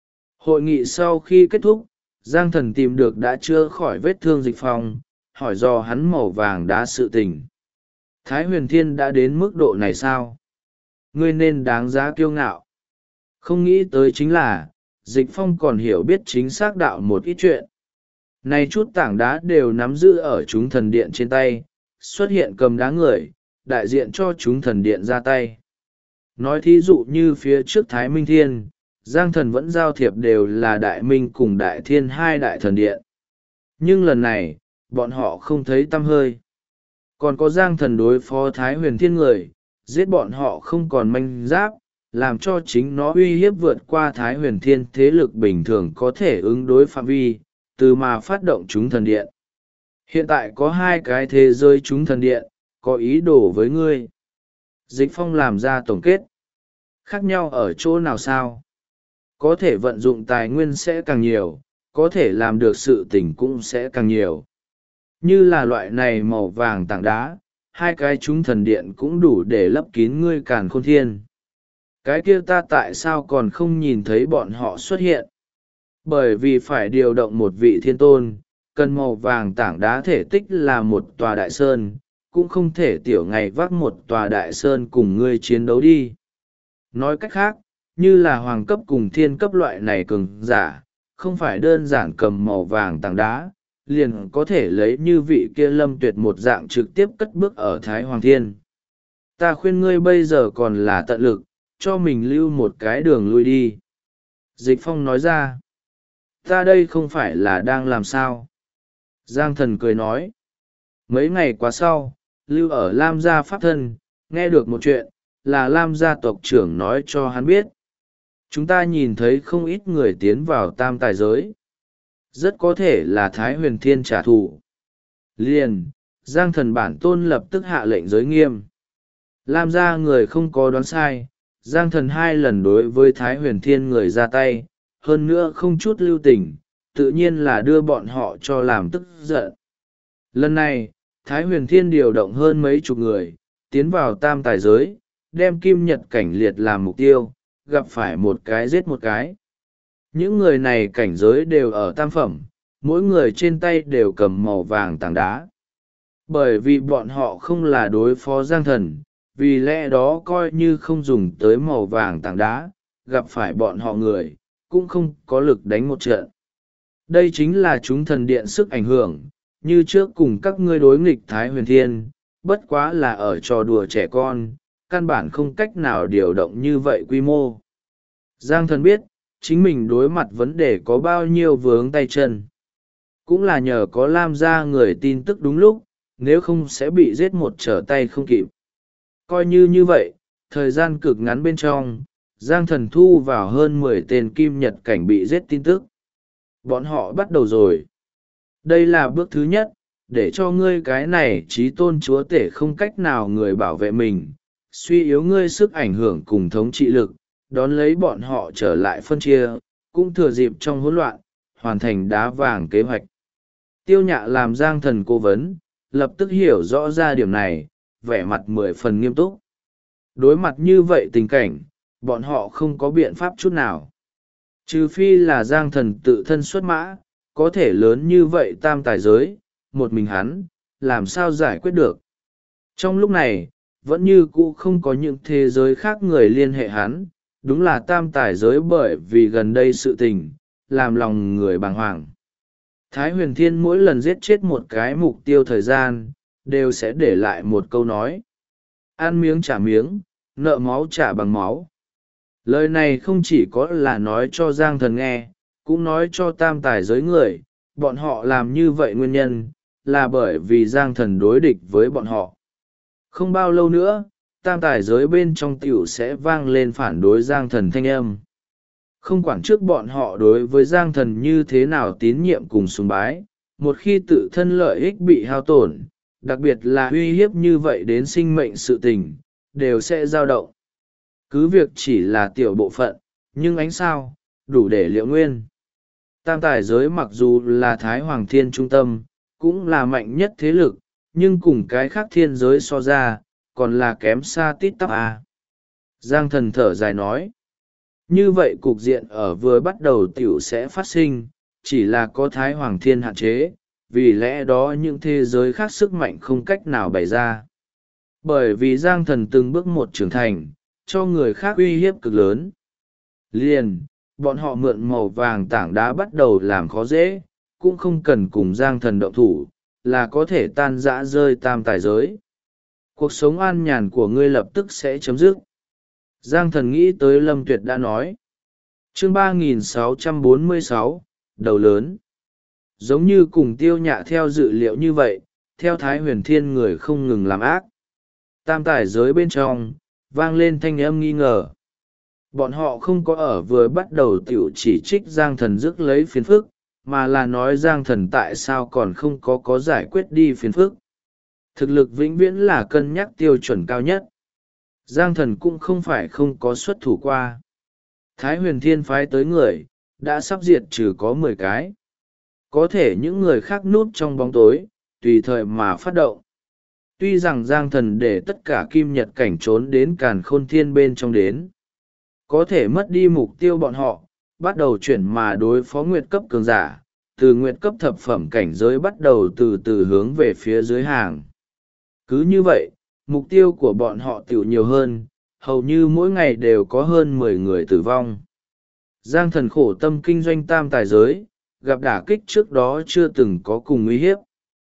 Hội nghị sau khi kết thúc, Giang Thần tìm được đã chữa khỏi vết thương Dịch Phong, hỏi do hắn màu vàng đá sự tình. Thái Huyền Thiên đã đến mức độ này sao? Ngươi nên đáng giá kiêu ngạo. Không nghĩ tới chính là, Dịch Phong còn hiểu biết chính xác đạo một ít chuyện. Này chút tảng đá đều nắm giữ ở chúng thần điện trên tay, xuất hiện cầm đá người, đại diện cho chúng thần điện ra tay. Nói thí dụ như phía trước Thái Minh Thiên, Giang Thần vẫn giao thiệp đều là Đại Minh cùng Đại Thiên hai đại thần điện. Nhưng lần này, bọn họ không thấy tăm hơi. Còn có Giang Thần đối phó Thái Huyền Thiên người, giết bọn họ không còn manh giáp, làm cho chính nó uy hiếp vượt qua Thái Huyền Thiên thế lực bình thường có thể ứng đối phạm vi, từ mà phát động chúng thần điện. Hiện tại có hai cái thế giới chúng thần điện, có ý đồ với ngươi. Dịch Phong làm ra tổng kết. Khác nhau ở chỗ nào sao? Có thể vận dụng tài nguyên sẽ càng nhiều, có thể làm được sự tình cũng sẽ càng nhiều. Như là loại này màu vàng tảng đá, hai cái chúng thần điện cũng đủ để lấp kín ngươi Càn Khôn Thiên. Cái kia ta tại sao còn không nhìn thấy bọn họ xuất hiện? Bởi vì phải điều động một vị thiên tôn, cần màu vàng tảng đá thể tích là một tòa đại sơn, cũng không thể tiểu ngày vác một tòa đại sơn cùng ngươi chiến đấu đi. Nói cách khác, như là hoàng cấp cùng thiên cấp loại này cường giả, không phải đơn giản cầm màu vàng tảng đá, liền có thể lấy như vị kia Lâm Tuyệt một dạng trực tiếp cất bước ở Thái Hoàng Thiên. Ta khuyên ngươi bây giờ còn là tận lực, cho mình lưu một cái đường lui đi. Dịch Phong nói ra, ta đây không phải là đang làm sao. Giang Thần cười nói, mấy ngày qua sau, lưu ở Lam gia pháp thân, nghe được một chuyện, là Lam gia tộc trưởng nói cho hắn biết. Chúng ta nhìn thấy không ít người tiến vào tam tài giới. Rất có thể là Thái Huyền Thiên trả thù. Liền, Giang Thần bản tôn lập tức hạ lệnh giới nghiêm. Lam gia người không có đoán sai, Giang Thần 2 lần đối với Thái Huyền Thiên người ra tay, hơn nữa không chút lưu tình, tự nhiên là đưa bọn họ cho làm tức giận. Lần này, Thái Huyền Thiên điều động hơn mấy chục người, tiến vào tam tài giới, đem Kim Nhật Cảnh Liệt làm mục tiêu, gặp phải một cái giết một cái. Những người này cảnh giới đều ở tam phẩm, mỗi người trên tay đều cầm màu vàng tảng đá. Bởi vì bọn họ không là đối phó Giang Thần, vì lẽ đó coi như không dùng tới màu vàng tảng đá, gặp phải bọn họ người, cũng không có lực đánh một trận. Đây chính là chúng thần điện sức ảnh hưởng, như trước cùng các ngươi đối nghịch Thái Huyền Thiên, bất quá là ở trò đùa trẻ con, căn bản không cách nào điều động như vậy quy mô. Giang Thần biết, chính mình đối mặt vấn đề có bao nhiêu vướng tay chân. Cũng là nhờ có Lam gia người tin tức đúng lúc, nếu không sẽ bị giết một trở tay không kịp. Coi như vậy, thời gian cực ngắn bên trong, Giang Thần thu vào hơn 10 tên Kim Nhật Cảnh bị giết tin tức. Bọn họ bắt đầu rồi. Đây là bước thứ nhất, để cho ngươi cái này trí tôn chúa tể không cách nào người bảo vệ mình, suy yếu ngươi sức ảnh hưởng cùng thống trị lực, đón lấy bọn họ trở lại phân chia, cũng thừa dịp trong hỗn loạn, hoàn thành đá vàng kế hoạch. Tiêu Nhạ làm Giang Thần cố vấn, lập tức hiểu rõ ra điểm này, vẻ mặt 10 phần nghiêm túc. Đối mặt như vậy tình cảnh, bọn họ không có biện pháp chút nào. Trừ phi là Giang Thần tự thân xuất mã, có thể lớn như vậy tam tài giới, một mình hắn, làm sao giải quyết được. Trong lúc này, vẫn như cũ không có những thế giới khác người liên hệ hắn, đúng là tam tài giới bởi vì gần đây sự tình, làm lòng người bàng hoàng. Thái Huyền Thiên mỗi lần giết chết một cái mục tiêu thời gian, đều sẽ để lại một câu nói. Ăn miếng trả miếng, nợ máu trả bằng máu. Lời này không chỉ có là nói cho Giang Thần nghe, cũng nói cho tam tài giới người, bọn họ làm như vậy nguyên nhân, là bởi vì Giang Thần đối địch với bọn họ. Không bao lâu nữa, tam tài giới bên trong tiểu sẽ vang lên phản đối Giang Thần thanh âm. Không quản trước bọn họ đối với Giang Thần như thế nào tín nhiệm cùng sùng bái, một khi tự thân lợi ích bị hao tổn, đặc biệt là uy hiếp như vậy đến sinh mệnh sự tình, đều sẽ dao động. Cứ việc chỉ là tiểu bộ phận, nhưng ánh sao, đủ để liệu nguyên. Tam tài giới mặc dù là Thái Hoàng Thiên trung tâm, cũng là mạnh nhất thế lực, nhưng cùng cái khác thiên giới so ra, còn là kém xa tít tắp à. Giang Thần thở dài nói. Như vậy cục diện ở vừa bắt đầu tiểu sẽ phát sinh, chỉ là có Thái Hoàng Thiên hạn chế, vì lẽ đó những thế giới khác sức mạnh không cách nào bày ra. Bởi vì Giang Thần từng bước một trưởng thành, cho người khác uy hiếp cực lớn. Liền, bọn họ mượn màu vàng tảng đá bắt đầu làm khó dễ, cũng không cần cùng Giang Thần động thủ, là có thể tan rã rơi tam tài giới. Cuộc sống an nhàn của ngươi lập tức sẽ chấm dứt. Giang Thần nghĩ tới Lâm Tuyệt đã nói. Chương 3646, đầu lớn. Giống như cùng Tiêu Nhạ theo dự liệu như vậy, theo Thái Huyền Thiên người không ngừng làm ác. Tam tài giới bên trong, vang lên thanh âm nghi ngờ. Bọn họ không có ở vừa bắt đầu tiểu chỉ trích Giang Thần rước lấy phiền phức, mà là nói Giang Thần tại sao còn không có giải quyết đi phiền phức. Thực lực vĩnh viễn là cân nhắc tiêu chuẩn cao nhất. Giang Thần cũng không phải không có xuất thủ qua. Thái Huyền Thiên phái tới người, đã sắp diệt trừ có 10 cái. Có thể những người khác núp trong bóng tối, tùy thời mà phát động. Tuy rằng Giang Thần để tất cả kim nhật cảnh trốn đến Càn Khôn Thiên bên trong đến. Có thể mất đi mục tiêu bọn họ, bắt đầu chuyển mà đối phó nguyệt cấp cường giả, từ nguyệt cấp thập phẩm cảnh giới bắt đầu từ từ hướng về phía dưới hàng. Cứ như vậy, mục tiêu của bọn họ tiểu nhiều hơn, hầu như mỗi ngày đều có hơn 10 người tử vong. Giang Thần khổ tâm kinh doanh tam tài giới, gặp đả kích trước đó chưa từng có cùng uy hiếp.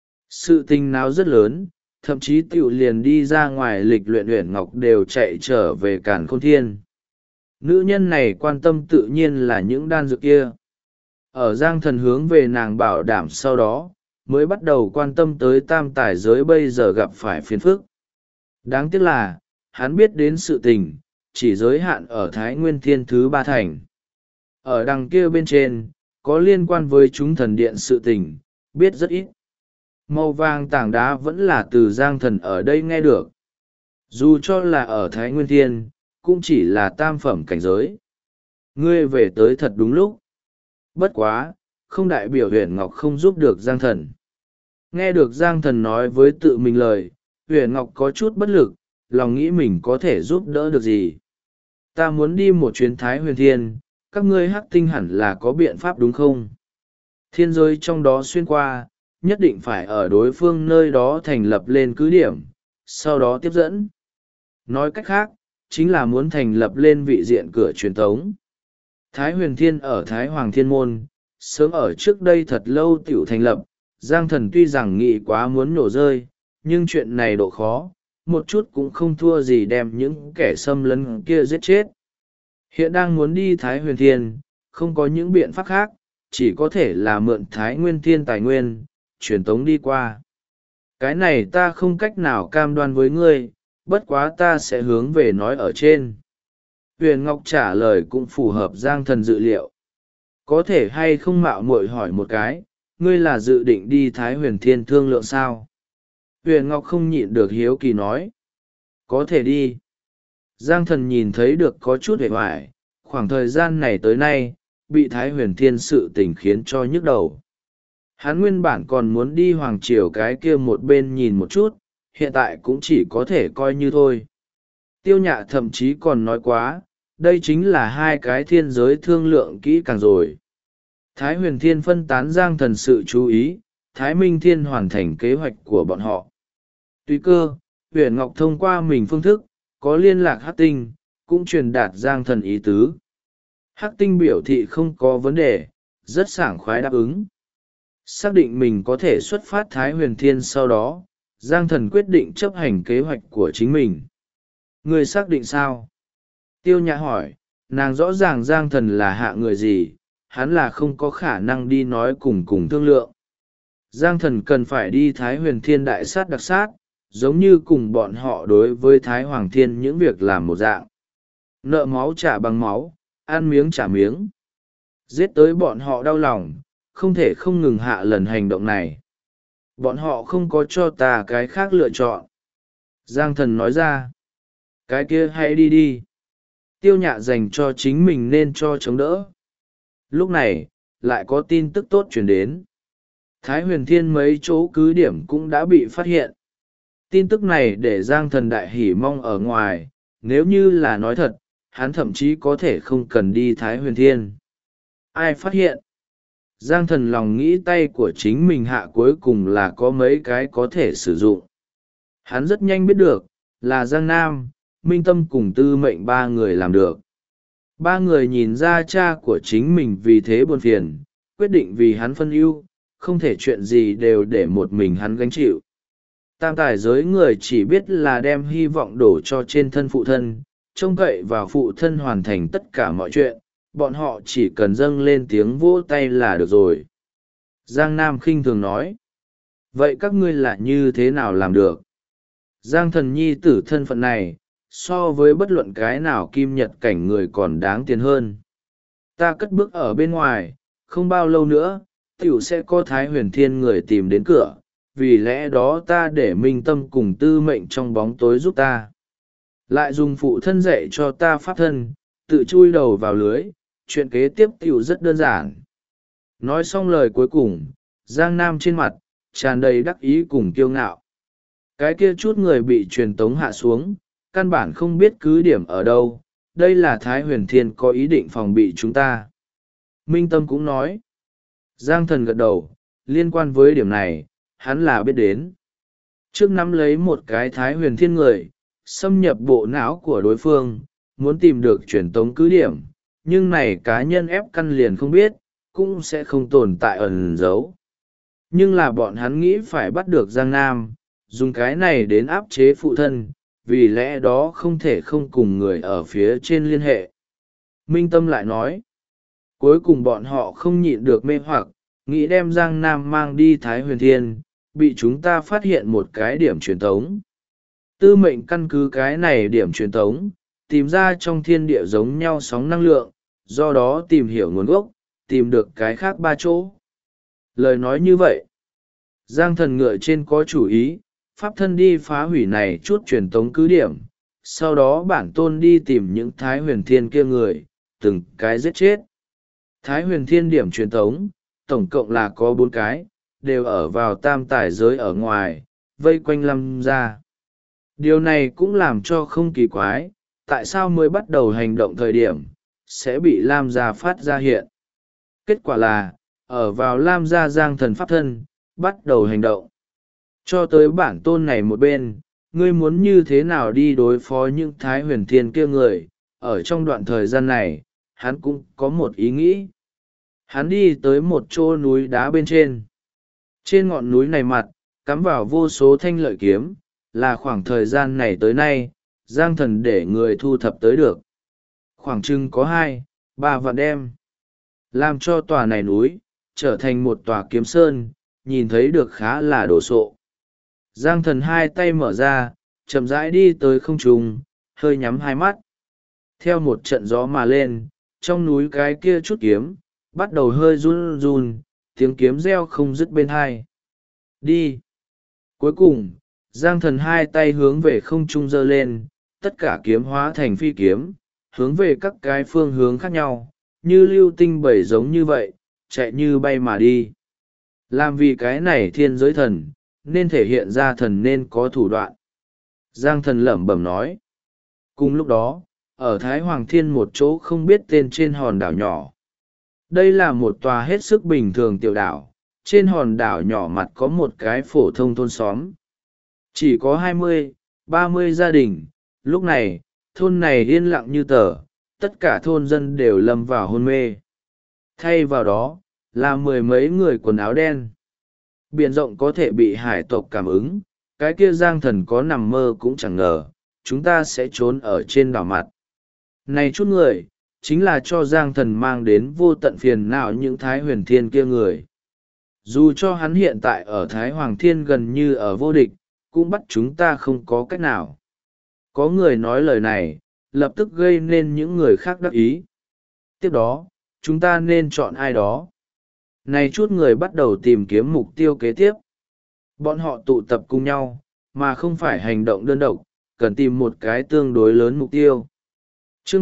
Sự tình náo rất lớn, thậm chí tiểu liền đi ra ngoài lịch luyện Uyển Ngọc đều chạy trở về Càn Khôn Thiên. Nữ nhân này quan tâm tự nhiên là những đan dược kia. Ở Giang Thần hướng về nàng bảo đảm sau đó, mới bắt đầu quan tâm tới tam tài giới bây giờ gặp phải phiền phức. Đáng tiếc là, hắn biết đến sự tình, chỉ giới hạn ở Thái Nguyên Thiên thứ 3 thành. Ở đằng kia bên trên, có liên quan với chúng thần điện sự tình, biết rất ít. Màu vàng tảng đá vẫn là từ Giang Thần ở đây nghe được. Dù cho là ở Thái Nguyên Thiên, cũng chỉ là tam phẩm cảnh giới. Ngươi về tới thật đúng lúc. Bất quá, không đại biểu Uyển Ngọc không giúp được Giang Thần. Nghe được Giang Thần nói với tự mình lời, Uyển Ngọc có chút bất lực, lòng nghĩ mình có thể giúp đỡ được gì. Ta muốn đi một chuyến Thái Huyền Thiên, các ngươi Hắc Tinh hẳn là có biện pháp đúng không? Thiên giới trong đó xuyên qua, nhất định phải ở đối phương nơi đó thành lập lên cứ điểm, sau đó tiếp dẫn. Nói cách khác, chính là muốn thành lập lên vị diện cửa truyền thống. Thái Huyền Thiên ở Thái Hoàng Thiên Môn, sớm ở trước đây thật lâu tiểu thành lập, Giang Thần tuy rằng nghĩ quá muốn nổ rơi, nhưng chuyện này độ khó, một chút cũng không thua gì đem những kẻ xâm lấn kia giết chết. Hiện đang muốn đi Thái Huyền Thiên, không có những biện pháp khác, chỉ có thể là mượn Thái Nguyên Thiên tài nguyên, truyền tống đi qua. Cái này ta không cách nào cam đoan với ngươi, bất quá ta sẽ hướng về nói ở trên. Huyền Ngọc trả lời cũng phù hợp Giang Thần dự liệu. Có thể hay không mạo muội hỏi một cái, ngươi là dự định đi Thái Huyền Thiên thương lượng sao? Huyền Ngọc không nhịn được hiếu kỳ nói. Có thể đi. Giang Thần nhìn thấy được có chút hề hoài, khoảng thời gian này tới nay, bị Thái Huyền Thiên sự tình khiến cho nhức đầu. Hắn nguyên bản còn muốn đi hoàng triều cái kia một bên nhìn một chút, hiện tại cũng chỉ có thể coi như thôi. Tiêu Nhạ thậm chí còn nói quá, đây chính là hai cái thiên giới thương lượng kỹ càng rồi. Thái Huyền Thiên phân tán Giang Thần sự chú ý, Thái Minh Thiên hoàn thành kế hoạch của bọn họ. Tùy cơ, Huyền Ngọc thông qua mình phương thức, có liên lạc Hắc Tinh, cũng truyền đạt Giang Thần ý tứ. Hắc Tinh biểu thị không có vấn đề, rất sảng khoái đáp ứng. Xác định mình có thể xuất phát Thái Huyền Thiên sau đó, Giang Thần quyết định chấp hành kế hoạch của chính mình. Người xác định sao? Tiêu Nhã hỏi, nàng rõ ràng Giang Thần là hạ người gì, hắn là không có khả năng đi nói cùng thương lượng. Giang Thần cần phải đi Thái Huyền Thiên đại sát đặc sát, giống như cùng bọn họ đối với Thái Hoàng Thiên những việc làm một dạng. Nợ máu trả bằng máu, ăn miếng trả miếng. Giết tới bọn họ đau lòng, không thể không ngừng hạ lần hành động này. Bọn họ không có cho ta cái khác lựa chọn. Giang Thần nói ra, cái kia hãy đi đi. Tiêu Nhạ dành cho chính mình nên cho chống đỡ. Lúc này, lại có tin tức tốt chuyển đến. Thái Huyền Thiên mấy chỗ cứ điểm cũng đã bị phát hiện. Tin tức này để Giang Thần đại hỉ mong ở ngoài, nếu như là nói thật, hắn thậm chí có thể không cần đi Thái Huyền Thiên. Ai phát hiện? Giang Thần lòng nghĩ tay của chính mình hạ cuối cùng là có mấy cái có thể sử dụng. Hắn rất nhanh biết được, là Giang Nam, Minh Tâm cùng Tư Mệnh ba người làm được. Ba người nhìn ra cha của chính mình vì thế buồn phiền, quyết định vì hắn phân ưu, không thể chuyện gì đều để một mình hắn gánh chịu. Tam tài giới người chỉ biết là đem hy vọng đổ cho trên thân phụ thân, trông cậy vào phụ thân hoàn thành tất cả mọi chuyện, bọn họ chỉ cần dâng lên tiếng vỗ tay là được rồi. Giang Nam khinh thường nói, vậy các ngươi là như thế nào làm được? Giang Thần nhi tử thân phận này, so với bất luận cái nào kim nhật cảnh người còn đáng tiền hơn. Ta cất bước ở bên ngoài, không bao lâu nữa, tiểu sẽ có Thái Huyền Thiên người tìm đến cửa, vì lẽ đó ta để Minh Tâm cùng Tư Mệnh trong bóng tối giúp ta. Lại dùng phụ thân dạy cho ta pháp thân, tự chui đầu vào lưới, chuyện kế tiếp tiểu rất đơn giản. Nói xong lời cuối cùng, Giang Nam trên mặt, tràn đầy đắc ý cùng kiêu ngạo. Cái kia chút người bị truyền tống hạ xuống, căn bản không biết cứ điểm ở đâu, đây là Thái Huyền Thiên có ý định phòng bị chúng ta. Minh Tâm cũng nói. Giang Thần gật đầu, liên quan với điểm này, hắn là biết đến. Trước nắm lấy một cái Thái Huyền Thiên người, xâm nhập bộ não của đối phương, muốn tìm được truyền tống cứ điểm, nhưng này cá nhân ép căn liền không biết, cũng sẽ không tồn tại ẩn giấu. Nhưng là bọn hắn nghĩ phải bắt được Giang Nam, dùng cái này đến áp chế phụ thân, vì lẽ đó không thể không cùng người ở phía trên liên hệ. Minh Tâm lại nói, cuối cùng bọn họ không nhịn được mê hoặc, nghĩ đem Giang Nam mang đi Thái Huyền Thiên, bị chúng ta phát hiện một cái điểm truyền tống. Tư Mệnh căn cứ cái này điểm truyền tống, tìm ra trong thiên địa giống nhau sóng năng lượng, do đó tìm hiểu nguồn gốc, tìm được cái khác ba chỗ. Lời nói như vậy, Giang Thần ngựa trên có chủ ý, pháp thân đi phá hủy này chút truyền tống cứ điểm, sau đó bản tôn đi tìm những Thái Huyền Thiên kia người, từng cái giết chết. Thái Huyền Thiên điểm truyền tống, tổng cộng là có 4 cái, đều ở vào tam tài giới ở ngoài, vây quanh Lam gia. Điều này cũng làm cho không kỳ quái, tại sao mới bắt đầu hành động thời điểm, sẽ bị Lam gia phát ra hiện. Kết quả là, ở vào Lam gia Giang Thần pháp thân, bắt đầu hành động. Cho tới bản tôn này một bên, ngươi muốn như thế nào đi đối phó những Thái Huyền Thiên kia người, ở trong đoạn thời gian này, hắn cũng có một ý nghĩ. Hắn đi tới một chỗ núi đá bên trên. Trên ngọn núi này mặt, cắm vào vô số thanh lợi kiếm, là khoảng thời gian này tới nay, Giang Thần để người thu thập tới được. Khoảng chừng có 2-3 vạn đem. Làm cho tòa này núi, trở thành một tòa kiếm sơn, nhìn thấy được khá là đồ sộ. Giang Thần hai tay mở ra, chậm rãi đi tới không trung, hơi nhắm hai mắt. Theo một trận gió mà lên, trong núi cái kia chút kiếm, bắt đầu hơi run run, tiếng kiếm reo không dứt bên hai. Đi! Cuối cùng, Giang Thần hai tay hướng về không trung giơ lên, tất cả kiếm hóa thành phi kiếm, hướng về các cái phương hướng khác nhau, như lưu tinh bảy giống như vậy, chạy như bay mà đi. Làm vì cái này thiên giới thần, nên thể hiện ra thần nên có thủ đoạn. Giang thần lẩm bẩm nói. Cùng lúc đó, ở Thái Hoàng Thiên một chỗ không biết tên trên hòn đảo nhỏ. Đây là một tòa hết sức bình thường tiểu đảo, trên hòn đảo nhỏ mặt có một cái phổ thông thôn xóm. Chỉ có 20-30 gia đình, lúc này, thôn này yên lặng như tờ, tất cả thôn dân đều lâm vào hôn mê. Thay vào đó, là mười mấy người quần áo đen. Biển rộng có thể bị hải tộc cảm ứng, cái kia Giang thần có nằm mơ cũng chẳng ngờ, chúng ta sẽ trốn ở trên đảo mặt. Này chút người, chính là cho Giang thần mang đến vô tận phiền não những Thái Huyền Thiên kia người. Dù cho hắn hiện tại ở Thái Hoàng Thiên gần như ở vô địch, cũng bắt chúng ta không có cách nào. Có người nói lời này, lập tức gây nên những người khác đắc ý. Tiếp đó, chúng ta nên chọn ai đó. Này chút người bắt đầu tìm kiếm mục tiêu kế tiếp. Bọn họ tụ tập cùng nhau, mà không phải hành động đơn độc, cần tìm một cái tương đối lớn mục tiêu. Chương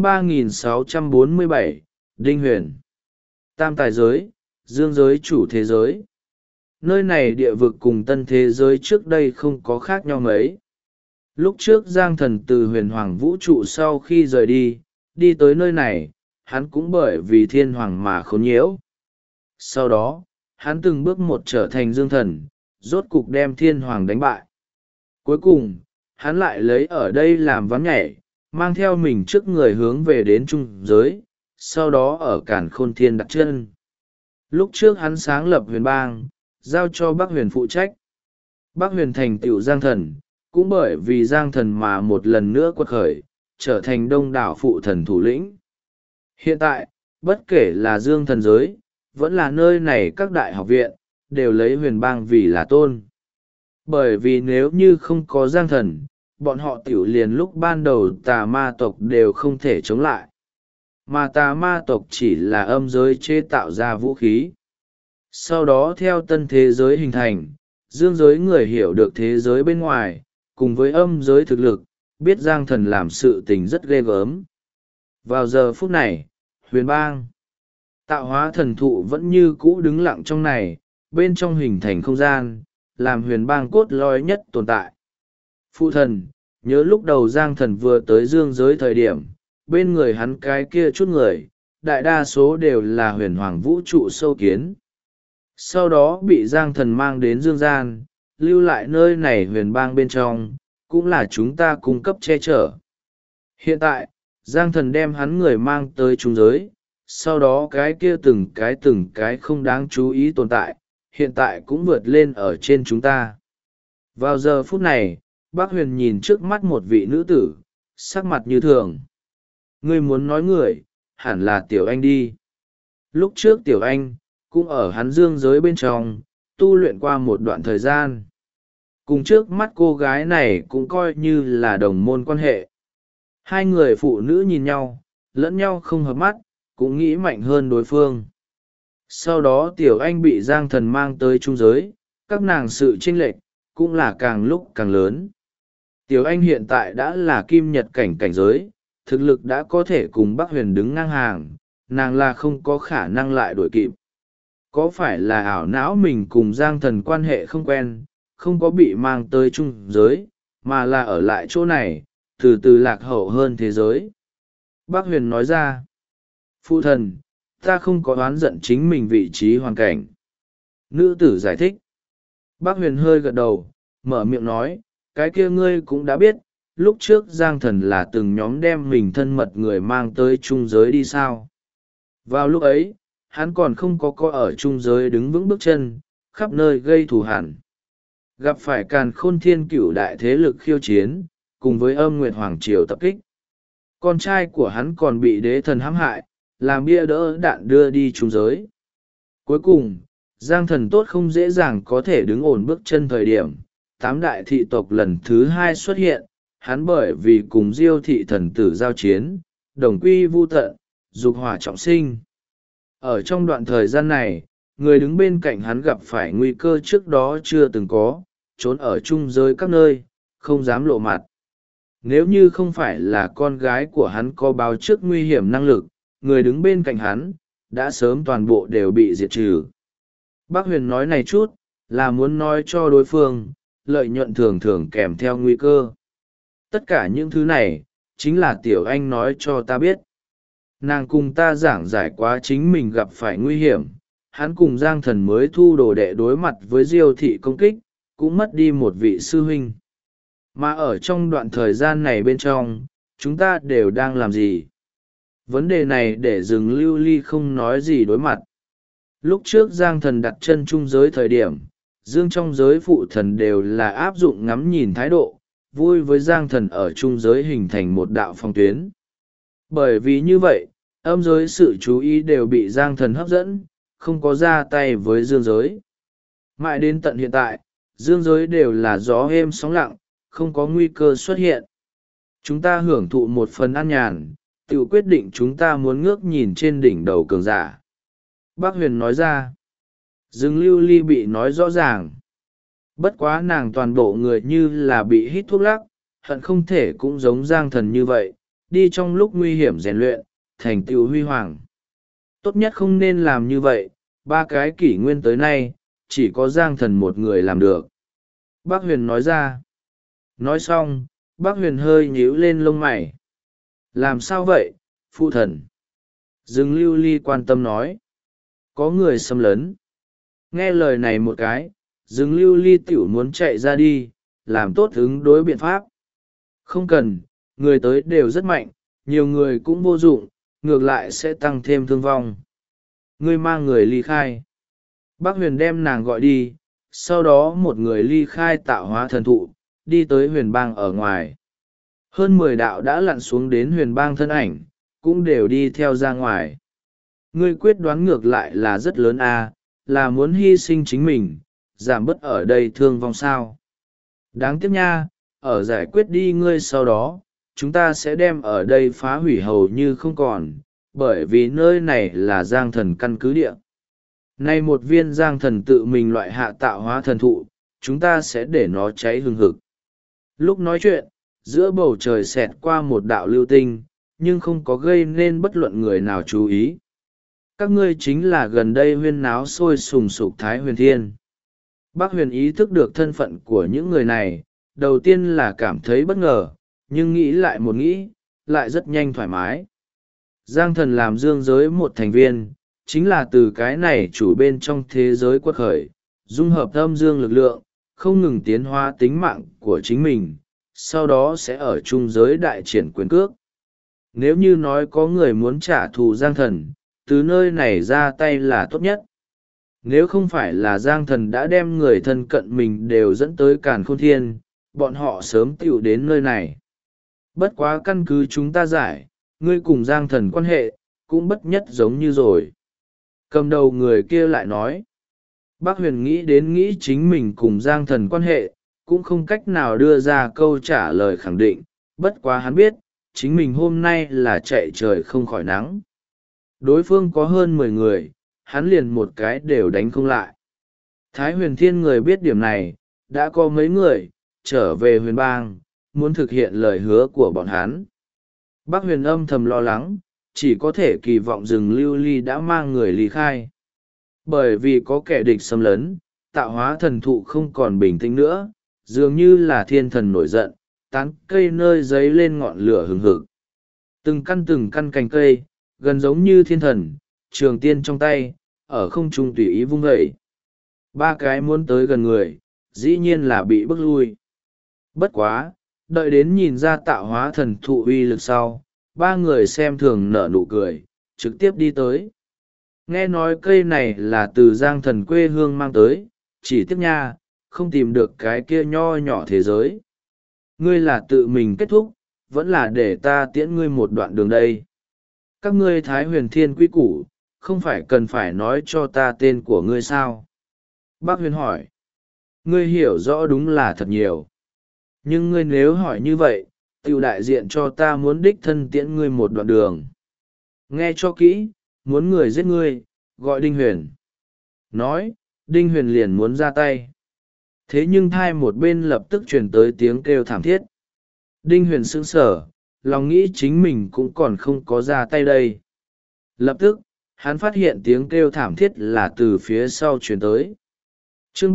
3647, Đinh Huyền. Tam tài giới, dương giới chủ thế giới. Nơi này địa vực cùng tân thế giới trước đây không có khác nhau mấy. Lúc trước Giang thần từ huyền hoàng vũ trụ sau khi rời đi tới nơi này, hắn cũng bởi vì thiên hoàng mà khốn nhiễu. Sau đó, hắn từng bước một trở thành dương thần, rốt cục đem thiên hoàng đánh bại. Cuối cùng, hắn lại lấy ở đây làm ván nhảy, mang theo mình trước người hướng về đến trung giới, sau đó ở cản khôn thiên đặt chân. Lúc trước hắn sáng lập huyền bang, giao cho Bắc Huyền phụ trách. Bắc Huyền thành tựu Giang thần, cũng bởi vì Giang thần mà một lần nữa quật khởi, trở thành đông đảo phụ thần thủ lĩnh. Hiện tại, bất kể là dương thần giới, vẫn là nơi này các đại học viện, đều lấy huyền bang vì là tôn. Bởi vì nếu như không có Giang thần, bọn họ tiểu liền lúc ban đầu tà ma tộc đều không thể chống lại. Mà tà ma tộc chỉ là âm giới chế tạo ra vũ khí. Sau đó theo tân thế giới hình thành, dương giới người hiểu được thế giới bên ngoài, cùng với âm giới thực lực, biết Giang thần làm sự tình rất ghê gớm. Vào giờ phút này, huyền bang, tạo hóa thần thụ vẫn như cũ đứng lặng trong này, bên trong hình thành không gian, làm huyền bang cốt lõi nhất tồn tại. Phụ thần, nhớ lúc đầu Giang thần vừa tới dương giới thời điểm, bên người hắn cái kia chút người, đại đa số đều là huyền hoàng vũ trụ sâu kiến. Sau đó bị Giang thần mang đến dương gian, lưu lại nơi này huyền bang bên trong, cũng là chúng ta cung cấp che chở. Hiện tại, Giang thần đem hắn người mang tới trung giới, sau đó cái kia từng cái không đáng chú ý tồn tại, hiện tại cũng vượt lên ở trên chúng ta. Vào giờ phút này, Bác Huyền nhìn trước mắt một vị nữ tử, sắc mặt như thường. Ngươi muốn nói người, hẳn là Tiểu Anh đi. Lúc trước Tiểu Anh, cũng ở hắn dương giới bên trong, tu luyện qua một đoạn thời gian. Cùng trước mắt cô gái này cũng coi như là đồng môn quan hệ. Hai người phụ nữ nhìn nhau, lẫn nhau không hợp mắt, cũng nghĩ mạnh hơn đối phương. Sau đó Tiểu Anh bị Giang thần mang tới trung giới, các nàng sự chênh lệch cũng là càng lúc càng lớn. Tiểu Anh hiện tại đã là kim nhật cảnh giới, thực lực đã có thể cùng Bắc Huyền đứng ngang hàng, nàng là không có khả năng lại đuổi kịp. Có phải là ảo não mình cùng Giang thần quan hệ không quen, không có bị mang tới trung giới, mà là ở lại chỗ này, từ từ lạc hậu hơn thế giới. Bắc Huyền nói ra, phụ thần, ta không có oán giận chính mình vị trí hoàn cảnh. Nữ tử giải thích. Bắc Huyền hơi gật đầu, mở miệng nói, cái kia ngươi cũng đã biết, lúc trước Giang thần là từng nhóm đem mình thân mật người mang tới trung giới đi sao. Vào lúc ấy, hắn còn không có ở trung giới đứng vững bước chân, khắp nơi gây thù hằn. Gặp phải càn khôn thiên cửu đại thế lực khiêu chiến, cùng với âm nguyệt hoàng triều tập kích. Con trai của hắn còn bị đế thần hãm hại, làm bia đỡ đạn đưa đi trung giới. Cuối cùng, Giang thần tốt không dễ dàng có thể đứng ổn bước chân thời điểm, tám đại thị tộc lần thứ hai xuất hiện, hắn bởi vì cùng Diêu thị thần tử giao chiến, đồng quy vu tận, dục hỏa trọng sinh. Ở trong đoạn thời gian này, người đứng bên cạnh hắn gặp phải nguy cơ trước đó chưa từng có, trốn ở chung giới các nơi, không dám lộ mặt. Nếu như không phải là con gái của hắn có báo trước nguy hiểm năng lực, người đứng bên cạnh hắn, đã sớm toàn bộ đều bị diệt trừ. Bác Huyền nói này chút là muốn nói cho đối phương lợi nhuận thường thường kèm theo nguy cơ. Tất cả những thứ này chính là Tiểu Anh nói cho ta biết. Nàng cùng ta giảng giải quá chính mình gặp phải nguy hiểm, hắn cùng Giang Thần mới thu đồ đệ đối mặt với Diêu thị công kích, cũng mất đi một vị sư huynh. Mà ở trong đoạn thời gian này bên trong, chúng ta đều đang làm gì? Vấn đề này để rừng lưu ly không nói gì đối mặt. Lúc trước Giang Thần đặt chân trung giới thời điểm, dương trong giới phụ thần đều là áp dụng ngắm nhìn thái độ, vui với Giang Thần ở trung giới hình thành một đạo phong tuyến. Bởi vì như vậy, âm giới sự chú ý đều bị Giang Thần hấp dẫn, không có ra tay với dương giới. Mãi đến tận hiện tại, dương giới đều là gió êm sóng lặng, không có nguy cơ xuất hiện. Chúng ta hưởng thụ một phần an nhàn, tự quyết định chúng ta muốn ngước nhìn trên đỉnh đầu cường giả. Bác Huyền nói ra. Dương lưu ly bị nói rõ ràng. Bất quá nàng toàn bộ người như là bị hít thuốc lắc, hận không thể cũng giống Giang Thần như vậy, đi trong lúc nguy hiểm rèn luyện, thành tựu huy hoàng. Tốt nhất không nên làm như vậy, 3 cái kỷ nguyên tới nay, chỉ có Giang Thần một người làm được. Bác Huyền nói ra. Nói xong, bác Huyền hơi nhíu lên lông mày. Làm sao vậy, phụ thần? Dương lưu ly quan tâm nói. Có người xâm lấn. Nghe lời này một cái, Dương lưu ly tiểu muốn chạy ra đi, làm tốt ứng đối biện pháp. Không cần, người tới đều rất mạnh, nhiều người cũng vô dụng, ngược lại sẽ tăng thêm thương vong. Ngươi mang người ly khai. Bác Huyền đem nàng gọi đi, sau đó một người ly khai tạo hóa thần thụ, đi tới huyền bang ở ngoài. Hơn 10 đạo đã lặn xuống đến huyền bang thân ảnh, cũng đều đi theo ra ngoài. Ngươi quyết đoán ngược lại là rất lớn là muốn hy sinh chính mình, giảm bớt ở đây thương vong sao. Đáng tiếc nha, ở giải quyết đi ngươi sau đó, chúng ta sẽ đem ở đây phá hủy hầu như không còn, bởi vì nơi này là Giang Thần căn cứ địa. Nay một viên Giang Thần tự mình loại hạ tạo hóa thần thụ, chúng ta sẽ để nó cháy hừng hực. Lúc nói chuyện, giữa bầu trời xẹt qua một đạo lưu tinh, nhưng không có gây nên bất luận người nào chú ý. Các ngươi chính là gần đây huyên náo sôi sùng sục Thái Huyền Thiên. Bác Huyền ý thức được thân phận của những người này, đầu tiên là cảm thấy bất ngờ, nhưng nghĩ lại một nghĩ, lại rất nhanh thoải mái. Giang Thần làm dương giới một thành viên, chính là từ cái này chủ bên trong thế giới quật khởi, dung hợp âm dương lực lượng, không ngừng tiến hóa tính mạng của chính mình, sau đó sẽ ở trung giới đại triển quyền cước. Nếu như nói có người muốn trả thù Giang Thần, từ nơi này ra tay là tốt nhất. Nếu không phải là Giang Thần đã đem người thân cận mình đều dẫn tới Càn Khôn Thiên, bọn họ sớm tựu đến nơi này. Bất quá căn cứ chúng ta giải, ngươi cùng Giang Thần quan hệ, cũng bất nhất giống như rồi. Cầm đầu người kia lại nói. Bác Huyền nghĩ chính mình cùng Giang Thần quan hệ, cũng không cách nào đưa ra câu trả lời khẳng định, bất quá hắn biết, chính mình hôm nay là chạy trời không khỏi nắng. Đối phương có hơn 10 người, hắn liền một cái đều đánh không lại. Thái Huyền Thiên người biết điểm này, đã có mấy người, trở về huyền bang, muốn thực hiện lời hứa của bọn hắn. Bác Huyền âm thầm lo lắng, chỉ có thể kỳ vọng rừng lưu ly đã mang người ly khai. Bởi vì có kẻ địch xâm lấn, tạo hóa thần thụ không còn bình tĩnh nữa, dường như là thiên thần nổi giận, tán cây nơi giấy lên ngọn lửa hừng hực. Từng căn cành cây, gần giống như thiên thần, trường tiên trong tay, ở không trung tùy ý vung vẩy. 3 cái muốn tới gần người, dĩ nhiên là bị bức lui. Bất quá, đợi đến nhìn ra tạo hóa thần thụ uy lực sau, 3 người xem thường nở nụ cười, trực tiếp đi tới. Nghe nói cây này là từ Giang Thần quê hương mang tới, chỉ tiếc nha, không tìm được cái kia nho nhỏ thế giới. Ngươi là tự mình kết thúc, vẫn là để ta tiễn ngươi một đoạn đường đây. Các ngươi Thái Huyền Thiên quy củ, không phải cần phải nói cho ta tên của ngươi sao? Bác Huyền hỏi. Ngươi hiểu rõ đúng là thật nhiều. Nhưng ngươi nếu hỏi như vậy, tiểu đại diện cho ta muốn đích thân tiễn ngươi một đoạn đường. Nghe cho kỹ, muốn người giết ngươi, gọi Đinh Huyền. Nói, Đinh Huyền liền muốn ra tay. Thế nhưng thai một bên lập tức truyền tới tiếng kêu thảm thiết. Đinh Huyền sững sờ, lòng nghĩ chính mình cũng còn không có ra tay đây. Lập tức, hắn phát hiện tiếng kêu thảm thiết là từ phía sau truyền tới. Chương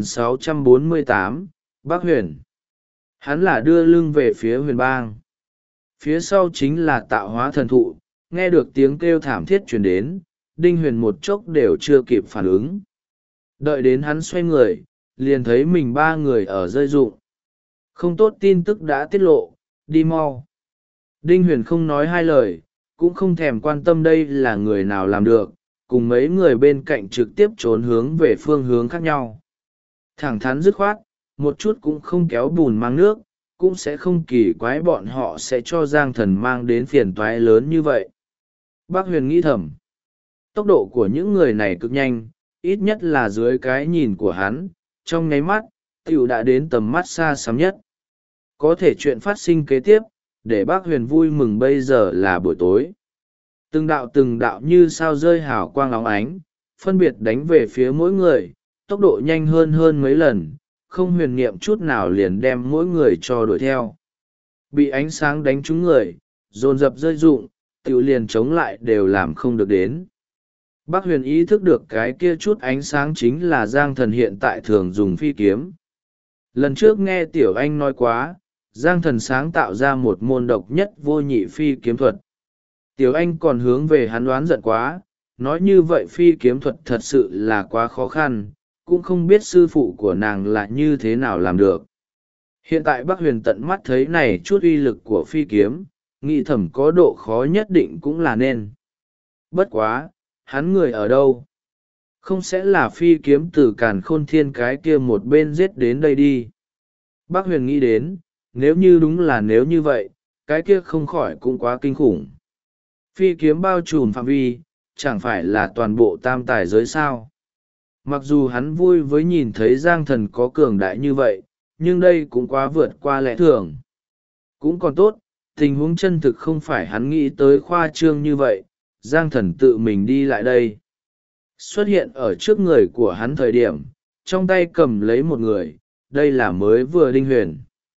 3648, Bắc Huyền. Hắn là đưa lưng về phía Huyền Bang. Phía sau chính là Tạo Hóa thần thụ. Nghe được tiếng kêu thảm thiết truyền đến, Đinh Huyền một chốc đều chưa kịp phản ứng. Đợi đến hắn xoay người, liền thấy mình ba người ở rơi rụng. Không tốt, tin tức đã tiết lộ, đi mau. Đinh Huyền không nói hai lời, cũng không thèm quan tâm đây là người nào làm được, cùng mấy người bên cạnh trực tiếp trốn hướng về phương hướng khác nhau. Thẳng thắn dứt khoát, một chút cũng không kéo bùn mang nước, cũng sẽ không kỳ quái bọn họ sẽ cho Giang Thần mang đến phiền toái lớn như vậy. Bác Huyền nghĩ thầm, tốc độ của những người này cực nhanh, ít nhất là dưới cái nhìn của hắn, trong nháy mắt, tiểu đã đến tầm mắt xa xăm nhất. Có thể chuyện phát sinh kế tiếp, để bác Huyền vui mừng bây giờ là buổi tối. Từng đạo như sao rơi hào quang óng ánh, phân biệt đánh về phía mỗi người, tốc độ nhanh hơn mấy lần, không huyền niệm chút nào liền đem mỗi người cho đuổi theo. Bị ánh sáng đánh trúng người, dồn dập rơi rụng, tiểu liền chống lại đều làm không được đến. Bác Huyền ý thức được cái kia chút ánh sáng chính là Giang Thần hiện tại thường dùng phi kiếm. Lần trước nghe Tiểu Anh nói quá, Giang Thần sáng tạo ra một môn độc nhất vô nhị phi kiếm thuật. Tiểu Anh còn hướng về hắn đoán giận quá, nói như vậy phi kiếm thuật thật sự là quá khó khăn, cũng không biết sư phụ của nàng là như thế nào làm được. Hiện tại Bác Huyền tận mắt thấy này chút uy lực của phi kiếm, nghĩ thầm có độ khó nhất định cũng là nên. Bất quá, hắn người ở đâu? Không sẽ là phi kiếm từ Càn Khôn Thiên cái kia một bên giết đến đây đi. Bác Huyền nghĩ đến, nếu như đúng là nếu như vậy, cái kia không khỏi cũng quá kinh khủng. Phi kiếm bao trùm phạm vi, chẳng phải là toàn bộ tam tài giới sao. Mặc dù hắn vui với nhìn thấy Giang Thần có cường đại như vậy, nhưng đây cũng quá vượt qua lẽ thường. Cũng còn tốt, tình huống chân thực không phải hắn nghĩ tới khoa trương như vậy, Giang Thần tự mình đi lại đây. Xuất hiện ở trước người của hắn thời điểm, trong tay cầm lấy một người, đây là mới vừa Đinh Huyền.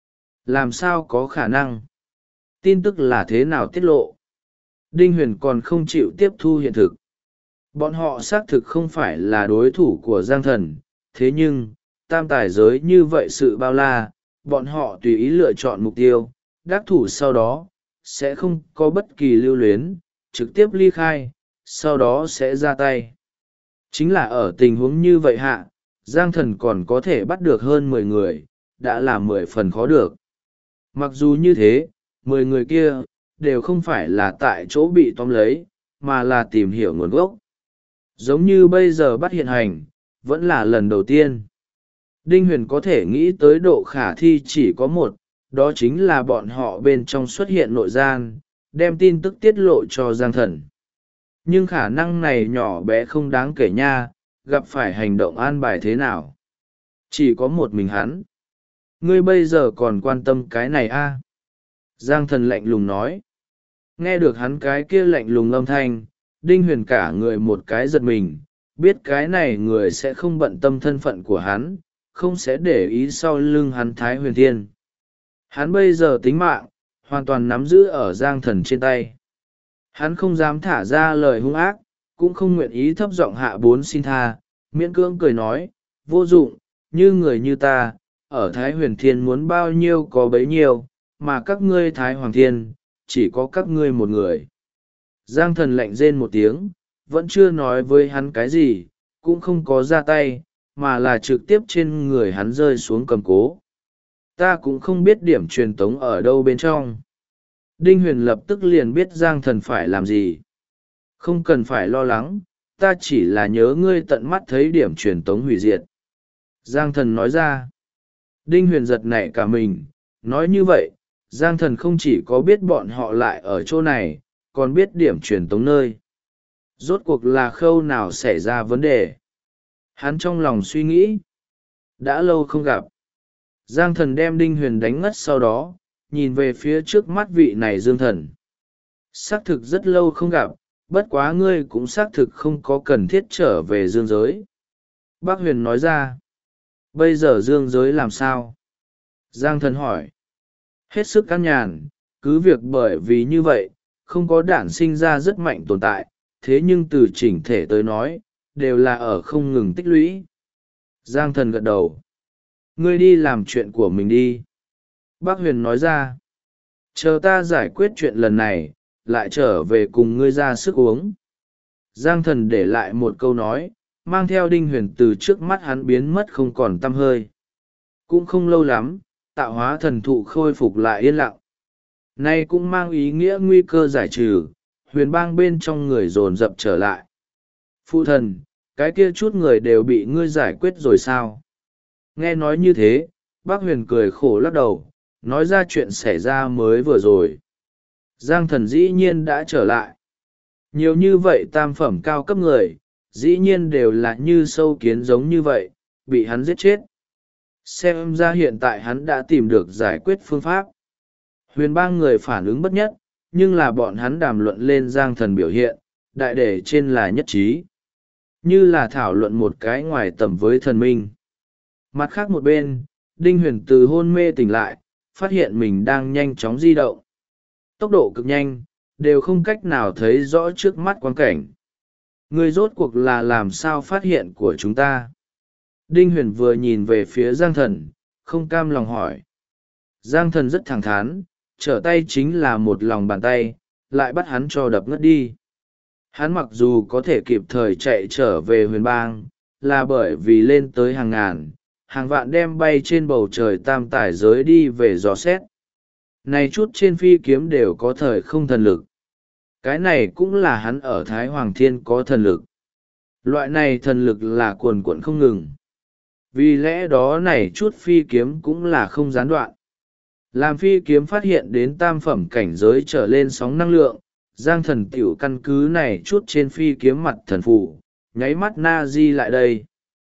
Làm sao có khả năng? Tin tức là thế nào tiết lộ? Đinh Huyền còn không chịu tiếp thu hiện thực. Bọn họ xác thực không phải là đối thủ của Giang Thần, thế nhưng, tam tài giới như vậy sự bao la, bọn họ tùy ý lựa chọn mục tiêu, đắc thủ sau đó, sẽ không có bất kỳ lưu luyến, trực tiếp ly khai, sau đó sẽ ra tay. Chính là ở tình huống như vậy hạ, Giang Thần còn có thể bắt được hơn 10 người, đã là 10 phần khó được. Mặc dù như thế, 10 người kia, đều không phải là tại chỗ bị tóm lấy, mà là tìm hiểu nguồn gốc. Giống như bây giờ bắt hiện hành, vẫn là lần đầu tiên. Đinh Huyền có thể nghĩ tới độ khả thi chỉ có một, đó chính là bọn họ bên trong xuất hiện nội gian, đem tin tức tiết lộ cho Giang Thần. Nhưng khả năng này nhỏ bé không đáng kể nha, gặp phải hành động an bài thế nào. Chỉ có một mình hắn. Ngươi bây giờ còn quan tâm cái này a? Giang Thần lạnh lùng nói. Nghe được hắn cái kia lạnh lùng âm thanh, Đinh Huyền cả người một cái giật mình, biết cái này người sẽ không bận tâm thân phận của hắn, không sẽ để ý sau lưng hắn Thái Huyền Thiên. Hắn bây giờ tính mạng, hoàn toàn nắm giữ ở Giang Thần trên tay. Hắn không dám thả ra lời hung ác, cũng không nguyện ý thấp giọng hạ bốn xin tha, miễn cưỡng cười nói, vô dụng, như người như ta, ở Thái Huyền Thiên muốn bao nhiêu có bấy nhiêu, mà các ngươi Thái Hoàng Thiên, chỉ có các ngươi một người. Giang Thần lạnh rên một tiếng, vẫn chưa nói với hắn cái gì, cũng không có ra tay, mà là trực tiếp trên người hắn rơi xuống cầm cố. Ta cũng không biết điểm truyền tống ở đâu bên trong. Đinh Huyền lập tức liền biết Giang Thần phải làm gì. Không cần phải lo lắng, ta chỉ là nhớ ngươi tận mắt thấy điểm truyền tống hủy diệt. Giang Thần nói ra. Đinh Huyền giật nảy cả mình, nói như vậy, Giang Thần không chỉ có biết bọn họ lại ở chỗ này, còn biết điểm truyền tống nơi. Rốt cuộc là khâu nào xảy ra vấn đề? Hắn trong lòng suy nghĩ. Đã lâu không gặp. Giang Thần đem Đinh Huyền đánh ngất sau đó, nhìn về phía trước mắt vị này Dương Thần. Xác thực rất lâu không gặp, bất quá ngươi cũng xác thực không có cần thiết trở về dương giới. Bác Huyền nói ra. Bây giờ dương giới làm sao? Giang Thần hỏi. Hết sức an nhàn, cứ việc bởi vì như vậy, không có đản sinh ra rất mạnh tồn tại, thế nhưng từ chỉnh thể tới nói đều là ở không ngừng tích lũy. Giang Thần gật đầu. Ngươi đi làm chuyện của mình đi. Bác Huyền nói ra. Chờ ta giải quyết chuyện lần này, lại trở về cùng ngươi ra sức uống. Giang Thần để lại một câu nói, mang theo Đinh Huyền từ trước mắt hắn biến mất không còn tăm hơi. Cũng không lâu lắm, tạo hóa thần thụ khôi phục lại yên lặng. Nay cũng mang ý nghĩa nguy cơ giải trừ, huyền bang bên trong người dồn dập trở lại. Phụ thần, cái kia chút người đều bị ngươi giải quyết rồi sao? Nghe nói như thế, bác Huyền cười khổ lắc đầu, nói ra chuyện xảy ra mới vừa rồi. Giang Thần dĩ nhiên đã trở lại. Nhiều như vậy tam phẩm cao cấp người, dĩ nhiên đều là như sâu kiến giống như vậy, bị hắn giết chết. Xem ra hiện tại hắn đã tìm được giải quyết phương pháp. Huyền bang người phản ứng bất nhất, nhưng là bọn hắn đàm luận lên Giang Thần biểu hiện, đại để trên là nhất trí. Như là thảo luận một cái ngoài tầm với thần minh. Mặt khác một bên, Đinh Huyền từ hôn mê tỉnh lại, phát hiện mình đang nhanh chóng di động. Tốc độ cực nhanh, đều không cách nào thấy rõ trước mắt quang cảnh. Người rốt cuộc là làm sao phát hiện của chúng ta? Đinh Huyền vừa nhìn về phía Giang Thần, không cam lòng hỏi. Giang Thần rất thẳng thắn, trở tay chính là một lòng bàn tay, lại bắt hắn cho đập ngất đi. Hắn mặc dù có thể kịp thời chạy trở về huyền bang, là bởi vì lên tới hàng ngàn, hàng vạn đem bay trên bầu trời tam tải giới đi về dò xét. Này chút trên phi kiếm đều có thời không thần lực. Cái này cũng là hắn ở Thái Hoàng Thiên có thần lực. Loại này thần lực là cuồn cuộn không ngừng. Vì lẽ đó này chút phi kiếm cũng là không gián đoạn. Làm phi kiếm phát hiện đến tam phẩm cảnh giới trở lên sóng năng lượng, Giang Thần tiểu căn cứ này chút trên phi kiếm mặt thần phù, nháy mắt na di lại đây.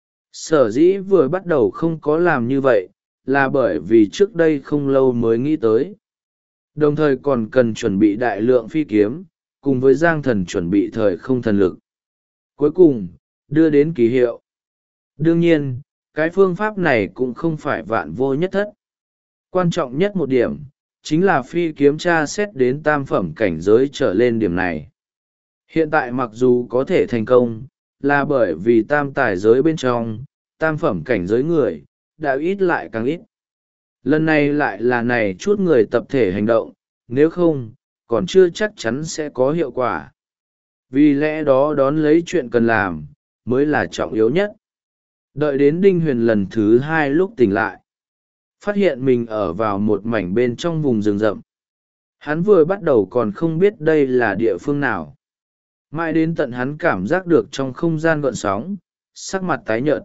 Sở dĩ vừa bắt đầu không có làm như vậy, là bởi vì trước đây không lâu mới nghĩ tới. Đồng thời còn cần chuẩn bị đại lượng phi kiếm, cùng với Giang Thần chuẩn bị thời không thần lực. Cuối cùng, đưa đến kỳ hiệu. Đương nhiên, cái phương pháp này cũng không phải vạn vô nhất thất. Quan trọng nhất một điểm, chính là phi kiếm tra xét đến tam phẩm cảnh giới trở lên điểm này. Hiện tại mặc dù có thể thành công, là bởi vì tam tài giới bên trong, tam phẩm cảnh giới người, đã ít lại càng ít. Lần này lại là này chút người tập thể hành động, nếu không, còn chưa chắc chắn sẽ có hiệu quả. Vì lẽ đó đón lấy chuyện cần làm, mới là trọng yếu nhất. Đợi đến Đinh Huyền lần thứ hai lúc tỉnh lại. Phát hiện mình ở vào một mảnh bên trong vùng rừng rậm. Hắn vừa bắt đầu còn không biết đây là địa phương nào. Mãi đến tận hắn cảm giác được trong không gian gợn sóng, sắc mặt tái nhợt.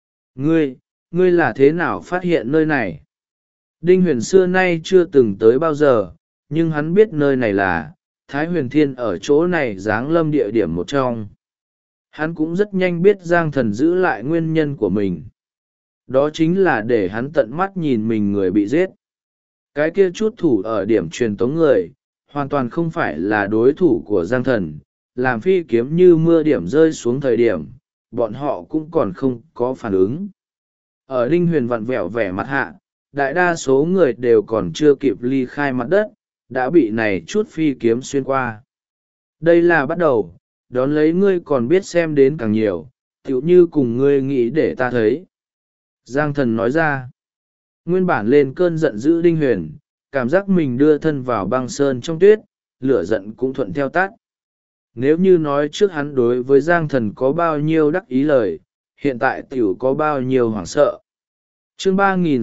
Ngươi là thế nào phát hiện nơi này? Đinh Huyền xưa nay chưa từng tới bao giờ, nhưng hắn biết nơi này là Thái Huyền Thiên ở chỗ này giáng lâm địa điểm một trong. Hắn cũng rất nhanh biết Giang Thần giữ lại nguyên nhân của mình. Đó chính là để hắn tận mắt nhìn mình người bị giết. Cái kia chút thủ ở điểm truyền tống người, hoàn toàn không phải là đối thủ của Giang Thần, làm phi kiếm như mưa điểm rơi xuống thời điểm, bọn họ cũng còn không có phản ứng. Ở Đinh Huyền vặn vẹo vẻ mặt hạ, đại đa số người đều còn chưa kịp ly khai mặt đất, đã bị này chút phi kiếm xuyên qua. Đây là bắt đầu, đón lấy ngươi còn biết xem đến càng nhiều, tựu như cùng ngươi nghĩ để ta thấy. Giang Thần nói ra, nguyên bản lên cơn giận dữ Đinh Huyền, cảm giác mình đưa thân vào băng sơn trong tuyết, lửa giận cũng thuận theo tắt. Nếu như nói trước hắn đối với Giang Thần có bao nhiêu đắc ý lời, hiện tại tiểu có bao nhiêu hoảng sợ. Chương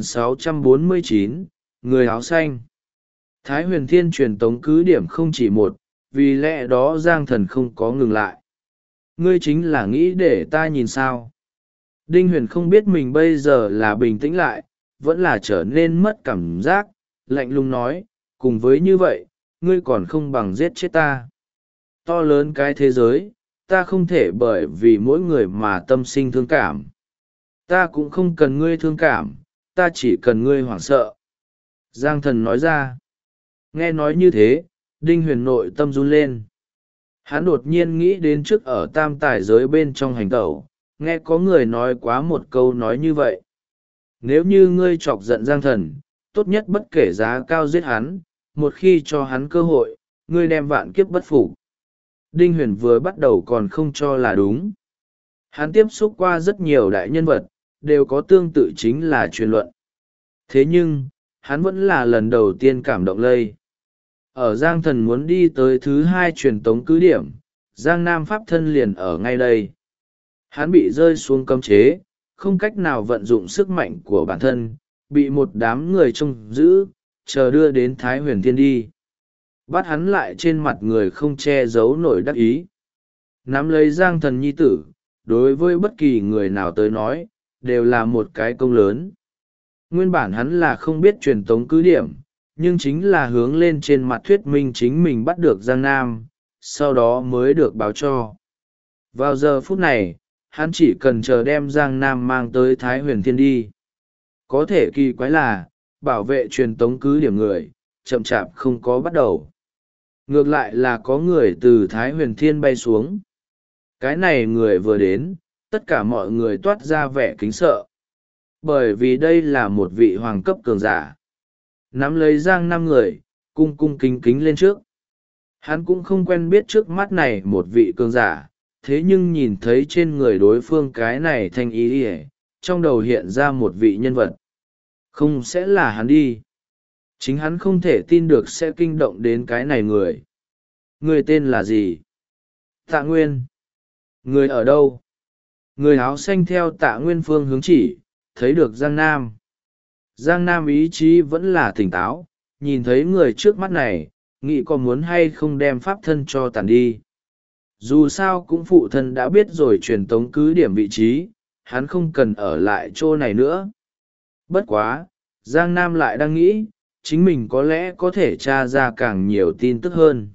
3649, Người áo xanh. Thái Huyền Thiên truyền tống cứ điểm không chỉ một, vì lẽ đó Giang Thần không có ngừng lại. Ngươi chính là nghĩ để ta nhìn sao? Đinh Huyền không biết mình bây giờ là bình tĩnh lại, vẫn là trở nên mất cảm giác, lạnh lùng nói, cùng với như vậy, ngươi còn không bằng giết chết ta. To lớn cái thế giới, ta không thể bởi vì mỗi người mà tâm sinh thương cảm. Ta cũng không cần ngươi thương cảm, ta chỉ cần ngươi hoảng sợ. Giang Thần nói ra. Nghe nói như thế, Đinh Huyền nội tâm run lên. Hắn đột nhiên nghĩ đến trước ở tam tài giới bên trong hành tẩu, nghe có người nói quá một câu nói như vậy. Nếu như ngươi chọc giận Giang Thần, tốt nhất bất kể giá cao giết hắn, một khi cho hắn cơ hội, ngươi đem vạn kiếp bất phục. Đinh Huyền vừa bắt đầu còn không cho là đúng. Hắn tiếp xúc qua rất nhiều đại nhân vật, đều có tương tự chính là truyền luận. Thế nhưng, hắn vẫn là lần đầu tiên cảm động lây. Ở Giang Thần muốn đi tới thứ hai truyền tống cứ điểm, Giang Nam Pháp thân liền ở ngay đây. Hắn bị rơi xuống cấm chế, không cách nào vận dụng sức mạnh của bản thân, bị một đám người trông giữ, chờ đưa đến Thái Huyền Thiên đi. Bắt hắn lại trên mặt người không che giấu nổi đắc ý. Nắm lấy Giang Thần nhi tử, đối với bất kỳ người nào tới nói, đều là một cái công lớn. Nguyên bản hắn là không biết truyền tống cứ điểm, nhưng chính là hướng lên trên mặt thuyết minh chính mình bắt được Giang Nam, sau đó mới được báo cho. Vào giờ phút này, hắn chỉ cần chờ đem Giang Nam mang tới Thái Huyền Thiên đi. Có thể kỳ quái là, bảo vệ truyền tống cứ điểm người, chậm chạp không có bắt đầu. Ngược lại là có người từ Thái Huyền Thiên bay xuống. Cái này người vừa đến, tất cả mọi người toát ra vẻ kính sợ. Bởi vì đây là một vị hoàng cấp cường giả. Nắm lấy Giang Nam người, cung cung kính kính lên trước. Hắn cũng không quen biết trước mắt này một vị cường giả, thế nhưng nhìn thấy trên người đối phương cái này thanh ý ỉa, trong đầu hiện ra một vị nhân vật. Không sẽ là hắn đi. Chính hắn không thể tin được sẽ kinh động đến cái này người. Người tên là gì? Tạ Nguyên. Người ở đâu? Người áo xanh theo Tạ Nguyên phương hướng chỉ, thấy được Giang Nam. Giang Nam ý chí vẫn là tỉnh táo, nhìn thấy người trước mắt này, nghĩ có muốn hay không đem pháp thân cho tàn đi. Dù sao cũng phụ thân đã biết rồi truyền tống cứ điểm vị trí, hắn không cần ở lại chỗ này nữa. Bất quá, Giang Nam lại đang nghĩ, chính mình có lẽ có thể tra ra càng nhiều tin tức hơn.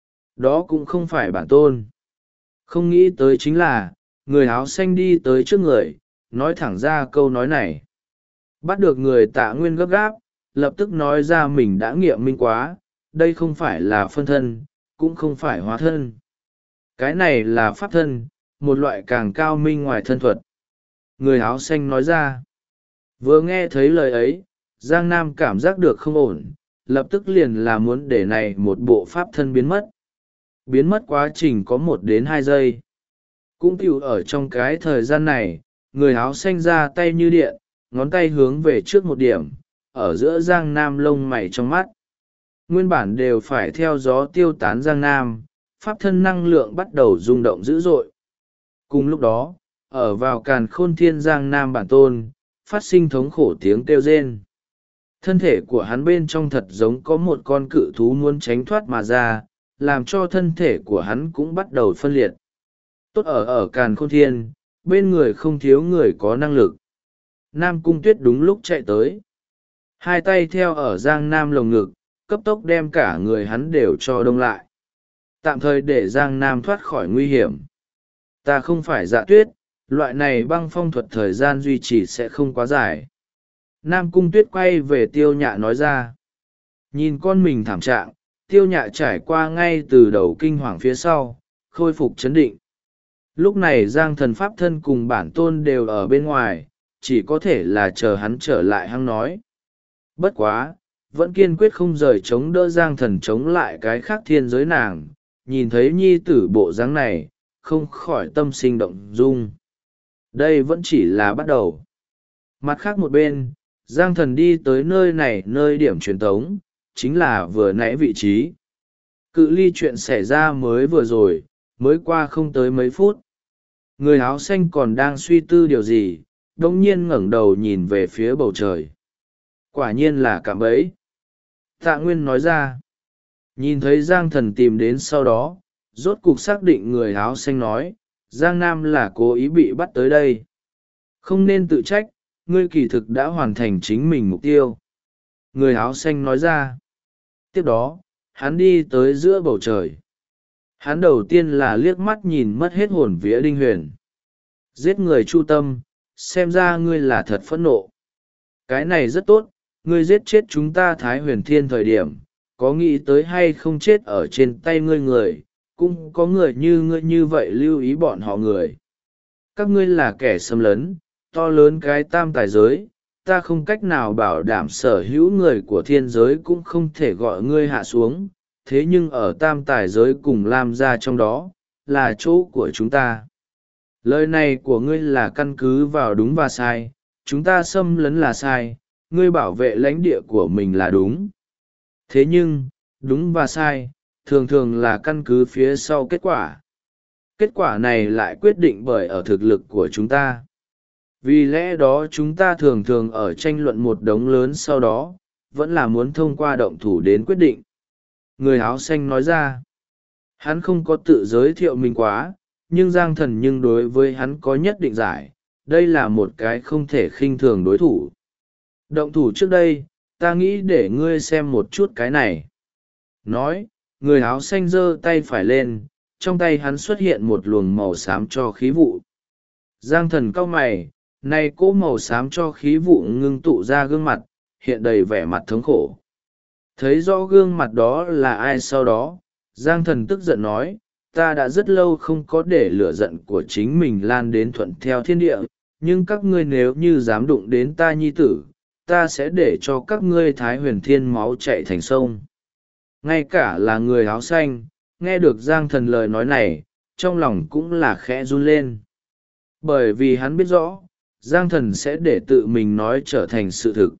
Đó cũng không phải bản tôn. Không nghĩ tới chính là, người áo xanh đi tới trước người, nói thẳng ra câu nói này. Bắt được người Tạ Nguyên gấp gáp, lập tức nói ra mình đã nghiệm minh quá, đây không phải là phân thân, cũng không phải hóa thân. Cái này là pháp thân, một loại càng cao minh ngoài thân thuật. Người áo xanh nói ra. Vừa nghe thấy lời ấy, Giang Nam cảm giác được không ổn, lập tức liền là muốn để này một bộ pháp thân biến mất. Biến mất quá trình có 1 đến 2 giây. Cũng tiểu ở trong cái thời gian này, người áo xanh ra tay như điện, ngón tay hướng về trước một điểm, ở giữa Giang Nam lông mày trong mắt. Nguyên bản đều phải theo gió tiêu tán Giang Nam, pháp thân năng lượng bắt đầu rung động dữ dội. Cùng lúc đó, ở vào càn khôn thiên Giang Nam bản tôn, phát sinh thống khổ tiếng kêu rên. Thân thể của hắn bên trong thật giống có một con cự thú muốn tránh thoát mà ra, làm cho thân thể của hắn cũng bắt đầu phân liệt. Tốt ở càn khôn thiên, bên người không thiếu người có năng lực. Nam Cung Tuyết đúng lúc chạy tới. Hai tay theo ở Giang Nam lồng ngực, cấp tốc đem cả người hắn đều cho đông lại. Tạm thời để Giang Nam thoát khỏi nguy hiểm. Ta không phải Dạ Tuyết, loại này băng phong thuật thời gian duy trì sẽ không quá dài. Nam Cung Tuyết quay về Tiêu Nhạ nói ra. Nhìn con mình thảm trạng, Tiêu Nhạ trải qua ngay từ đầu kinh hoàng phía sau, khôi phục chấn định. Lúc này Giang Thần Pháp thân cùng bản tôn đều ở bên ngoài, chỉ có thể là chờ hắn trở lại hăng nói. Bất quá, vẫn kiên quyết không rời chống đỡ Giang Thần chống lại cái khác thiên giới nàng, nhìn thấy nhi tử bộ dáng này, không khỏi tâm sinh động dung. Đây vẫn chỉ là bắt đầu. Mặt khác một bên, Giang Thần đi tới nơi này nơi điểm truyền tống, chính là vừa nãy vị trí. Cự ly chuyện xảy ra mới vừa rồi, mới qua không tới mấy phút. Người áo xanh còn đang suy tư điều gì, đông nhiên ngẩng đầu nhìn về phía bầu trời. Quả nhiên là cạm bẫy. Tạ Nguyên nói ra. Nhìn thấy Giang Thần tìm đến sau đó, rốt cục xác định người áo xanh nói, Giang Nam là cố ý bị bắt tới đây. Không nên tự trách, ngươi kỳ thực đã hoàn thành chính mình mục tiêu. Người áo xanh nói ra. Tiếp đó, hắn đi tới giữa bầu trời. Hắn đầu tiên là liếc mắt nhìn mất hết hồn vía Đinh Huyền. Giết người chu tâm, xem ra ngươi là thật phẫn nộ. Cái này rất tốt, ngươi giết chết chúng ta Thái Huyền Thiên thời điểm, có nghĩ tới hay không chết ở trên tay ngươi người, cũng có người như ngươi như vậy lưu ý bọn họ người. Các ngươi là kẻ xâm lấn, to lớn cái tam tài giới, ta không cách nào bảo đảm sở hữu người của thiên giới cũng không thể gọi ngươi hạ xuống, thế nhưng ở tam tài giới cùng lam gia trong đó là chỗ của chúng ta. Lời này của ngươi là căn cứ vào đúng và sai, chúng ta xâm lấn là sai, ngươi bảo vệ lãnh địa của mình là đúng. Thế nhưng đúng và sai thường thường là căn cứ phía sau kết quả. Kết quả này lại quyết định bởi ở thực lực của chúng ta. Vì lẽ đó chúng ta thường thường ở tranh luận một đống lớn, sau đó vẫn là muốn thông qua động thủ đến quyết định. Người áo xanh nói ra. Hắn không có tự giới thiệu mình quá, nhưng Giang Thần nhưng đối với hắn có nhất định giải, đây là một cái không thể khinh thường đối thủ. Động thủ trước đây, ta nghĩ để ngươi xem một chút cái này. Nói, người áo xanh giơ tay phải lên, trong tay hắn xuất hiện một luồng màu xám cho khí vụ. Giang Thần cau mày, này cỗ màu xám cho khí vụ ngưng tụ ra gương mặt, hiện đầy vẻ mặt thống khổ. Thấy rõ gương mặt đó là ai sau đó, Giang Thần tức giận nói, ta đã rất lâu không có để lửa giận của chính mình lan đến thuận theo thiên địa, nhưng các ngươi nếu như dám đụng đến ta nhi tử, ta sẽ để cho các ngươi Thái Huyền Thiên máu chạy thành sông. Ngay cả là người áo xanh, nghe được Giang Thần lời nói này, trong lòng cũng là khẽ run lên. Bởi vì hắn biết rõ, Giang Thần sẽ để tự mình nói trở thành sự thực.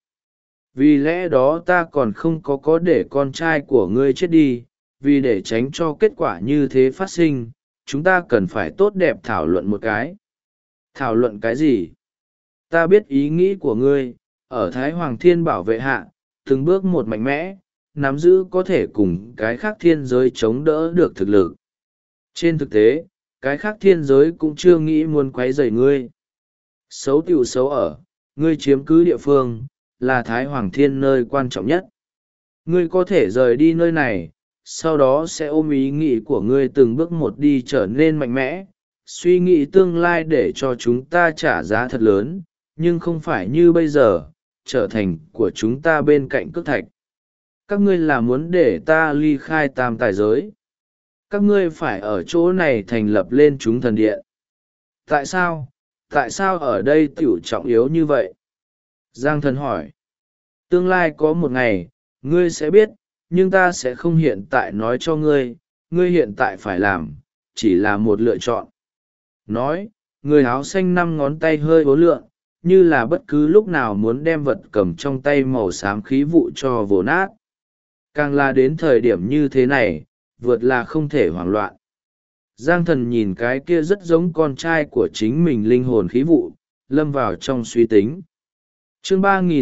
Vì lẽ đó ta còn không có để con trai của ngươi chết đi, vì để tránh cho kết quả như thế phát sinh, chúng ta cần phải tốt đẹp thảo luận một cái. Thảo luận cái gì? Ta biết ý nghĩ của ngươi, ở Thái Hoàng Thiên bảo vệ hạ, từng bước một mạnh mẽ, nắm giữ có thể cùng cái khác thiên giới chống đỡ được thực lực. Trên thực tế, cái khác thiên giới cũng chưa nghĩ muốn quấy rầy ngươi. Xấu tiểu xấu ở, ngươi chiếm cứ địa phương, là Thái Hoàng Thiên nơi quan trọng nhất. Ngươi có thể rời đi nơi này, sau đó sẽ ôm ý nghĩ của ngươi từng bước một đi trở nên mạnh mẽ, suy nghĩ tương lai để cho chúng ta trả giá thật lớn, nhưng không phải như bây giờ, trở thành của chúng ta bên cạnh cước thạch. Các ngươi là muốn để ta ly khai tam tài giới. Các ngươi phải ở chỗ này thành lập lên chúng thần điện. Tại sao? Tại sao ở đây tiểu trọng yếu như vậy? Giang Thần hỏi. Tương lai có một ngày, ngươi sẽ biết, nhưng ta sẽ không hiện tại nói cho ngươi, ngươi hiện tại phải làm, chỉ là một lựa chọn. Nói, người áo xanh 5 ngón tay hơi uốn lượn, như là bất cứ lúc nào muốn đem vật cầm trong tay màu xám khí vụ cho vồ nát. Càng là đến thời điểm như thế này, vượt là không thể hoảng loạn. Giang Thần nhìn cái kia rất giống con trai của chính mình linh hồn khí vụ, lâm vào trong suy tính. Chương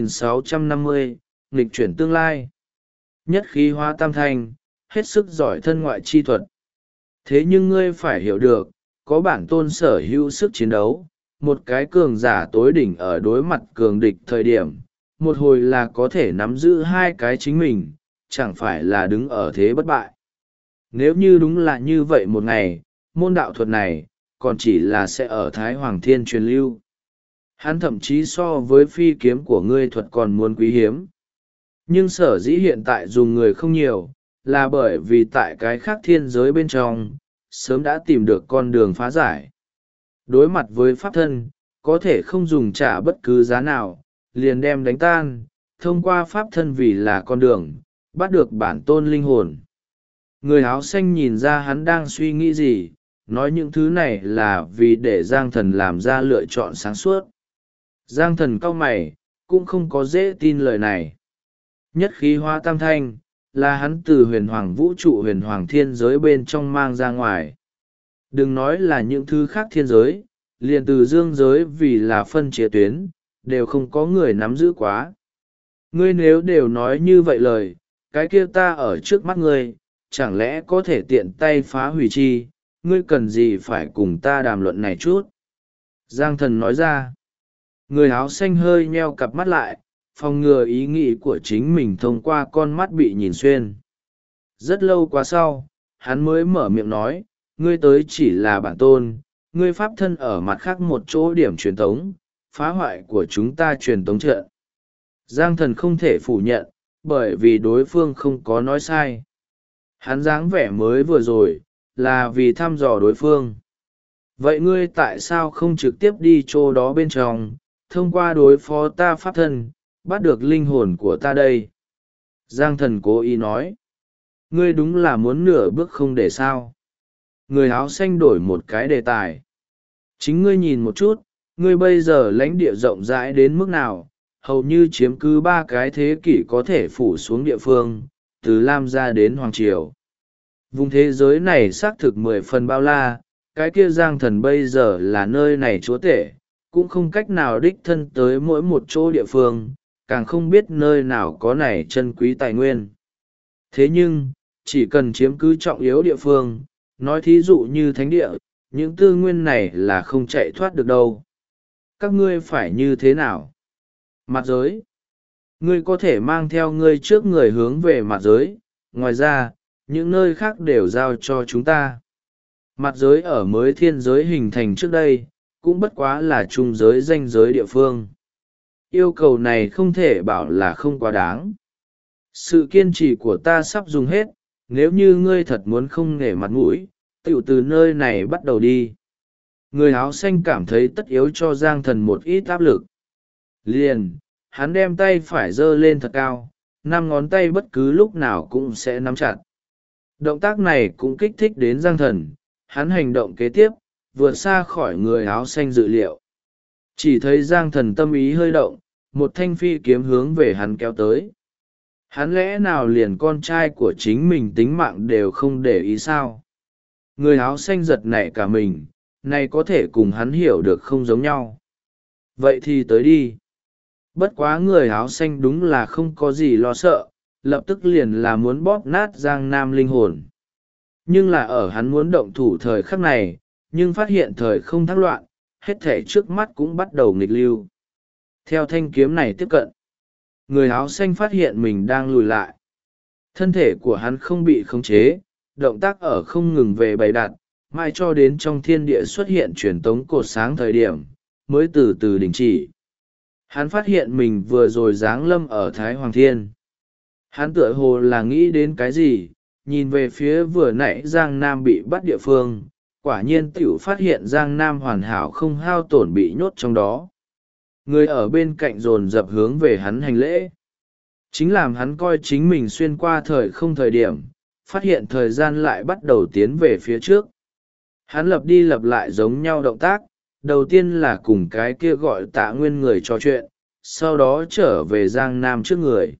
3650, nghịch chuyển tương lai. Nhất khí hóa tam thanh, hết sức giỏi thân ngoại chi thuật. Thế nhưng ngươi phải hiểu được, có bản tôn sở hữu sức chiến đấu, một cái cường giả tối đỉnh ở đối mặt cường địch thời điểm, một hồi là có thể nắm giữ hai cái chính mình, chẳng phải là đứng ở thế bất bại. Nếu như đúng là như vậy một ngày, môn đạo thuật này, còn chỉ là sẽ ở Thái Hoàng Thiên truyền lưu. Hắn thậm chí so với phi kiếm của ngươi thuật còn muốn quý hiếm. Nhưng sở dĩ hiện tại dùng người không nhiều, là bởi vì tại cái khác thiên giới bên trong, sớm đã tìm được con đường phá giải. Đối mặt với pháp thân, có thể không dùng trả bất cứ giá nào, liền đem đánh tan, thông qua pháp thân vì là con đường, bắt được bản tôn linh hồn. Người áo xanh nhìn ra hắn đang suy nghĩ gì, nói những thứ này là vì để Giang Thần làm ra lựa chọn sáng suốt. Giang Thần cau mày, cũng không có dễ tin lời này. Nhất khí hóa tam thanh, là hắn từ huyền hoàng vũ trụ huyền hoàng thiên giới bên trong mang ra ngoài. Đừng nói là những thứ khác thiên giới, liền từ dương giới vì là phân chia tuyến, đều không có người nắm giữ quá. Ngươi nếu đều nói như vậy lời, cái kia ta ở trước mắt ngươi, chẳng lẽ có thể tiện tay phá hủy chi, ngươi cần gì phải cùng ta đàm luận này chút? Giang Thần nói ra. Người áo xanh hơi nheo cặp mắt lại, phòng ngừa ý nghĩ của chính mình thông qua con mắt bị nhìn xuyên. Rất lâu qua sau, hắn mới mở miệng nói, ngươi tới chỉ là bản tôn, ngươi pháp thân ở mặt khác một chỗ điểm truyền tống, phá hoại của chúng ta truyền tống trận. Giang Thần không thể phủ nhận, bởi vì đối phương không có nói sai. Hắn dáng vẻ mới vừa rồi, là vì thăm dò đối phương. Vậy ngươi tại sao không trực tiếp đi chỗ đó bên trong, thông qua đối phó ta pháp thân, bắt được linh hồn của ta đây? Giang Thần cố ý nói. Ngươi đúng là muốn nửa bước không để sao. Người áo xanh đổi một cái đề tài. Chính ngươi nhìn một chút, ngươi bây giờ lãnh địa rộng rãi đến mức nào, hầu như chiếm cứ 3 cái thế kỷ có thể phủ xuống địa phương, từ Lam gia đến Hoàng Triều. Vùng thế giới này xác thực 10 phần bao la, cái kia Giang Thần bây giờ là nơi này chúa tể, cũng không cách nào đích thân tới mỗi một chỗ địa phương, càng không biết nơi nào có này chân quý tài nguyên. Thế nhưng, chỉ cần chiếm cứ trọng yếu địa phương, nói thí dụ như thánh địa, những tư nguyên này là không chạy thoát được đâu. Các ngươi phải như thế nào? Mặt giới. Ngươi có thể mang theo ngươi trước người hướng về mặt giới, ngoài ra, những nơi khác đều giao cho chúng ta. Mặt giới ở mới thiên giới hình thành trước đây, cũng bất quá là trung giới danh giới địa phương. Yêu cầu này không thể bảo là không quá đáng. Sự kiên trì của ta sắp dùng hết, nếu như ngươi thật muốn không nể mặt mũi, tựu từ nơi này bắt đầu đi. Người áo xanh cảm thấy tất yếu cho Giang Thần một ít áp lực. Liền, hắn đem tay phải giơ lên thật cao, 5 ngón tay bất cứ lúc nào cũng sẽ nắm chặt. Động tác này cũng kích thích đến Giang Thần, hắn hành động kế tiếp, vượt xa khỏi người áo xanh dự liệu. Chỉ thấy Giang Thần tâm ý hơi động, một thanh phi kiếm hướng về hắn kéo tới. Hắn lẽ nào liền con trai của chính mình tính mạng đều không để ý sao? Người áo xanh giật nảy cả mình, này có thể cùng hắn hiểu được không giống nhau. Vậy thì tới đi. Bất quá người áo xanh đúng là không có gì lo sợ, lập tức liền là muốn bóp nát Giang Nam linh hồn. Nhưng là ở hắn muốn động thủ thời khắc này, nhưng phát hiện thời không thác loạn, hết thể trước mắt cũng bắt đầu nghịch lưu. Theo thanh kiếm này tiếp cận, người áo xanh phát hiện mình đang lùi lại. Thân thể của hắn không bị khống chế, động tác ở không ngừng về bày đặt, mãi cho đến trong thiên địa xuất hiện truyền tống cột sáng thời điểm, mới từ từ đình chỉ. Hắn phát hiện mình vừa rồi giáng lâm ở Thái Hoàng Thiên. Hắn tựa hồ là nghĩ đến cái gì, nhìn về phía vừa nãy Giang Nam bị bắt địa phương, quả nhiên tiểu phát hiện Giang Nam hoàn hảo không hao tổn bị nhốt trong đó. Người ở bên cạnh dồn dập hướng về hắn hành lễ. Chính làm hắn coi chính mình xuyên qua thời không thời điểm, phát hiện thời gian lại bắt đầu tiến về phía trước. Hắn lặp đi lặp lại giống nhau động tác, đầu tiên là cùng cái kia gọi Tạ Nguyên người trò chuyện, sau đó trở về Giang Nam trước người.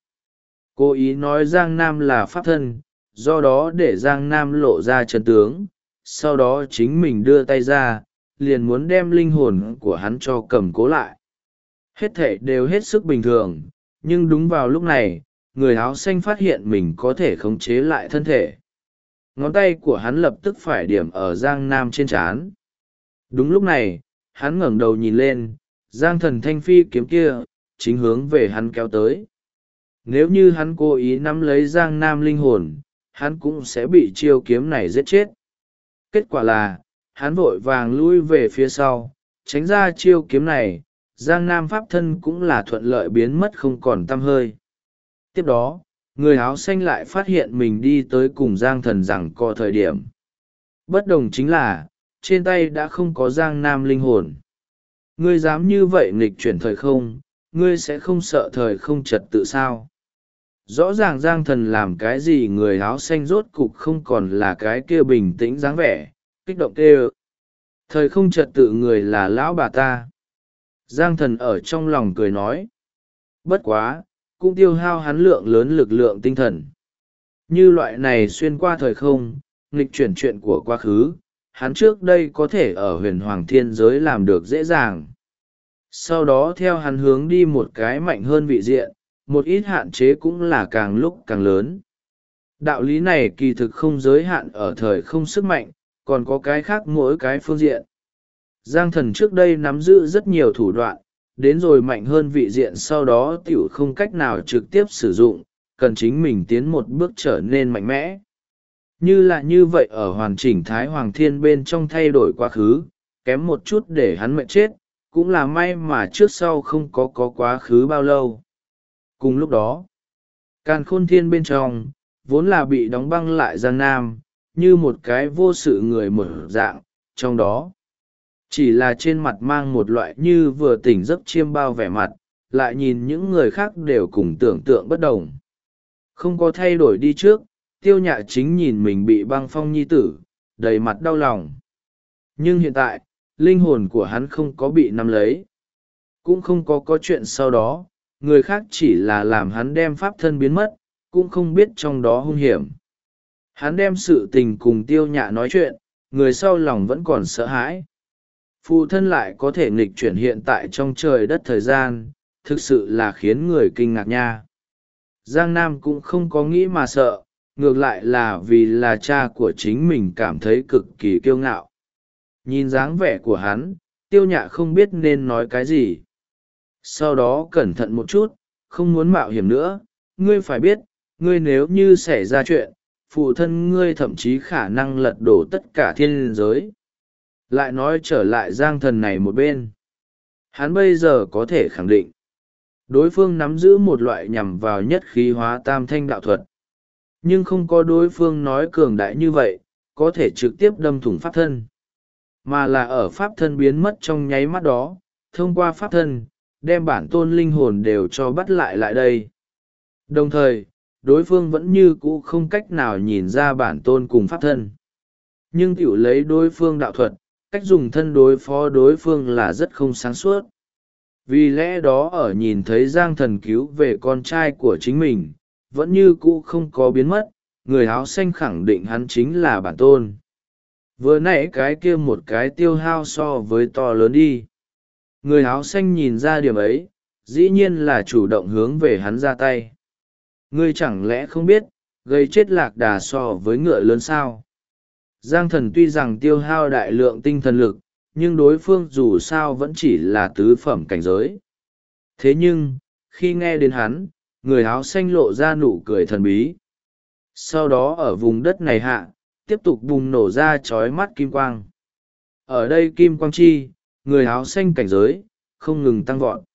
Cố ý nói Giang Nam là pháp thân, do đó để Giang Nam lộ ra chân tướng, sau đó chính mình đưa tay ra, liền muốn đem linh hồn của hắn cho cầm cố lại. Hết thể đều hết sức bình thường, nhưng đúng vào lúc này, người áo xanh phát hiện mình có thể khống chế lại thân thể. Ngón tay của hắn lập tức phải điểm ở Giang Nam trên trán. Đúng lúc này, hắn ngẩng đầu nhìn lên, Giang Thần thanh phi kiếm kia, chính hướng về hắn kéo tới. Nếu như hắn cố ý nắm lấy Giang Nam linh hồn, hắn cũng sẽ bị chiêu kiếm này giết chết. Kết quả là, hắn vội vàng lui về phía sau, tránh ra chiêu kiếm này, Giang Nam pháp thân cũng là thuận lợi biến mất không còn tăm hơi. Tiếp đó, người áo xanh lại phát hiện mình đi tới cùng Giang Thần rằng co thời điểm. Bất đồng chính là, trên tay đã không có Giang Nam linh hồn. Ngươi dám như vậy nghịch chuyển thời không, ngươi sẽ không sợ thời không trật tự sao? Rõ ràng Giang Thần làm cái gì người áo xanh rốt cục không còn là cái kia bình tĩnh dáng vẻ, kích động kêu. Thời không trật tự người là lão bà ta. Giang Thần ở trong lòng cười nói. Bất quá, cũng tiêu hao hắn lượng lớn lực lượng tinh thần. Như loại này xuyên qua thời không, nghịch chuyển chuyện của quá khứ, hắn trước đây có thể ở huyền hoàng thiên giới làm được dễ dàng. Sau đó theo hắn hướng đi một cái mạnh hơn vị diện, một ít hạn chế cũng là càng lúc càng lớn. Đạo lý này kỳ thực không giới hạn ở thời không sức mạnh, còn có cái khác mỗi cái phương diện. Giang Thần trước đây nắm giữ rất nhiều thủ đoạn, đến rồi mạnh hơn vị diện sau đó tiểu không cách nào trực tiếp sử dụng, cần chính mình tiến một bước trở nên mạnh mẽ. Như là như vậy ở hoàn chỉnh Thái Hoàng Thiên bên trong thay đổi quá khứ, kém một chút để hắn mệt chết, cũng là may mà trước sau không có quá khứ bao lâu. Cùng lúc đó, Càn Khôn Thiên bên trong, vốn là bị đóng băng lại Giang Nam, như một cái vô sự người mở dạng, trong đó chỉ là trên mặt mang một loại như vừa tỉnh giấc chiêm bao vẻ mặt, lại nhìn những người khác đều cùng tưởng tượng bất đồng. Không có thay đổi đi trước, Tiêu Nhạ chính nhìn mình bị băng phong nhi tử, đầy mặt đau lòng. Nhưng hiện tại, linh hồn của hắn không có bị nắm lấy, cũng không có chuyện sau đó, người khác chỉ là làm hắn đem pháp thân biến mất, cũng không biết trong đó hung hiểm. Hắn đem sự tình cùng Tiêu Nhạ nói chuyện, người sau lòng vẫn còn sợ hãi. Phụ thân lại có thể nghịch chuyển hiện tại trong trời đất thời gian, thực sự là khiến người kinh ngạc nha. Giang Nam cũng không có nghĩ mà sợ, ngược lại là vì là cha của chính mình cảm thấy cực kỳ kiêu ngạo. Nhìn dáng vẻ của hắn, Tiêu Nhạ không biết nên nói cái gì. Sau đó cẩn thận một chút, không muốn mạo hiểm nữa. Ngươi phải biết, ngươi nếu như xảy ra chuyện, phụ thân ngươi thậm chí khả năng lật đổ tất cả thiên giới. Lại nói trở lại Giang Thần này một bên, hắn bây giờ có thể khẳng định đối phương nắm giữ một loại nhằm vào nhất khí hóa tam thanh đạo thuật, nhưng không có đối phương nói cường đại như vậy có thể trực tiếp đâm thủng pháp thân, mà là ở pháp thân biến mất trong nháy mắt đó, thông qua pháp thân đem bản tôn linh hồn đều cho bắt lại lại đây. Đồng thời, đối phương vẫn như cũ không cách nào nhìn ra bản tôn cùng pháp thân, nhưng tiểu lấy đối phương đạo thuật, cách dùng thân đối phó đối phương là rất không sáng suốt. Vì lẽ đó ở nhìn thấy Giang Thần cứu về con trai của chính mình, vẫn như cũ không có biến mất, người áo xanh khẳng định hắn chính là bản tôn. Vừa nãy cái kia một cái tiêu hao so với to lớn đi. Người áo xanh nhìn ra điểm ấy, dĩ nhiên là chủ động hướng về hắn ra tay. Ngươi chẳng lẽ không biết, gây chết lạc đà so với ngựa lớn sao? Giang Thần tuy rằng tiêu hao đại lượng tinh thần lực, nhưng đối phương dù sao vẫn chỉ là tứ phẩm cảnh giới. Thế nhưng, khi nghe đến hắn, người áo xanh lộ ra nụ cười thần bí. Sau đó ở vùng đất này hạ, tiếp tục bùng nổ ra chói mắt kim quang. Ở đây kim quang chi, người áo xanh cảnh giới, không ngừng tăng vọt.